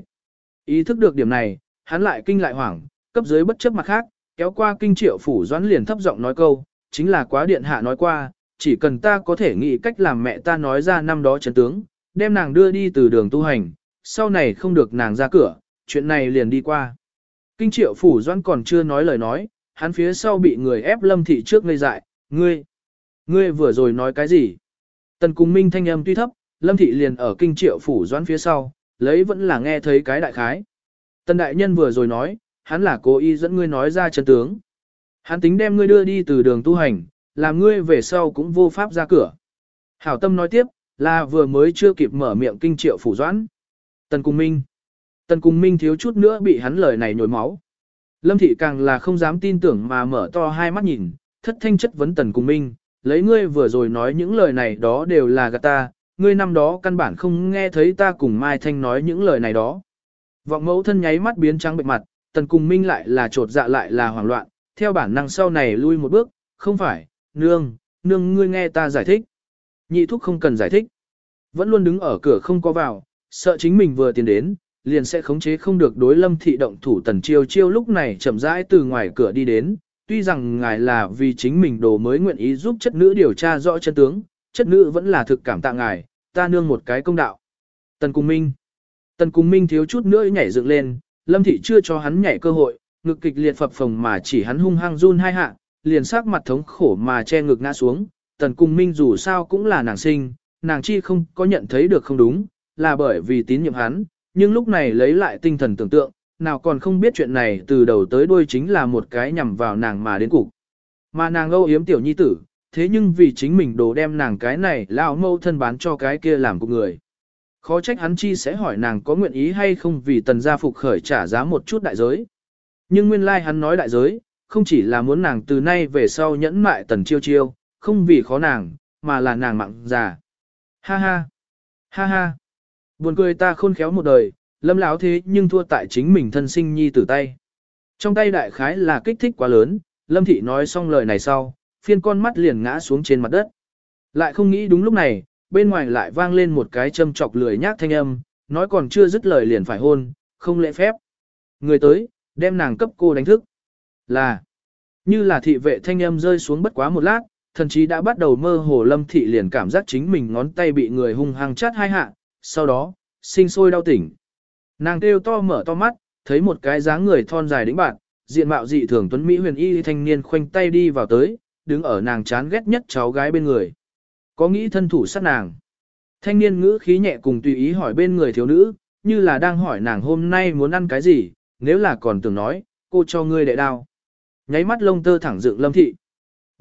Speaker 1: Ý thức được điểm này, hắn lại kinh lại hoảng, cấp dưới bất chấp mặt khác, kéo qua Kinh Triệu phủ Doãn liền thấp giọng nói câu, chính là quá điện hạ nói qua, chỉ cần ta có thể nghĩ cách làm mẹ ta nói ra năm đó chấn tướng, đem nàng đưa đi từ đường tu hành, sau này không được nàng ra cửa, chuyện này liền đi qua. Kinh Triệu phủ Doãn còn chưa nói lời nói, hắn phía sau bị người ép Lâm Thị trước ngây dại, ngươi, ngươi vừa rồi nói cái gì? Tần Cùng Minh thanh âm tuy thấp, Lâm Thị liền ở Kinh Triệu phủ Doãn phía sau, lấy vẫn là nghe thấy cái đại khái. Tần đại nhân vừa rồi nói, hắn là cố ý dẫn ngươi nói ra chân tướng. Hắn tính đem ngươi đưa đi từ đường tu hành, làm ngươi về sau cũng vô pháp ra cửa. Hảo tâm nói tiếp, là vừa mới chưa kịp mở miệng Kinh Triệu phủ Doãn. Tần Cùng Minh. Tần Cùng Minh thiếu chút nữa bị hắn lời này nhồi máu. Lâm Thị càng là không dám tin tưởng mà mở to hai mắt nhìn, thất thanh chất vấn Tần Cùng Minh, lấy ngươi vừa rồi nói những lời này đó đều là gạt ta, ngươi năm đó căn bản không nghe thấy ta cùng Mai Thanh nói những lời này đó. Vọng mẫu thân nháy mắt biến trắng bệnh mặt, Tần Cùng Minh lại là trột dạ lại là hoảng loạn, theo bản năng sau này lui một bước, không phải, nương, nương ngươi nghe ta giải thích. Nhị thúc không cần giải thích. Vẫn luôn đứng ở cửa không có vào, sợ chính mình vừa tiến đến, liền sẽ khống chế không được đối Lâm Thị động thủ. Tần Chiêu Chiêu lúc này chậm rãi từ ngoài cửa đi đến, tuy rằng ngài là vì chính mình đồ mới nguyện ý giúp chất nữ điều tra rõ chân tướng, chất nữ vẫn là thực cảm tạ ngài, ta nương một cái công đạo. Tần Cùng Minh. Tần Cùng Minh thiếu chút nữa nhảy dựng lên, Lâm Thị chưa cho hắn nhảy cơ hội, ngực kịch liệt phập phồng mà chỉ hắn hung hăng run hai hạ, liền sắc mặt thống khổ mà che ngực ngã xuống. Tần Cùng Minh dù sao cũng là nàng sinh, nàng chi không có nhận thấy được không đúng, là bởi vì tín nhiệm hắn, nhưng lúc này lấy lại tinh thần tưởng tượng, nào còn không biết chuyện này từ đầu tới đuôi chính là một cái nhằm vào nàng mà đến cục. Mà nàng âu yếm tiểu nhi tử, thế nhưng vì chính mình đồ đem nàng cái này lão mâu thân bán cho cái kia làm cục người. Khó trách hắn chi sẽ hỏi nàng có nguyện ý hay không vì tần gia phục khởi trả giá một chút đại giới. Nhưng nguyên lai like hắn nói đại giới, không chỉ là muốn nàng từ nay về sau nhẫn mại Tần Chiêu Chiêu, không vì khó nàng, mà là nàng mặn già. Ha ha, ha ha, buồn cười ta khôn khéo một đời, Lâm lão thế nhưng thua tại chính mình thân sinh nhi tử tay. Trong tay đại khái là kích thích quá lớn, Lâm Thị nói xong lời này sau, phiên con mắt liền ngã xuống trên mặt đất. Lại không nghĩ đúng lúc này, bên ngoài lại vang lên một cái châm chọc lười nhác thanh âm, nói còn chưa dứt lời liền phải hôn, không lễ phép. Người tới, đem nàng cấp cô đánh thức. Là, như là thị vệ thanh âm rơi xuống bất quá một lát, thần chí đã bắt đầu mơ hồ. Lâm Thị liền cảm giác chính mình ngón tay bị người hung hăng chát hai hạ, sau đó, sinh sôi đau tỉnh. Nàng kêu to mở to mắt, thấy một cái dáng người thon dài đĩnh bạn, diện mạo dị thường tuấn mỹ huyền y thanh niên khoanh tay đi vào tới, đứng ở nàng chán ghét nhất cháu gái bên người. Có nghĩ thân thủ sát nàng. Thanh niên ngữ khí nhẹ cùng tùy ý hỏi bên người thiếu nữ, như là đang hỏi nàng hôm nay muốn ăn cái gì, nếu là còn tưởng nói, cô cho ngươi đệ đao. Nháy mắt lông tơ thẳng dựng Lâm Thị.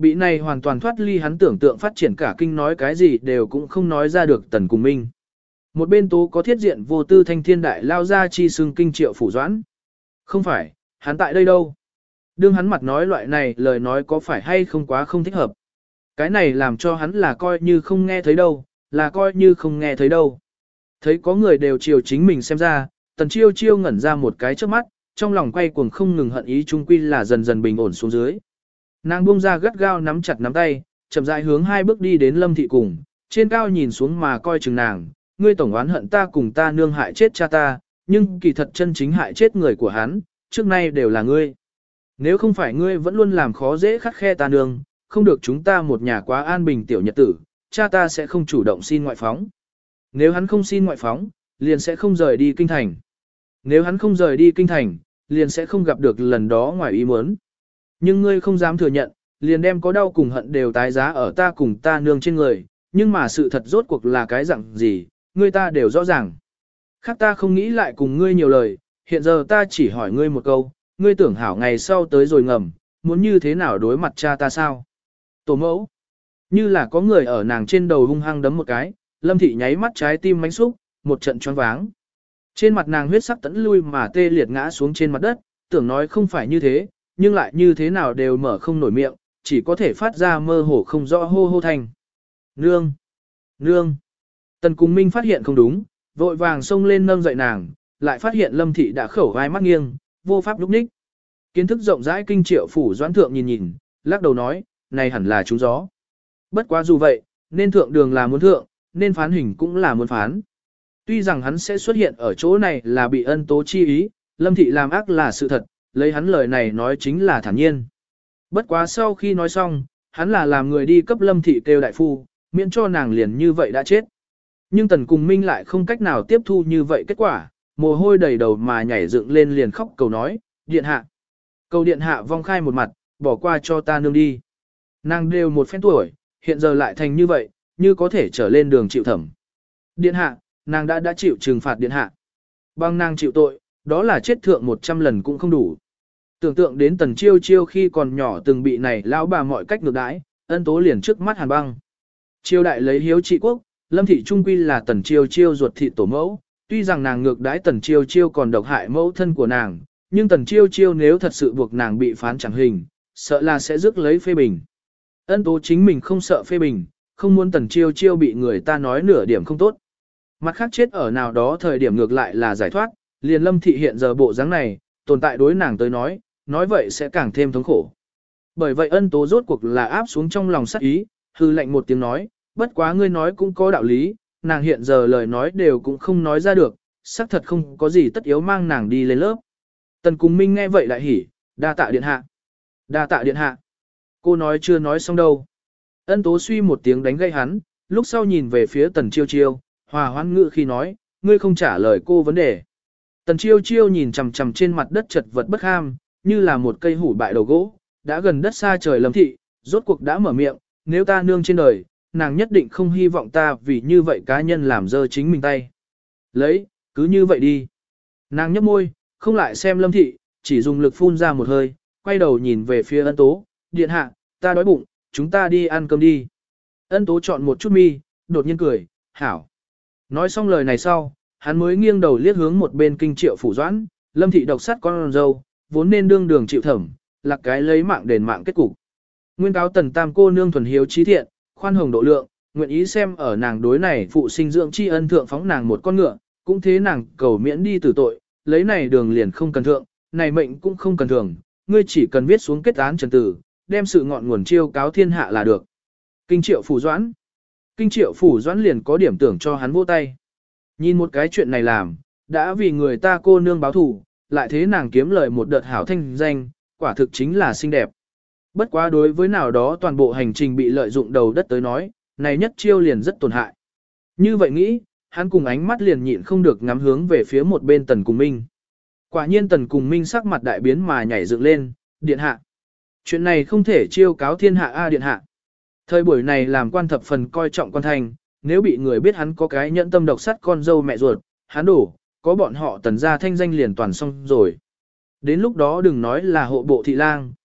Speaker 1: Bị này hoàn toàn thoát ly hắn tưởng tượng phát triển cả kinh nói cái gì đều cũng không nói ra được Tần Cùng Minh. Một bên tố có thiết diện vô tư thanh thiên đại lao ra chi xưng kinh triệu phủ doãn. Không phải, hắn tại đây đâu? Đương hắn mặt nói loại này lời nói có phải hay không quá không thích hợp. Cái này làm cho hắn là coi như không nghe thấy đâu, là coi như không nghe thấy đâu. Thấy có người đều chiều chính mình xem ra, Tần Chiêu Chiêu ngẩn ra một cái trước mắt, trong lòng quay cuồng không ngừng hận ý trung quy là dần dần bình ổn xuống dưới. Nàng buông ra gắt gao nắm chặt nắm tay, chậm rãi hướng hai bước đi đến Lâm Thị cùng, trên cao nhìn xuống mà coi chừng nàng, ngươi tổng oán hận ta cùng ta nương hại chết cha ta, nhưng kỳ thật chân chính hại chết người của hắn, trước nay đều là ngươi. Nếu không phải ngươi vẫn luôn làm khó dễ khắt khe ta nương, không được chúng ta một nhà quá an bình tiểu nhật tử, cha ta sẽ không chủ động xin ngoại phóng. Nếu hắn không xin ngoại phóng, liền sẽ không rời đi kinh thành. Nếu hắn không rời đi kinh thành, liền sẽ không gặp được lần đó ngoài ý muốn. Nhưng ngươi không dám thừa nhận, liền đem có đau cùng hận đều tái giá ở ta cùng ta nương trên người, nhưng mà sự thật rốt cuộc là cái dạng gì, ngươi ta đều rõ ràng. Khác ta không nghĩ lại cùng ngươi nhiều lời, hiện giờ ta chỉ hỏi ngươi một câu, ngươi tưởng hảo ngày sau tới rồi ngầm, muốn như thế nào đối mặt cha ta sao? Tổ mẫu, như là có người ở nàng trên đầu hung hăng đấm một cái, Lâm Thị nháy mắt trái tim mánh xúc, một trận choáng váng. Trên mặt nàng huyết sắc tẫn lui mà tê liệt ngã xuống trên mặt đất, tưởng nói không phải như thế, nhưng lại như thế nào đều mở không nổi miệng, chỉ có thể phát ra mơ hồ không rõ hô hô thành. Nương! Nương! Tần Cùng Minh phát hiện không đúng, vội vàng xông lên nâng dậy nàng, lại phát hiện Lâm Thị đã khẩu vai mắt nghiêng, vô pháp lúc ních. Kiến thức rộng rãi kinh triệu phủ doãn thượng nhìn nhìn, lắc đầu nói, này hẳn là trúng gió. Bất quá dù vậy, nên thượng đường là muốn thượng, nên phán hình cũng là muốn phán. Tuy rằng hắn sẽ xuất hiện ở chỗ này là bị ân tố chi ý, Lâm Thị làm ác là sự thật, lấy hắn lời này nói chính là thản nhiên. Bất quá sau khi nói xong, hắn là làm người đi cấp Lâm Thị kêu đại phu, miễn cho nàng liền như vậy đã chết. Nhưng Tần Cùng Minh lại không cách nào tiếp thu như vậy kết quả, mồ hôi đầy đầu mà nhảy dựng lên liền khóc cầu nói, điện hạ. Cầu điện hạ vong khai một mặt, bỏ qua cho ta nương đi. Nàng đều một phen tuổi, hiện giờ lại thành như vậy, như có thể trở lên đường chịu thẩm. Điện hạ, nàng đã đã chịu trừng phạt điện hạ. Bằng nàng chịu tội, đó là chết thượng một trăm lần cũng không đủ. Tưởng tượng đến Tần Chiêu Chiêu khi còn nhỏ từng bị này lão bà mọi cách ngược đãi, ân tố liền trước mắt hàn băng. Chiêu đại lấy hiếu trị quốc, Lâm Thị trung quy là Tần Chiêu Chiêu ruột thị tổ mẫu, tuy rằng nàng ngược đãi Tần Chiêu Chiêu còn độc hại mẫu thân của nàng, nhưng Tần Chiêu Chiêu nếu thật sự buộc nàng bị phán chẳng hình, sợ là sẽ rước lấy phê bình. Ân tố chính mình không sợ phê bình, không muốn Tần Chiêu Chiêu bị người ta nói nửa điểm không tốt. Mặt khác chết ở nào đó thời điểm ngược lại là giải thoát, liền Lâm Thị hiện giờ bộ dáng này, tồn tại đối nàng tới nói, nói vậy sẽ càng thêm thống khổ. Bởi vậy ân tố rốt cuộc là áp xuống trong lòng sắc ý, hư lệnh một tiếng nói, bất quá ngươi nói cũng có đạo lý, nàng hiện giờ lời nói đều cũng không nói ra được, xác thật không có gì tất yếu mang nàng đi lên lớp. Tần Cùng Minh nghe vậy lại hỉ, đa tạ điện hạ. Đa tạ điện hạ. Cô nói chưa nói xong đâu. Ân tố suy một tiếng đánh gây hắn, lúc sau nhìn về phía Tần Chiêu Chiêu, hòa hoãn ngữ khi nói, ngươi không trả lời cô vấn đề. Tần Chiêu Chiêu nhìn chằm chằm trên mặt đất chật vật bất ham, như là một cây hủ bại đầu gỗ, đã gần đất xa trời Lâm Thị, rốt cuộc đã mở miệng, nếu ta nương trên đời, nàng nhất định không hy vọng ta vì như vậy cá nhân làm dơ chính mình tay. Lấy, cứ như vậy đi. Nàng nhấp môi, không lại xem Lâm Thị, chỉ dùng lực phun ra một hơi, quay đầu nhìn về phía ân tố, điện hạ, ta đói bụng, chúng ta đi ăn cơm đi. Ân tố chọn một chút mi, đột nhiên cười, hảo. Nói xong lời này sau, hắn mới nghiêng đầu liếc hướng một bên kinh triệu phủ doãn, Lâm Thị độc sắt con dâu, vốn nên đương đường chịu thẩm, là cái lấy mạng đền mạng kết cục. Nguyên cáo Tần Tam cô nương thuần hiếu trí thiện, khoan hồng độ lượng, nguyện ý xem ở nàng đối này phụ sinh dưỡng tri ân thượng phóng nàng một con ngựa, cũng thế nàng cầu miễn đi từ tội, lấy này đường liền không cần thượng, này mệnh cũng không cần thường, ngươi chỉ cần viết xuống kết án trần tử, đem sự ngọn nguồn chiêu cáo thiên hạ là được. Kinh triệu phủ doãn. Kinh triệu phủ doãn liền có điểm tưởng cho hắn vỗ tay. Nhìn một cái chuyện này làm, đã vì người ta cô nương báo thù, lại thế nàng kiếm lời một đợt hảo thanh danh, quả thực chính là xinh đẹp. Bất quá đối với nào đó toàn bộ hành trình bị lợi dụng đầu đất tới nói, này nhất chiêu liền rất tổn hại. Như vậy nghĩ, hắn cùng ánh mắt liền nhịn không được ngắm hướng về phía một bên Tần Cùng Minh. Quả nhiên Tần Cùng Minh sắc mặt đại biến mà nhảy dựng lên, điện hạ. Chuyện này không thể chiêu cáo thiên hạ a điện hạ. Thời buổi này làm quan thập phần coi trọng quan thành, nếu bị người biết hắn có cái nhẫn tâm độc sắt con dâu mẹ ruột, hắn đổ, có bọn họ Tần gia thanh danh liền toàn xong rồi. Đến lúc đó đừng nói là hộ bộ thị lang,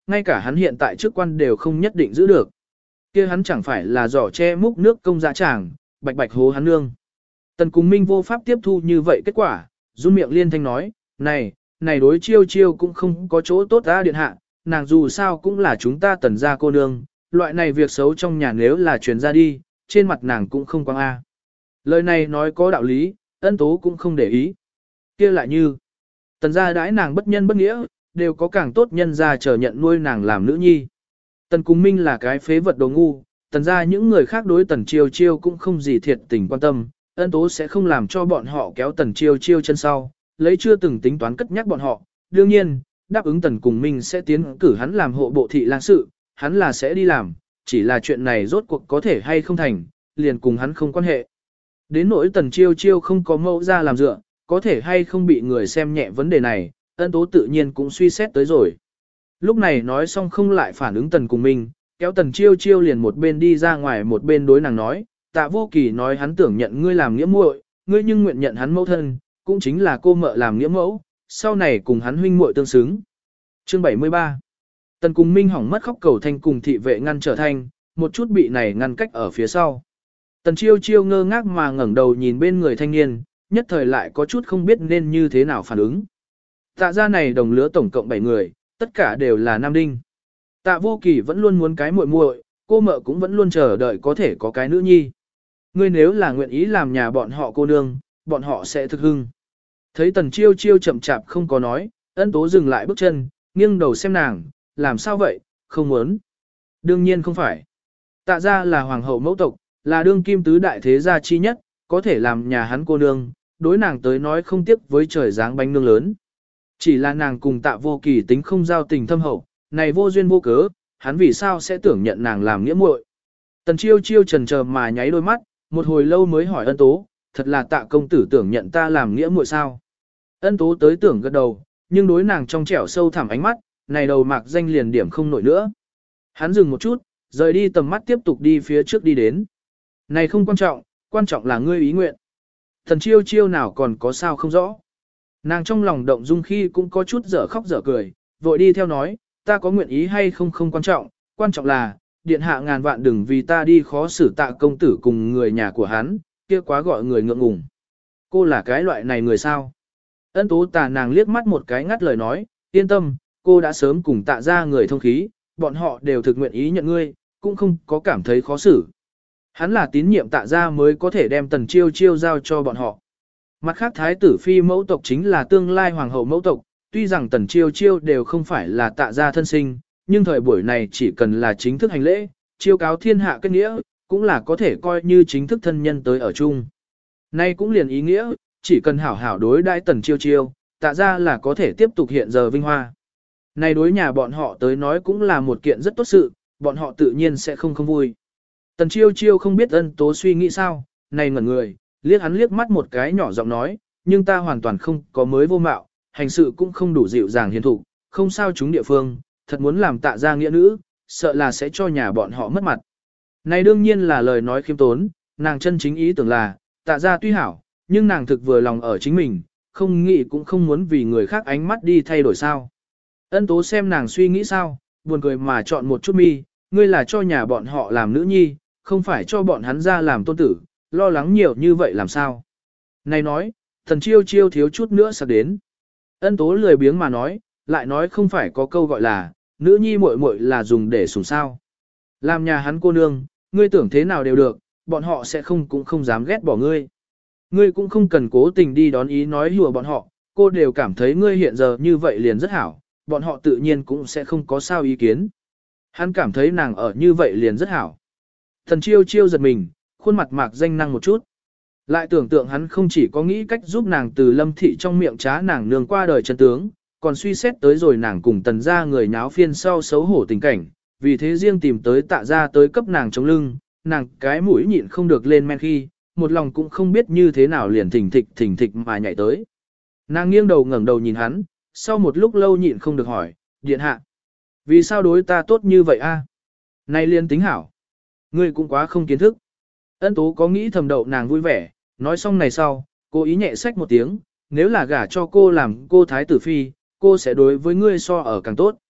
Speaker 1: ngay cả hắn hiện tại chức quan đều không nhất định giữ được. Kia hắn chẳng phải là giỏ che múc nước công dạ tràng, bạch bạch hố hắn nương. Tần Cùng Minh vô pháp tiếp thu như vậy kết quả, run miệng liên thanh nói, này, này đối chiêu chiêu cũng không có chỗ tốt ra điện hạ, nàng dù sao cũng là chúng ta tần gia cô nương, loại này việc xấu trong nhà nếu là truyền ra đi, trên mặt nàng cũng không quang a. Lời này nói có đạo lý, Ân Tố cũng không để ý. Kia lại như, tần gia đãi nàng bất nhân bất nghĩa, đều có càng tốt nhân gia chờ nhận nuôi nàng làm nữ nhi. Tần Cùng Minh là cái phế vật đồ ngu, tần gia những người khác đối tần chiêu chiêu cũng không gì thiệt tình quan tâm, Ân Tố sẽ không làm cho bọn họ kéo tần chiêu chiêu chân sau, lấy chưa từng tính toán cất nhắc bọn họ. Đương nhiên, đáp ứng Tần Cùng Minh sẽ tiến cử hắn làm hộ bộ thị lang sự, hắn là sẽ đi làm, chỉ là chuyện này rốt cuộc có thể hay không thành, liền cùng hắn không quan hệ. Đến nỗi Tần Chiêu Chiêu không có mẫu ra làm dựa, có thể hay không bị người xem nhẹ vấn đề này, Ân Tố tự nhiên cũng suy xét tới rồi. Lúc này nói xong không lại phản ứng Tần Cùng Minh, kéo Tần Chiêu Chiêu liền một bên đi ra ngoài một bên đối nàng nói, Tạ Vô Kỳ nói hắn tưởng nhận ngươi làm nghĩa muội, ngươi nhưng nguyện nhận hắn mẫu thân, cũng chính là cô mợ làm nghĩa mẫu, sau này cùng hắn huynh muội tương xứng. Chương bảy mươi ba. Tần Cùng Minh hỏng mất khóc cầu thanh cùng thị vệ ngăn trở thanh, một chút bị này ngăn cách ở phía sau. Tần Chiêu Chiêu ngơ ngác mà ngẩng đầu nhìn bên người thanh niên, nhất thời lại có chút không biết nên như thế nào phản ứng. Tạ gia này đồng lứa tổng cộng bảy người, tất cả đều là nam đinh. Tạ Vô Kỳ vẫn luôn muốn cái muội muội, cô mợ cũng vẫn luôn chờ đợi có thể có cái nữ nhi. Ngươi nếu là nguyện ý làm nhà bọn họ cô nương, bọn họ sẽ thực hưng. Thấy Tần Chiêu Chiêu chậm chạp không có nói, Ân Tố dừng lại bước chân, nghiêng đầu xem nàng, làm sao vậy, không muốn. Đương nhiên không phải. Tạ gia là hoàng hậu mẫu tộc, là đương kim tứ đại thế gia chi nhất, có thể làm nhà hắn cô nương, đối nàng tới nói không tiếc với trời dáng bánh nương lớn. Chỉ là nàng cùng Tạ Vô Kỳ tính không giao tình thâm hậu, này vô duyên vô cớ, hắn vì sao sẽ tưởng nhận nàng làm nghĩa muội. Tần Chiêu Chiêu chần chờ mà nháy đôi mắt, một hồi lâu mới hỏi Ân Tố, thật là Tạ công tử tưởng nhận ta làm nghĩa muội sao? Ân Tố tới tưởng gật đầu, nhưng đối nàng trong trẻo sâu thẳm ánh mắt, này đầu mạc danh liền điểm không nổi nữa. Hắn dừng một chút, rời đi tầm mắt tiếp tục đi phía trước đi đến. Này không quan trọng, quan trọng là ngươi ý nguyện. Thần Chiêu Chiêu nào còn có sao không rõ. Nàng trong lòng động dung khi cũng có chút dở khóc dở cười, vội đi theo nói, ta có nguyện ý hay không không quan trọng, quan trọng là, điện hạ ngàn vạn đừng vì ta đi khó xử Tạ công tử cùng người nhà của hắn, kia quá gọi người ngượng ngùng. Cô là cái loại này người sao? Ân Tố tà nàng liếc mắt một cái ngắt lời nói, yên tâm, cô đã sớm cùng Tạ ra người thông khí, bọn họ đều thực nguyện ý nhận ngươi, cũng không có cảm thấy khó xử. Hắn là tín nhiệm Tạ ra mới có thể đem Tần Chiêu Chiêu giao cho bọn họ. Mặt khác thái tử phi mẫu tộc chính là tương lai hoàng hậu mẫu tộc, tuy rằng Tần Chiêu Chiêu đều không phải là Tạ gia thân sinh, nhưng thời buổi này chỉ cần là chính thức hành lễ, chiêu cáo thiên hạ kết nghĩa, cũng là có thể coi như chính thức thân nhân tới ở chung. Nay cũng liền ý nghĩa, chỉ cần hảo hảo đối đãi Tần Chiêu Chiêu, Tạ gia là có thể tiếp tục hiện giờ vinh hoa. Này đối nhà bọn họ tới nói cũng là một kiện rất tốt sự, bọn họ tự nhiên sẽ không không vui. Tần Chiêu Chiêu không biết Ân Tố suy nghĩ sao, này ngẩn người, liếc hắn liếc mắt một cái nhỏ giọng nói, nhưng ta hoàn toàn không có mới vô mạo, hành sự cũng không đủ dịu dàng hiền thục, không sao chúng địa phương, thật muốn làm Tạ gia nghĩa nữ, sợ là sẽ cho nhà bọn họ mất mặt. Này đương nhiên là lời nói khiêm tốn, nàng chân chính ý tưởng là, Tạ gia tuy hảo, nhưng nàng thực vừa lòng ở chính mình, không nghĩ cũng không muốn vì người khác ánh mắt đi thay đổi sao. Ân Tố xem nàng suy nghĩ sao, buồn cười mà chọn một chút mi, ngươi là cho nhà bọn họ làm nữ nhi, không phải cho bọn hắn ra làm tôn tử, lo lắng nhiều như vậy làm sao. Này nói, Thần Chiêu Chiêu thiếu chút nữa sắp đến. Ân Tố lười biếng mà nói, lại nói không phải có câu gọi là, nữ nhi muội muội là dùng để sủng sao. Làm nhà hắn cô nương, ngươi tưởng thế nào đều được, bọn họ sẽ không cũng không dám ghét bỏ ngươi. Ngươi cũng không cần cố tình đi đón ý nói hùa bọn họ, cô đều cảm thấy ngươi hiện giờ như vậy liền rất hảo, bọn họ tự nhiên cũng sẽ không có sao ý kiến. Hắn cảm thấy nàng ở như vậy liền rất hảo. Thần Chiêu Chiêu giật mình, khuôn mặt mạc danh năng một chút. Lại tưởng tượng hắn không chỉ có nghĩ cách giúp nàng từ Lâm thị trong miệng trá nàng nương qua đời chân tướng, còn suy xét tới rồi nàng cùng Tần gia người nháo phiên sau xấu hổ tình cảnh, vì thế riêng tìm tới Tạ gia tới cấp nàng chống lưng, nàng cái mũi nhịn không được lên men khi, một lòng cũng không biết như thế nào liền thình thịch thình thịch mà nhảy tới. Nàng nghiêng đầu ngẩng đầu nhìn hắn, sau một lúc lâu nhịn không được hỏi, điện hạ, vì sao đối ta tốt như vậy a? Này liên tính hảo, ngươi cũng quá không kiến thức. Ân Tố có nghĩ thầm đậu nàng vui vẻ, nói xong này sau, cô ý nhẹ sách một tiếng, nếu là gả cho cô làm cô thái tử phi, cô sẽ đối với ngươi so ở càng tốt.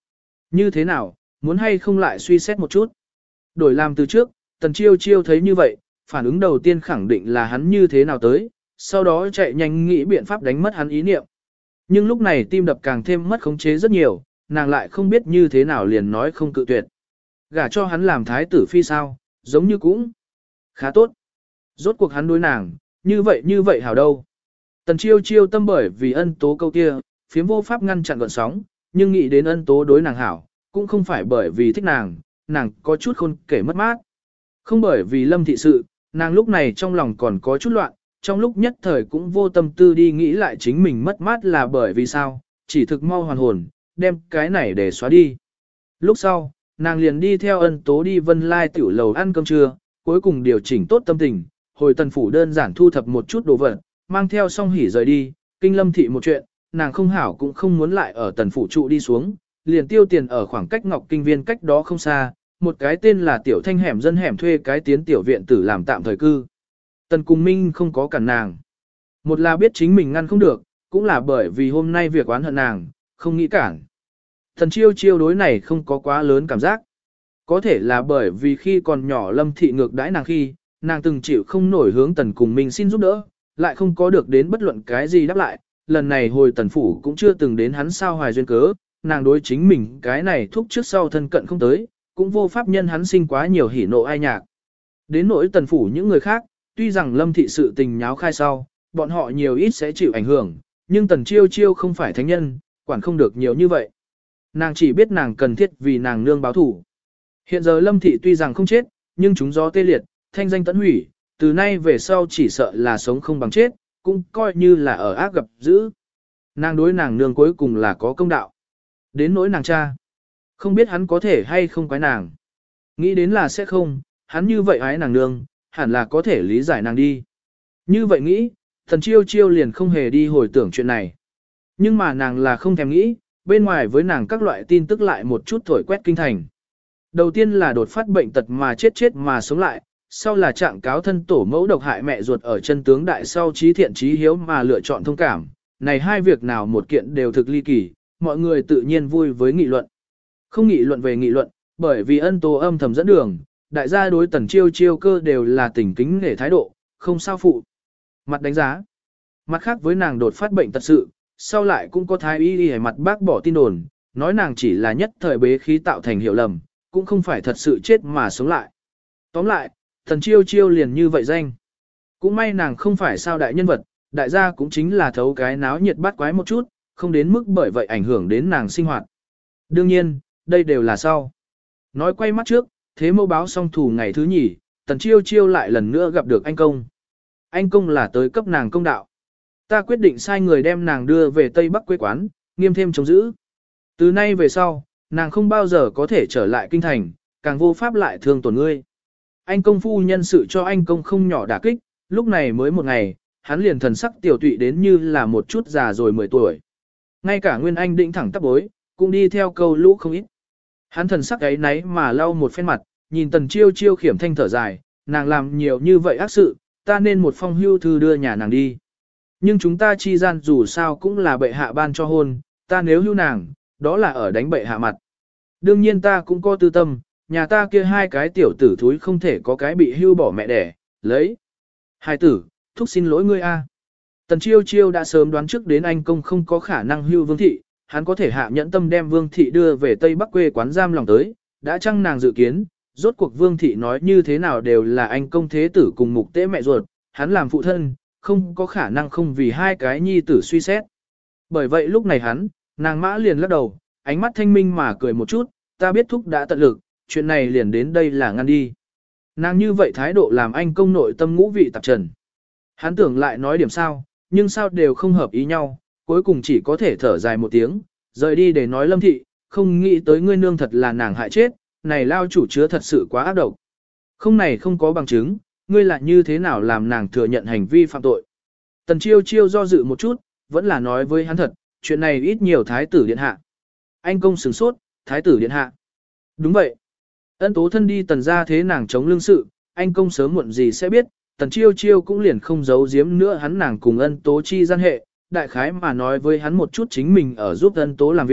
Speaker 1: Như thế nào, muốn hay không lại suy xét một chút. Đổi làm từ trước, Tần Chiêu Chiêu thấy như vậy, phản ứng đầu tiên khẳng định là hắn như thế nào tới, sau đó chạy nhanh nghĩ biện pháp đánh mất hắn ý niệm. Nhưng lúc này tim đập càng thêm mất khống chế rất nhiều, nàng lại không biết như thế nào liền nói không cự tuyệt. Gả cho hắn làm thái tử phi sao, giống như cũng khá tốt. Rốt cuộc hắn đối nàng, như vậy như vậy hảo đâu. Tần Chiêu Chiêu tâm bởi vì ân tố câu kia, phiếm vô pháp ngăn chặn gợn sóng, nhưng nghĩ đến ân tố đối nàng hảo, cũng không phải bởi vì thích nàng, nàng có chút khôn kể mất mát. Không bởi vì lâm thị sự, nàng lúc này trong lòng còn có chút loạn, trong lúc nhất thời cũng vô tâm tư đi nghĩ lại chính mình mất mát là bởi vì sao, chỉ thực mau hoàn hồn, đem cái này để xóa đi. Lúc sau, nàng liền đi theo ân tố đi Vân Lai tiểu lầu ăn cơm trưa, cuối cùng điều chỉnh tốt tâm tình, hồi tần phủ đơn giản thu thập một chút đồ vật, mang theo song hỉ rời đi, kinh lâm thị một chuyện, nàng không hảo cũng không muốn lại ở tần phủ trụ đi xuống, liền tiêu tiền ở khoảng cách Ngọc Kinh Viên cách đó không xa, một cái tên là tiểu thanh hẻm dân hẻm thuê cái tiến tiểu viện tử làm tạm thời cư. Tần Cùng Minh không có cản nàng. Một là biết chính mình ngăn không được, cũng là bởi vì hôm nay việc oán hận nàng, không nghĩ cản. Thần Chiêu Chiêu đối này không có quá lớn cảm giác. Có thể là bởi vì khi còn nhỏ lâm thị ngược đãi nàng khi, nàng từng chịu không nổi hướng Tần Cùng Minh xin giúp đỡ, lại không có được đến bất luận cái gì đáp lại. Lần này hồi Tần Phủ cũng chưa từng đến hắn sao hoài duyên cớ, nàng đối chính mình cái này thúc trước sau thân cận không tới, cũng vô pháp nhân hắn sinh quá nhiều hỉ nộ ai nhạc. Đến nỗi Tần Phủ những người khác, tuy rằng lâm thị sự tình nháo khai sau, bọn họ nhiều ít sẽ chịu ảnh hưởng, nhưng Tần Chiêu Chiêu không phải thánh nhân, quản không được nhiều như vậy. Nàng chỉ biết nàng cần thiết vì nàng nương báo thủ. Hiện giờ lâm thị tuy rằng không chết, nhưng chúng gió tê liệt, thanh danh tận hủy, từ nay về sau chỉ sợ là sống không bằng chết, cũng coi như là ở ác gặp dữ. Nàng đối nàng nương cuối cùng là có công đạo. Đến nỗi nàng cha, không biết hắn có thể hay không quái nàng. Nghĩ đến là sẽ không, hắn như vậy ái nàng nương, hẳn là có thể lý giải nàng đi. Như vậy nghĩ, Thần Chiêu Chiêu liền không hề đi hồi tưởng chuyện này. Nhưng mà nàng là không thèm nghĩ, bên ngoài với nàng các loại tin tức lại một chút thổi quét kinh thành. Đầu tiên là đột phát bệnh tật mà chết chết mà sống lại, sau là trạng cáo thân tổ mẫu độc hại mẹ ruột ở chân tướng đại sau trí thiện trí hiếu mà lựa chọn thông cảm. Này hai việc nào một kiện đều thực ly kỳ, mọi người tự nhiên vui với nghị luận. Không nghị luận về nghị luận, bởi vì ân tố âm thầm dẫn đường, đại gia đối Tần Chiêu Chiêu cơ đều là tình kính để thái độ, không sao phụ. Mặt đánh giá. Mặt khác với nàng đột phát bệnh tật sự, sau lại cũng có thái y y mặt bác bỏ tin đồn, nói nàng chỉ là nhất thời bế khí tạo thành hiểu lầm, cũng không phải thật sự chết mà sống lại. Tóm lại, Tần Chiêu Chiêu liền như vậy danh. Cũng may nàng không phải sao đại nhân vật, đại gia cũng chính là thấu cái náo nhiệt bắt quái một chút, không đến mức bởi vậy ảnh hưởng đến nàng sinh hoạt. Đương nhiên, đây đều là sau. Nói quay mắt trước, thế mâu báo xong thủ ngày thứ nhì, Tần Chiêu Chiêu lại lần nữa gặp được anh công. Anh công là tới cấp nàng công đạo. Ta quyết định sai người đem nàng đưa về Tây Bắc quê quán, nghiêm thêm chống giữ. Từ nay về sau, nàng không bao giờ có thể trở lại kinh thành, càng vô pháp lại thương tổn ngươi. Anh công phu nhân sự cho anh công không nhỏ đả kích, lúc này mới một ngày, hắn liền thần sắc tiểu tụy đến như là một chút già rồi mười tuổi. Ngay cả Nguyên Anh định thẳng tắp bối, cũng đi theo câu lũ không ít. Hắn thần sắc ấy náy mà lau một phen mặt, nhìn Tần Chiêu Chiêu khiểm thanh thở dài, nàng làm nhiều như vậy ác sự, ta nên một phong hưu thư đưa nhà nàng đi. Nhưng chúng ta chi gian dù sao cũng là bệ hạ ban cho hôn, ta nếu hưu nàng, đó là ở đánh bệ hạ mặt. Đương nhiên ta cũng có tư tâm, nhà ta kia hai cái tiểu tử thúi không thể có cái bị hưu bỏ mẹ đẻ, lấy. Hai tử, thúc xin lỗi ngươi a. Tần Chiêu Chiêu đã sớm đoán trước đến anh công không có khả năng hưu Vương Thị, hắn có thể hạ nhẫn tâm đem Vương Thị đưa về Tây Bắc quê quán giam lòng tới, đã chăng nàng dự kiến, rốt cuộc Vương Thị nói như thế nào đều là anh công thế tử cùng mục tế mẹ ruột, hắn làm phụ thân, không có khả năng không vì hai cái nhi tử suy xét. Bởi vậy lúc này hắn, nàng mã liền lắc đầu, ánh mắt thanh minh mà cười một chút, ta biết thúc đã tận lực, chuyện này liền đến đây là ngăn đi. Nàng như vậy thái độ làm anh công nội tâm ngũ vị tạp trần. Hắn tưởng lại nói điểm sao, nhưng sao đều không hợp ý nhau, cuối cùng chỉ có thể thở dài một tiếng, rời đi để nói Lâm Thị, không nghĩ tới ngươi nương thật là nàng hại chết, này lao chủ chứa thật sự quá ác độc. Không này không có bằng chứng, ngươi lại như thế nào làm nàng thừa nhận hành vi phạm tội. Tần Chiêu Chiêu do dự một chút, vẫn là nói với hắn thật, chuyện này ít nhiều thái tử điện hạ. Anh công sửng sốt, thái tử điện hạ. Đúng vậy. Ân tố thân đi tần ra thế nàng chống lương sự, anh công sớm muộn gì sẽ biết, Tần Chiêu Chiêu cũng liền không giấu giếm nữa hắn nàng cùng ân tố chi gian hệ, đại khái mà nói với hắn một chút chính mình ở giúp ân tố làm việc,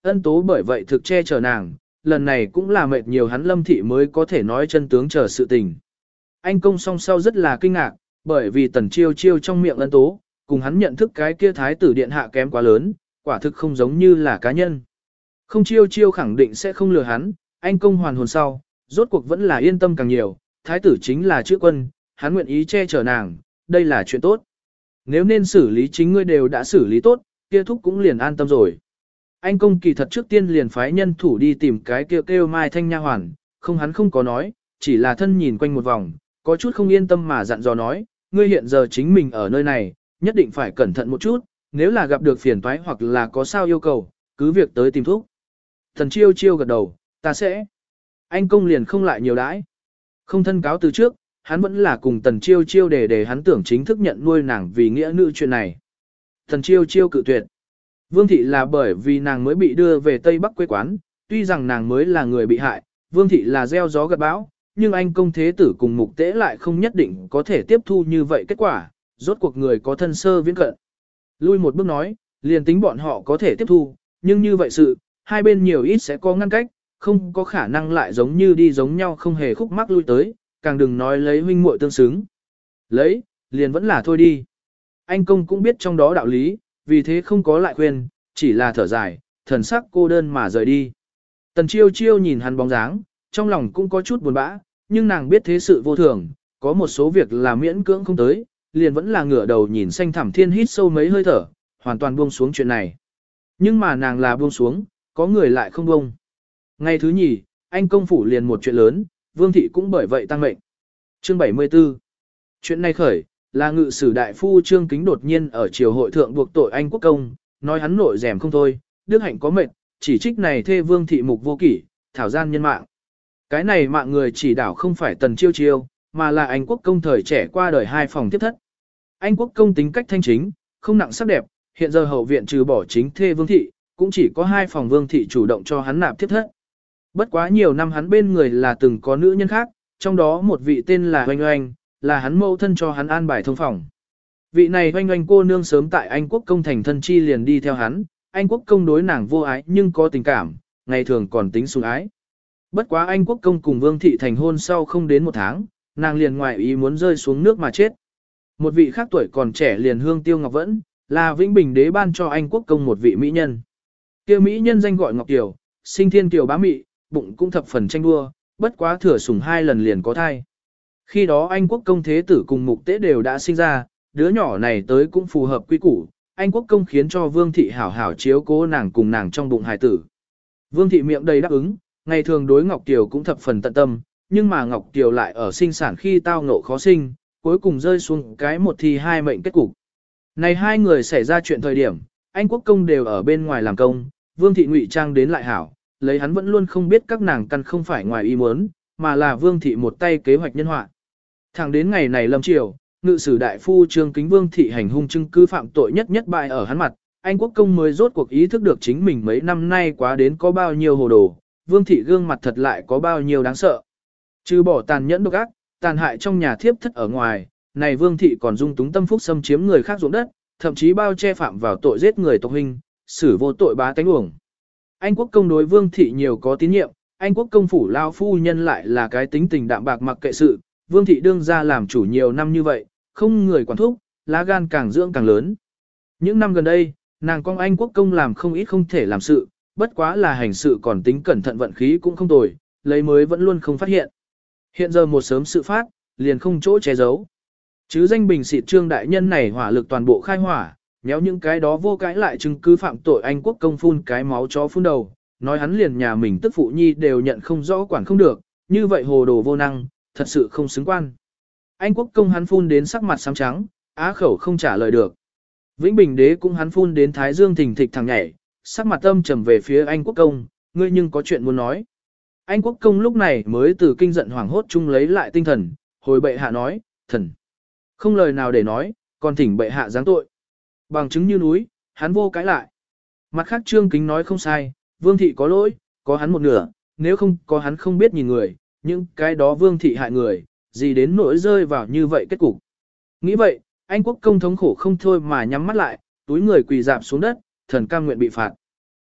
Speaker 1: ân tố bởi vậy thực che chở nàng, lần này cũng là mệt nhiều hắn Lâm Thị mới có thể nói chân tướng chờ sự tình. Anh công song sau rất là kinh ngạc, bởi vì tần chiêu chiêu trong miệng ân tố, cùng hắn nhận thức cái kia thái tử điện hạ kém quá lớn, quả thực không giống như là cá nhân. Không chiêu chiêu khẳng định sẽ không lừa hắn, anh công hoàn hồn sau, rốt cuộc vẫn là yên tâm càng nhiều, thái tử chính là chữ quân, hắn nguyện ý che chở nàng, đây là chuyện tốt. Nếu nên xử lý chính ngươi đều đã xử lý tốt, kia thúc cũng liền an tâm rồi. Anh công kỳ thật trước tiên liền phái nhân thủ đi tìm cái kêu kêu Mai Thanh nha hoàn, không hắn không có nói, chỉ là thân nhìn quanh một vòng, có chút không yên tâm mà dặn dò nói, ngươi hiện giờ chính mình ở nơi này, nhất định phải cẩn thận một chút, nếu là gặp được phiền toái hoặc là có sao yêu cầu, cứ việc tới tìm thúc. Thần chiêu chiêu gật đầu, ta sẽ. Anh công liền không lại nhiều đãi. Không thân cáo từ trước, hắn vẫn là cùng tần chiêu chiêu để để hắn tưởng chính thức nhận nuôi nàng vì nghĩa nữ chuyện này. Tần chiêu chiêu cự tuyệt. Vương thị là bởi vì nàng mới bị đưa về Tây Bắc quê quán, tuy rằng nàng mới là người bị hại, vương thị là gieo gió gặt bão, nhưng anh công thế tử cùng mục tế lại không nhất định có thể tiếp thu như vậy kết quả, rốt cuộc người có thân sơ viễn cận. Lui một bước nói, liền tính bọn họ có thể tiếp thu, nhưng như vậy sự, hai bên nhiều ít sẽ có ngăn cách, không có khả năng lại giống như đi giống nhau không hề khúc mắc lui tới, càng đừng nói lấy huynh muội tương xứng. Lấy, liền vẫn là thôi đi. Anh công cũng biết trong đó đạo lý, vì thế không có lại khuyên, chỉ là thở dài, thần sắc cô đơn mà rời đi. Tần chiêu chiêu nhìn hắn bóng dáng, trong lòng cũng có chút buồn bã, nhưng nàng biết thế sự vô thường, có một số việc là miễn cưỡng không tới, liền vẫn là ngửa đầu nhìn xanh thẳm thiên hít sâu mấy hơi thở, hoàn toàn buông xuống chuyện này. Nhưng mà nàng là buông xuống, có người lại không buông. Ngày thứ nhì, anh công phủ liền một chuyện lớn, vương thị cũng bởi vậy tăng mệnh. Chương bảy mươi tư. Chuyện này khởi, là ngự sử đại phu Trương Kính đột nhiên ở triều hội thượng buộc tội anh quốc công, nói hắn nội rèm không thôi, đức hạnh có mệnh, chỉ trích này thê vương thị mục vô kỷ, thảo gian nhân mạng. Cái này mạng người chỉ đảo không phải tần chiêu chiêu, mà là anh quốc công thời trẻ qua đời hai phòng tiếp thất. Anh quốc công tính cách thanh chính, không nặng sắc đẹp, hiện giờ hậu viện trừ bỏ chính thê vương thị, cũng chỉ có hai phòng vương thị chủ động cho hắn nạp tiếp thất. Bất quá nhiều năm hắn bên người là từng có nữ nhân khác, trong đó một vị tên là Oanh Oanh, là hắn mẫu thân cho hắn an bài thông phòng. Vị này Oanh Oanh cô nương sớm tại Anh quốc công thành thân chi liền đi theo hắn, Anh quốc công đối nàng vô ái nhưng có tình cảm, ngày thường còn tính sủng ái. Bất quá Anh quốc công cùng vương thị thành hôn sau không đến một tháng, nàng liền ngoại ý muốn rơi xuống nước mà chết. Một vị khác tuổi còn trẻ liền hương tiêu ngọc vẫn, là Vĩnh Bình đế ban cho Anh quốc công một vị mỹ nhân. Kia mỹ nhân danh gọi Ngọc Kiều, sinh thiên kiều bá mị, bụng cũng thập phần tranh đua, bất quá thừa sủng hai lần liền có thai. Khi đó Anh quốc công thế tử cùng mục tế đều đã sinh ra, đứa nhỏ này tới cũng phù hợp quy củ, Anh quốc công khiến cho vương thị hảo hảo chiếu cố nàng cùng nàng trong bụng hài tử. Vương thị miệng đầy đáp ứng, ngày thường đối Ngọc Kiều cũng thập phần tận tâm, nhưng mà Ngọc Kiều lại ở sinh sản khi tao ngộ khó sinh, cuối cùng rơi xuống cái một thì hai mệnh kết cục. Này hai người xảy ra chuyện thời điểm, Anh quốc công đều ở bên ngoài làm công, vương thị ngụy trang đến lại hảo, lấy hắn vẫn luôn không biết các nàng căn không phải ngoài ý muốn, mà là vương thị một tay kế hoạch nhân họa. Thẳng đến ngày này lâm triều, ngự sử đại phu Trương Kính vương thị hành hung chứng cứ phạm tội nhất nhất bại ở hắn mặt, Anh quốc công mới rốt cuộc ý thức được chính mình mấy năm nay quá đến có bao nhiêu hồ đồ, vương thị gương mặt thật lại có bao nhiêu đáng sợ. Trừ bỏ tàn nhẫn độc ác, tàn hại trong nhà thiếp thất ở ngoài, này vương thị còn dung túng tâm phúc xâm chiếm người khác ruộng đất, thậm chí bao che phạm vào tội giết người tộc huynh, xử vô tội bá tánh uổng. Anh quốc công đối vương thị nhiều có tín nhiệm, Anh quốc công phủ lao phu nhân lại là cái tính tình đạm bạc mặc kệ sự, vương thị đương ra làm chủ nhiều năm như vậy, không người quản thúc, lá gan càng dưỡng càng lớn. Những năm gần đây, nàng con Anh quốc công làm không ít không thể làm sự, bất quá là hành sự còn tính cẩn thận vận khí cũng không tồi, lấy mới vẫn luôn không phát hiện. Hiện giờ một sớm sự phát, liền không chỗ che giấu. Chứ danh bình xịt trương đại nhân này hỏa lực toàn bộ khai hỏa, nhéo những cái đó vô cãi lại chứng cứ phạm tội Anh quốc công phun cái máu chó phun đầu, nói hắn liền nhà mình tức phụ nhi đều nhận không rõ quản không được, như vậy hồ đồ vô năng, thật sự không xứng quan. Anh quốc công hắn phun đến sắc mặt xám trắng, á khẩu không trả lời được. Vĩnh Bình đế cũng hắn phun đến thái dương thình thịch thẳng nhảy, sắc mặt âm trầm về phía Anh quốc công, ngươi nhưng có chuyện muốn nói. Anh quốc công lúc này mới từ kinh giận hoảng hốt chung lấy lại tinh thần, hồi bệ hạ nói, thần. Không lời nào để nói, còn thỉnh bệ hạ giáng tội. Bằng chứng như núi, hắn vô cãi lại. Mặt khác Trương Kính nói không sai, vương thị có lỗi, có hắn một nửa, nếu không có hắn không biết nhìn người, những cái đó vương thị hại người, gì đến nỗi rơi vào như vậy kết cục. Nghĩ vậy, Anh quốc công thống khổ không thôi mà nhắm mắt lại, túi người quỳ dạp xuống đất, thần cam nguyện bị phạt.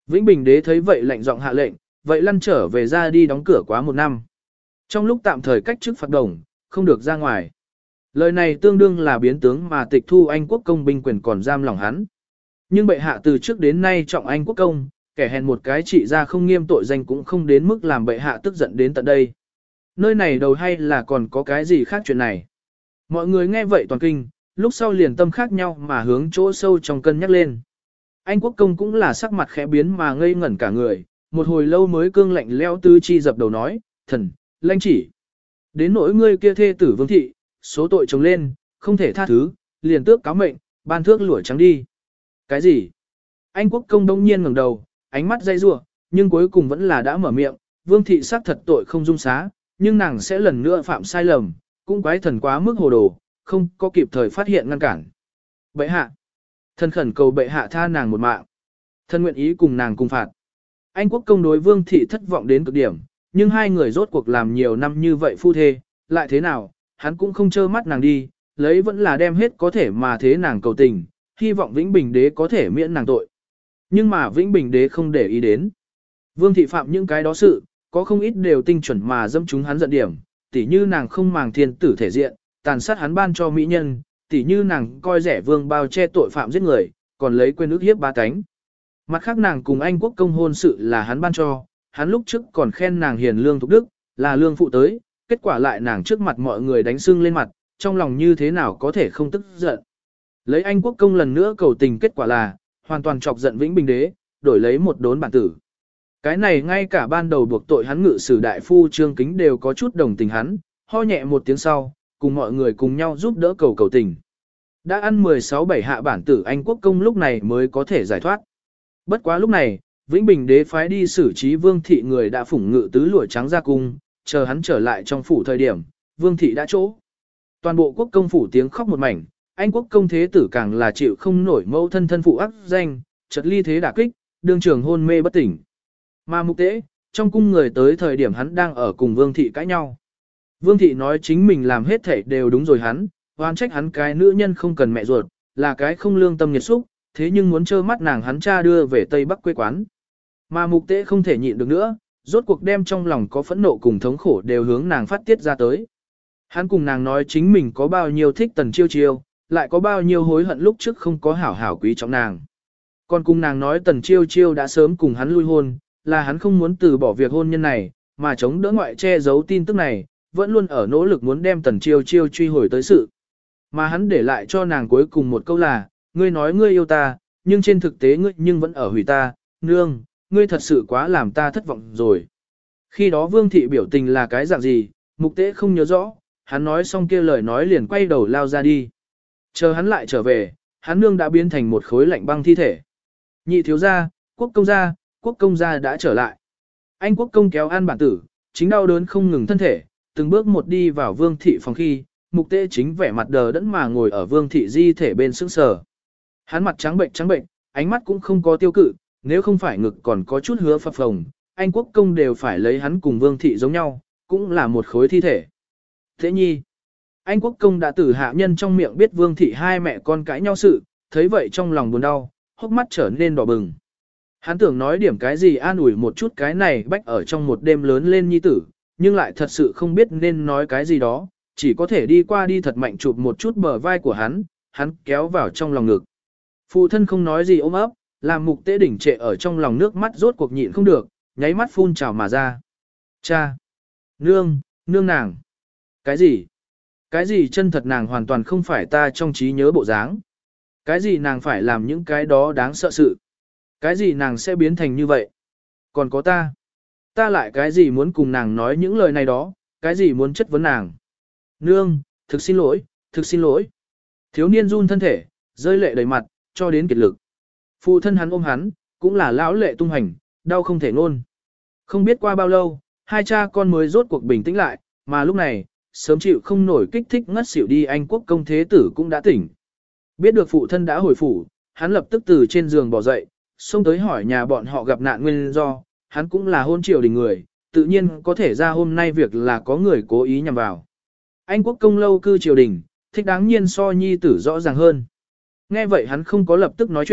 Speaker 1: Vĩnh Bình đế thấy vậy lạnh giọng hạ lệnh, vậy lăn trở về ra đi đóng cửa quá một năm. Trong lúc tạm thời cách chức phạt đồng, không được ra ngoài. Lời này tương đương là biến tướng mà tịch thu Anh quốc công binh quyền còn giam lòng hắn. Nhưng bệ hạ từ trước đến nay trọng Anh quốc công, kẻ hèn một cái trị ra không nghiêm tội danh cũng không đến mức làm bệ hạ tức giận đến tận đây. Nơi này đầu hay là còn có cái gì khác chuyện này. Mọi người nghe vậy toàn kinh, lúc sau liền tâm khác nhau mà hướng chỗ sâu trong cân nhắc lên. Anh quốc công cũng là sắc mặt khẽ biến mà ngây ngẩn cả người, một hồi lâu mới cương lạnh leo tư chi dập đầu nói, thần, lãnh chỉ. Đến nỗi ngươi kia thê tử vương thị, số tội chồng lên, không thể tha thứ, liền tước cáo mệnh, ban thước lũa trắng đi. Cái gì? Anh quốc công đông nhiên ngẩng đầu, ánh mắt dây rủa, nhưng cuối cùng vẫn là đã mở miệng, vương thị xác thật tội không dung xá, nhưng nàng sẽ lần nữa phạm sai lầm, cũng quái thần quá mức hồ đồ, không có kịp thời phát hiện ngăn cản. Bệ hạ, thần khẩn cầu bệ hạ tha nàng một mạng, thần nguyện ý cùng nàng cùng phạt. Anh quốc công đối vương thị thất vọng đến cực điểm, nhưng hai người rốt cuộc làm nhiều năm như vậy phu thê, lại thế nào, hắn cũng không trơ mắt nàng đi, lấy vẫn là đem hết có thể mà thế nàng cầu tình, hy vọng Vĩnh Bình đế có thể miễn nàng tội. Nhưng mà Vĩnh Bình đế không để ý đến. Vương thị phạm những cái đó sự, có không ít đều tinh chuẩn mà dâm chúng hắn giận điểm, tỉ như nàng không màng thiên tử thể diện, tàn sát hắn ban cho mỹ nhân, tỉ như nàng coi rẻ vương bao che tội phạm giết người, còn lấy quên ước hiếp ba cánh. Mặt khác nàng cùng Anh quốc công hôn sự là hắn ban cho, hắn lúc trước còn khen nàng hiền lương thục đức, là lương phụ tới, kết quả lại nàng trước mặt mọi người đánh sưng lên mặt, trong lòng như thế nào có thể không tức giận. Lấy Anh quốc công lần nữa cầu tình, kết quả là, hoàn toàn chọc giận Vĩnh Bình đế, đổi lấy một đốn bản tử. Cái này ngay cả ban đầu buộc tội hắn ngự sử đại phu Trương Kính đều có chút đồng tình hắn, ho nhẹ một tiếng sau, cùng mọi người cùng nhau giúp đỡ cầu cầu tình. Đã ăn mười sáu bảy hạ bản tử Anh quốc công lúc này mới có thể giải thoát. Bất quá lúc này, Vĩnh Bình đế phái đi xử trí vương thị người đã phủng ngự tứ lụa trắng ra cung, chờ hắn trở lại trong phủ thời điểm, vương thị đã chỗ. Toàn bộ quốc công phủ tiếng khóc một mảnh, Anh quốc công thế tử càng là chịu không nổi mẫu thân thân phụ ác danh, chợt ly thế đả kích, đương trường hôn mê bất tỉnh. Mà mục tế, trong cung người tới thời điểm hắn đang ở cùng vương thị cãi nhau. Vương thị nói chính mình làm hết thảy đều đúng rồi hắn, oan trách hắn cái nữ nhân không cần mẹ ruột, là cái không lương tâm nghiệt xúc, thế nhưng muốn trơ mắt nàng hắn cha đưa về Tây Bắc quê quán. Mà mục tế không thể nhịn được nữa, rốt cuộc đem trong lòng có phẫn nộ cùng thống khổ đều hướng nàng phát tiết ra tới. Hắn cùng nàng nói chính mình có bao nhiêu thích Tần Chiêu Chiêu, lại có bao nhiêu hối hận lúc trước không có hảo hảo quý trọng nàng. Còn cùng nàng nói Tần Chiêu Chiêu đã sớm cùng hắn lui hôn, là hắn không muốn từ bỏ việc hôn nhân này, mà chống đỡ ngoại che giấu tin tức này, vẫn luôn ở nỗ lực muốn đem Tần Chiêu Chiêu truy hồi tới sự. Mà hắn để lại cho nàng cuối cùng một câu là, ngươi nói ngươi yêu ta, nhưng trên thực tế ngươi nhưng vẫn ở hủy ta, nương, ngươi thật sự quá làm ta thất vọng rồi. Khi đó Vương thị biểu tình là cái dạng gì, mục tế không nhớ rõ, hắn nói xong kia lời nói liền quay đầu lao ra đi. Chờ hắn lại trở về, hắn nương đã biến thành một khối lạnh băng thi thể. Nhị thiếu gia, quốc công gia, quốc công gia đã trở lại. Anh quốc công kéo an bản tử, chính đau đớn không ngừng thân thể, từng bước một đi vào Vương thị phòng khi, mục tế chính vẻ mặt đờ đẫn mà ngồi ở Vương thị di thể bên sững sờ. Hắn mặt trắng bệnh trắng bệnh, ánh mắt cũng không có tiêu cự, nếu không phải ngực còn có chút hứa phập phồng, anh quốc công đều phải lấy hắn cùng Vương thị giống nhau, cũng là một khối thi thể. Thế nhi, anh quốc công đã từ hạ nhân trong miệng biết Vương thị hai mẹ con cãi nhau sự, thấy vậy trong lòng buồn đau, hốc mắt trở nên đỏ bừng. Hắn tưởng nói điểm cái gì an ủi một chút cái này bách ở trong một đêm lớn lên nhi tử, nhưng lại thật sự không biết nên nói cái gì đó, chỉ có thể đi qua đi thật mạnh chụp một chút bờ vai của hắn, hắn kéo vào trong lòng ngực. Phụ thân không nói gì ôm ấp, làm mục tế đỉnh trệ ở trong lòng nước mắt rốt cuộc nhịn không được, nháy mắt phun trào mà ra. Cha! Nương! Nương nàng! Cái gì? Cái gì chân thật nàng hoàn toàn không phải ta trong trí nhớ bộ dáng? Cái gì nàng phải làm những cái đó đáng sợ sự? Cái gì nàng sẽ biến thành như vậy? Còn có ta? Ta lại cái gì muốn cùng nàng nói những lời này đó? Cái gì muốn chất vấn nàng? Nương! Thực xin lỗi! Thực xin lỗi! Thiếu niên run thân thể, rơi lệ đầy mặt, cho đến kiệt lực. Phụ thân hắn ôm hắn, cũng là lão lệ tung hành, đau không thể ngôn. Không biết qua bao lâu, hai cha con mới rốt cuộc bình tĩnh lại, mà lúc này, sớm chịu không nổi kích thích ngất xỉu đi anh quốc công thế tử cũng đã tỉnh. Biết được phụ thân đã hồi phủ, hắn lập tức từ trên giường bỏ dậy, xông tới hỏi nhà bọn họ gặp nạn nguyên do, hắn cũng là hôn triều đình người, tự nhiên có thể ra hôm nay việc là có người cố ý nhằm vào. Anh quốc công lâu cư triều đình, thích đáng nhiên so nhi tử rõ ràng hơn. Nghe vậy hắn không có lập tức nói chuyện,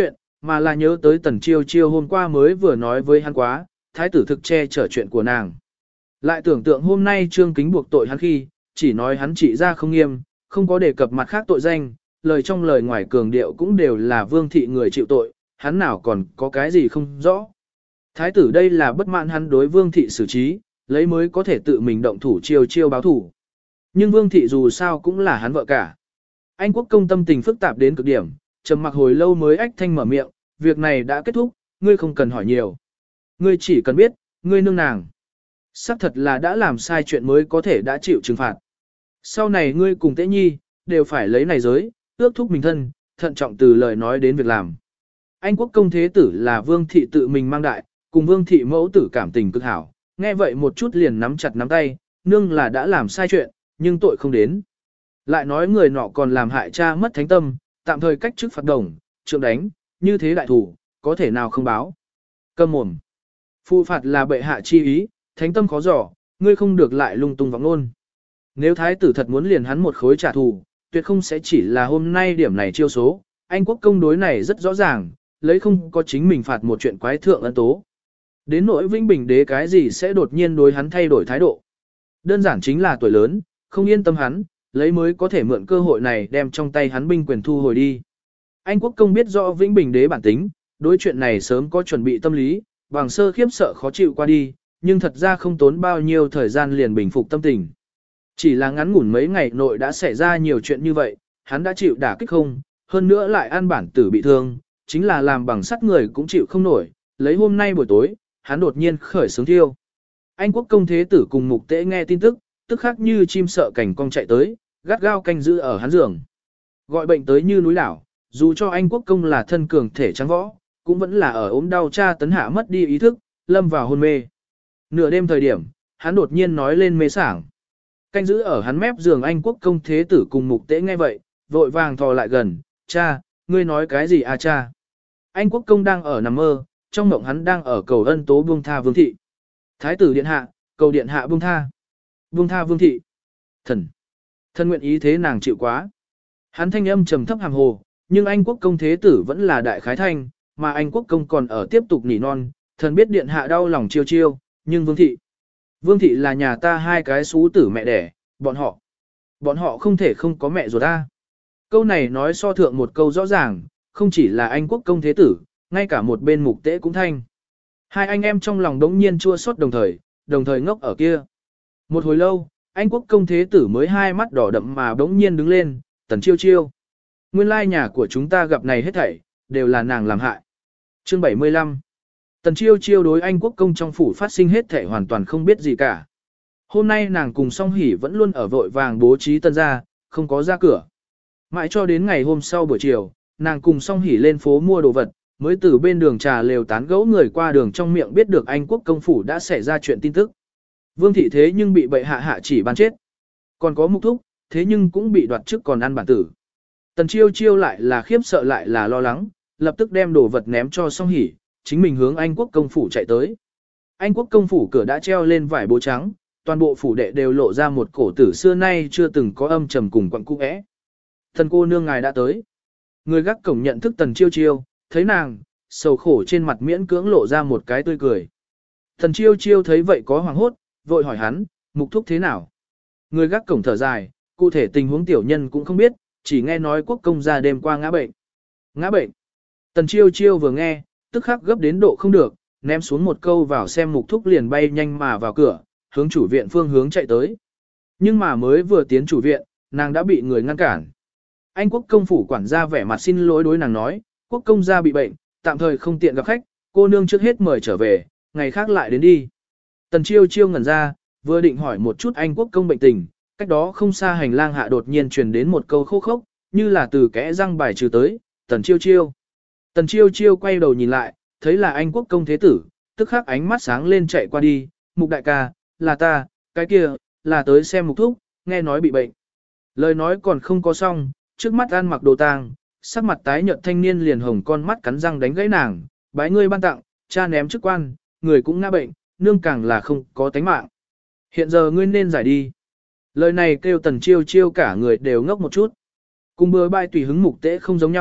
Speaker 1: mà là nhớ tới tần chiêu chiêu hôm qua mới vừa nói với hắn quá, thái tử thực che chở chuyện của nàng. Lại tưởng tượng hôm nay Trương Kính buộc tội hắn khi, chỉ nói hắn chỉ ra không nghiêm, không có đề cập mặt khác tội danh, lời trong lời ngoài cường điệu cũng đều là vương thị người chịu tội, hắn nào còn có cái gì không rõ. Thái tử đây là bất mãn hắn đối vương thị xử trí, lấy mới có thể tự mình động thủ chiêu chiêu báo thủ. Nhưng vương thị dù sao cũng là hắn vợ cả. Anh Quốc công tâm tình phức tạp đến cực điểm, trầm mặc hồi lâu mới ách thanh mở miệng, việc này đã kết thúc, ngươi không cần hỏi nhiều. Ngươi chỉ cần biết, ngươi nương nàng. Sắc thật là đã làm sai chuyện mới có thể đã chịu trừng phạt. Sau này ngươi cùng Tế Nhi, đều phải lấy này giới, ước thúc mình thân, thận trọng từ lời nói đến việc làm. Anh Quốc công thế tử là vương thị tự mình mang đại, cùng vương thị mẫu tử cảm tình cực hảo, nghe vậy một chút liền nắm chặt nắm tay, nương là đã làm sai chuyện, nhưng tội không đến. Lại nói người nọ còn làm hại cha mất thánh tâm, tạm thời cách chức phạt đồng, trượng đánh, như thế đại thủ, có thể nào không báo. Câm mồm. Phụ phạt là bệ hạ chi ý, thánh tâm khó dò, ngươi không được lại lung tung vọng luôn. Nếu thái tử thật muốn liền hắn một khối trả thù, tuyệt không sẽ chỉ là hôm nay điểm này chiêu số, anh quốc công đối này rất rõ ràng, lấy không có chính mình phạt một chuyện quái thượng ân tố. Đến nỗi Vĩnh Bình đế cái gì sẽ đột nhiên đối hắn thay đổi thái độ. Đơn giản chính là tuổi lớn, không yên tâm hắn, lấy mới có thể mượn cơ hội này đem trong tay hắn binh quyền thu hồi đi. Anh quốc công biết rõ Vĩnh Bình đế bản tính, đối chuyện này sớm có chuẩn bị tâm lý, bằng sơ khiếp sợ khó chịu qua đi, nhưng thật ra không tốn bao nhiêu thời gian liền bình phục tâm tình. Chỉ là ngắn ngủn mấy ngày nội đã xảy ra nhiều chuyện như vậy, hắn đã chịu đả kích không, hơn nữa lại an bản tử bị thương, chính là làm bằng sắt người cũng chịu không nổi, lấy hôm nay buổi tối, hắn đột nhiên khởi sướng thiêu. Anh quốc công thế tử cùng mục tế nghe tin tức, tức khắc như chim sợ cảnh cong chạy tới, gắt gao canh giữ ở hắn giường. Gọi bệnh tới như núi đảo, dù cho anh quốc công là thân cường thể trắng võ, cũng vẫn là ở ốm đau tra tấn hạ mất đi ý thức, lâm vào hôn mê. Nửa đêm thời điểm, hắn đột nhiên nói lên mê sảng. Canh giữ ở hắn mép giường anh quốc công thế tử cùng mục tế nghe vậy, vội vàng thò lại gần, cha, ngươi nói cái gì à cha? Anh quốc công đang ở nằm mơ, trong mộng hắn đang ở cầu ân tố buông tha vương thị. Thái tử điện hạ, cầu điện hạ buông tha. Buông tha vương thị. Thần. Thần nguyện ý thế nàng chịu quá. Hắn thanh âm trầm thấp hàng hồ, nhưng anh quốc công thế tử vẫn là đại khái thanh, mà anh quốc công còn ở tiếp tục nỉ non, thần biết điện hạ đau lòng chiêu chiêu, nhưng vương thị. Vương thị là nhà ta hai cái xú tử mẹ đẻ, bọn họ. Bọn họ không thể không có mẹ ruột ta. Câu này nói so thượng một câu rõ ràng, không chỉ là anh quốc công thế tử, ngay cả một bên mục tế cũng thanh. Hai anh em trong lòng đống nhiên chua xót đồng thời, đồng thời ngốc ở kia. Một hồi lâu, anh quốc công thế tử mới hai mắt đỏ đậm mà đống nhiên đứng lên, tần chiêu chiêu. Nguyên lai nhà của chúng ta gặp này hết thảy, đều là nàng làm hại. Chương bảy mươi lăm. Tần chiêu chiêu đối anh quốc công trong phủ phát sinh hết thảy hoàn toàn không biết gì cả. Hôm nay nàng cùng song hỉ vẫn luôn ở vội vàng bố trí tân gia, không có ra cửa. Mãi cho đến ngày hôm sau buổi chiều, nàng cùng song hỉ lên phố mua đồ vật, mới từ bên đường trà lều tán gẫu người qua đường trong miệng biết được anh quốc công phủ đã xảy ra chuyện tin tức. Vương thị thế nhưng bị bệ hạ hạ chỉ ban chết. Còn có mục thúc, thế nhưng cũng bị đoạt chức còn ăn bản tử. Tần chiêu chiêu lại là khiếp sợ lại là lo lắng, lập tức đem đồ vật ném cho song hỉ, chính mình hướng anh quốc công phủ chạy tới. Anh quốc công phủ cửa đã treo lên vải bố trắng, toàn bộ phủ đệ đều lộ ra một cổ tử xưa nay chưa từng có âm trầm cùng quặng cung ẽ. Thần cô nương ngài đã tới. Người gác cổng nhận thức tần chiêu chiêu, thấy nàng, sầu khổ trên mặt miễn cưỡng lộ ra một cái tươi cười. Tần chiêu chiêu thấy vậy có hoàng hốt, vội hỏi hắn, mục thúc thế nào? Người gác cổng thở dài, cụ thể tình huống tiểu nhân cũng không biết, chỉ nghe nói quốc công ra đêm qua ngã bệnh. Ngã bệnh. Tần chiêu chiêu vừa nghe, tức khắc gấp đến độ không được, ném xuống một câu vào xem mục thúc liền bay nhanh mà vào cửa, hướng chủ viện phương hướng chạy tới. Nhưng mà mới vừa tiến chủ viện, nàng đã bị người ngăn cản. Anh quốc công phủ quản gia vẻ mặt xin lỗi đối nàng nói, quốc công gia bị bệnh, tạm thời không tiện gặp khách, cô nương trước hết mời trở về, ngày khác lại đến đi. Tần chiêu chiêu ngẩn ra, vừa định hỏi một chút anh quốc công bệnh tình, cách đó không xa hành lang hạ đột nhiên truyền đến một câu khô khốc, như là từ kẽ răng bài trừ tới, tần chiêu chiêu. Tần chiêu chiêu quay đầu nhìn lại, thấy là anh quốc công thế tử, tức khắc ánh mắt sáng lên chạy qua đi, mục đại ca, là ta, cái kia, là tới xem mục thúc, nghe nói bị bệnh. Lời nói còn không có xong, trước mắt ăn mặc đồ tang, sắc mặt tái nhợt thanh niên liền hồng con mắt cắn răng đánh gãy nàng, bái ngươi ban tặng, cha ném chức quan, người cũng ngã bệnh, nương càng là không có tánh mạng. Hiện giờ ngươi nên giải đi. Lời này kêu tần chiêu chiêu cả người đều ngốc một chút. Cùng bừa bãi tùy hứng mục tế không giống nhau,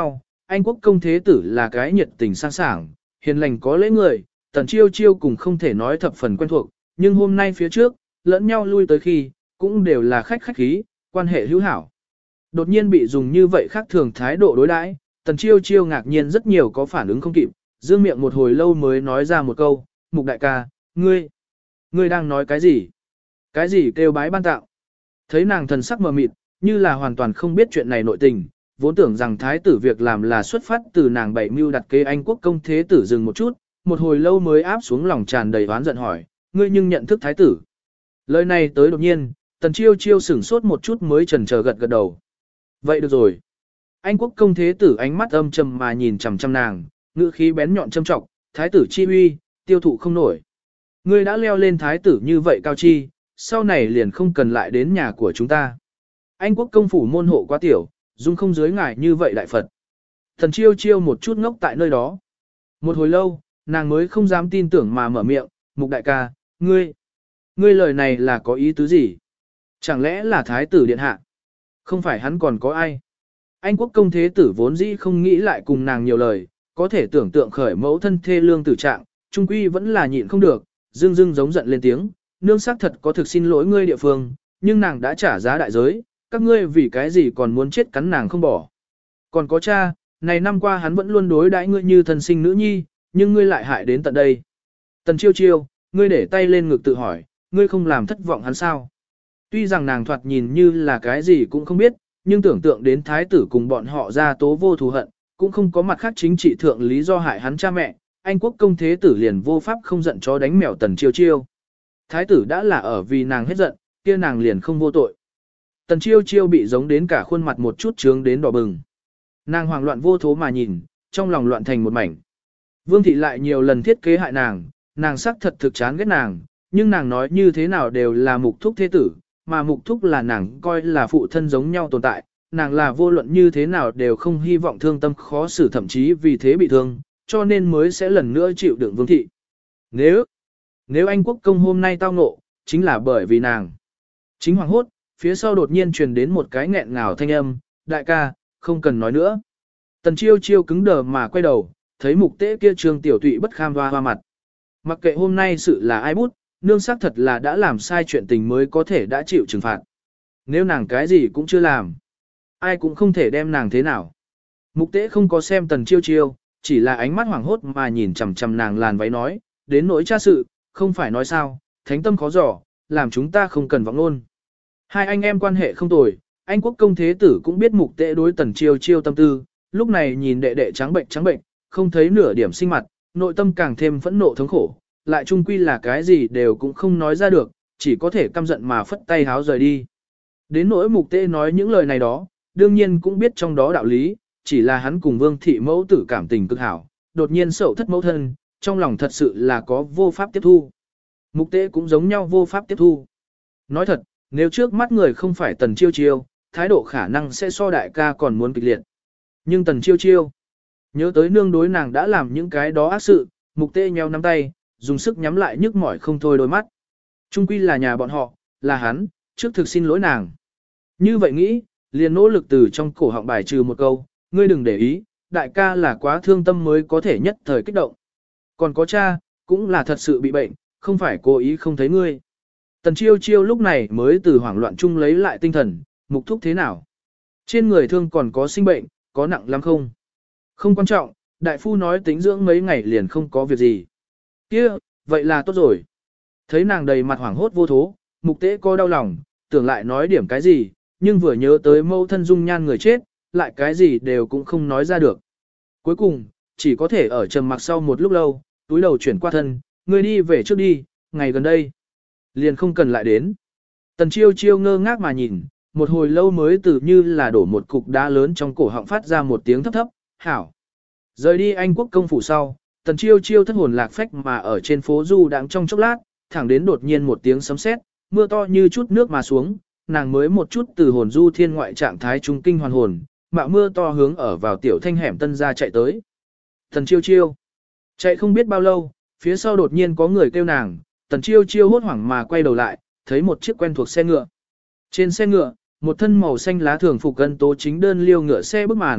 Speaker 1: Anh quốc công thế tử là cái nhiệt tình sang sảng, hiền lành có lễ người, tần chiêu chiêu cùng không thể nói thập phần quen thuộc, nhưng hôm nay phía trước, lẫn nhau lui tới khi, cũng đều là khách khách khí, quan hệ hữu hảo. Đột nhiên bị dùng như vậy khác thường thái độ đối đãi, tần chiêu chiêu ngạc nhiên rất nhiều có phản ứng không kịp, dương miệng một hồi lâu mới nói ra một câu, mục đại ca, ngươi, ngươi đang nói cái gì? Cái gì kêu bái ban tạo? Thấy nàng thần sắc mờ mịt, như là hoàn toàn không biết chuyện này nội tình, vốn tưởng rằng thái tử việc làm là xuất phát từ nàng bảy mưu đặt kế anh quốc công thế tử dừng một chút, một hồi lâu mới áp xuống lòng tràn đầy oán giận hỏi, ngươi nhưng nhận thức thái tử. Lời này tới đột nhiên, tần chiêu chiêu sửng sốt một chút mới chần chờ gật gật đầu. Vậy được rồi. Anh quốc công thế tử ánh mắt âm trầm mà nhìn chằm chằm nàng, ngữ khí bén nhọn châm trọng, thái tử chi uy, tiêu thụ không nổi. Ngươi đã leo lên thái tử như vậy cao chi, sau này liền không cần lại đến nhà của chúng ta. Anh quốc công phủ môn hộ quá tiểu, dung không dưới ngài như vậy đại Phật. Thần chiêu chiêu một chút ngốc tại nơi đó. Một hồi lâu, nàng mới không dám tin tưởng mà mở miệng, mục đại ca, ngươi, ngươi lời này là có ý tứ gì? Chẳng lẽ là thái tử điện hạ? Không phải hắn còn có ai? Anh quốc công thế tử vốn dĩ không nghĩ lại cùng nàng nhiều lời, có thể tưởng tượng khởi mẫu thân thê lương tử trạng, trung quy vẫn là nhịn không được, dương dương giống giận lên tiếng, nương xác thật có thực xin lỗi ngươi địa phương, nhưng nàng đã trả giá đại giới, các ngươi vì cái gì còn muốn chết cắn nàng không bỏ. Còn có cha, này năm qua hắn vẫn luôn đối đãi ngươi như thân sinh nữ nhi, nhưng ngươi lại hại đến tận đây. Tần chiêu chiêu, ngươi để tay lên ngực tự hỏi, ngươi không làm thất vọng hắn sao? Tuy rằng nàng thoạt nhìn như là cái gì cũng không biết, nhưng tưởng tượng đến thái tử cùng bọn họ ra tố vô thù hận, cũng không có mặt khác chính trị thượng lý do hại hắn cha mẹ, anh quốc công thế tử liền vô pháp không giận chó đánh mèo tần chiêu chiêu. Thái tử đã là ở vì nàng hết giận, kia nàng liền không vô tội. Tần chiêu chiêu bị giống đến cả khuôn mặt một chút trướng đến đỏ bừng. Nàng hoảng loạn vô thố mà nhìn, trong lòng loạn thành một mảnh. Vương thị lại nhiều lần thiết kế hại nàng, nàng sắc thật thực chán ghét nàng, nhưng nàng nói như thế nào đều là mục thúc thế tử, mà mục thúc là nàng coi là phụ thân giống nhau tồn tại, nàng là vô luận như thế nào đều không hy vọng thương tâm khó xử thậm chí vì thế bị thương, cho nên mới sẽ lần nữa chịu đựng vương thị. Nếu, nếu anh quốc công hôm nay tao ngộ, chính là bởi vì nàng. Chính hoàng hốt, phía sau đột nhiên truyền đến một cái nghẹn ngào thanh âm, đại ca, không cần nói nữa. Tần chiêu chiêu cứng đờ mà quay đầu, thấy mục tế kia trương tiểu tụy bất kham hoa hoa mặt. Mặc kệ hôm nay sự là ai bút, nương xác thật là đã làm sai chuyện tình mới có thể đã chịu trừng phạt. Nếu nàng cái gì cũng chưa làm, ai cũng không thể đem nàng thế nào. Mục tế không có xem tần chiêu chiêu, chỉ là ánh mắt hoảng hốt mà nhìn chằm chằm nàng làn váy nói, đến nỗi cha sự, không phải nói sao, thánh tâm khó dò, làm chúng ta không cần vọng luôn. Hai anh em quan hệ không tồi, anh quốc công thế tử cũng biết mục tế đối tần chiêu chiêu tâm tư, lúc này nhìn đệ đệ trắng bệnh trắng bệnh, không thấy nửa điểm sinh mặt, nội tâm càng thêm phẫn nộ thống khổ, lại chung quy là cái gì đều cũng không nói ra được, chỉ có thể căm giận mà phất tay háo rời đi. Đến nỗi mục tế nói những lời này đó, đương nhiên cũng biết trong đó đạo lý, chỉ là hắn cùng vương thị mẫu tử cảm tình cực hảo, đột nhiên sậu thất mẫu thân, trong lòng thật sự là có vô pháp tiếp thu. Mục tế cũng giống nhau vô pháp tiếp thu. Nói thật, nếu trước mắt người không phải tần chiêu chiêu, thái độ khả năng sẽ so đại ca còn muốn kịch liệt. Nhưng tần chiêu chiêu, nhớ tới nương đối nàng đã làm những cái đó ác sự, mục tế nheo nắm tay, dùng sức nhắm lại nhức mỏi không thôi đôi mắt. Trung quy là nhà bọn họ, là hắn, trước thực xin lỗi nàng. Như vậy nghĩ, liền nỗ lực từ trong cổ họng bài trừ một câu, ngươi đừng để ý, đại ca là quá thương tâm mới có thể nhất thời kích động. Còn có cha, cũng là thật sự bị bệnh, không phải cố ý không thấy ngươi. Tần chiêu chiêu lúc này mới từ hoảng loạn chung lấy lại tinh thần, mục thúc thế nào? Trên người thương còn có sinh bệnh, có nặng lắm không? Không quan trọng, đại phu nói tính dưỡng mấy ngày liền không có việc gì. Kia, vậy là tốt rồi. Thấy nàng đầy mặt hoảng hốt vô thố, mục tế có đau lòng, tưởng lại nói điểm cái gì, nhưng vừa nhớ tới mâu thân dung nhan người chết, lại cái gì đều cũng không nói ra được. Cuối cùng, chỉ có thể ở trầm mặc sau một lúc lâu, túi đầu chuyển qua thân, ngươi đi về trước đi, ngày gần đây. Liền không cần lại đến. Tần chiêu chiêu ngơ ngác mà nhìn, một hồi lâu mới từ như là đổ một cục đá lớn trong cổ họng phát ra một tiếng thấp thấp, hảo. Rời đi Anh quốc công phủ sau, tần chiêu chiêu thất hồn lạc phách mà ở trên phố du đang trong chốc lát, thẳng đến đột nhiên một tiếng sấm sét, mưa to như chút nước mà xuống, nàng mới một chút từ hồn du thiên ngoại trạng thái trung kinh hoàn hồn, mạo mưa to hướng ở vào tiểu thanh hẻm tân ra chạy tới. Tần chiêu chiêu, chạy không biết bao lâu, phía sau đột nhiên có người kêu nàng, tần chiêu chiêu hốt hoảng mà quay đầu lại, thấy một chiếc quen thuộc xe ngựa. Trên xe ngựa, một thân màu xanh lá thường phục cân tố chính đơn liêu ngựa xe bức màn,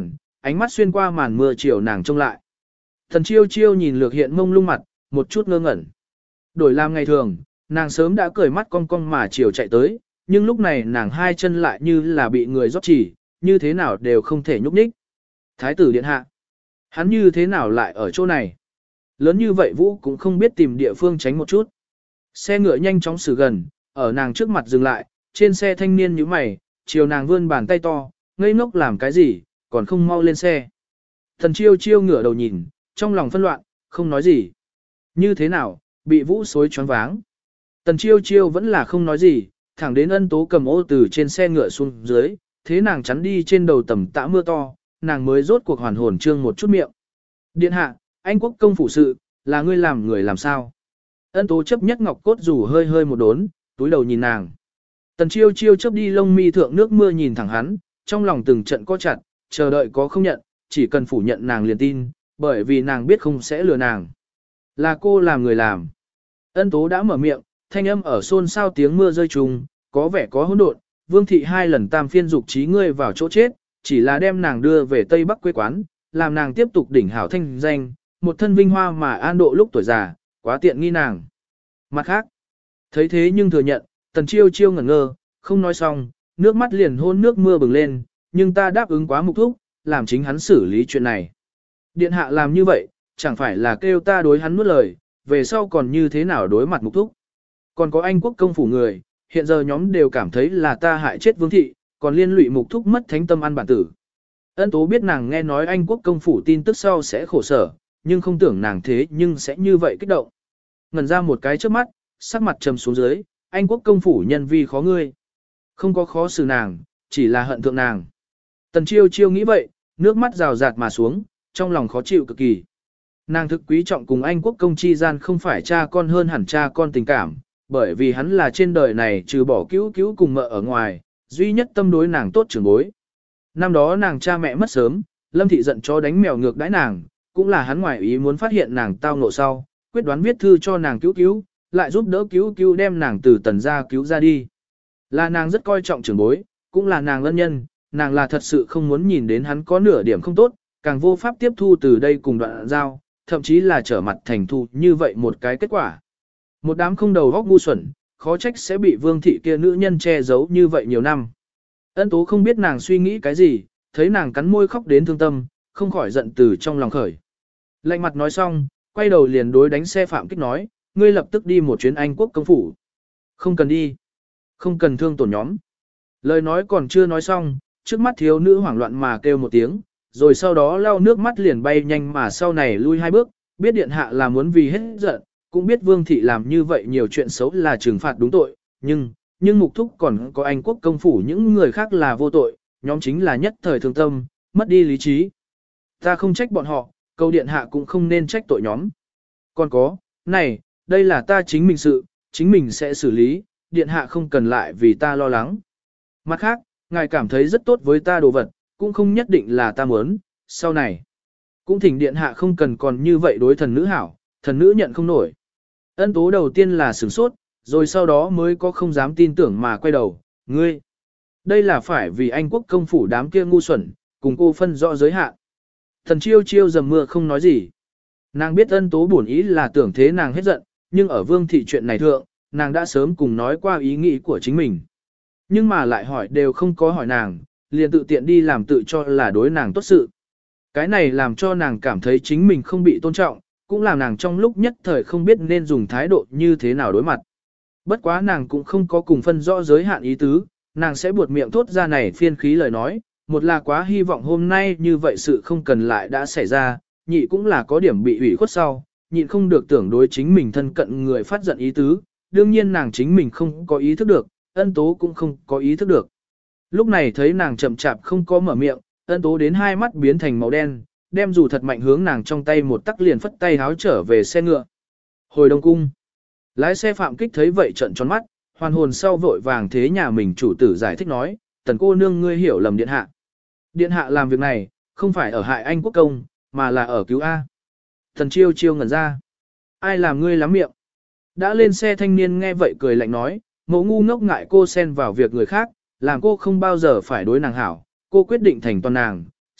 Speaker 1: ánh mắt xuyên qua màn mưa chiều nàng trông lại. Thần chiêu chiêu nhìn lược hiện mông lung mặt, một chút ngơ ngẩn. Đổi làm ngày thường, nàng sớm đã cười mắt cong cong mà chiều chạy tới, nhưng lúc này nàng hai chân lại như là bị người rót chỉ, như thế nào đều không thể nhúc nhích. Thái tử điện hạ, hắn như thế nào lại ở chỗ này? Lớn như vậy Vũ cũng không biết tìm địa phương tránh một chút. Xe ngựa nhanh chóng xử gần, ở nàng trước mặt dừng lại, trên xe thanh niên nhíu mày, chiều nàng vươn bàn tay to, ngây ngốc làm cái gì, còn không mau lên xe. Thần chiêu chiêu ngửa đầu nhìn, trong lòng phân loạn, không nói gì. Như thế nào, bị Vũ xối choáng váng. Tần chiêu chiêu vẫn là không nói gì, thẳng đến Ân Tố cầm ô từ trên xe ngựa xuống dưới, thế nàng chắn đi trên đầu tầm tã mưa to, nàng mới rốt cuộc hoàn hồn trương một chút miệng. Điện hạ, anh quốc công phủ sự, là ngươi làm người làm sao? Ân Tố chấp nhất ngọc cốt rủ hơi hơi một đốn, túi đầu nhìn nàng. Tần chiêu chiêu chấp đi lông mi thượng nước mưa nhìn thẳng hắn, trong lòng từng trận co chặt, chờ đợi có không nhận, chỉ cần phủ nhận nàng liền tin, bởi vì nàng biết không sẽ lừa nàng. Là cô làm người làm. Ân Tố đã mở miệng, thanh âm ở xôn xao tiếng mưa rơi trùng, có vẻ có hỗn độn. Vương thị hai lần tam phiên dục trí ngươi vào chỗ chết, chỉ là đem nàng đưa về Tây Bắc quê quán, làm nàng tiếp tục đỉnh hảo thanh danh, một thân vinh hoa mà an độ lúc tuổi già, quá tiện nghi nàng. Mặt khác, thấy thế nhưng thừa nhận, Tần chiêu chiêu ngẩn ngơ, không nói xong, nước mắt liền hôn nước mưa bừng lên, nhưng ta đáp ứng quá mục thúc, làm chính hắn xử lý chuyện này. Điện hạ làm như vậy, chẳng phải là kêu ta đối hắn nuốt lời, về sau còn như thế nào đối mặt mục thúc. Còn có anh quốc công phủ người, hiện giờ nhóm đều cảm thấy là ta hại chết vương thị, còn liên lụy mục thúc mất thánh tâm an bản tử. Ân Tố biết nàng nghe nói anh quốc công phủ tin tức sau sẽ khổ sở, nhưng không tưởng nàng thế nhưng sẽ như vậy kích động. Ngần ra một cái trước mắt, sắc mặt trầm xuống dưới, anh quốc công phủ nhân vi khó ngươi. Không có khó xử nàng, chỉ là hận thượng nàng. Tần chiêu chiêu nghĩ vậy, nước mắt rào rạt mà xuống, trong lòng khó chịu cực kỳ. Nàng thực quý trọng cùng anh quốc công chi gian không phải cha con hơn hẳn cha con tình cảm, bởi vì hắn là trên đời này trừ bỏ cứu cứu cùng mợ ở ngoài, duy nhất tâm đối nàng tốt trưởng bối. Năm đó nàng cha mẹ mất sớm, Lâm Thị giận cho đánh mèo ngược đãi nàng, cũng là hắn ngoài ý muốn phát hiện nàng tao ngộ sau, quyết đoán viết thư cho nàng cứu cứu, lại giúp đỡ cứu cứu đem nàng từ tần gia cứu ra đi. Là nàng rất coi trọng trưởng bối, cũng là nàng ân nhân, nàng là thật sự không muốn nhìn đến hắn có nửa điểm không tốt, càng vô pháp tiếp thu từ đây cùng đoạn giao, thậm chí là trở mặt thành thù như vậy một cái kết quả. Một đám không đầu góc ngu xuẩn, khó trách sẽ bị vương thị kia nữ nhân che giấu như vậy nhiều năm. Ân Tố không biết nàng suy nghĩ cái gì, thấy nàng cắn môi khóc đến thương tâm, không khỏi giận từ trong lòng khởi. Lạnh mặt nói xong, quay đầu liền đối đánh xe Phạm Kích nói, ngươi lập tức đi một chuyến Anh quốc công phủ. Không cần đi. Không cần thương tổn nhóm. Lời nói còn chưa nói xong, trước mắt thiếu nữ hoảng loạn mà kêu một tiếng, rồi sau đó lau nước mắt liền bay nhanh mà sau này lui hai bước, biết điện hạ là muốn vì hết giận, cũng biết vương thị làm như vậy nhiều chuyện xấu là trừng phạt đúng tội, nhưng, nhưng mục thúc còn có anh quốc công phủ những người khác là vô tội, nhóm chính là nhất thời thương tâm, mất đi lý trí. Ta không trách bọn họ, câu điện hạ cũng không nên trách tội nhóm. Còn có, này, đây là ta chính mình sự, chính mình sẽ xử lý, điện hạ không cần lại vì ta lo lắng. Mặt khác, ngài cảm thấy rất tốt với ta đồ vật, cũng không nhất định là ta muốn, sau này. Cũng thỉnh điện hạ không cần còn như vậy đối thần nữ hảo, thần nữ nhận không nổi. Ân Tố đầu tiên là sửng sốt, rồi sau đó mới có không dám tin tưởng mà quay đầu, ngươi. Đây là phải vì anh quốc công phủ đám kia ngu xuẩn, cùng cô phân rõ giới hạn. Thần chiêu chiêu dầm mưa không nói gì. Nàng biết Ân Tố buồn ý là tưởng thế nàng hết giận, nhưng ở vương thị chuyện này thượng, nàng đã sớm cùng nói qua ý nghĩ của chính mình. Nhưng mà lại hỏi đều không có hỏi nàng, liền tự tiện đi làm tự cho là đối nàng tốt sự. Cái này làm cho nàng cảm thấy chính mình không bị tôn trọng, cũng làm nàng trong lúc nhất thời không biết nên dùng thái độ như thế nào đối mặt. Bất quá nàng cũng không có cùng phân rõ giới hạn ý tứ, nàng sẽ buột miệng thốt ra này phiên khí lời nói, một là quá hy vọng hôm nay như vậy sự không cần lại đã xảy ra, nhị cũng là có điểm bị ủy khuất sau, nhịn không được tưởng đối chính mình thân cận người phát giận ý tứ, đương nhiên nàng chính mình không có ý thức được, Ân Tố cũng không có ý thức được. Lúc này thấy nàng chậm chạp không có mở miệng, Ân Tố đến hai mắt biến thành màu đen, đem dù thật mạnh hướng nàng trong tay một tắc liền phất tay háo trở về xe ngựa. Hồi Đông Cung, lái xe Phạm Kích thấy vậy trợn tròn mắt, hoàn hồn sau vội vàng thế nhà mình chủ tử giải thích nói, tần cô nương ngươi hiểu lầm điện hạ. Điện hạ làm việc này, không phải ở hại anh quốc công, mà là ở cứu A. Thần chiêu chiêu ngẩn ra. Ai làm ngươi lắm miệng? Đã lên xe thanh niên nghe vậy cười lạnh nói, mẫu ngu ngốc ngại cô xen vào việc người khác, làm cô không bao giờ phải đối nàng hảo, cô quyết định thành toàn nàng,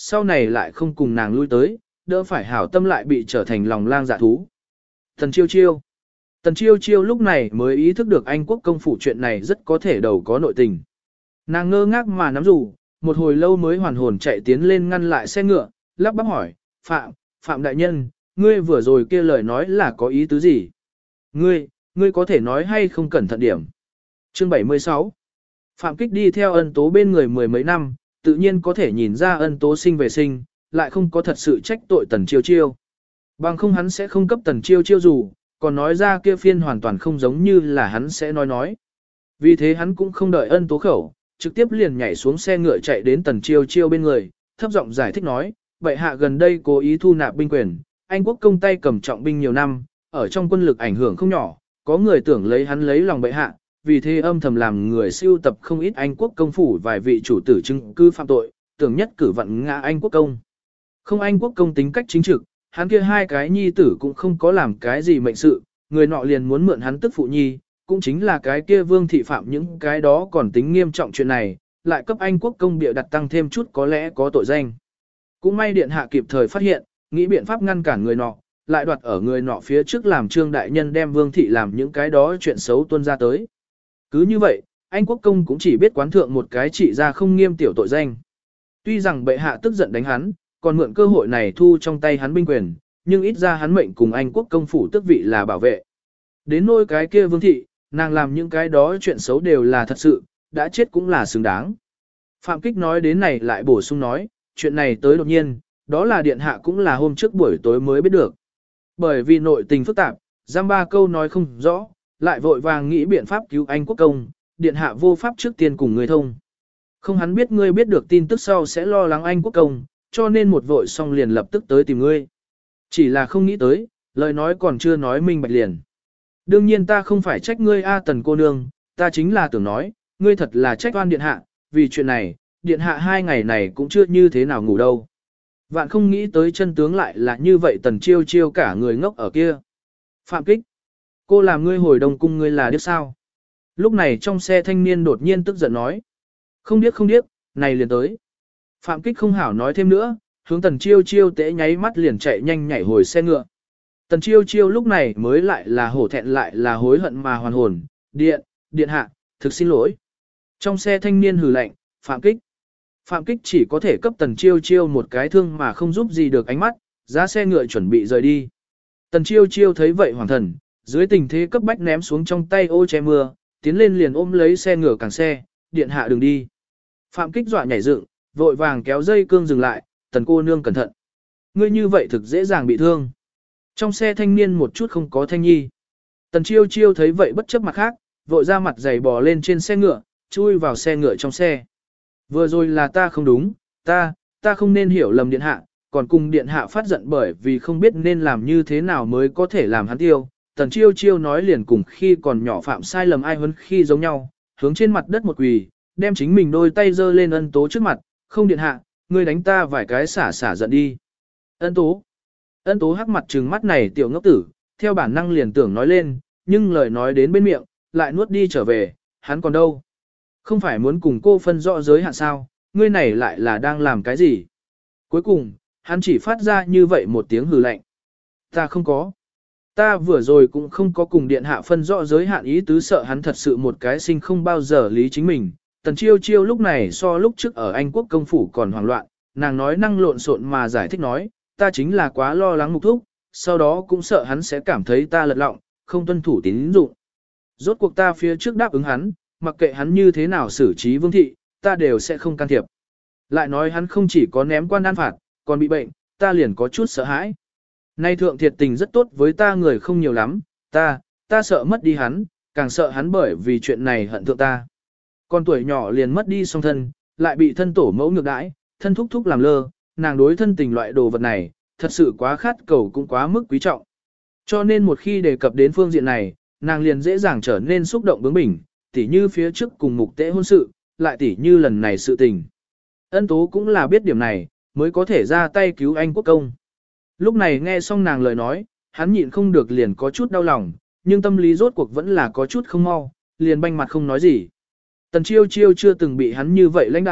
Speaker 1: sau này lại không cùng nàng lui tới, đỡ phải hảo tâm lại bị trở thành lòng lang dạ thú. Tần Chiêu Chiêu Tần Chiêu Chiêu lúc này mới ý thức được Anh quốc công phủ chuyện này rất có thể đầu có nội tình. Nàng ngơ ngác mà nắm dù, một hồi lâu mới hoàn hồn chạy tiến lên ngăn lại xe ngựa, lắp bắp hỏi, Phạm, Phạm đại nhân, ngươi vừa rồi kia lời nói là có ý tứ gì? Ngươi, ngươi có thể nói hay không cẩn thận điểm? Chương bảy mươi sáu Phạm Kích đi theo Ân Tố bên người mười mấy năm, tự nhiên có thể nhìn ra Ân Tố sinh về sinh, lại không có thật sự trách tội Tần Chiêu Chiêu. Bằng không hắn sẽ không cấp Tần Chiêu Chiêu dù, còn nói ra kia phiên hoàn toàn không giống như là hắn sẽ nói nói. Vì thế hắn cũng không đợi Ân Tố khẩu, trực tiếp liền nhảy xuống xe ngựa chạy đến Tần Chiêu Chiêu bên người, thấp giọng giải thích nói, bệ hạ gần đây cố ý thu nạp binh quyền, Anh quốc công tay cầm trọng binh nhiều năm, ở trong quân lực ảnh hưởng không nhỏ, có người tưởng lấy hắn lấy lòng bệ hạ, vì thế âm thầm làm người siêu tập không ít Anh quốc công phủ vài vị chủ tử chứng cứ phạm tội, tưởng nhất cử vận ngã Anh quốc công. Không Anh quốc công tính cách chính trực, hắn kia hai cái nhi tử cũng không có làm cái gì mệnh sự, người nọ liền muốn mượn hắn tức phụ nhi, cũng chính là cái kia vương thị phạm những cái đó còn tính nghiêm trọng chuyện này, lại cấp Anh quốc công bịa đặt tăng thêm chút có lẽ có tội danh. Cũng may điện hạ kịp thời phát hiện, nghĩ biện pháp ngăn cản người nọ, lại đoạt ở người nọ phía trước làm trương đại nhân đem vương thị làm những cái đó chuyện xấu tuôn ra tới. Cứ như vậy, Anh quốc công cũng chỉ biết quán thượng một cái trị ra không nghiêm tiểu tội danh. Tuy rằng bệ hạ tức giận đánh hắn, còn mượn cơ hội này thu trong tay hắn binh quyền, nhưng ít ra hắn mệnh cùng Anh quốc công phủ tước vị là bảo vệ. Đến nôi cái kia vương thị, nàng làm những cái đó chuyện xấu đều là thật sự, đã chết cũng là xứng đáng. Phạm Kích nói đến này lại bổ sung nói, chuyện này tới đột nhiên, đó là điện hạ cũng là hôm trước buổi tối mới biết được. Bởi vì nội tình phức tạp, giam ba câu nói không rõ, lại vội vàng nghĩ biện pháp cứu Anh quốc công, điện hạ vô pháp trước tiên cùng người thông. Không hắn biết ngươi biết được tin tức sau sẽ lo lắng Anh quốc công, cho nên một vội xong liền lập tức tới tìm ngươi. Chỉ là không nghĩ tới, lời nói còn chưa nói minh bạch liền. Đương nhiên ta không phải trách ngươi A Tần cô nương, ta chính là tưởng nói, ngươi thật là trách oan điện hạ, vì chuyện này, điện hạ hai ngày này cũng chưa như thế nào ngủ đâu. Vạn không nghĩ tới chân tướng lại là như vậy. Tần Chiêu Chiêu cả người ngốc ở kia. Phạm Kích, cô làm ngươi hồi đông cung ngươi là điếc sao? Lúc này trong xe thanh niên đột nhiên tức giận nói. Không điếc không điếc, này liền tới. Phạm Kích không hảo nói thêm nữa, hướng Tần Chiêu Chiêu tễ nháy mắt liền chạy nhanh nhảy hồi xe ngựa. Tần Chiêu Chiêu lúc này mới lại là hổ thẹn lại là hối hận mà hoàn hồn. Điện, điện hạ, thực xin lỗi. Trong xe thanh niên hừ lạnh, Phạm Kích. Phạm Kích chỉ có thể cấp Tần Chiêu Chiêu một cái thương mà không giúp gì được ánh mắt, ra xe ngựa chuẩn bị rời đi. Tần Chiêu Chiêu thấy vậy hoàng thần, dưới tình thế cấp bách ném xuống trong tay ô che mưa, tiến lên liền ôm lấy xe ngựa càng xe, điện hạ đừng đi. Phạm Kích dọa nhảy dựng, vội vàng kéo dây cương dừng lại, Tần cô nương cẩn thận. Ngươi như vậy thực dễ dàng bị thương. Trong xe thanh niên một chút không có thanh nhi. Tần Chiêu Chiêu thấy vậy bất chấp mặt khác, vội ra mặt giày bò lên trên xe ngựa, chui vào xe ngựa trong xe. Vừa rồi là ta không đúng, ta, ta không nên hiểu lầm điện hạ, còn cùng điện hạ phát giận bởi vì không biết nên làm như thế nào mới có thể làm hắn tiêu. Tần Chiêu Chiêu nói liền cùng khi còn nhỏ phạm sai lầm ai huấn khi giống nhau, hướng trên mặt đất một quỳ, đem chính mình đôi tay giơ lên Ân Tố trước mặt, không điện hạ, ngươi đánh ta vài cái xả xả giận đi. Ân Tố. Ân Tố hắc mặt trừng mắt này tiểu ngốc tử, theo bản năng liền tưởng nói lên, nhưng lời nói đến bên miệng, lại nuốt đi trở về, hắn còn đâu. Không phải muốn cùng cô phân rõ giới hạn sao, ngươi này lại là đang làm cái gì? Cuối cùng, hắn chỉ phát ra như vậy một tiếng hừ lạnh. Ta không có. Ta vừa rồi cũng không có cùng điện hạ phân rõ giới hạn ý tứ sợ hắn thật sự một cái sinh không bao giờ lý chính mình. Tần Chiêu Chiêu lúc này so lúc trước ở Anh quốc công phủ còn hoảng loạn, nàng nói năng lộn xộn mà giải thích nói, ta chính là quá lo lắng mục thúc, sau đó cũng sợ hắn sẽ cảm thấy ta lật lọng, không tuân thủ tín dụng. Rốt cuộc ta phía trước đáp ứng hắn, mặc kệ hắn như thế nào xử trí vương thị, ta đều sẽ không can thiệp. Lại nói hắn không chỉ có ném quan đan phạt, còn bị bệnh, ta liền có chút sợ hãi. Nay thượng thiệt tình rất tốt với ta người không nhiều lắm, ta, ta sợ mất đi hắn, càng sợ hắn bởi vì chuyện này hận thượng ta. Con tuổi nhỏ liền mất đi song thân, lại bị thân tổ mẫu ngược đãi, thân thúc thúc làm lơ, nàng đối thân tình loại đồ vật này, thật sự quá khát cầu cũng quá mức quý trọng. Cho nên một khi đề cập đến phương diện này, nàng liền dễ dàng trở nên xúc động bướng bỉnh, tỉ như phía trước cùng mục tế hôn sự, lại tỉ như lần này sự tình. Ân Tố cũng là biết điểm này, mới có thể ra tay cứu Anh quốc công. Lúc này nghe xong nàng lời nói, hắn nhịn không được liền có chút đau lòng, nhưng tâm lý rốt cuộc vẫn là có chút không mau, liền banh mặt không nói gì. Tần Chiêu Chiêu chưa từng bị hắn như vậy lãnh đãi,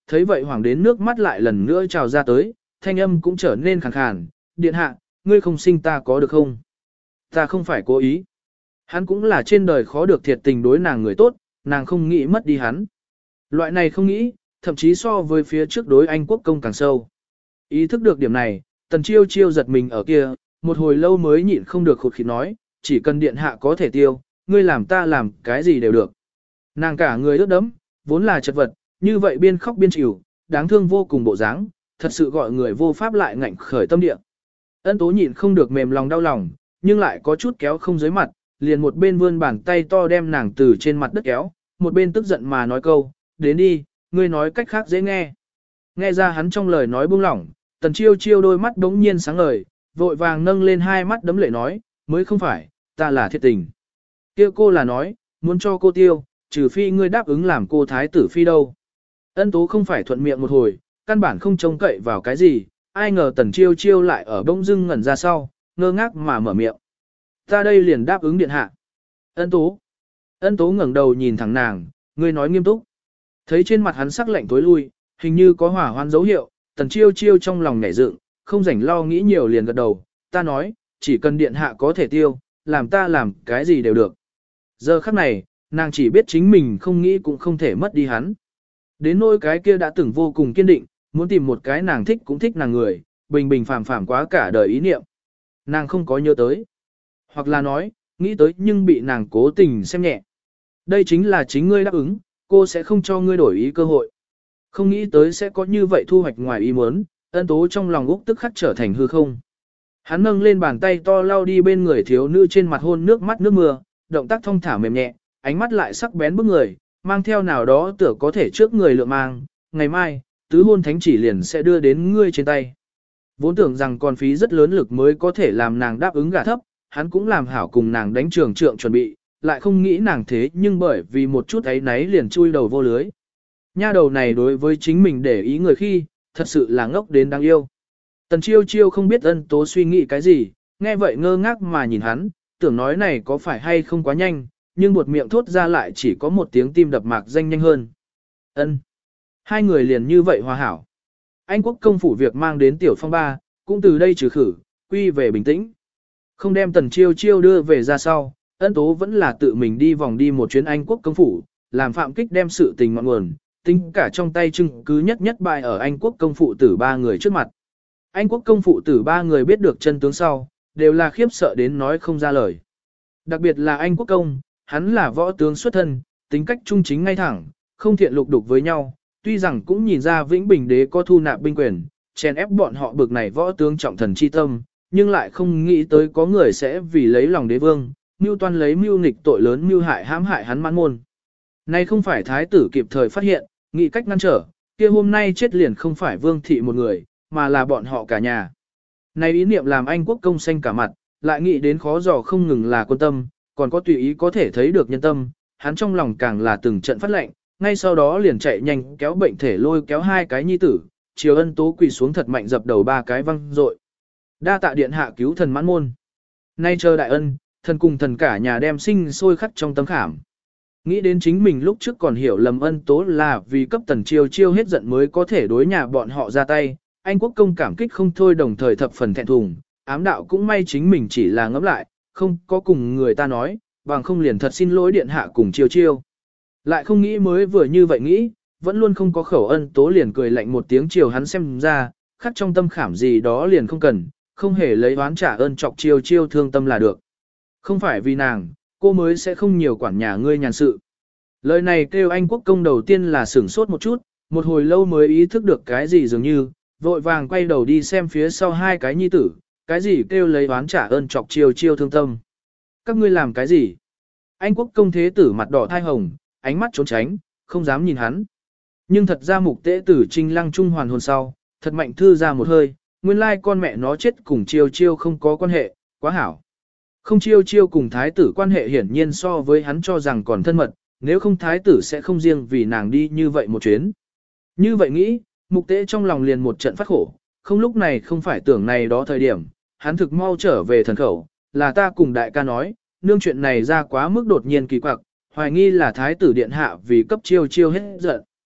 Speaker 1: Thấy vậy hoàng đến nước mắt lại lần nữa trào ra tới, thanh âm cũng trở nên khàn khàn, điện hạ, ngươi không sinh ta có được không? Ta không phải cố ý. Hắn cũng là trên đời khó được thiệt tình đối nàng người tốt, nàng không nghĩ mất đi hắn. Loại này không nghĩ, thậm chí so với phía trước đối anh quốc công càng sâu. Ý thức được điểm này, tần chiêu chiêu giật mình ở kia, một hồi lâu mới nhịn không được khụt khịt nói, chỉ cần điện hạ có thể tiêu, ngươi làm ta làm cái gì đều được. Nàng cả người ướt đẫm, vốn là chật vật, như vậy biên khóc biên chịu, đáng thương vô cùng bộ dáng, thật sự gọi người vô pháp lại ngạnh khởi tâm địa. Ân tố nhịn không được mềm lòng đau lòng, nhưng lại có chút kéo không dưới mặt, liền một bên vươn bàn tay to đem nàng từ trên mặt đất kéo, một bên tức giận mà nói câu, đến đi, ngươi nói cách khác dễ nghe. Nghe ra hắn trong lời nói buông lỏng, tần chiêu chiêu đôi mắt đống nhiên sáng ngời, vội vàng nâng lên hai mắt đấm lệ nói, mới không phải, ta là thiệt tình. Kia cô là nói, muốn cho cô tiêu, trừ phi ngươi đáp ứng làm cô thái tử phi đâu. Ân tố không phải thuận miệng một hồi, căn bản không trông cậy vào cái gì, ai ngờ tần chiêu chiêu lại ở bông dưng ngẩn ra sau, ngơ ngác mà mở miệng. Ta đây liền đáp ứng điện hạ. Ân tố. Ân tố ngẩng đầu nhìn thẳng nàng, ngươi nói nghiêm túc. Thấy trên mặt hắn sắc lạnh tối lui, hình như có hỏa hoan dấu hiệu, tần chiêu chiêu trong lòng nhảy dựng, không rảnh lo nghĩ nhiều liền gật đầu, ta nói, chỉ cần điện hạ có thể tiêu, làm ta làm cái gì đều được. Giờ khắc này, nàng chỉ biết chính mình không nghĩ cũng không thể mất đi hắn. Đến nỗi cái kia đã từng vô cùng kiên định, muốn tìm một cái nàng thích cũng thích nàng người, bình bình phàm phàm quá cả đời ý niệm. Nàng không có nhớ tới. Hoặc là nói, nghĩ tới nhưng bị nàng cố tình xem nhẹ. Đây chính là chính ngươi đáp ứng, cô sẽ không cho ngươi đổi ý cơ hội. Không nghĩ tới sẽ có như vậy thu hoạch ngoài ý muốn, ân tố trong lòng úc tức khắc trở thành hư không. Hắn nâng lên bàn tay to lau đi bên người thiếu nữ trên mặt hôn nước mắt nước mưa, động tác thong thả mềm nhẹ, ánh mắt lại sắc bén bức người, mang theo nào đó tựa có thể trước người lượng mang, ngày mai, tứ hôn thánh chỉ liền sẽ đưa đến ngươi trên tay. Vốn tưởng rằng còn phí rất lớn lực mới có thể làm nàng đáp ứng gả thấp, hắn cũng làm hảo cùng nàng đánh trường trượng chuẩn bị, lại không nghĩ nàng thế nhưng bởi vì một chút ấy náy liền chui đầu vô lưới. Nha đầu này đối với chính mình để ý người khi, thật sự là ngốc đến đáng yêu. Tần chiêu chiêu không biết ân tố suy nghĩ cái gì, nghe vậy ngơ ngác mà nhìn hắn, tưởng nói này có phải hay không quá nhanh, nhưng buột miệng thốt ra lại chỉ có một tiếng tim đập mạc danh nhanh hơn. Ân. Hai người liền như vậy hòa hảo. Anh quốc công phủ việc mang đến tiểu phong ba, cũng từ đây trừ khử, quy về bình tĩnh. Không đem tần chiêu chiêu đưa về ra sau, ân tố vẫn là tự mình đi vòng đi một chuyến Anh quốc công phủ, làm phạm kích đem sự tình ngọn nguồn, tính cả trong tay chứng cứ nhất nhất bại ở Anh quốc công phụ tử ba người trước mặt. Anh quốc công phụ tử ba người biết được chân tướng sau, đều là khiếp sợ đến nói không ra lời. Đặc biệt là Anh quốc công, hắn là võ tướng xuất thân, tính cách trung chính ngay thẳng, không thiện lục đục với nhau, tuy rằng cũng nhìn ra Vĩnh Bình đế có thu nạp binh quyền, chèn ép bọn họ bực này võ tướng trọng thần chi tâm, nhưng lại không nghĩ tới có người sẽ vì lấy lòng đế vương, mưu toan lấy mưu nghịch tội lớn mưu hại hãm hại hắn mãn môn. Nay không phải thái tử kịp thời phát hiện, nghĩ cách ngăn trở, kia hôm nay chết liền không phải vương thị một người, mà là bọn họ cả nhà. Này ý niệm làm Anh quốc công xanh cả mặt, lại nghĩ đến khó dò không ngừng là quân tâm, còn có tùy ý có thể thấy được nhân tâm, hắn trong lòng càng là từng trận phát lệnh, ngay sau đó liền chạy nhanh kéo bệnh thể lôi kéo hai cái nhi tử, chiều ân tố quỳ xuống thật mạnh dập đầu ba cái văng rội. Đa tạ điện hạ cứu thần mãn môn. Nay chờ đại ân, thần cùng thần cả nhà đem sinh sôi khắc trong tấm khảm. Nghĩ đến chính mình lúc trước còn hiểu lầm ân tố là vì cấp tần chiêu chiêu hết giận mới có thể đối nhà bọn họ ra tay, anh quốc công cảm kích không thôi đồng thời thập phần thẹn thùng, ám đạo cũng may chính mình chỉ là ngẫm lại, không có cùng người ta nói, bằng không liền thật xin lỗi điện hạ cùng chiêu chiêu. Lại không nghĩ mới vừa như vậy nghĩ, vẫn luôn không có khẩu ân tố liền cười lạnh một tiếng chiều hắn xem ra, khắc trong tâm khảm gì đó liền không cần, không hề lấy oán trả ơn chọc chiêu chiêu thương tâm là được. Không phải vì nàng, cô mới sẽ không nhiều quản nhà ngươi nhàn sự. Lời này kêu anh quốc công đầu tiên là sửng sốt một chút, một hồi lâu mới ý thức được cái gì dường như, vội vàng quay đầu đi xem phía sau hai cái nhi tử, cái gì kêu lấy oán trả ơn chọc chiêu chiêu thương tâm. Các ngươi làm cái gì? Anh quốc công thế tử mặt đỏ thai hồng, ánh mắt trốn tránh, không dám nhìn hắn. Nhưng thật ra mục tế tử trinh lăng trung hoàn hồn sau, thật mạnh thư ra một hơi, nguyên lai con mẹ nó chết cùng chiêu chiêu không có quan hệ, quá hảo. Không chiêu chiêu cùng thái tử quan hệ hiển nhiên so với hắn cho rằng còn thân mật, nếu không thái tử sẽ không riêng vì nàng đi như vậy một chuyến. Như vậy nghĩ, mục tế trong lòng liền một trận phát khổ, không lúc này không phải tưởng này đó thời điểm, hắn thực mau trở về thần khẩu, là ta cùng đại ca nói, nương chuyện này ra quá mức đột nhiên kỳ quặc, hoài nghi là thái tử điện hạ vì cấp chiêu chiêu hết giận.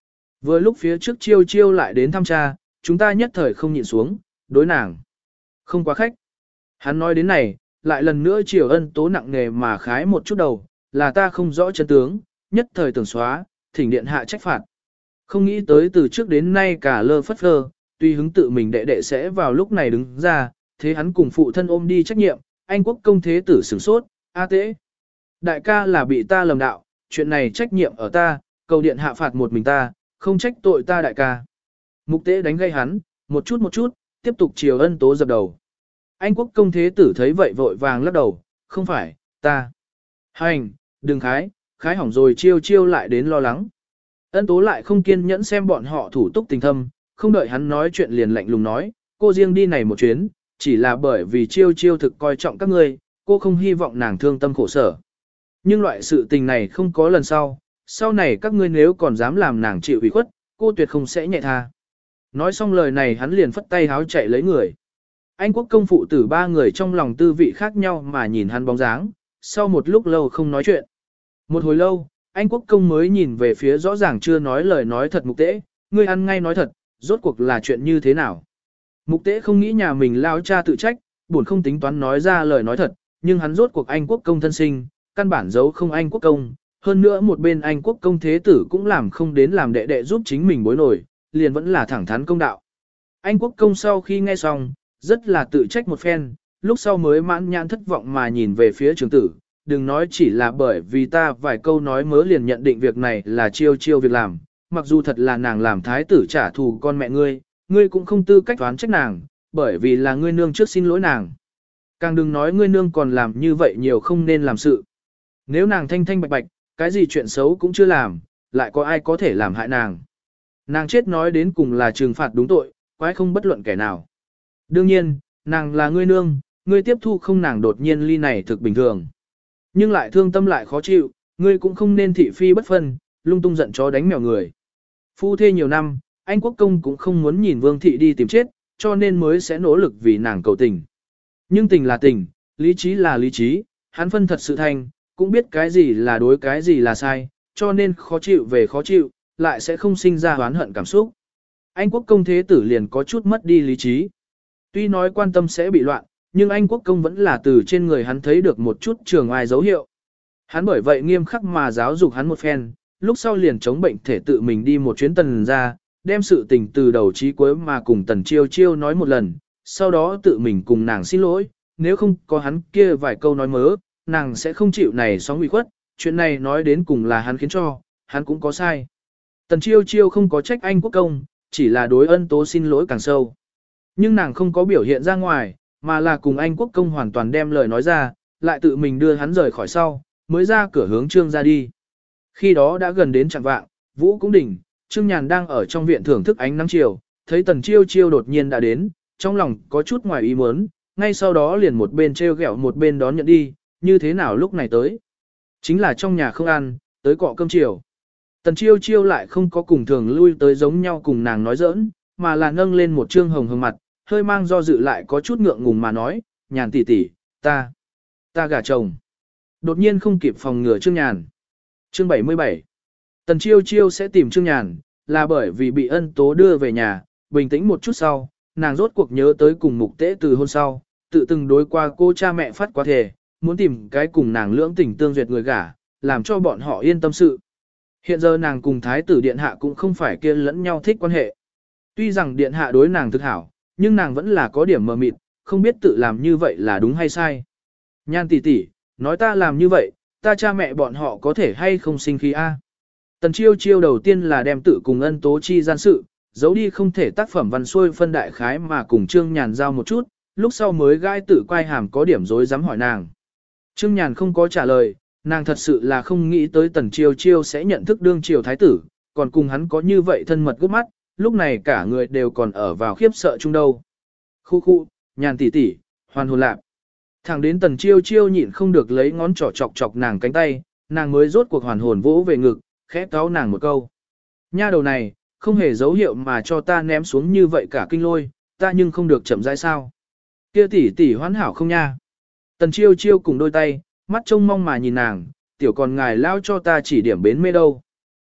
Speaker 1: Vừa lúc phía trước chiêu chiêu lại đến thăm cha, chúng ta nhất thời không nhịn xuống, đối nàng. Không quá khách. Hắn nói đến này, lại lần nữa chiều ân tố nặng nề mà khái một chút đầu, là ta không rõ chân tướng, nhất thời tưởng xóa, thỉnh điện hạ trách phạt. Không nghĩ tới từ trước đến nay cả lơ phất lơ, tuy hứng tự mình đệ đệ sẽ vào lúc này đứng ra, thế hắn cùng phụ thân ôm đi trách nhiệm, anh quốc công thế tử sửng sốt, a tế. Đại ca là bị ta lầm đạo, chuyện này trách nhiệm ở ta, cầu điện hạ phạt một mình ta, không trách tội ta đại ca. Mục tế đánh gây hắn, một chút một chút, tiếp tục chiều ân tố dập đầu. Anh quốc công thế tử thấy vậy vội vàng lắc đầu, không phải, ta. Hành, đừng khái, khái hỏng rồi chiêu chiêu lại đến lo lắng. Ân tố lại không kiên nhẫn xem bọn họ thủ túc tình thâm, không đợi hắn nói chuyện liền lạnh lùng nói, cô riêng đi này một chuyến, chỉ là bởi vì chiêu chiêu thực coi trọng các ngươi, cô không hy vọng nàng thương tâm khổ sở. Nhưng loại sự tình này không có lần sau, sau này các ngươi nếu còn dám làm nàng chịu ủy khuất, cô tuyệt không sẽ nhẹ tha. Nói xong lời này hắn liền phất tay háo chạy lấy người. Anh quốc công phụ tử ba người trong lòng tư vị khác nhau mà nhìn hắn bóng dáng, sau một lúc lâu không nói chuyện. Một hồi lâu, anh quốc công mới nhìn về phía rõ ràng chưa nói lời nói thật mục tế, ngươi ăn ngay nói thật, rốt cuộc là chuyện như thế nào. Mục tế không nghĩ nhà mình lao cha tự trách, buồn không tính toán nói ra lời nói thật, nhưng hắn rốt cuộc anh quốc công thân sinh, căn bản giấu không anh quốc công, hơn nữa một bên anh quốc công thế tử cũng làm không đến làm đệ đệ giúp chính mình bối nổi, liền vẫn là thẳng thắn công đạo. Anh quốc công sau khi nghe xong, rất là tự trách một phen, lúc sau mới mãn nhãn thất vọng mà nhìn về phía trường tử, đừng nói chỉ là bởi vì ta vài câu nói mớ liền nhận định việc này là chiêu chiêu việc làm, mặc dù thật là nàng làm thái tử trả thù con mẹ ngươi, ngươi cũng không tư cách toán trách nàng, bởi vì là ngươi nương trước xin lỗi nàng. Càng đừng nói ngươi nương còn làm như vậy nhiều không nên làm sự. Nếu nàng thanh thanh bạch bạch, cái gì chuyện xấu cũng chưa làm, lại có ai có thể làm hại nàng. Nàng chết nói đến cùng là trừng phạt đúng tội, quái không bất luận kẻ nào. Đương nhiên, nàng là ngươi nương, ngươi tiếp thu không nàng đột nhiên ly này thực bình thường. Nhưng lại thương tâm lại khó chịu, ngươi cũng không nên thị phi bất phân, lung tung giận chó đánh mèo người. Phu thê nhiều năm, anh quốc công cũng không muốn nhìn vương thị đi tìm chết, cho nên mới sẽ nỗ lực vì nàng cầu tình. Nhưng tình là tình, lý trí là lý trí, hắn phân thật sự thành, cũng biết cái gì là đối cái gì là sai, cho nên khó chịu về khó chịu, lại sẽ không sinh ra oán hận cảm xúc. Anh quốc công thế tử liền có chút mất đi lý trí. Tuy nói quan tâm sẽ bị loạn, nhưng anh quốc công vẫn là từ trên người hắn thấy được một chút trường ai dấu hiệu. Hắn bởi vậy nghiêm khắc mà giáo dục hắn một phen, lúc sau liền chống bệnh thể tự mình đi một chuyến tần ra, đem sự tình từ đầu chí cuối mà cùng tần chiêu chiêu nói một lần, sau đó tự mình cùng nàng xin lỗi, nếu không có hắn kia vài câu nói mớ, nàng sẽ không chịu này sóng ủy khuất, chuyện này nói đến cùng là hắn khiến cho, hắn cũng có sai. Tần chiêu chiêu không có trách anh quốc công, chỉ là đối ân tố xin lỗi càng sâu. Nhưng nàng không có biểu hiện ra ngoài, mà là cùng anh quốc công hoàn toàn đem lời nói ra, lại tự mình đưa hắn rời khỏi sau, mới ra cửa hướng Trương ra đi. Khi đó đã gần đến chạng vạng, Vũ cũng đỉnh, Trương Nhàn đang ở trong viện thưởng thức ánh nắng chiều, thấy Tần Chiêu Chiêu đột nhiên đã đến, trong lòng có chút ngoài ý muốn, ngay sau đó liền một bên treo gẹo một bên đón nhận đi, như thế nào lúc này tới. Chính là trong nhà không ăn, tới cọ cơm chiều. Tần Chiêu Chiêu lại không có cùng thường lui tới giống nhau cùng nàng nói giỡn, mà là nâng lên một trương hồng hồng mặt, hơi mang do dự lại có chút ngượng ngùng mà nói, Nhàn tỷ tỷ, ta, ta gả chồng. Đột nhiên không kịp phòng ngừa Trương Nhàn. Chương bảy mươi bảy. Tần Chiêu Chiêu sẽ tìm Trương Nhàn, là bởi vì bị ân tố đưa về nhà, bình tĩnh một chút sau, nàng rốt cuộc nhớ tới cùng mục tế từ hôn sau, tự từng đối qua cô cha mẹ phát quá thề, muốn tìm cái cùng nàng lưỡng tình tương duyệt người gả, làm cho bọn họ yên tâm sự. Hiện giờ nàng cùng thái tử điện hạ cũng không phải kia lẫn nhau thích quan hệ. Tuy rằng điện hạ đối nàng thực hảo, nhưng nàng vẫn là có điểm mờ mịt, không biết tự làm như vậy là đúng hay sai. Nhan tỷ tỷ, nói ta làm như vậy, ta cha mẹ bọn họ có thể hay không sinh khí a? Tần Chiêu Chiêu đầu tiên là đem tự cùng ân tố chi gian sự, giấu đi không thể tác phẩm văn xuôi phân đại khái mà cùng Trương Nhàn giao một chút, lúc sau mới gai tự quay hàm có điểm dối dám hỏi nàng. Trương Nhàn không có trả lời, nàng thật sự là không nghĩ tới Tần Chiêu Chiêu sẽ nhận thức đương triều thái tử, còn cùng hắn có như vậy thân mật gấp mắt, lúc này cả người đều còn ở vào khiếp sợ chung đâu. Khu khu, Nhàn tỷ tỷ, hoàn hồn lạc. Thẳng đến Tần Chiêu Chiêu nhịn không được lấy ngón trỏ chọc chọc nàng cánh tay, nàng mới rốt cuộc hoàn hồn vỗ về ngực, khẽ cáo nàng một câu. Nha đầu này, không hề dấu hiệu mà cho ta ném xuống như vậy cả kinh lôi, ta nhưng không được chậm rãi sao. Kia tỷ tỷ hoán hảo không nha. Tần Chiêu Chiêu cùng đôi tay, mắt trông mong mà nhìn nàng, tiểu còn ngài lao cho ta chỉ điểm bến mê đâu.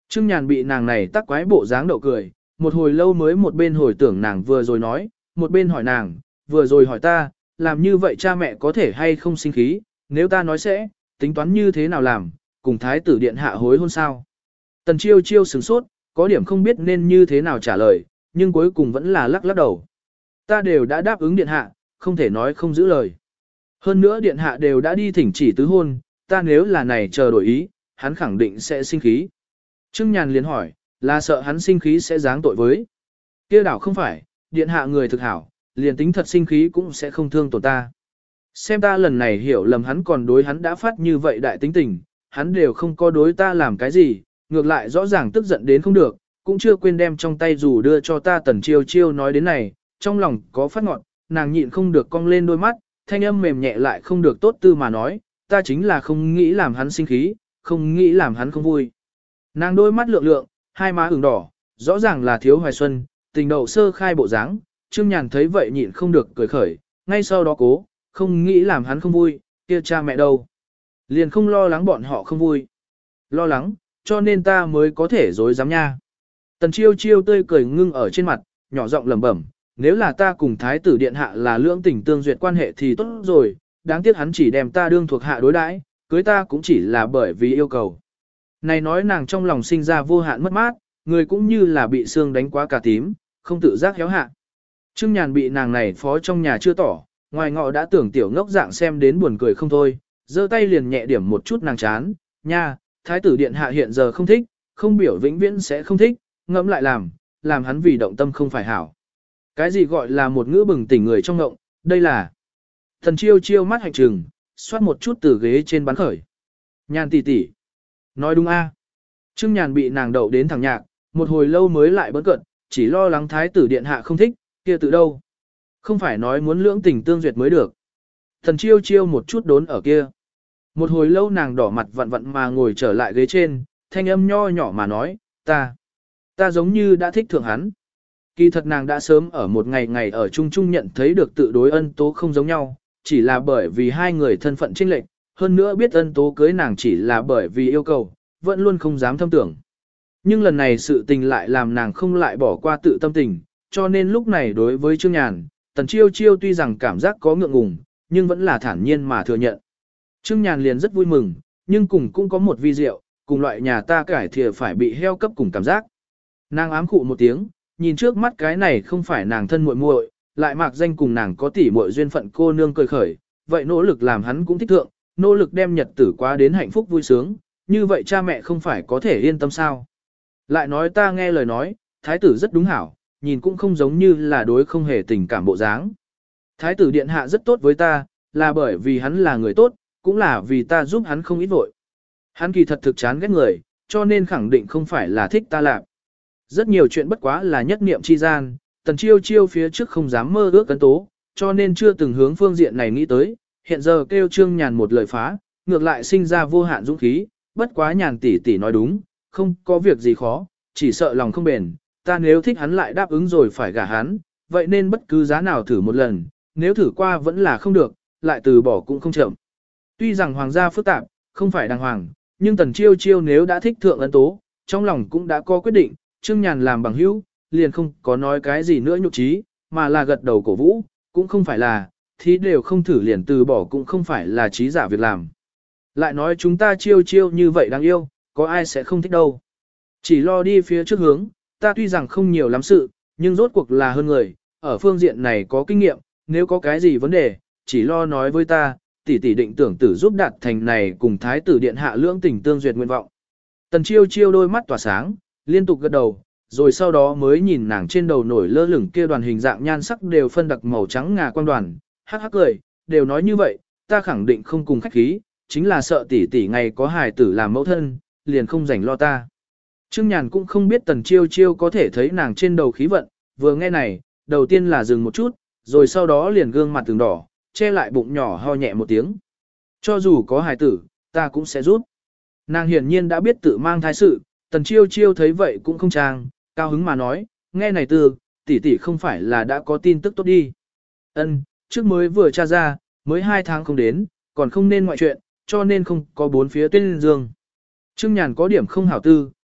Speaker 1: Trương Nhàn bị nàng này tắc quái bộ dáng đậu cười, một hồi lâu mới một bên hồi tưởng nàng vừa rồi nói, một bên hỏi nàng, vừa rồi hỏi ta, làm như vậy cha mẹ có thể hay không sinh khí, nếu ta nói sẽ, tính toán như thế nào làm, cùng thái tử điện hạ hối hôn sao. Tần chiêu chiêu sửng sốt, có điểm không biết nên như thế nào trả lời, nhưng cuối cùng vẫn là lắc lắc đầu. Ta đều đã đáp ứng điện hạ, không thể nói không giữ lời. Hơn nữa điện hạ đều đã đi thỉnh chỉ tứ hôn, ta nếu là này chờ đổi ý, hắn khẳng định sẽ sinh khí. Trương Nhàn liền hỏi, là sợ hắn sinh khí sẽ giáng tội với. Kia đảo không phải, điện hạ người thực hảo, liền tính thật sinh khí cũng sẽ không thương tổn ta. Xem ta lần này hiểu lầm hắn còn đối hắn đã phát như vậy đại tính tình, hắn đều không có đối ta làm cái gì, ngược lại rõ ràng tức giận đến không được, cũng chưa quên đem trong tay dù đưa cho ta. Tần chiêu chiêu nói đến này, trong lòng có phát ngọn, nàng nhịn không được cong lên đôi mắt, thanh âm mềm nhẹ lại không được tốt tư mà nói, ta chính là không nghĩ làm hắn sinh khí, không nghĩ làm hắn không vui. Nàng đôi mắt lượng lượng, hai má ửng đỏ, rõ ràng là thiếu hoài xuân, tình đầu sơ khai bộ dáng. Trương Nhàn thấy vậy nhịn không được cười khởi, ngay sau đó cố, không nghĩ làm hắn không vui, kia cha mẹ đâu. Liền không lo lắng bọn họ không vui. Lo lắng, cho nên ta mới có thể dối dám nha. Tần chiêu chiêu tươi cười ngưng ở trên mặt, nhỏ giọng lẩm bẩm, nếu là ta cùng thái tử điện hạ là lưỡng tình tương duyệt quan hệ thì tốt rồi, đáng tiếc hắn chỉ đem ta đương thuộc hạ đối đãi, cưới ta cũng chỉ là bởi vì yêu cầu. Này nói nàng trong lòng sinh ra vô hạn mất mát, người cũng như là bị xương đánh quá cả tím, không tự giác héo hạ. Trương Nhàn bị nàng này phó trong nhà chưa tỏ, ngoài ngọ đã tưởng tiểu ngốc dạng xem đến buồn cười không thôi, giơ tay liền nhẹ điểm một chút nàng chán, nha, thái tử điện hạ hiện giờ không thích, không biểu vĩnh viễn sẽ không thích, ngẫm lại làm, làm hắn vì động tâm không phải hảo. Cái gì gọi là một ngữ bừng tỉnh người trong ngộng, đây là thần chiêu chiêu mắt hạnh trừng, xoát một chút từ ghế trên bắn khởi. Nhàn tỷ tỷ, nói đúng a. Trương Nhàn bị nàng đậu đến thẳng nhạc, một hồi lâu mới lại bấn cận, chỉ lo lắng thái tử điện hạ không thích, kia tự đâu. Không phải nói muốn lưỡng tình tương duyệt mới được. Thần chiêu chiêu một chút đốn ở kia. Một hồi lâu nàng đỏ mặt vặn vặn mà ngồi trở lại ghế trên, thanh âm nho nhỏ mà nói, ta, ta giống như đã thích thượng hắn. Kỳ thật nàng đã sớm ở một ngày ngày ở chung chung nhận thấy được tự đối ân tố không giống nhau, chỉ là bởi vì hai người thân phận chênh lệch, hơn nữa biết ân tố cưới nàng chỉ là bởi vì yêu cầu, vẫn luôn không dám thâm tưởng. Nhưng lần này sự tình lại làm nàng không lại bỏ qua tự tâm tình, cho nên lúc này đối với Trương Nhàn, Tần chiêu chiêu tuy rằng cảm giác có ngượng ngùng, nhưng vẫn là thản nhiên mà thừa nhận. Trương Nhàn liền rất vui mừng, nhưng cùng cũng có một vi diệu, cùng loại nhà ta cải thìa phải bị heo cấp cùng cảm giác. Nàng ám khụ một tiếng, nhìn trước mắt cái này không phải nàng thân muội muội, lại mạc danh cùng nàng có tỷ muội duyên phận cô nương cười khởi, vậy nỗ lực làm hắn cũng thích thượng, nỗ lực đem nhật tử qua đến hạnh phúc vui sướng, như vậy cha mẹ không phải có thể yên tâm sao. Lại nói ta nghe lời nói, thái tử rất đúng hảo, nhìn cũng không giống như là đối không hề tình cảm bộ dáng. Thái tử điện hạ rất tốt với ta, là bởi vì hắn là người tốt, cũng là vì ta giúp hắn không ít vội. Hắn kỳ thật thực chán ghét người, cho nên khẳng định không phải là thích ta làm. Rất nhiều chuyện bất quá là nhất niệm chi gian, Tần chiêu chiêu phía trước không dám mơ ước cấn tố, cho nên chưa từng hướng phương diện này nghĩ tới, hiện giờ kêu Trương Nhàn một lời phá, ngược lại sinh ra vô hạn dũng khí, bất quá Nhàn tỷ tỷ nói đúng, không có việc gì khó, chỉ sợ lòng không bền, ta nếu thích hắn lại đáp ứng rồi phải gả hắn, vậy nên bất cứ giá nào thử một lần, nếu thử qua vẫn là không được, lại từ bỏ cũng không chậm. Tuy rằng hoàng gia phức tạp, không phải đàng hoàng, nhưng Tần chiêu chiêu nếu đã thích thượng ân tố, trong lòng cũng đã có quyết định, Trương Nhàn làm bằng hữu, liền không có nói cái gì nữa nhục trí, mà là gật đầu cổ vũ, cũng không phải là, thì đều không thử liền từ bỏ cũng không phải là trí giả việc làm. Lại nói chúng ta chiêu chiêu như vậy đáng yêu, có ai sẽ không thích đâu. Chỉ lo đi phía trước hướng, ta tuy rằng không nhiều lắm sự, nhưng rốt cuộc là hơn người, ở phương diện này có kinh nghiệm, nếu có cái gì vấn đề, chỉ lo nói với ta, tỷ tỷ định tưởng tử giúp đạt thành này cùng thái tử điện hạ lưỡng tình tương duyệt nguyện vọng. Tần chiêu chiêu đôi mắt tỏa sáng, liên tục gật đầu, rồi sau đó mới nhìn nàng trên đầu nổi lơ lửng kia đoàn hình dạng nhan sắc đều phân đặc màu trắng ngà quang đoàn, hắc hắc cười, đều nói như vậy, ta khẳng định không cùng khách khí, chính là sợ tỷ tỷ ngày có hài tử làm mẫu thân, liền không rảnh lo ta. Trương Nhàn cũng không biết Tần chiêu chiêu có thể thấy nàng trên đầu khí vận, vừa nghe này, đầu tiên là dừng một chút, rồi sau đó liền gương mặt từng đỏ, che lại bụng nhỏ ho nhẹ một tiếng. Cho dù có hài tử, ta cũng sẽ giúp. Nàng hiển nhiên đã biết tự mang thai sự, Tần chiêu chiêu thấy vậy cũng không trang, cao hứng mà nói, nghe này tư, tỷ tỷ không phải là đã có tin tức tốt đi. Ân, trước mới vừa tra ra, mới hai tháng không đến, còn không nên ngoại chuyện, cho nên không có bốn phía tuyên dương. Trương Nhàn có điểm không hảo tư,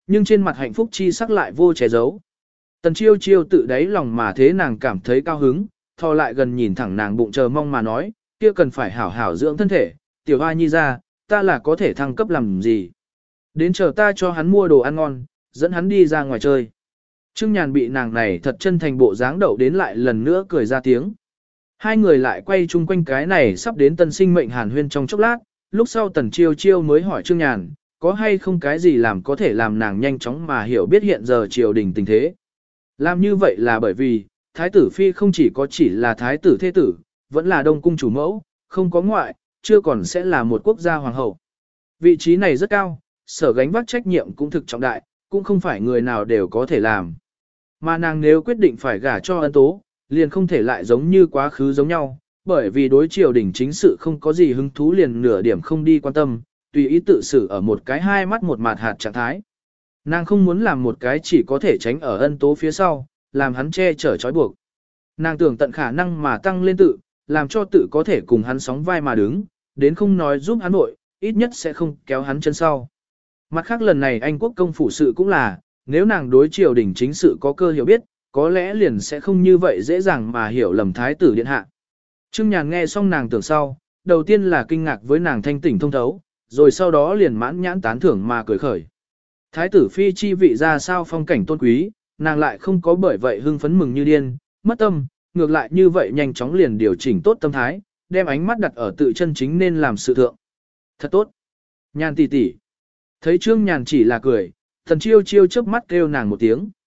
Speaker 1: nhưng trên mặt hạnh phúc chi sắc lại vô che giấu. Tần chiêu chiêu tự đáy lòng mà thế nàng cảm thấy cao hứng, thò lại gần nhìn thẳng nàng bụng chờ mong mà nói, kia cần phải hảo hảo dưỡng thân thể, tiểu hoa nhi ra, ta là có thể thăng cấp làm gì. Đến chờ ta cho hắn mua đồ ăn ngon, dẫn hắn đi ra ngoài chơi. Trương Nhàn bị nàng này thật chân thành bộ dáng đậu đến lại lần nữa cười ra tiếng. Hai người lại quay chung quanh cái này sắp đến tân sinh mệnh hàn huyên trong chốc lát, lúc sau tần chiêu chiêu mới hỏi Trương Nhàn, có hay không cái gì làm có thể làm nàng nhanh chóng mà hiểu biết hiện giờ triều đình tình thế. Làm như vậy là bởi vì, thái tử phi không chỉ có chỉ là thái tử thế tử, vẫn là đông cung chủ mẫu, không có ngoại, chưa còn sẽ là một quốc gia hoàng hậu. Vị trí này rất cao, sở gánh vác trách nhiệm cũng thực trọng đại, cũng không phải người nào đều có thể làm. Mà nàng nếu quyết định phải gả cho Ân Tố, liền không thể lại giống như quá khứ giống nhau, bởi vì đối triều đình chính sự không có gì hứng thú liền nửa điểm không đi quan tâm, tùy ý tự xử ở một cái hai mắt một mặt hạt trạng thái. Nàng không muốn làm một cái chỉ có thể tránh ở Ân Tố phía sau, làm hắn che chở trói buộc. Nàng tưởng tận khả năng mà tăng lên tự, làm cho tự có thể cùng hắn sóng vai mà đứng, đến không nói giúp hắn nội, ít nhất sẽ không kéo hắn chân sau. Mặt khác lần này Anh quốc công phủ sự cũng là, nếu nàng đối triều đình chính sự có cơ hiểu biết, có lẽ liền sẽ không như vậy dễ dàng mà hiểu lầm thái tử điện hạ. Trương Nhàn nghe xong nàng tưởng sau, đầu tiên là kinh ngạc với nàng thanh tỉnh thông thấu, rồi sau đó liền mãn nhãn tán thưởng mà cười khởi. Thái tử phi chi vị ra sao phong cảnh tôn quý, nàng lại không có bởi vậy hưng phấn mừng như điên, mất tâm, ngược lại như vậy nhanh chóng liền điều chỉnh tốt tâm thái, đem ánh mắt đặt ở tự chân chính nên làm sự thượng. Thật tốt. Nhàn tỷ tỷ. Thấy Trương Nhàn chỉ là cười, Thần Chiêu Chiêu chớp mắt kêu nàng một tiếng.